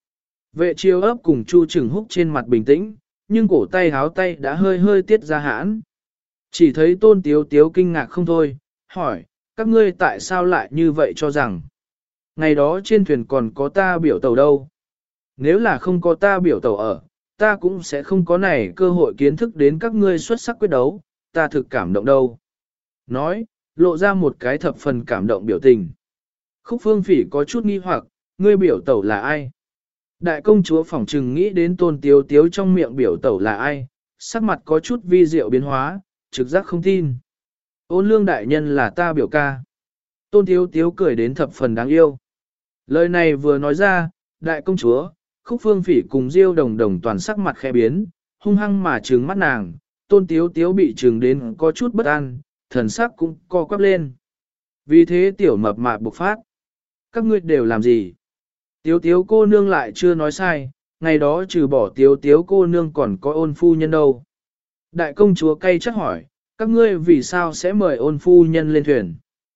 Speaker 1: Vệ chiêu ấp cùng Chu Trừng Húc trên mặt bình tĩnh, nhưng cổ tay háo tay đã hơi hơi tiết ra hãn. Chỉ thấy Tôn Tiếu Tiếu kinh ngạc không thôi, hỏi, các ngươi tại sao lại như vậy cho rằng, ngày đó trên thuyền còn có ta biểu tàu đâu. Nếu là không có ta biểu tàu ở, ta cũng sẽ không có này cơ hội kiến thức đến các ngươi xuất sắc quyết đấu, ta thực cảm động đâu. Nói, lộ ra một cái thập phần cảm động biểu tình. Khúc Phương Phỉ có chút nghi hoặc, ngươi biểu tẩu là ai? Đại công chúa phỏng trừng nghĩ đến Tôn Tiếu Tiếu trong miệng biểu tẩu là ai, sắc mặt có chút vi diệu biến hóa, trực giác không tin. Ôn lương đại nhân là ta biểu ca. Tôn Tiếu Tiếu cười đến thập phần đáng yêu. Lời này vừa nói ra, đại công chúa, Khúc Phương Phỉ cùng Diêu Đồng Đồng toàn sắc mặt khẽ biến, hung hăng mà trừng mắt nàng, Tôn Tiếu Tiếu bị trừng đến có chút bất an, thần sắc cũng co quắp lên. Vì thế tiểu mập mạp bộc phát. Các ngươi đều làm gì? Tiếu Tiếu cô nương lại chưa nói sai, ngày đó trừ bỏ Tiếu Tiếu cô nương còn có Ôn phu nhân đâu. Đại công chúa cay chắc hỏi, các ngươi vì sao sẽ mời Ôn phu nhân lên thuyền?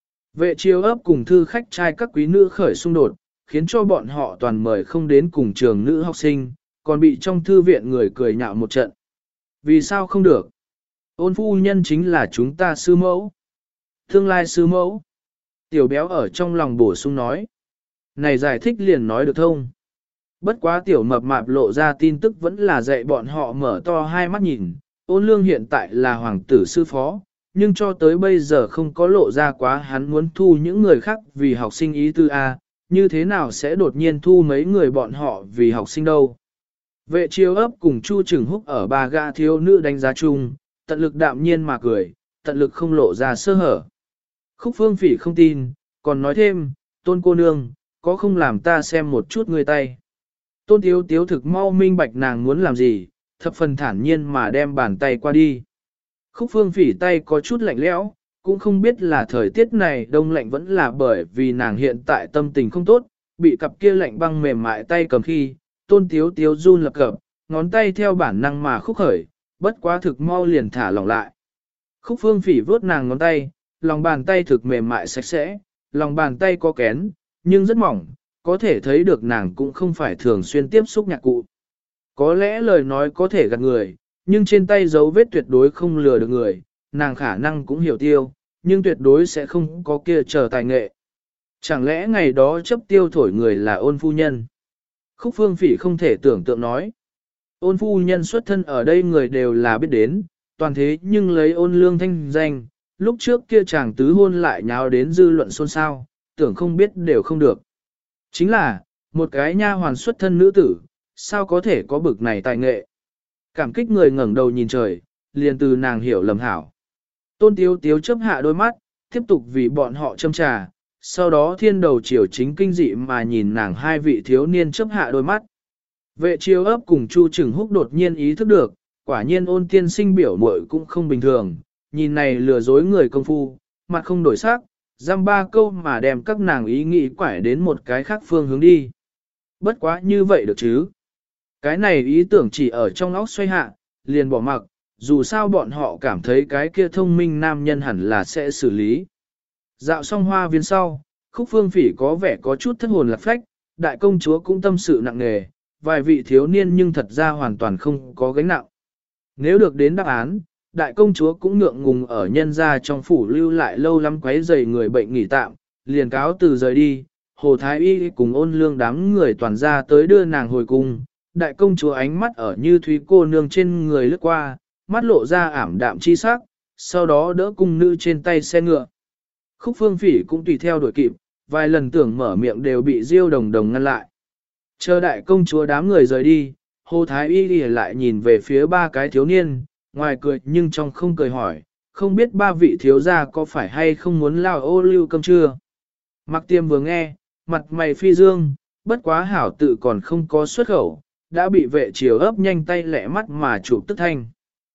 Speaker 1: Vệ chiêu ấp cùng thư khách trai các quý nữ khởi xung đột, khiến cho bọn họ toàn mời không đến cùng trường nữ học sinh, còn bị trong thư viện người cười nhạo một trận. Vì sao không được? Ôn phu nhân chính là chúng ta sư mẫu. Tương lai sư mẫu. Tiểu béo ở trong lòng bổ sung nói. Này giải thích liền nói được thông. Bất quá tiểu mập mạp lộ ra tin tức vẫn là dạy bọn họ mở to hai mắt nhìn. Ôn lương hiện tại là hoàng tử sư phó, nhưng cho tới bây giờ không có lộ ra quá hắn muốn thu những người khác vì học sinh ý tư A, như thế nào sẽ đột nhiên thu mấy người bọn họ vì học sinh đâu. Vệ chiêu ấp cùng Chu Trừng Húc ở ba gã thiếu nữ đánh giá chung, tận lực đạm nhiên mà cười, tận lực không lộ ra sơ hở. Khúc Phương Phỉ không tin, còn nói thêm, Tôn cô nương, có không làm ta xem một chút người tay. Tôn Tiếu Tiếu thực mau minh bạch nàng muốn làm gì, thập phần thản nhiên mà đem bàn tay qua đi. Khúc Phương Phỉ tay có chút lạnh lẽo, cũng không biết là thời tiết này đông lạnh vẫn là bởi vì nàng hiện tại tâm tình không tốt, bị cặp kia lạnh băng mềm mại tay cầm khi, Tôn Tiếu Tiếu run lập cập, ngón tay theo bản năng mà khúc khởi, bất quá thực mau liền thả lỏng lại. Khúc Phương Phỉ vớt nàng ngón tay, lòng bàn tay thực mềm mại sạch sẽ, lòng bàn tay có kén, nhưng rất mỏng, có thể thấy được nàng cũng không phải thường xuyên tiếp xúc nhạc cụ. Có lẽ lời nói có thể gạt người, nhưng trên tay dấu vết tuyệt đối không lừa được người, nàng khả năng cũng hiểu tiêu, nhưng tuyệt đối sẽ không có kia chờ tài nghệ. Chẳng lẽ ngày đó chấp tiêu thổi người là Ôn phu nhân? Khúc Phương Phỉ không thể tưởng tượng nói. Ôn phu nhân xuất thân ở đây người đều là biết đến, toàn thế nhưng lấy Ôn lương thanh danh, lúc trước kia chàng tứ hôn lại nháo đến dư luận xôn xao, tưởng không biết đều không được. Chính là, một cái nha hoàn xuất thân nữ tử, sao có thể có bực này tài nghệ? Cảm kích người ngẩng đầu nhìn trời, liền từ nàng hiểu lầm hảo. Tôn Tiếu Tiếu chớp hạ đôi mắt, tiếp tục vì bọn họ châm trà, sau đó thiên đầu chiều chính kinh dị mà nhìn nàng hai vị thiếu niên chớp hạ đôi mắt. Vệ chiêu ấp cùng Chu Trừng Húc đột nhiên ý thức được, quả nhiên Ôn tiên sinh biểu muội cũng không bình thường, nhìn này lừa dối người công phu, mặt không đổi sắc, giam ba câu mà đem các nàng ý nghĩ quải đến một cái khác phương hướng đi. Bất quá như vậy được chứ? Cái này ý tưởng chỉ ở trong óc xoay hạ, liền bỏ mặc, dù sao bọn họ cảm thấy cái kia thông minh nam nhân hẳn là sẽ xử lý. Dạo xong hoa viên sau, Khúc Phương Phỉ có vẻ có chút thất hồn lạc phách, đại công chúa cũng tâm sự nặng nề, vài vị thiếu niên nhưng thật ra hoàn toàn không có gánh nặng. Nếu được đến đáp án, đại công chúa cũng ngượng ngùng ở nhân gia trong phủ lưu lại lâu lắm quấy rầy người bệnh nghỉ tạm, liền cáo từ rời đi, Hồ Thái Y cùng Ôn lương đám người toàn ra tới đưa nàng hồi cung. Đại công chúa ánh mắt ở Như Thúy cô nương trên người lướt qua, mắt lộ ra ảm đạm chi sắc, sau đó đỡ cung nữ trên tay xe ngựa. Khúc Phương Phỉ cũng tùy theo đuổi kịp, vài lần tưởng mở miệng đều bị Diêu Đồng Đồng ngăn lại. Chờ đại công chúa đám người rời đi, Hồ Thái Y đi lại nhìn về phía ba cái thiếu niên, ngoài cười nhưng trong không cười hỏi, không biết ba vị thiếu gia có phải hay không muốn lao ô lưu cơm trưa. Mặc Tiêm vừa nghe, mặt mày phi dương, bất quá hảo tự còn không có xuất khẩu, đã bị vệ chiều ấp nhanh tay lẹ mắt mà chụp tức thanh.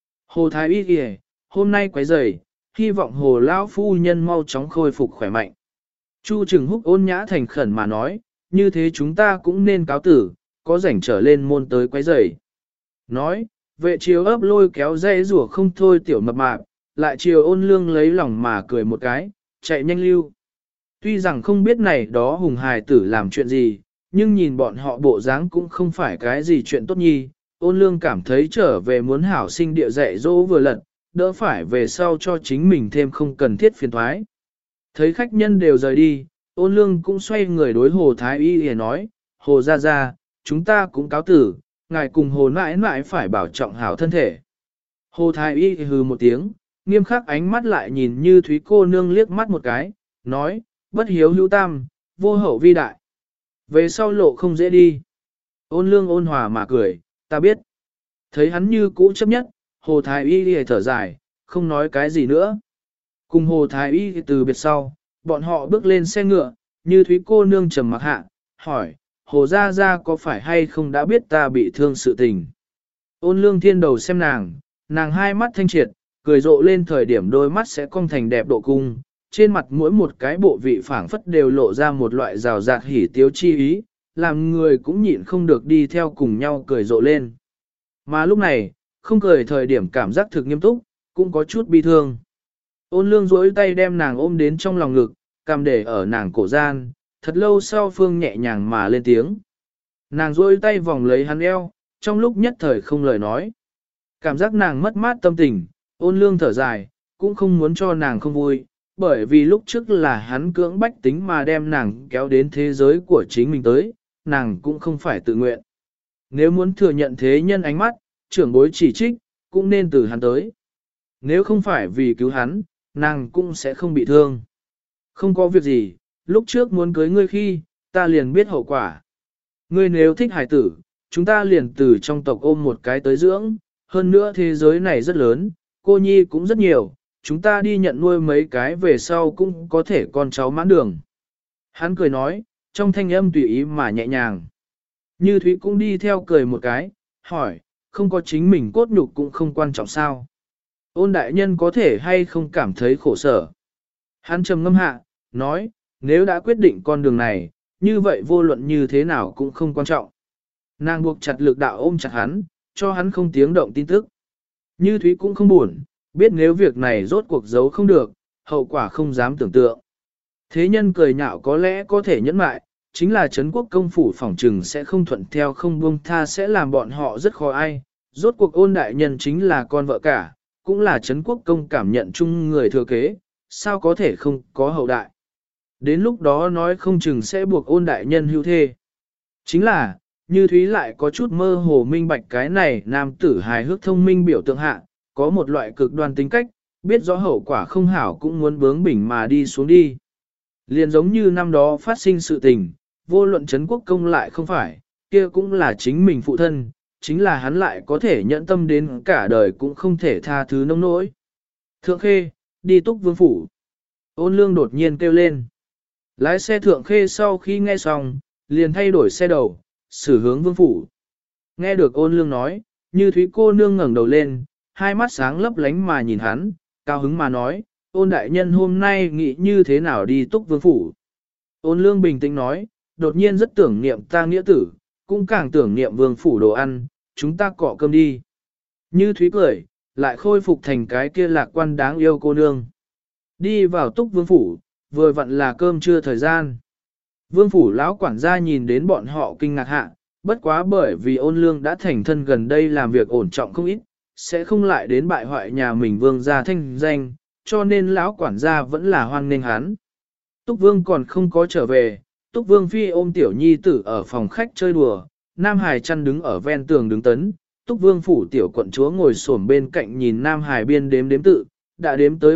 Speaker 1: Hồ Thái Y kìa, hôm nay quấy rầy, hy vọng hồ lão phu nhân mau chóng khôi phục khỏe mạnh. Chu Trừng Húc ôn nhã thành khẩn mà nói, như thế chúng ta cũng nên cáo tử, có rảnh trở lên môn tới quấy rầy. Nói, vệ chiều ấp lôi kéo dây rủa không thôi tiểu mập mạp, lại chiều Ôn lương lấy lòng mà cười một cái, chạy nhanh lưu. Tuy rằng không biết này đó hùng hài tử làm chuyện gì, nhưng nhìn bọn họ bộ dáng cũng không phải cái gì chuyện tốt nhi. Ôn lương cảm thấy trở về muốn hảo sinh địa dạy dỗ vừa lận, đỡ phải về sau cho chính mình thêm không cần thiết phiền thoái. Thấy khách nhân đều rời đi, ôn lương cũng xoay người đối Hồ Thái Y để nói, Hồ ra ra, chúng ta cũng cáo tử, ngài cùng Hồ mãi mãi phải bảo trọng hảo thân thể. Hồ Thái Y hừ một tiếng, nghiêm khắc ánh mắt lại nhìn như Thúy cô nương liếc mắt một cái, nói, bất hiếu hữu tam, vô hậu vi đại. Về sau lộ không dễ đi. Ôn lương ôn hòa mà cười, ta biết. Thấy hắn như cũ chấp nhất, Hồ Thái Y đi thở dài, không nói cái gì nữa. Cùng Hồ Thái Y từ biệt sau, bọn họ bước lên xe ngựa, như Thúy cô nương trầm mặc hạ, hỏi, Hồ Gia Gia có phải hay không đã biết ta bị thương sự tình. Ôn lương thiên đầu xem nàng hai mắt thanh triệt, cười rộ lên thời điểm đôi mắt sẽ cong thành đẹp độ cung, trên mặt mỗi một cái bộ vị phảng phất đều lộ ra một loại rào rạt hỉ tiếu chi ý, làm người cũng nhịn không được đi theo cùng nhau cười rộ lên. Mà lúc này, không cười thời điểm cảm giác thực nghiêm túc, cũng có chút bi thương. Ôn lương duỗi tay đem nàng ôm đến trong lòng ngực, cầm để ở nàng cổ gian, thật lâu sau phương nhẹ nhàng mà lên tiếng. Nàng duỗi tay vòng lấy hắn eo, trong lúc nhất thời không lời nói. Cảm giác nàng mất mát tâm tình, ôn lương thở dài, cũng không muốn cho nàng không vui, bởi vì lúc trước là hắn cưỡng bách tính mà đem nàng kéo đến thế giới của chính mình tới, nàng cũng không phải tự nguyện. Nếu muốn thừa nhận thế nhân ánh mắt, trưởng bối chỉ trích, cũng nên từ hắn tới. Nếu không phải vì cứu hắn, nàng cũng sẽ không bị thương. Không có việc gì, lúc trước muốn cưới ngươi khi, ta liền biết hậu quả. Ngươi nếu thích hải tử, chúng ta liền từ trong tộc ôm một cái tới dưỡng, hơn nữa thế giới này rất lớn, cô nhi cũng rất nhiều, chúng ta đi nhận nuôi mấy cái về sau cũng có thể con cháu mãn đường. Hắn cười nói, trong thanh âm tùy ý mà nhẹ nhàng. Như Thúy cũng đi theo cười một cái, hỏi, không có chính mình cốt nhục cũng không quan trọng sao. Ôn đại nhân có thể hay không cảm thấy khổ sở. Hắn trầm ngâm hạ, nói, nếu đã quyết định con đường này, như vậy vô luận như thế nào cũng không quan trọng. Nàng buộc chặt lực đạo ôm chặt hắn, cho hắn không tiếng động tin tức. Như Thúy cũng không buồn, biết nếu việc này rốt cuộc giấu không được, hậu quả không dám tưởng tượng. Thế nhân cười nhạo có lẽ có thể nhẫn mại, chính là Trấn quốc công phủ phỏng trừng sẽ không thuận theo không buông tha sẽ làm bọn họ rất khó ai. Rốt cuộc ôn đại nhân chính là con vợ cả, cũng là Trấn quốc công cảm nhận chung người thừa kế, sao có thể không có hậu đại. Đến lúc đó nói không chừng sẽ buộc ôn đại nhân hưu thê. Chính là, Như Thúy lại có chút mơ hồ minh bạch cái này nam tử hài hước thông minh biểu tượng hạ, có một loại cực đoan tính cách, biết rõ hậu quả không hảo cũng muốn bướng bỉnh mà đi xuống đi. Liền giống như năm đó phát sinh sự tình, vô luận Trấn quốc công lại không phải, kia cũng là chính mình phụ thân, chính là hắn lại có thể nhẫn tâm đến cả đời cũng không thể tha thứ nông nỗi. Thượng Khê, đi Túc Vương phủ. Ôn lương đột nhiên kêu lên. Lái xe Thượng Khê sau khi nghe xong, liền thay đổi xe đầu, xử hướng Vương phủ. Nghe được ôn lương nói, Như Thúy cô nương ngẩng đầu lên, hai mắt sáng lấp lánh mà nhìn hắn, cao hứng mà nói, ôn đại nhân hôm nay nghĩ như thế nào đi Túc Vương phủ. Ôn lương bình tĩnh nói, đột nhiên rất tưởng niệm ta nghĩa tử, cũng càng tưởng niệm Vương phủ đồ ăn, chúng ta cọ cơm đi. Như Thúy cười, lại khôi phục thành cái kia lạc quan đáng yêu cô nương. Đi vào Túc Vương phủ, vừa vặn là cơm trưa thời gian. Vương phủ lão quản gia nhìn đến bọn họ kinh ngạc hạ, bất quá bởi vì ôn lương đã thành thân gần đây làm việc ổn trọng không ít, sẽ không lại đến bại hoại nhà mình vương gia thanh danh, cho nên lão quản gia vẫn là hoan nghênh hắn. Túc Vương còn không có trở về, Túc Vương phi ôm tiểu nhi tử ở phòng khách chơi đùa, Nam Hải chăn đứng ở ven tường đứng tấn, Túc Vương phủ tiểu quận chúa ngồi xổm bên cạnh nhìn Nam Hải biên đếm tự, đã đếm tới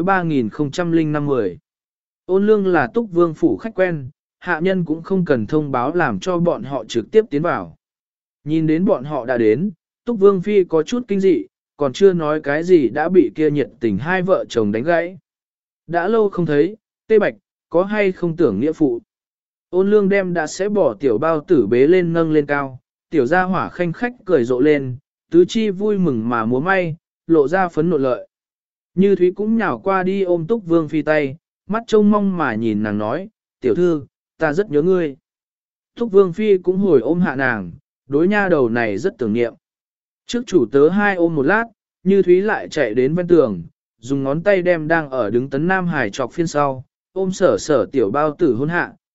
Speaker 1: 3050. Ôn lương là Túc Vương phủ khách quen, hạ nhân cũng không cần thông báo làm cho bọn họ trực tiếp tiến vào. Nhìn đến bọn họ đã đến, Túc Vương phi có chút kinh dị, còn chưa nói cái gì đã bị kia nhiệt tình hai vợ chồng đánh gãy. Đã lâu không thấy, Tê Bạch, có hay không tưởng nghĩa phụ. Ôn lương đem đã sẽ bỏ tiểu bao tử bế lên nâng lên cao, tiểu gia hỏa khanh khách cười rộ lên, tứ chi vui mừng mà múa may, lộ ra phấn nộ lợi. Như Thúy cũng nhào qua đi ôm Túc Vương phi tay, mắt trông mong mà nhìn nàng nói, tiểu thư, ta rất nhớ ngươi. Túc Vương phi cũng hồi ôm hạ nàng, đối nha đầu này rất tưởng niệm. Trước chủ tớ hai ôm một lát, Như Thúy lại chạy đến bên tường, dùng ngón tay đem đang ở đứng tấn Nam Hải chọc phiên sau, ôm sở sở tiểu bao tử hôn hạ,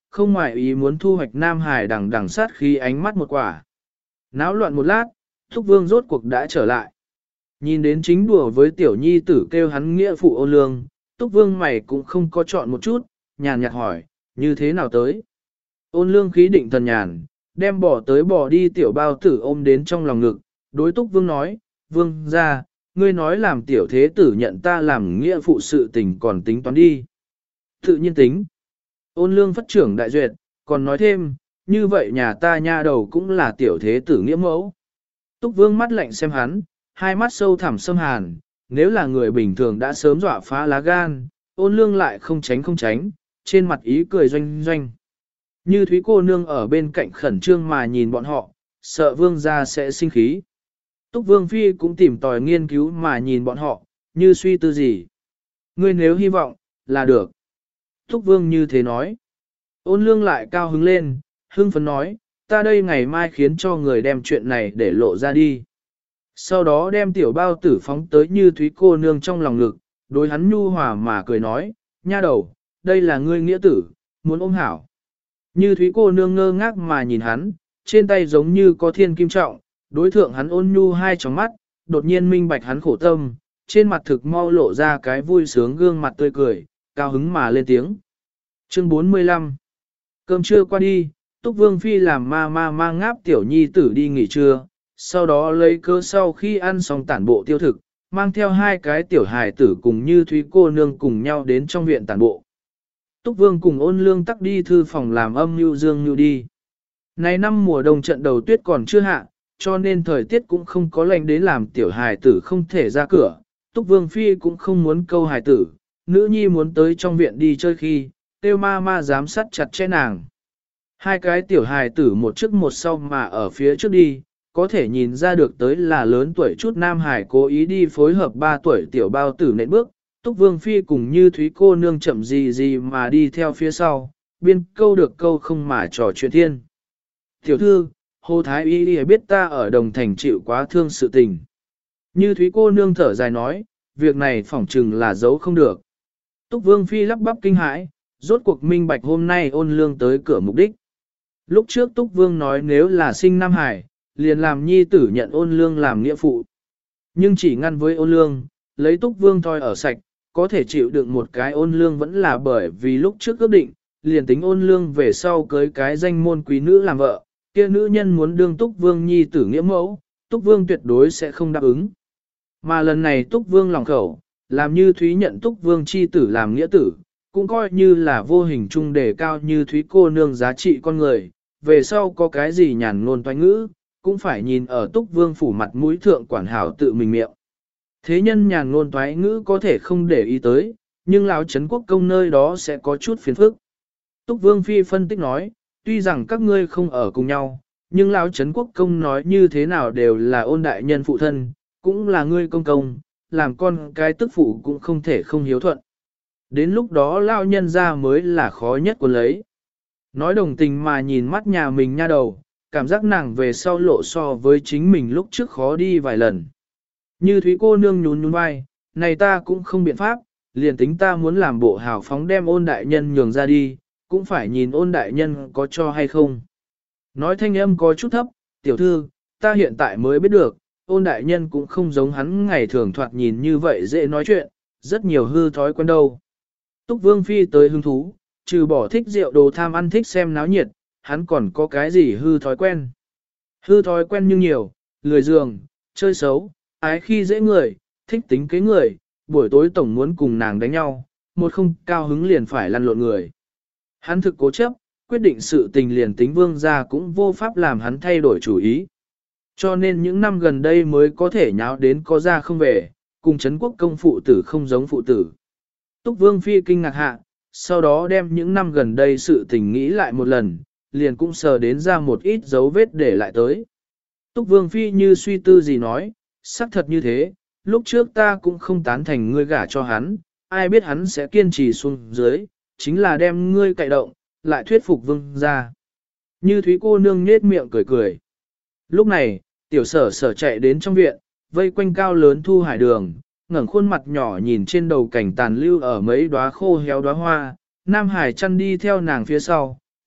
Speaker 1: không ngoại ý muốn thu hoạch Nam Hải đằng đằng sát khí ánh mắt một quả. Náo loạn một lát, Thúc Vương rốt cuộc đã trở lại. Nhìn đến chính đùa với tiểu nhi tử kêu hắn nghĩa phụ Ôn Lương, Thúc Vương mày cũng không có chọn một chút, nhàn nhạt hỏi, như thế nào tới? Ôn Lương khí định thần nhàn, đem bỏ tới bỏ đi tiểu bao tử ôm đến trong lòng ngực, đối Thúc Vương nói, Vương ra, ngươi nói làm tiểu thế tử nhận ta làm nghĩa phụ sự tình còn tính toán đi. Tự nhiên tính. Ôn Lương phất trưởng đại duyệt, còn nói thêm, như vậy nhà ta nha đầu cũng là tiểu thế tử nghĩa mẫu. Túc Vương mắt lạnh xem hắn, hai mắt sâu thẳm xâm hàn, nếu là người bình thường đã sớm dọa phá lá gan, Ôn Lương lại không tránh, trên mặt ý cười doanh doanh. Như Thúy cô nương ở bên cạnh khẩn trương mà nhìn bọn họ, sợ Vương gia sẽ sinh khí. Túc Vương Phi cũng tìm tòi nghiên cứu mà nhìn bọn họ, như suy tư gì. Ngươi nếu hy vọng, là được. Túc Vương như thế nói. Ôn Lương lại cao hứng lên, hưng phấn nói, ta đây ngày mai khiến cho người đem chuyện này để lộ ra đi. Sau đó đem tiểu bao tử phóng tới Như Thúy cô nương trong lòng ngực, đối hắn nhu hòa mà cười nói, nha đầu, đây là ngươi nghĩa tử, muốn ôm hảo. Như Thúy cô nương ngơ ngác mà nhìn hắn, trên tay giống như có thiên kim trọng, đối thượng hắn ôn nhu hai tròng mắt, đột nhiên minh bạch hắn khổ tâm, trên mặt thực mau lộ ra cái vui sướng gương mặt tươi cười, cao hứng mà lên tiếng. Chương 45 Cơm trưa qua đi, Túc Vương Phi làm ma mang ngáp tiểu nhi tử đi nghỉ trưa, sau đó lấy cớ sau khi ăn xong tản bộ tiêu thực, mang theo hai cái tiểu hài tử cùng Như Thúy cô nương cùng nhau đến trong viện tản bộ. Túc Vương cùng Ôn Lương tắc đi thư phòng làm âm mưu dương mưu đi. Này năm mùa đông trận đầu tuyết còn chưa hạ, cho nên thời tiết cũng không có lạnh đến làm tiểu hài tử không thể ra cửa. Túc Vương Phi cũng không muốn câu hài tử, nữ nhi muốn tới trong viện đi chơi khi, tiêu ma giám sát chặt chẽ nàng. Hai cái tiểu hài tử một trước một sau mà ở phía trước đi, có thể nhìn ra được tới là lớn tuổi chút nam hài cố ý đi phối hợp 3 tuổi tiểu bao tử nện bước, Túc Vương Phi cùng Như Thúy cô nương chậm gì mà đi theo phía sau, biên câu được câu không mà trò chuyện thiên. Tiểu thư, Hồ Thái Y biết ta ở Đồng Thành chịu quá thương sự tình. Như Thúy cô nương thở dài nói, việc này phỏng chừng là giấu không được. Túc Vương Phi lắp bắp kinh hãi, rốt cuộc minh bạch hôm nay Ôn Lương tới cửa mục đích. Lúc trước Túc Vương nói nếu là sinh Nam Hải, liền làm nhi tử nhận Ôn Lương làm nghĩa phụ. Nhưng chỉ ngăn với Ôn Lương, lấy Túc Vương thôi ở sạch, có thể chịu đựng một cái Ôn Lương vẫn là bởi vì lúc trước ước định, liền tính Ôn Lương về sau cưới cái danh môn quý nữ làm vợ, kia nữ nhân muốn đương Túc Vương nhi tử nghĩa mẫu, Túc Vương tuyệt đối sẽ không đáp ứng. Mà lần này Túc Vương lòng khẩu, làm Như Thúy nhận Túc Vương chi tử làm nghĩa tử, cũng coi như là vô hình trung đề cao Như Thúy cô nương giá trị con người, về sau có cái gì nhàn ngôn toanh ngữ, cũng phải nhìn ở Túc Vương phủ mặt mũi thượng quản hảo tự mình miệng. Thế nhân nhàn ngôn toái ngữ có thể không để ý tới, nhưng lão Trấn Quốc công nơi đó sẽ có chút phiền phức. Túc Vương Phi phân tích nói, tuy rằng các ngươi không ở cùng nhau, nhưng lão Trấn Quốc công nói như thế nào đều là Ôn đại nhân phụ thân, cũng là ngươi công công, làm con cái tức phụ cũng không thể không hiếu thuận. Đến lúc đó lão nhân ra mới là khó nhất của lấy. Nói đồng tình mà nhìn mắt nhà mình nha đầu, cảm giác nàng về sau lộ so với chính mình lúc trước khó đi vài lần. Như Thúy cô nương nhún vai, này ta cũng không biện pháp, liền tính ta muốn làm bộ hào phóng đem Ôn đại nhân nhường ra đi, cũng phải nhìn Ôn đại nhân có cho hay không. Nói thanh âm có chút thấp, tiểu thư, ta hiện tại mới biết được, Ôn đại nhân cũng không giống hắn ngày thường thoạt nhìn như vậy dễ nói chuyện, rất nhiều hư thói quen đâu. Túc Vương Phi tới hứng thú, trừ bỏ thích rượu đồ tham ăn thích xem náo nhiệt, hắn còn có cái gì hư thói quen. Hư thói quen nhưng nhiều, lười giường, chơi xấu, ái khi dễ người, thích tính kế người, buổi tối tổng muốn cùng nàng đánh nhau, một không cao hứng liền phải lăn lộn người. Hắn thực cố chấp, quyết định sự tình liền tính vương gia cũng vô pháp làm hắn thay đổi chủ ý. Cho nên những năm gần đây mới có thể nháo đến có ra không về, cùng Trấn Quốc công phụ tử không giống phụ tử. Túc Vương Phi kinh ngạc hạ, sau đó đem những năm gần đây sự tình nghĩ lại một lần, liền cũng sờ đến ra một ít dấu vết để lại tới. Túc Vương Phi như suy tư gì nói, xác thật như thế, lúc trước ta cũng không tán thành ngươi gả cho hắn, ai biết hắn sẽ kiên trì xuống dưới, chính là đem ngươi cậy động, lại thuyết phục vương ra. Như Thúy cô nương nhết miệng cười cười. Lúc này, tiểu sở chạy đến trong viện, vây quanh cao lớn Thu Hải đường, ngẩng khuôn mặt nhỏ nhìn trên đầu cảnh tàn lưu ở mấy đóa khô héo đóa hoa, Nam Hải chăn đi theo nàng phía sau,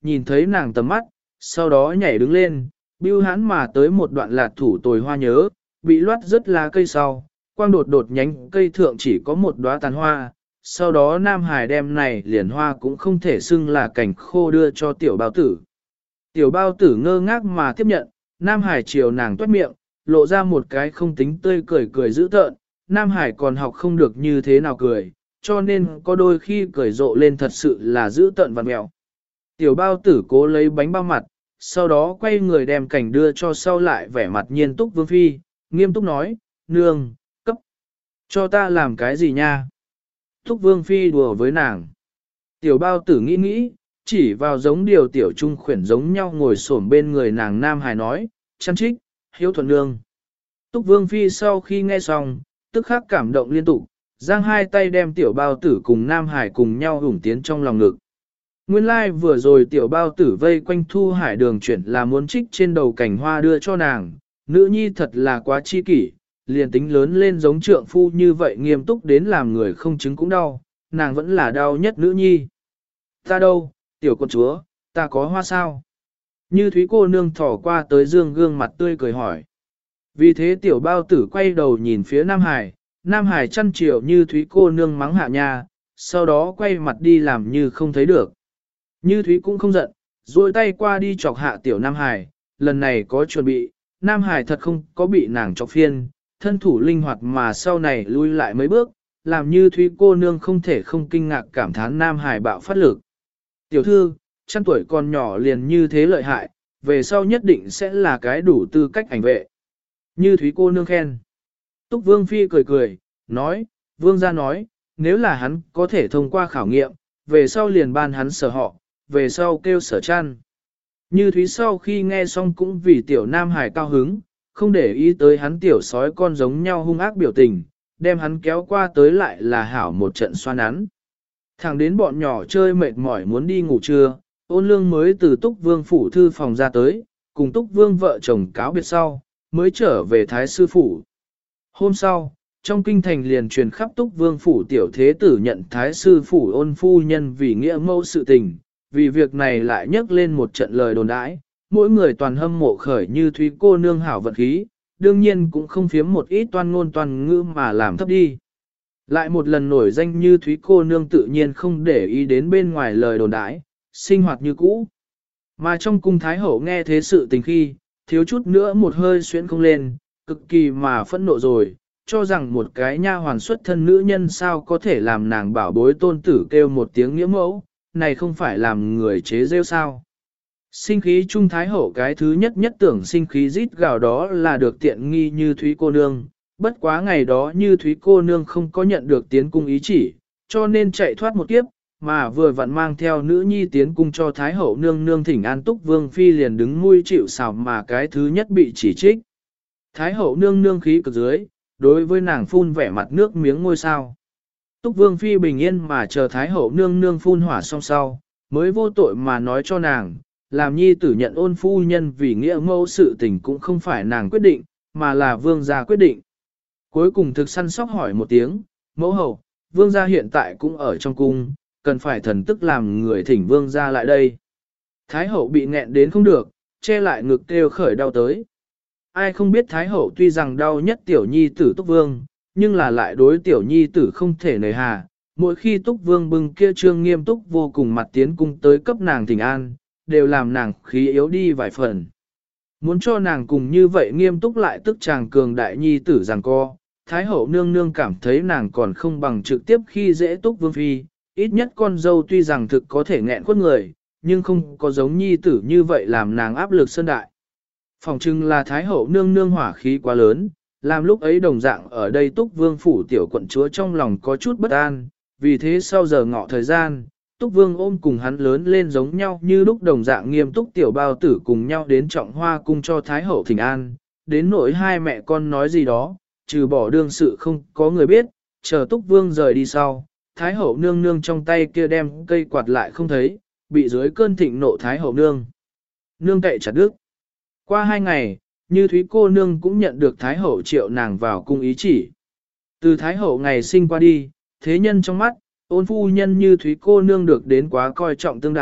Speaker 1: nhìn thấy nàng tầm mắt, sau đó nhảy đứng lên, bưu hãn mà tới một đoạn lạt thủ tồi hoa nhớ, bị loát rớt lá cây sau, quang đột đột nhánh cây thượng chỉ có một đóa tàn hoa, sau đó Nam Hải đem này liền hoa cũng không thể xưng là cảnh khô đưa cho tiểu bao tử. Tiểu bao tử ngơ ngác mà tiếp nhận, Nam Hải chiều nàng toát miệng, lộ ra một cái không tính tươi cười cười dữ tợn, Nam Hải còn học không được như thế nào cười, cho nên có đôi khi cười rộ lên thật sự là dữ tợn vằn mẹo. Tiểu bao tử cố lấy bánh bao mặt, sau đó quay người đem cảnh đưa cho sau lại vẻ mặt nhiên túc Vương Phi, nghiêm túc nói, nương, cấp, cho ta làm cái gì nha? Túc Vương Phi đùa với nàng. Tiểu bao tử nghĩ nghĩ, chỉ vào giống điều tiểu trung khuyển giống nhau ngồi xổm bên người nàng Nam Hải nói, chăn trích, hiếu thuận nương. Túc Vương Phi sau khi nghe xong, tức khắc cảm động liên tục, giang hai tay đem tiểu bao tử cùng Nam Hải cùng nhau hủng tiến trong lòng ngực. Nguyên lai like vừa rồi tiểu bao tử vây quanh Thu Hải đường chuyển là muốn trích trên đầu cảnh hoa đưa cho nàng, nữ nhi thật là quá chi kỷ, liền tính lớn lên giống trượng phu như vậy nghiêm túc đến làm người không chứng cũng đau, nàng vẫn là đau nhất nữ nhi. Ta đâu, tiểu con chúa, ta có hoa sao? Như Thúy cô nương thỏ qua tới dương gương mặt tươi cười hỏi. Vì thế tiểu bao tử quay đầu nhìn phía Nam Hải chăn chiều Như Thúy cô nương mắng hạ nha, sau đó quay mặt đi làm như không thấy được. Như Thúy cũng không giận, duỗi tay qua đi chọc hạ tiểu Nam Hải, lần này có chuẩn bị, Nam Hải thật không có bị nàng chọc phiên, thân thủ linh hoạt mà sau này lui lại mấy bước, làm Như Thúy cô nương không thể không kinh ngạc cảm thán Nam Hải bạo phát lực. Tiểu thư, chăn tuổi còn nhỏ liền như thế lợi hại, về sau nhất định sẽ là cái đủ tư cách ảnh vệ. Như Thúy cô nương khen. Túc Vương Phi cười cười, nói, Vương gia nói, nếu là hắn có thể thông qua khảo nghiệm, về sau liền ban hắn sở họ, về sau kêu sở chăn. Như Thúy sau khi nghe xong cũng vì tiểu Nam Hải cao hứng, không để ý tới hắn tiểu sói con giống nhau hung ác biểu tình, đem hắn kéo qua tới lại là hảo một trận xoa nắn. Thẳng đến bọn nhỏ chơi mệt mỏi muốn đi ngủ trưa, Ôn Lương mới từ Túc Vương phủ thư phòng ra tới, cùng Túc Vương vợ chồng cáo biệt sau, mới trở về Thái Sư phủ. Hôm sau, trong kinh thành liền truyền khắp Túc Vương phủ tiểu thế tử nhận Thái Sư phủ Ôn phu nhân vì nghĩa mẫu sự tình, vì việc này lại nhắc lên một trận lời đồn đãi, mỗi người toàn hâm mộ khởi Như Thúy cô nương hảo vận khí, đương nhiên cũng không phiếm một ít toan ngôn toan ngữ mà làm thấp đi. Lại một lần nổi danh Như Thúy cô nương tự nhiên không để ý đến bên ngoài lời đồn đãi, sinh hoạt như cũ. Mà trong cung Thái Hậu nghe thế sự tình khi, thiếu chút nữa một hơi xuyến không lên, cực kỳ mà phẫn nộ rồi, cho rằng một cái nha hoàn xuất thân nữ nhân sao có thể làm nàng bảo bối tôn tử kêu một tiếng nghĩa mẫu, này không phải làm người chế rêu sao. Sinh khí trung Thái Hậu cái thứ nhất nhất tưởng sinh khí rít gào đó là được tiện nghi Như Thúy cô nương, bất quá ngày đó Như Thúy cô nương không có nhận được tiến cung ý chỉ, cho nên chạy thoát một kiếp, mà vừa vặn mang theo nữ nhi tiến cung cho Thái Hậu nương nương thỉnh an Túc Vương Phi liền đứng mũi chịu sào mà cái thứ nhất bị chỉ trích. Thái Hậu nương nương khí cực dưới, đối với nàng phun vẻ mặt nước miếng ngôi sao. Túc Vương Phi bình yên mà chờ Thái Hậu nương nương phun hỏa xong sau, mới vô tội mà nói cho nàng, làm nhi tử nhận Ôn phu nhân vì nghĩa mẫu sự tình cũng không phải nàng quyết định, mà là vương gia quyết định. Cuối cùng thực săn sóc hỏi một tiếng, mẫu hậu, vương gia hiện tại cũng ở trong cung, cần phải thần tức làm người thỉnh vương gia lại đây. Thái hậu bị nghẹn đến không được, che lại ngực kêu khởi đau tới. Ai không biết Thái hậu tuy rằng đau nhất tiểu nhi tử Túc Vương, nhưng là lại đối tiểu nhi tử không thể nề hà. Mỗi khi Túc Vương bưng kia trương nghiêm túc vô cùng mặt tiến cung tới cấp nàng thỉnh an, đều làm nàng khí yếu đi vài phần. Muốn cho nàng cùng như vậy nghiêm túc lại tức chàng cường đại nhi tử rằng co, Thái hậu nương nương cảm thấy nàng còn không bằng trực tiếp khi dễ Túc Vương Phi, ít nhất con dâu tuy rằng thực có thể nghẹn khuất người, nhưng không có giống nhi tử như vậy làm nàng áp lực sơn đại. Phòng trưng là Thái hậu nương nương hỏa khí quá lớn, làm lúc ấy đồng dạng ở đây Túc Vương phủ tiểu quận chúa trong lòng có chút bất an, vì thế sau giờ ngọ thời gian, Túc Vương ôm cùng hắn lớn lên giống nhau như lúc đồng dạng nghiêm túc tiểu bao tử cùng nhau đến trọng hoa cung cho Thái hậu thỉnh an, đến nỗi hai mẹ con nói gì đó, trừ bỏ đương sự không có người biết, chờ Túc Vương rời đi sau, Thái hậu nương nương trong tay kia đem cây quạt lại không thấy, bị dưới cơn thịnh nộ Thái hậu nương. Nương cậy chặt đứt. Qua 2 ngày, Như Thúy cô nương cũng nhận được Thái hậu triệu nàng vào cung ý chỉ. Từ Thái hậu ngày sinh qua đi, thế nhân trong mắt, Ôn phu nhân Như Thúy cô nương được đến quá coi trọng tương đãi,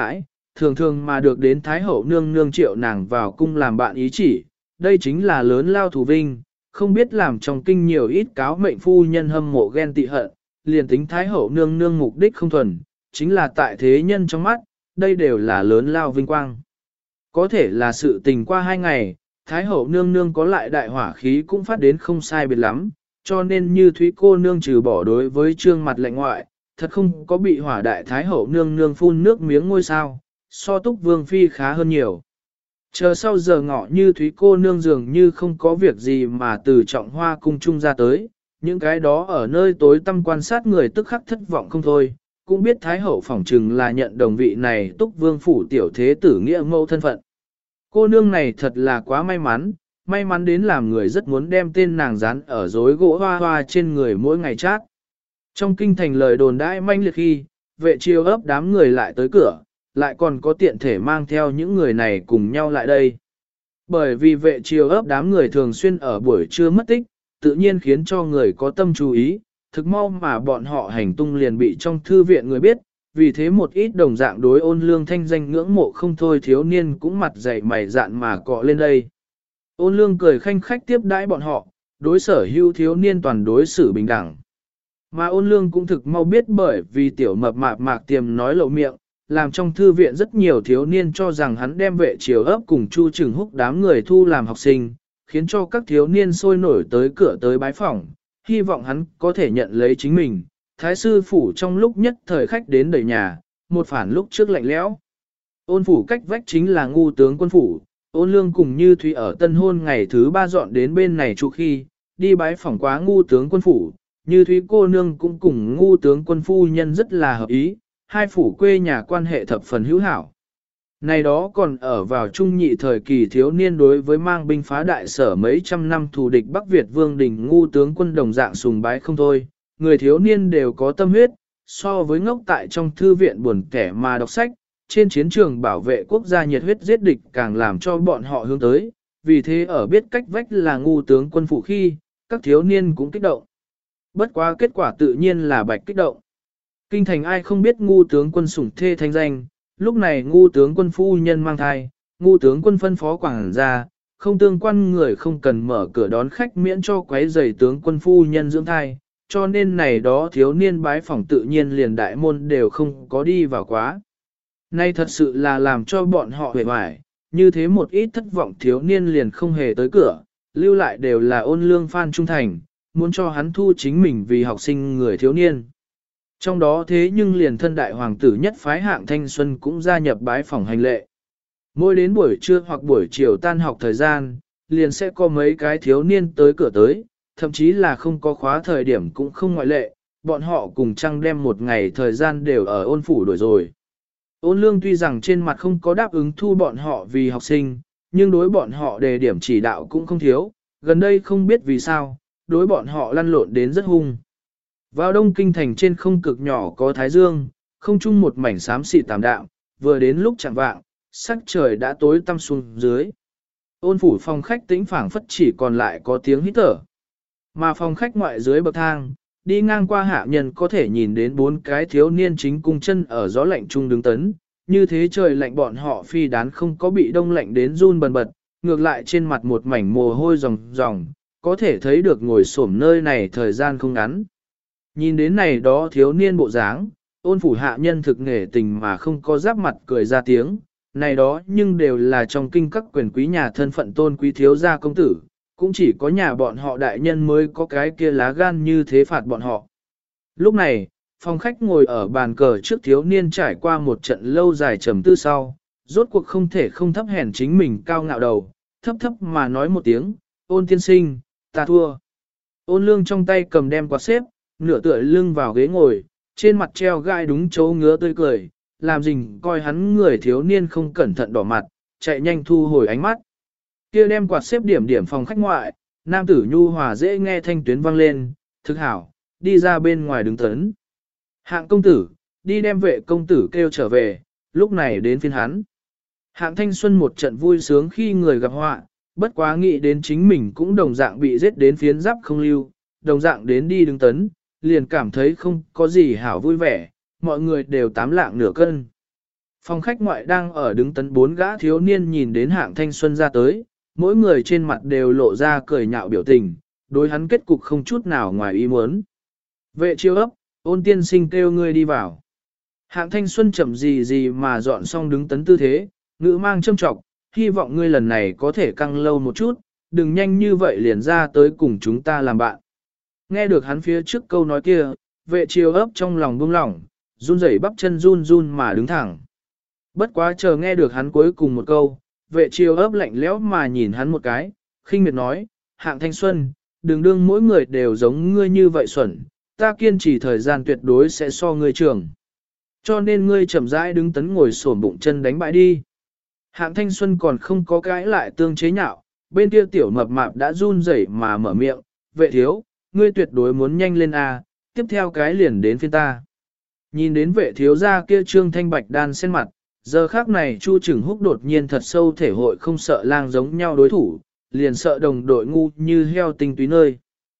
Speaker 1: thường thường mà được đến Thái hậu nương nương triệu nàng vào cung làm bạn ý chỉ, đây chính là lớn lao thù vinh, không biết làm trong kinh nhiều ít cáo mệnh phu nhân hâm mộ ghen tị hận, liền tính Thái hậu nương nương mục đích không thuần, chính là tại thế nhân trong mắt, đây đều là lớn lao vinh quang. Có thể là sự tình qua 2 ngày, Thái hậu nương nương có lại đại hỏa khí cũng phát đến không sai biệt lắm, cho nên như Thúy cô nương trừ bỏ đối với trương mặt lệnh ngoại, thật không có bị hỏa đại Thái hậu nương nương phun nước miếng ngôi sao, so Túc Vương Phi khá hơn nhiều. Chờ sau giờ ngọ như Thúy cô nương dường như không có việc gì mà từ Trọng Hoa cung trung ra tới, những cái đó ở nơi tối tăm quan sát người tức khắc thất vọng không thôi, cũng biết Thái hậu phỏng trừng là nhận đồng vị này Túc Vương phủ tiểu thế tử nghĩa mẫu thân phận. Cô nương này thật là quá may mắn đến làm người rất muốn đem tên nàng dán ở rối gỗ hoa hoa trên người mỗi ngày chát. Trong kinh thành lời đồn đãi manh liệt khi, vệ triều ấp đám người lại tới cửa, lại còn có tiện thể mang theo những người này cùng nhau lại đây. Bởi vì vệ triều ấp đám người thường xuyên ở buổi trưa mất tích, tự nhiên khiến cho người có tâm chú ý, thực mau mà bọn họ hành tung liền bị trong thư viện người biết, vì thế một ít đồng dạng đối Ôn Lương thanh danh ngưỡng mộ không thôi thiếu niên cũng mặt dày mày dạn mà cọ lên đây. Ôn Lương cười khanh khách tiếp đãi bọn họ, đối sở hữu thiếu niên toàn đối xử bình đẳng. Mà Ôn Lương cũng thực mau biết bởi vì tiểu mập mạp mạc tiềm nói lộ miệng, làm trong thư viện rất nhiều thiếu niên cho rằng hắn đem vệ triều ấp cùng Chu Trừng Húc đám người thu làm học sinh, khiến cho các thiếu niên sôi nổi tới cửa tới bái phỏng, hy vọng hắn có thể nhận lấy chính mình. Thái sư phủ trong lúc nhất thời khách đến đầy nhà, một phản lúc trước lạnh lẽo. Ôn phủ cách vách chính là ngu tướng quân phủ, Ôn Lương cùng Như Thúy ở tân hôn ngày thứ 3 dọn đến bên này trụ khi, đi bái phỏng quá ngu tướng quân phủ, Như Thúy cô nương cũng cùng ngu tướng quân phu nhân rất là hợp ý, hai phủ quê nhà quan hệ thập phần hữu hảo. Này đó còn ở vào trung nhị thời kỳ thiếu niên đối với mang binh phá đại sở mấy trăm năm thù địch Bắc Việt Vương Đình ngu tướng quân đồng dạng sùng bái không thôi, người thiếu niên đều có tâm huyết, so với ngốc tại trong thư viện buồn kẻ mà đọc sách, trên chiến trường bảo vệ quốc gia nhiệt huyết giết địch càng làm cho bọn họ hướng tới, vì thế ở biết cách vách là ngu tướng quân phụ khi, các thiếu niên cũng kích động. Bất quá kết quả tự nhiên là bạch kích động. Kinh thành ai không biết ngu tướng quân sủng thê thanh danh, lúc này ngu tướng quân phu nhân mang thai, ngu tướng quân phân phó quảng ra, không tương quan người không cần mở cửa đón khách miễn cho quấy rầy tướng quân phu nhân dưỡng thai, cho nên này đó thiếu niên bái phỏng tự nhiên liền đại môn đều không có đi vào quá. Nay thật sự là làm cho bọn họ hề hoài, như thế một ít thất vọng thiếu niên liền không hề tới cửa, lưu lại đều là Ôn Lương fan trung thành, muốn cho hắn thu chính mình vì học sinh người thiếu niên. Trong đó thế nhưng liền thân đại hoàng tử nhất phái hạng thanh xuân cũng gia nhập bái phỏng hành lệ. Mỗi đến buổi trưa hoặc buổi chiều tan học thời gian, liền sẽ có mấy cái thiếu niên tới cửa tới, thậm chí là không có khóa thời điểm cũng không ngoại lệ, bọn họ cùng chăng đem một ngày thời gian đều ở Ôn phủ đổi rồi. Ôn Lương tuy rằng trên mặt không có đáp ứng thu bọn họ vì học sinh, nhưng đối bọn họ đề điểm chỉ đạo cũng không thiếu, gần đây không biết vì sao, đối bọn họ lăn lộn đến rất hung. Vào đông kinh thành trên không cực nhỏ có thái dương, không chung một mảnh xám xịt tạm đạm, vừa đến lúc chạng vạng, sắc trời đã tối tăm xuống dưới. Ôn phủ phòng khách tĩnh phảng phất chỉ còn lại có tiếng hít thở. Mà phòng khách ngoại dưới bậc thang, đi ngang qua hạ nhân có thể nhìn đến 4 cái thiếu niên chính cung chân ở gió lạnh trung đứng tấn, như thế trời lạnh bọn họ phi đán không có bị đông lạnh đến run bần bật, ngược lại trên mặt một mảnh mồ hôi ròng ròng, có thể thấy được ngồi xổm nơi này thời gian không ngắn. Nhìn đến này đó thiếu niên bộ dáng, Ôn phủ hạ nhân thực nghề tình mà không có giáp mặt cười ra tiếng, này đó nhưng đều là trong kinh các quyền quý nhà thân phận tôn quý thiếu gia công tử, cũng chỉ có nhà bọn họ đại nhân mới có cái kia lá gan như thế phạt bọn họ. Lúc này, phòng khách ngồi ở bàn cờ trước thiếu niên trải qua một trận lâu dài trầm tư sau, rốt cuộc không thể không thấp hèn chính mình cao ngạo đầu, thấp thấp mà nói một tiếng, Ôn tiên sinh, ta thua. Ôn Lương trong tay cầm đem quạt xếp, nửa tựa lưng vào ghế ngồi, trên mặt treo gai đúng chỗ ngứa tươi cười, làm Dình coi hắn người thiếu niên không cẩn thận đỏ mặt, chạy nhanh thu hồi ánh mắt. Kia đem quạt xếp điểm điểm phòng khách ngoại, nam tử nhu hòa dễ nghe thanh tuyến vang lên, thực hảo, đi ra bên ngoài đứng tấn. Hạng công tử, đi đem vệ công tử kêu trở về, lúc này đến phiên hắn. Hạng thanh xuân một trận vui sướng khi người gặp họa, bất quá nghĩ đến chính mình cũng đồng dạng bị giết đến phiến giáp không lưu, đồng dạng đến đi đứng tấn, liền cảm thấy không có gì hảo vui vẻ, mọi người đều tám lạng nửa cân. Phòng khách ngoại đang ở đứng tấn 4 gã thiếu niên nhìn đến Hạng Thanh Xuân ra tới, mỗi người trên mặt đều lộ ra cười nhạo biểu tình, đối hắn kết cục không chút nào ngoài ý muốn. Vệ chiêu ấp, Ôn tiên sinh kêu ngươi đi vào. Hạng Thanh Xuân chậm gì gì mà dọn xong đứng tấn tư thế, ngữ mang châm trọng, hy vọng ngươi lần này có thể căng lâu một chút, đừng nhanh như vậy liền ra tới cùng chúng ta làm bạn. Nghe được hắn phía trước câu nói kia, vệ chiêu ấp trong lòng buông lỏng, run rẩy bắp chân run run mà đứng thẳng. Bất quá chờ nghe được hắn cuối cùng một câu, vệ chiêu ấp lạnh lẽo mà nhìn hắn một cái, khinh miệt nói, Hạng Thanh Xuân, đừng đương mỗi người đều giống ngươi như vậy xuẩn, ta kiên trì thời gian tuyệt đối sẽ so ngươi trường. Cho nên ngươi chậm rãi đứng tấn ngồi xổm bụng chân đánh bại đi. Hạng Thanh Xuân còn không có cái lại tương chế nhạo, bên kia tiểu mập mạp đã run rẩy mà mở miệng, vệ thiếu, ngươi tuyệt đối muốn nhanh lên a, tiếp theo cái liền đến phiên ta. Nhìn đến vệ thiếu gia kia trương thanh bạch đan sen mặt, giờ khác này Chu Trừng Húc đột nhiên thật sâu thể hội không sợ lang giống nhau đối thủ, liền sợ đồng đội ngu như heo tinh túy nơi.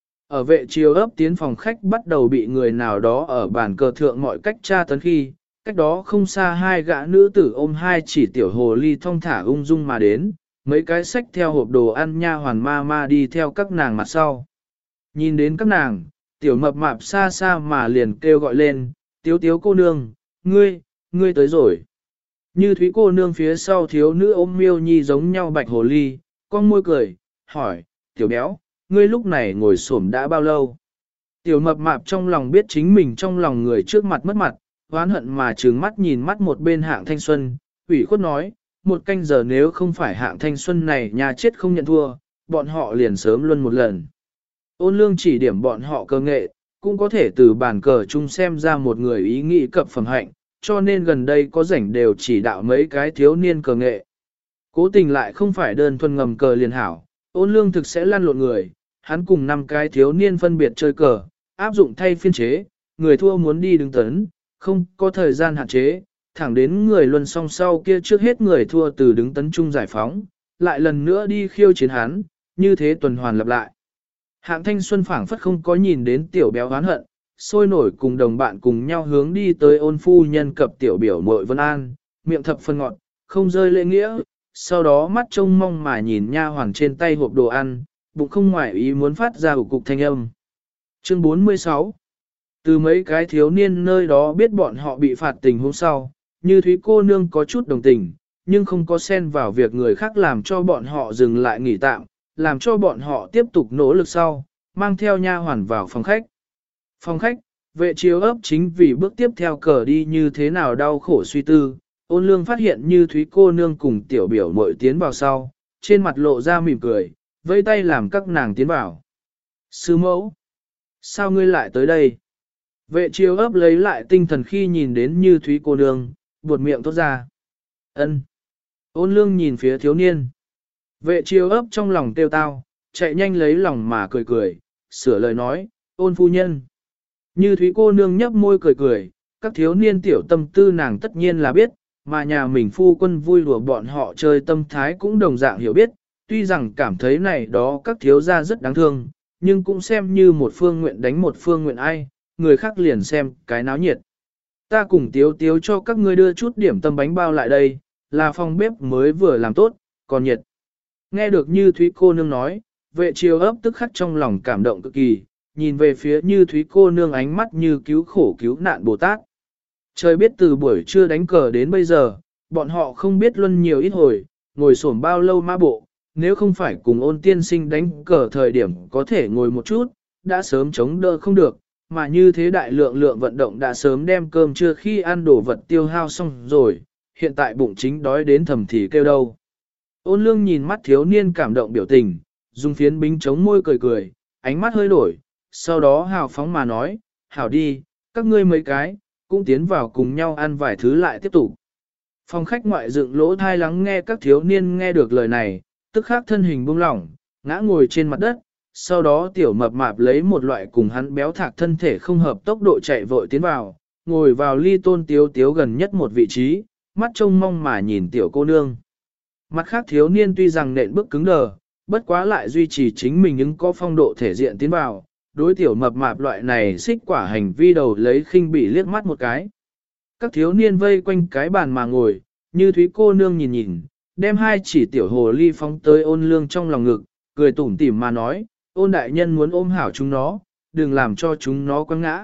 Speaker 1: Ở vệ chiều ấp tiến phòng khách bắt đầu bị người nào đó ở bàn cờ thượng mọi cách tra tấn khi, cách đó không xa hai gã nữ tử ôm hai chỉ tiểu hồ ly thong thả ung dung mà đến, mấy cái sách theo hộp đồ ăn nha hoàn ma ma đi theo các nàng mặt sau. Nhìn đến các nàng, tiểu mập mạp xa xa mà liền kêu gọi lên, tiếu tiếu cô nương, ngươi tới rồi. Như thúy cô nương phía sau thiếu nữ ôm miêu nhi giống nhau bạch hồ ly, con môi cười, hỏi, tiểu béo, ngươi lúc này ngồi xổm đã bao lâu? Tiểu mập mạp trong lòng biết chính mình trong lòng người trước mặt mất mặt, oán hận mà trừng mắt nhìn mắt một bên Hạng Thanh Xuân, ủy khuất nói, một canh giờ nếu không phải Hạng Thanh Xuân này nhà chết không nhận thua, bọn họ liền sớm luân một lần. Ôn lương chỉ điểm bọn họ cơ nghệ, cũng có thể từ bàn cờ chung xem ra một người ý nghĩ cập phẩm hạnh, cho nên gần đây có rảnh đều chỉ đạo mấy cái thiếu niên cờ nghệ. Cố tình lại không phải đơn thuần ngầm cờ liền hảo, ôn lương thực sẽ lăn lộn người, hắn cùng 5 cái thiếu niên phân biệt chơi cờ, áp dụng thay phiên chế, người thua muốn đi đứng tấn, không có thời gian hạn chế, thẳng đến người luân song sau kia trước hết người thua từ đứng tấn chung giải phóng, lại lần nữa đi khiêu chiến hắn, như thế tuần hoàn lặp lại. Hạng Thanh Xuân phảng phất không có nhìn đến tiểu béo oán hận, sôi nổi cùng đồng bạn cùng nhau hướng đi tới ôn phu nhân cập tiểu biểu muội Vân An, miệng thập phân ngọt, không rơi lễ nghĩa, sau đó mắt trông mong mà nhìn nha hoàn trên tay hộp đồ ăn, bụng không ngoại ý muốn phát ra ủ cục thanh âm. Chương 46 Từ mấy cái thiếu niên nơi đó biết bọn họ bị phạt tình hôm sau, như Thúy cô nương có chút đồng tình, nhưng không có xen vào việc người khác làm cho bọn họ dừng lại nghỉ tạm, làm cho bọn họ tiếp tục nỗ lực sau, mang theo nha hoàn vào phòng khách. Phòng khách, vệ chiếu ấp chính vì bước tiếp theo cờ đi như thế nào đau khổ suy tư, ôn lương phát hiện như Thúy cô nương cùng tiểu biểu mội tiến vào sau, trên mặt lộ ra mỉm cười, vẫy tay làm các nàng tiến vào. Sư mẫu, sao ngươi lại tới đây? Vệ chiếu ấp lấy lại tinh thần khi nhìn đến như Thúy cô nương, buột miệng thốt ra. Ân. Ôn lương nhìn phía thiếu niên. Vệ chiếu ấp trong lòng tiêu tao, chạy nhanh lấy lòng mà cười cười, sửa lời nói, ôn phu nhân. Như Thúy cô nương nhấp môi cười cười, các thiếu niên tiểu tâm tư nàng tất nhiên là biết, mà nhà mình phu quân vui đùa bọn họ chơi tâm thái cũng đồng dạng hiểu biết, tuy rằng cảm thấy này đó các thiếu gia rất đáng thương, nhưng cũng xem như một phương nguyện đánh một phương nguyện ai, người khác liền xem cái náo nhiệt. Ta cùng tiếu tiếu cho các ngươi đưa chút điểm tâm bánh bao lại đây, là phòng bếp mới vừa làm tốt, còn nhiệt. Nghe được như Thúy cô nương nói, vệ chiều ấp tức khắc trong lòng cảm động cực kỳ, nhìn về phía như Thúy cô nương ánh mắt như cứu khổ cứu nạn Bồ Tát. Trời biết từ buổi trưa đánh cờ đến bây giờ, bọn họ không biết luân nhiều ít hồi, ngồi xổm bao lâu mã bộ, nếu không phải cùng ôn tiên sinh đánh cờ thời điểm có thể ngồi một chút, đã sớm chống đỡ không được, mà như thế đại lượng vận động đã sớm đem cơm trưa khi ăn đồ vật tiêu hao xong rồi, hiện tại bụng chính đói đến thầm thì kêu đâu. Ôn lương nhìn mắt thiếu niên cảm động biểu tình, dùng phiến bính chống môi cười cười, ánh mắt hơi đổi, sau đó hào phóng mà nói, hảo đi, các ngươi mấy cái, cũng tiến vào cùng nhau ăn vài thứ lại tiếp tục. Phòng khách ngoại dựng lỗ thai lắng nghe các thiếu niên nghe được lời này, tức khắc thân hình buông lỏng, ngã ngồi trên mặt đất, sau đó tiểu mập mạp lấy một loại cùng hắn béo thạc thân thể không hợp tốc độ chạy vội tiến vào, ngồi vào ly tôn tiếu tiếu gần nhất một vị trí, mắt trông mong mà nhìn tiểu cô nương. Mặt khác thiếu niên tuy rằng nện bước cứng đờ, bất quá lại duy trì chính mình những có phong độ thể diện tiến vào, đối tiểu mập mạp loại này xích quả hành vi đầu lấy khinh bị liếc mắt một cái. Các thiếu niên vây quanh cái bàn mà ngồi, Như Thúy cô nương nhìn nhìn, đem hai chỉ tiểu hồ ly phóng tới Ôn Lương trong lòng ngực, cười tủm tỉm mà nói, Ôn đại nhân muốn ôm hảo chúng nó, đừng làm cho chúng nó quăng ngã.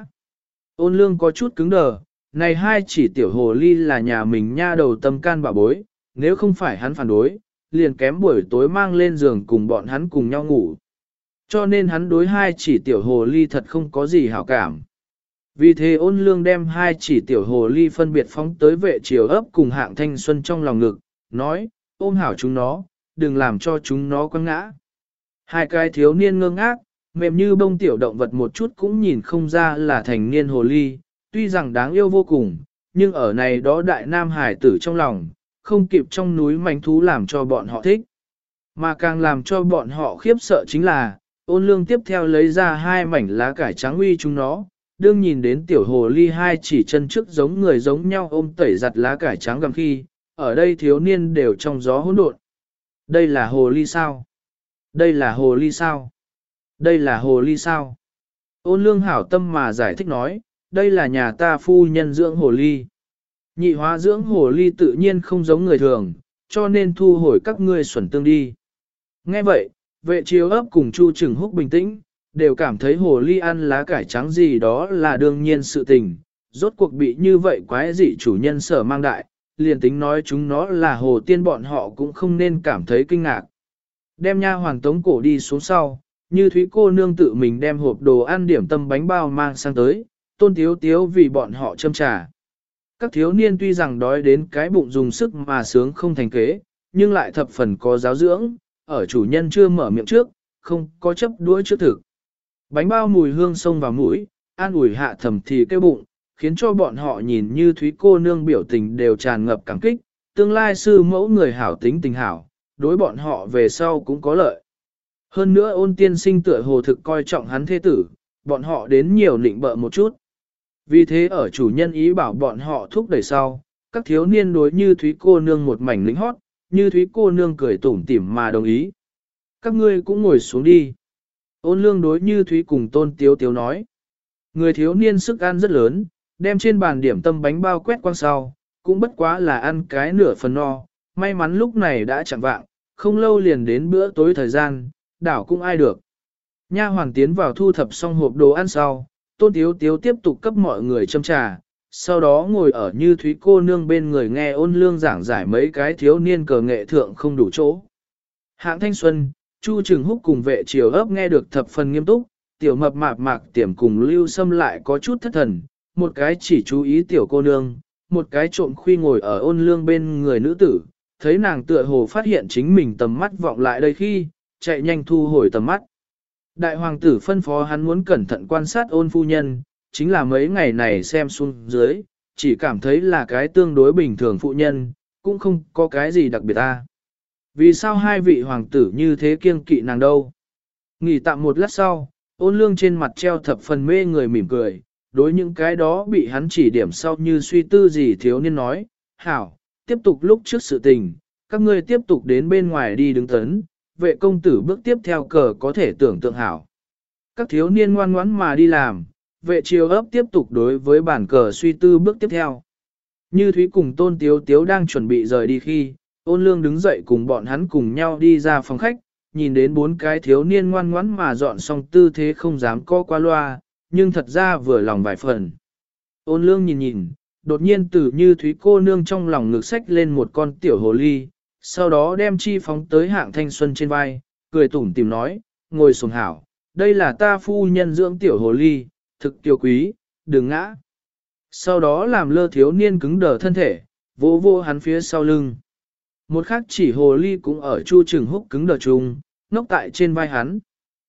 Speaker 1: Ôn Lương có chút cứng đờ, này hai chỉ tiểu hồ ly là nhà mình nha đầu tâm can bà bối, nếu không phải hắn phản đối, liền kém buổi tối mang lên giường cùng bọn hắn cùng nhau ngủ. Cho nên hắn đối hai chỉ tiểu hồ ly thật không có gì hảo cảm. Vì thế Ôn Lương đem hai chỉ tiểu hồ ly phân biệt phóng tới vệ triều ấp cùng Hạng Thanh Xuân trong lòng ngực, nói, ôm hảo chúng nó, đừng làm cho chúng nó quăng ngã. Hai cái thiếu niên ngơ ngác, mềm như bông tiểu động vật một chút cũng nhìn không ra là thành niên hồ ly, tuy rằng đáng yêu vô cùng, nhưng ở này đó đại nam hải tử trong lòng, không kịp trong núi manh thú làm cho bọn họ thích. Mà càng làm cho bọn họ khiếp sợ chính là, Ôn Lương tiếp theo lấy ra hai mảnh lá cải trắng uy chúng nó, đương nhìn đến tiểu hồ ly hai chỉ chân trước giống người giống nhau ôm tẩy giặt lá cải trắng gầm khi, ở đây thiếu niên đều trong gió hỗn độn. Đây là hồ ly sao? Đây là hồ ly sao? Đây là hồ ly sao? Ôn Lương hảo tâm mà giải thích nói, đây là nhà ta phu nhân dưỡng hồ ly. Nhị hóa dưỡng hồ ly tự nhiên không giống người thường, cho nên thu hồi các ngươi xuẩn tương đi. Nghe vậy, vệ chiếu ấp cùng Chu Trừng Húc bình tĩnh, đều cảm thấy hồ ly ăn lá cải trắng gì đó là đương nhiên sự tình, rốt cuộc bị như vậy quái dị chủ nhân sở mang đại, liền tính nói chúng nó là hồ tiên bọn họ cũng không nên cảm thấy kinh ngạc. Đem nha hoàng tống cổ đi xuống sau, Như Thúy cô nương tự mình đem hộp đồ ăn điểm tâm bánh bao mang sang tới, Tôn Tiếu Tiếu vì bọn họ châm trà. Các thiếu niên tuy rằng đói đến cái bụng dùng sức mà sướng không thành kế, nhưng lại thập phần có giáo dưỡng, ở chủ nhân chưa mở miệng trước, không có chấp đuối trước thực. Bánh bao mùi hương xông vào mũi, an ủi hạ thầm thì kêu bụng, khiến cho bọn họ nhìn Như Thúy cô nương biểu tình đều tràn ngập cảm kích, tương lai sư mẫu người hảo tính tình hảo, đối bọn họ về sau cũng có lợi. Hơn nữa Ôn tiên sinh tựa hồ thực coi trọng hắn thế tử, bọn họ đến nhiều nịnh bợ một chút. Vì thế ở chủ nhân ý bảo bọn họ thúc đẩy sau, các thiếu niên đối Như Thúy cô nương một mảnh lính hót, Như Thúy cô nương cười tủm tỉm mà đồng ý. Các ngươi cũng ngồi xuống đi. Ôn Lương đối Như Thúy cùng Tôn Tiếu Tiếu nói. Người thiếu niên sức ăn rất lớn, đem trên bàn điểm tâm bánh bao quét quang sau, cũng bất quá là ăn cái nửa phần no, may mắn lúc này đã chẳng vạng, không lâu liền đến bữa tối thời gian, đảo cũng ai được. Nha hoàng tiến vào thu thập xong hộp đồ ăn sau, Tôn Tiếu Tiếu tiếp tục cấp mọi người châm trà, sau đó ngồi ở Như Thúy cô nương bên người nghe Ôn Lương giảng giải mấy cái thiếu niên cờ nghệ thượng không đủ chỗ. Hạng Thanh Xuân, Chu Trừng Húc cùng vệ triều ấp nghe được thập phần nghiêm túc, tiểu mập mạp mạc tiềm cùng Lưu Sâm lại có chút thất thần, một cái chỉ chú ý tiểu cô nương, một cái trộm khuy ngồi ở Ôn Lương bên người nữ tử, thấy nàng tựa hồ phát hiện chính mình tầm mắt vọng lại đây khi, chạy nhanh thu hồi tầm mắt. Đại hoàng tử phân phó hắn muốn cẩn thận quan sát Ôn phu nhân, chính là mấy ngày này xem xuống dưới, chỉ cảm thấy là cái tương đối bình thường phụ nhân, cũng không có cái gì đặc biệt ta. Vì sao hai vị hoàng tử như thế kiêng kỵ nàng đâu? Nghỉ tạm một lát sau, Ôn Lương trên mặt treo thập phần mê người mỉm cười, đối những cái đó bị hắn chỉ điểm sau như suy tư gì thiếu niên nói, hảo, tiếp tục lúc trước sự tình, các ngươi tiếp tục đến bên ngoài đi đứng tấn, vệ công tử bước tiếp theo cờ có thể tưởng tượng hảo. Các thiếu niên ngoan ngoãn mà đi làm, vệ triều ấp tiếp tục đối với bản cờ suy tư bước tiếp theo. Như Thúy cùng Tôn Tiếu Tiếu đang chuẩn bị rời đi khi, Ôn Lương đứng dậy cùng bọn hắn cùng nhau đi ra phòng khách, nhìn đến bốn cái thiếu niên ngoan ngoãn mà dọn xong tư thế không dám co qua loa, nhưng thật ra vừa lòng vài phần. Ôn Lương nhìn nhìn, đột nhiên từ Như Thúy cô nương trong lòng ngực xách lên một con tiểu hồ ly, sau đó đem chi phóng tới Hạng Thanh Xuân trên vai, cười tủm tìm nói, ngồi xuống hảo, đây là ta phu nhân dưỡng tiểu hồ ly, thực tiêu quý, đừng ngã. Sau đó làm lơ thiếu niên cứng đờ thân thể, vỗ vô hắn phía sau lưng. Một khác chỉ hồ ly cũng ở Chu Trừng Húc cứng đờ chung, ngốc tại trên vai hắn.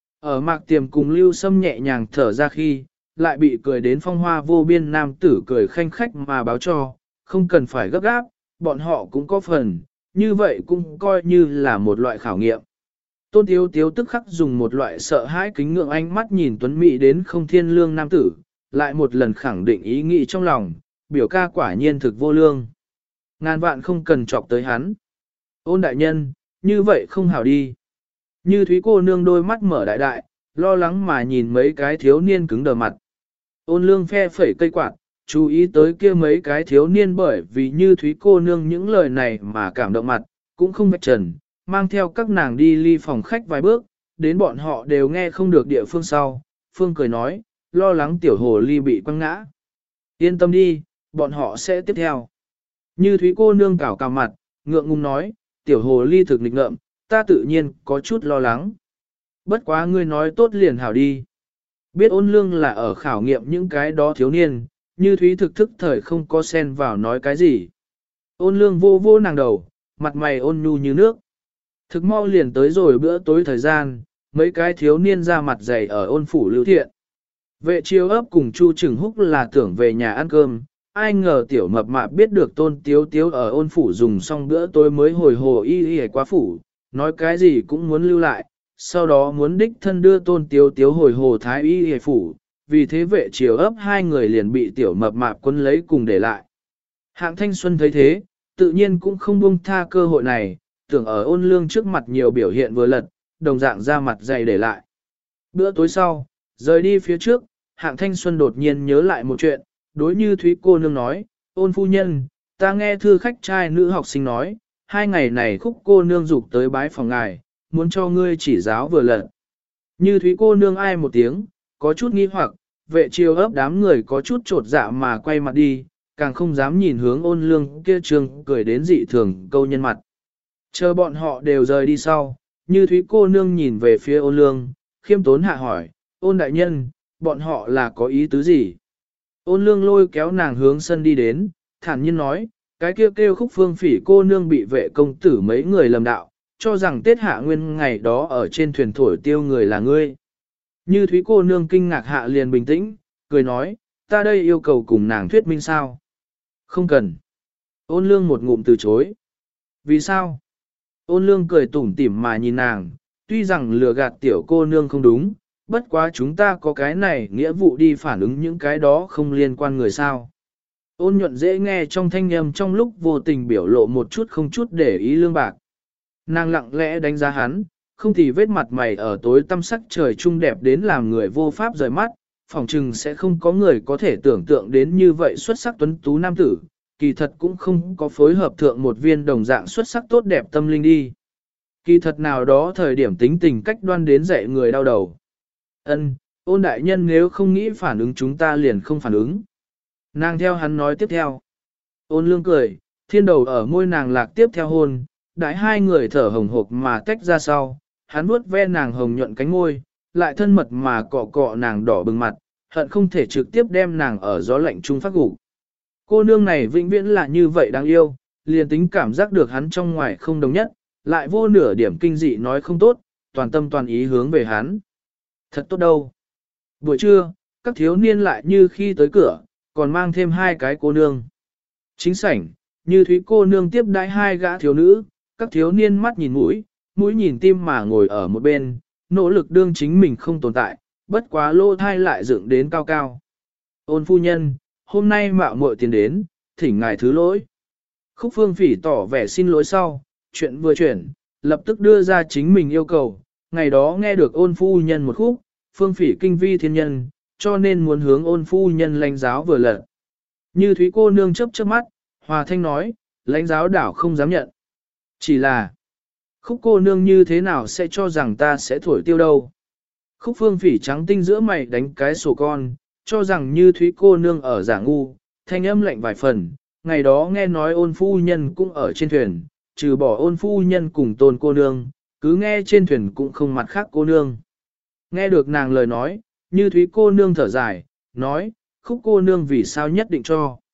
Speaker 1: Ở Mạc Tiềm cùng Lưu Sâm nhẹ nhàng thở ra khi, lại bị cười đến phong hoa vô biên nam tử cười khanh khách mà báo cho, không cần phải gấp gáp, bọn họ cũng có phần, như vậy cũng coi như là một loại khảo nghiệm. Tôn Tiếu Tiếu tức khắc dùng một loại sợ hãi kính ngưỡng ánh mắt nhìn Tuấn Mỹ đến không thiên lương nam tử, lại một lần khẳng định ý nghĩ trong lòng, biểu ca quả nhiên thực vô lương. Ngàn vạn không cần chọc tới hắn. Ôn đại nhân, như vậy không hảo đi. Như Thúy cô nương đôi mắt mở đại đại, lo lắng mà nhìn mấy cái thiếu niên cứng đờ mặt. Ôn Lương phe phẩy cây quạt, chú ý tới kia mấy cái thiếu niên bởi vì như Thúy cô nương những lời này mà cảm động mặt, cũng không vạch trần, mang theo các nàng đi ly phòng khách vài bước, đến bọn họ đều nghe không được địa phương sau. Phương cười nói, lo lắng tiểu hồ ly bị quăng ngã. Yên tâm đi, bọn họ sẽ tiếp theo. Như Thúy cô nương cào cào mặt, ngượng ngùng nói, tiểu hồ ly thực nghịch ngợm, ta tự nhiên có chút lo lắng. Bất quá ngươi nói tốt liền hảo đi. Biết ôn lương là ở khảo nghiệm những cái đó thiếu niên, như Thúy thực thức thời không có xen vào nói cái gì. Ôn lương vô vô nàng đầu, mặt mày ôn nhu như nước. Thực mau liền tới rồi bữa tối thời gian, mấy cái thiếu niên ra mặt dày ở ôn phủ lưu thiện. Vệ chiêu ấp cùng Chu Trừng Húc là tưởng về nhà ăn cơm, ai ngờ tiểu mập mạp biết được Tôn Tiếu Tiếu ở ôn phủ dùng xong bữa tối mới hồi hồ y qua phủ, nói cái gì cũng muốn lưu lại, sau đó muốn đích thân đưa Tôn Tiếu Tiếu hồi hồ thái y phủ, vì thế vệ chiều ấp hai người liền bị tiểu mập mạp quân lấy cùng để lại. Hạng Thanh Xuân thấy thế, tự nhiên cũng không buông tha cơ hội này, tưởng ở ôn lương trước mặt nhiều biểu hiện vừa lật, đồng dạng ra mặt dày để lại. Bữa tối sau, rời đi phía trước, Hạng Thanh Xuân đột nhiên nhớ lại một chuyện, đối như Thúy cô nương nói, ôn phu nhân, ta nghe thư khách trai nữ học sinh nói, 2 ngày này Khúc cô nương dục tới bái phòng ngài, muốn cho ngươi chỉ giáo vừa lật. Như Thúy cô nương ai một tiếng, có chút nghi hoặc, vệ chiều ấp đám người có chút trột dạ mà quay mặt đi, càng không dám nhìn hướng ôn lương kia trường cười đến dị thường câu nhân mặt. Chờ bọn họ đều rời đi sau, như Thúy cô nương nhìn về phía ôn lương, khiêm tốn hạ hỏi, ôn đại nhân, bọn họ là có ý tứ gì? Ôn lương lôi kéo nàng hướng sân đi đến, thản nhiên nói, cái kia kêu Khúc Phương Phỉ cô nương bị vệ công tử mấy người lầm đạo, cho rằng Tết Hạ Nguyên ngày đó ở trên thuyền thổi tiêu người là ngươi. Như Thúy cô nương kinh ngạc hạ liền bình tĩnh, cười nói, ta đây yêu cầu cùng nàng thuyết minh sao? Không cần. Ôn lương một ngụm từ chối. Vì sao? Ôn lương cười tủm tỉm mà nhìn nàng, tuy rằng lừa gạt tiểu cô nương không đúng, bất quá chúng ta có cái này nghĩa vụ đi phản ứng những cái đó không liên quan người sao. Ôn nhuận dễ nghe trong thanh âm trong lúc vô tình biểu lộ một chút không chút để ý lương bạc. Nàng lặng lẽ đánh giá hắn, không thì vết mặt mày ở tối tăm sắc trời trung đẹp đến làm người vô pháp rời mắt, phỏng chừng sẽ không có người có thể tưởng tượng đến như vậy xuất sắc tuấn tú nam tử, kỳ thật cũng không có phối hợp thượng một viên đồng dạng xuất sắc tốt đẹp tâm linh đi. Kỳ thật nào đó thời điểm tính tình cách đoan đến dạy người đau đầu. Ân, ôn đại nhân nếu không nghĩ phản ứng chúng ta liền không phản ứng. Nàng theo hắn nói tiếp theo. Ôn lương cười, thiên đầu ở môi nàng lạc tiếp theo hôn, đại hai người thở hồng hộc mà tách ra sau, hắn vuốt ve nàng hồng nhuận cánh môi, lại thân mật mà cọ cọ nàng đỏ bừng mặt, hận không thể trực tiếp đem nàng ở gió lạnh trung phát gục. Cô nương này vĩnh viễn là như vậy đáng yêu, liền tính cảm giác được hắn trong ngoài không đồng nhất, lại vô nửa điểm kinh dị nói không tốt, toàn tâm toàn ý hướng về hắn. Thật tốt đâu. Buổi trưa, các thiếu niên lại như khi tới cửa, còn mang thêm 2 cái cô nương. Chính sảnh, như Thúy cô nương tiếp đãi 2 gã thiếu nữ, các thiếu niên mắt nhìn mũi, mũi nhìn tim mà ngồi ở một bên, nỗ lực đương chính mình không tồn tại, bất quá lô thai lại dựng đến cao cao. Ôn phu nhân, hôm nay mạo muội tiền đến, thỉnh ngài thứ lỗi. Khúc Phương Phỉ tỏ vẻ xin lỗi sau, chuyện vừa chuyển, lập tức đưa ra chính mình yêu cầu, ngày đó nghe được ôn phu nhân một khúc, Phương Phỉ kinh vi thiên nhân, cho nên muốn hướng ôn phu nhân lãnh giáo vừa lật. Như Thúy cô nương chớp chớp mắt, hòa thanh nói, lãnh giáo đảo không dám nhận. Chỉ là, Khúc cô nương như thế nào sẽ cho rằng ta sẽ thổi tiêu đâu. Khúc Phương Phỉ trắng tinh giữa mày đánh cái sổ con, cho rằng như Thúy cô nương ở giả ngu, thanh âm lạnh vài phần, ngày đó nghe nói ôn phu nhân cũng ở trên thuyền, trừ bỏ ôn phu nhân cùng Tôn cô nương, cứ nghe trên thuyền cũng không mặt khác cô nương. Nghe được nàng lời nói, như Thúy cô nương thở dài, nói, Khúc cô nương vì sao nhất định cho.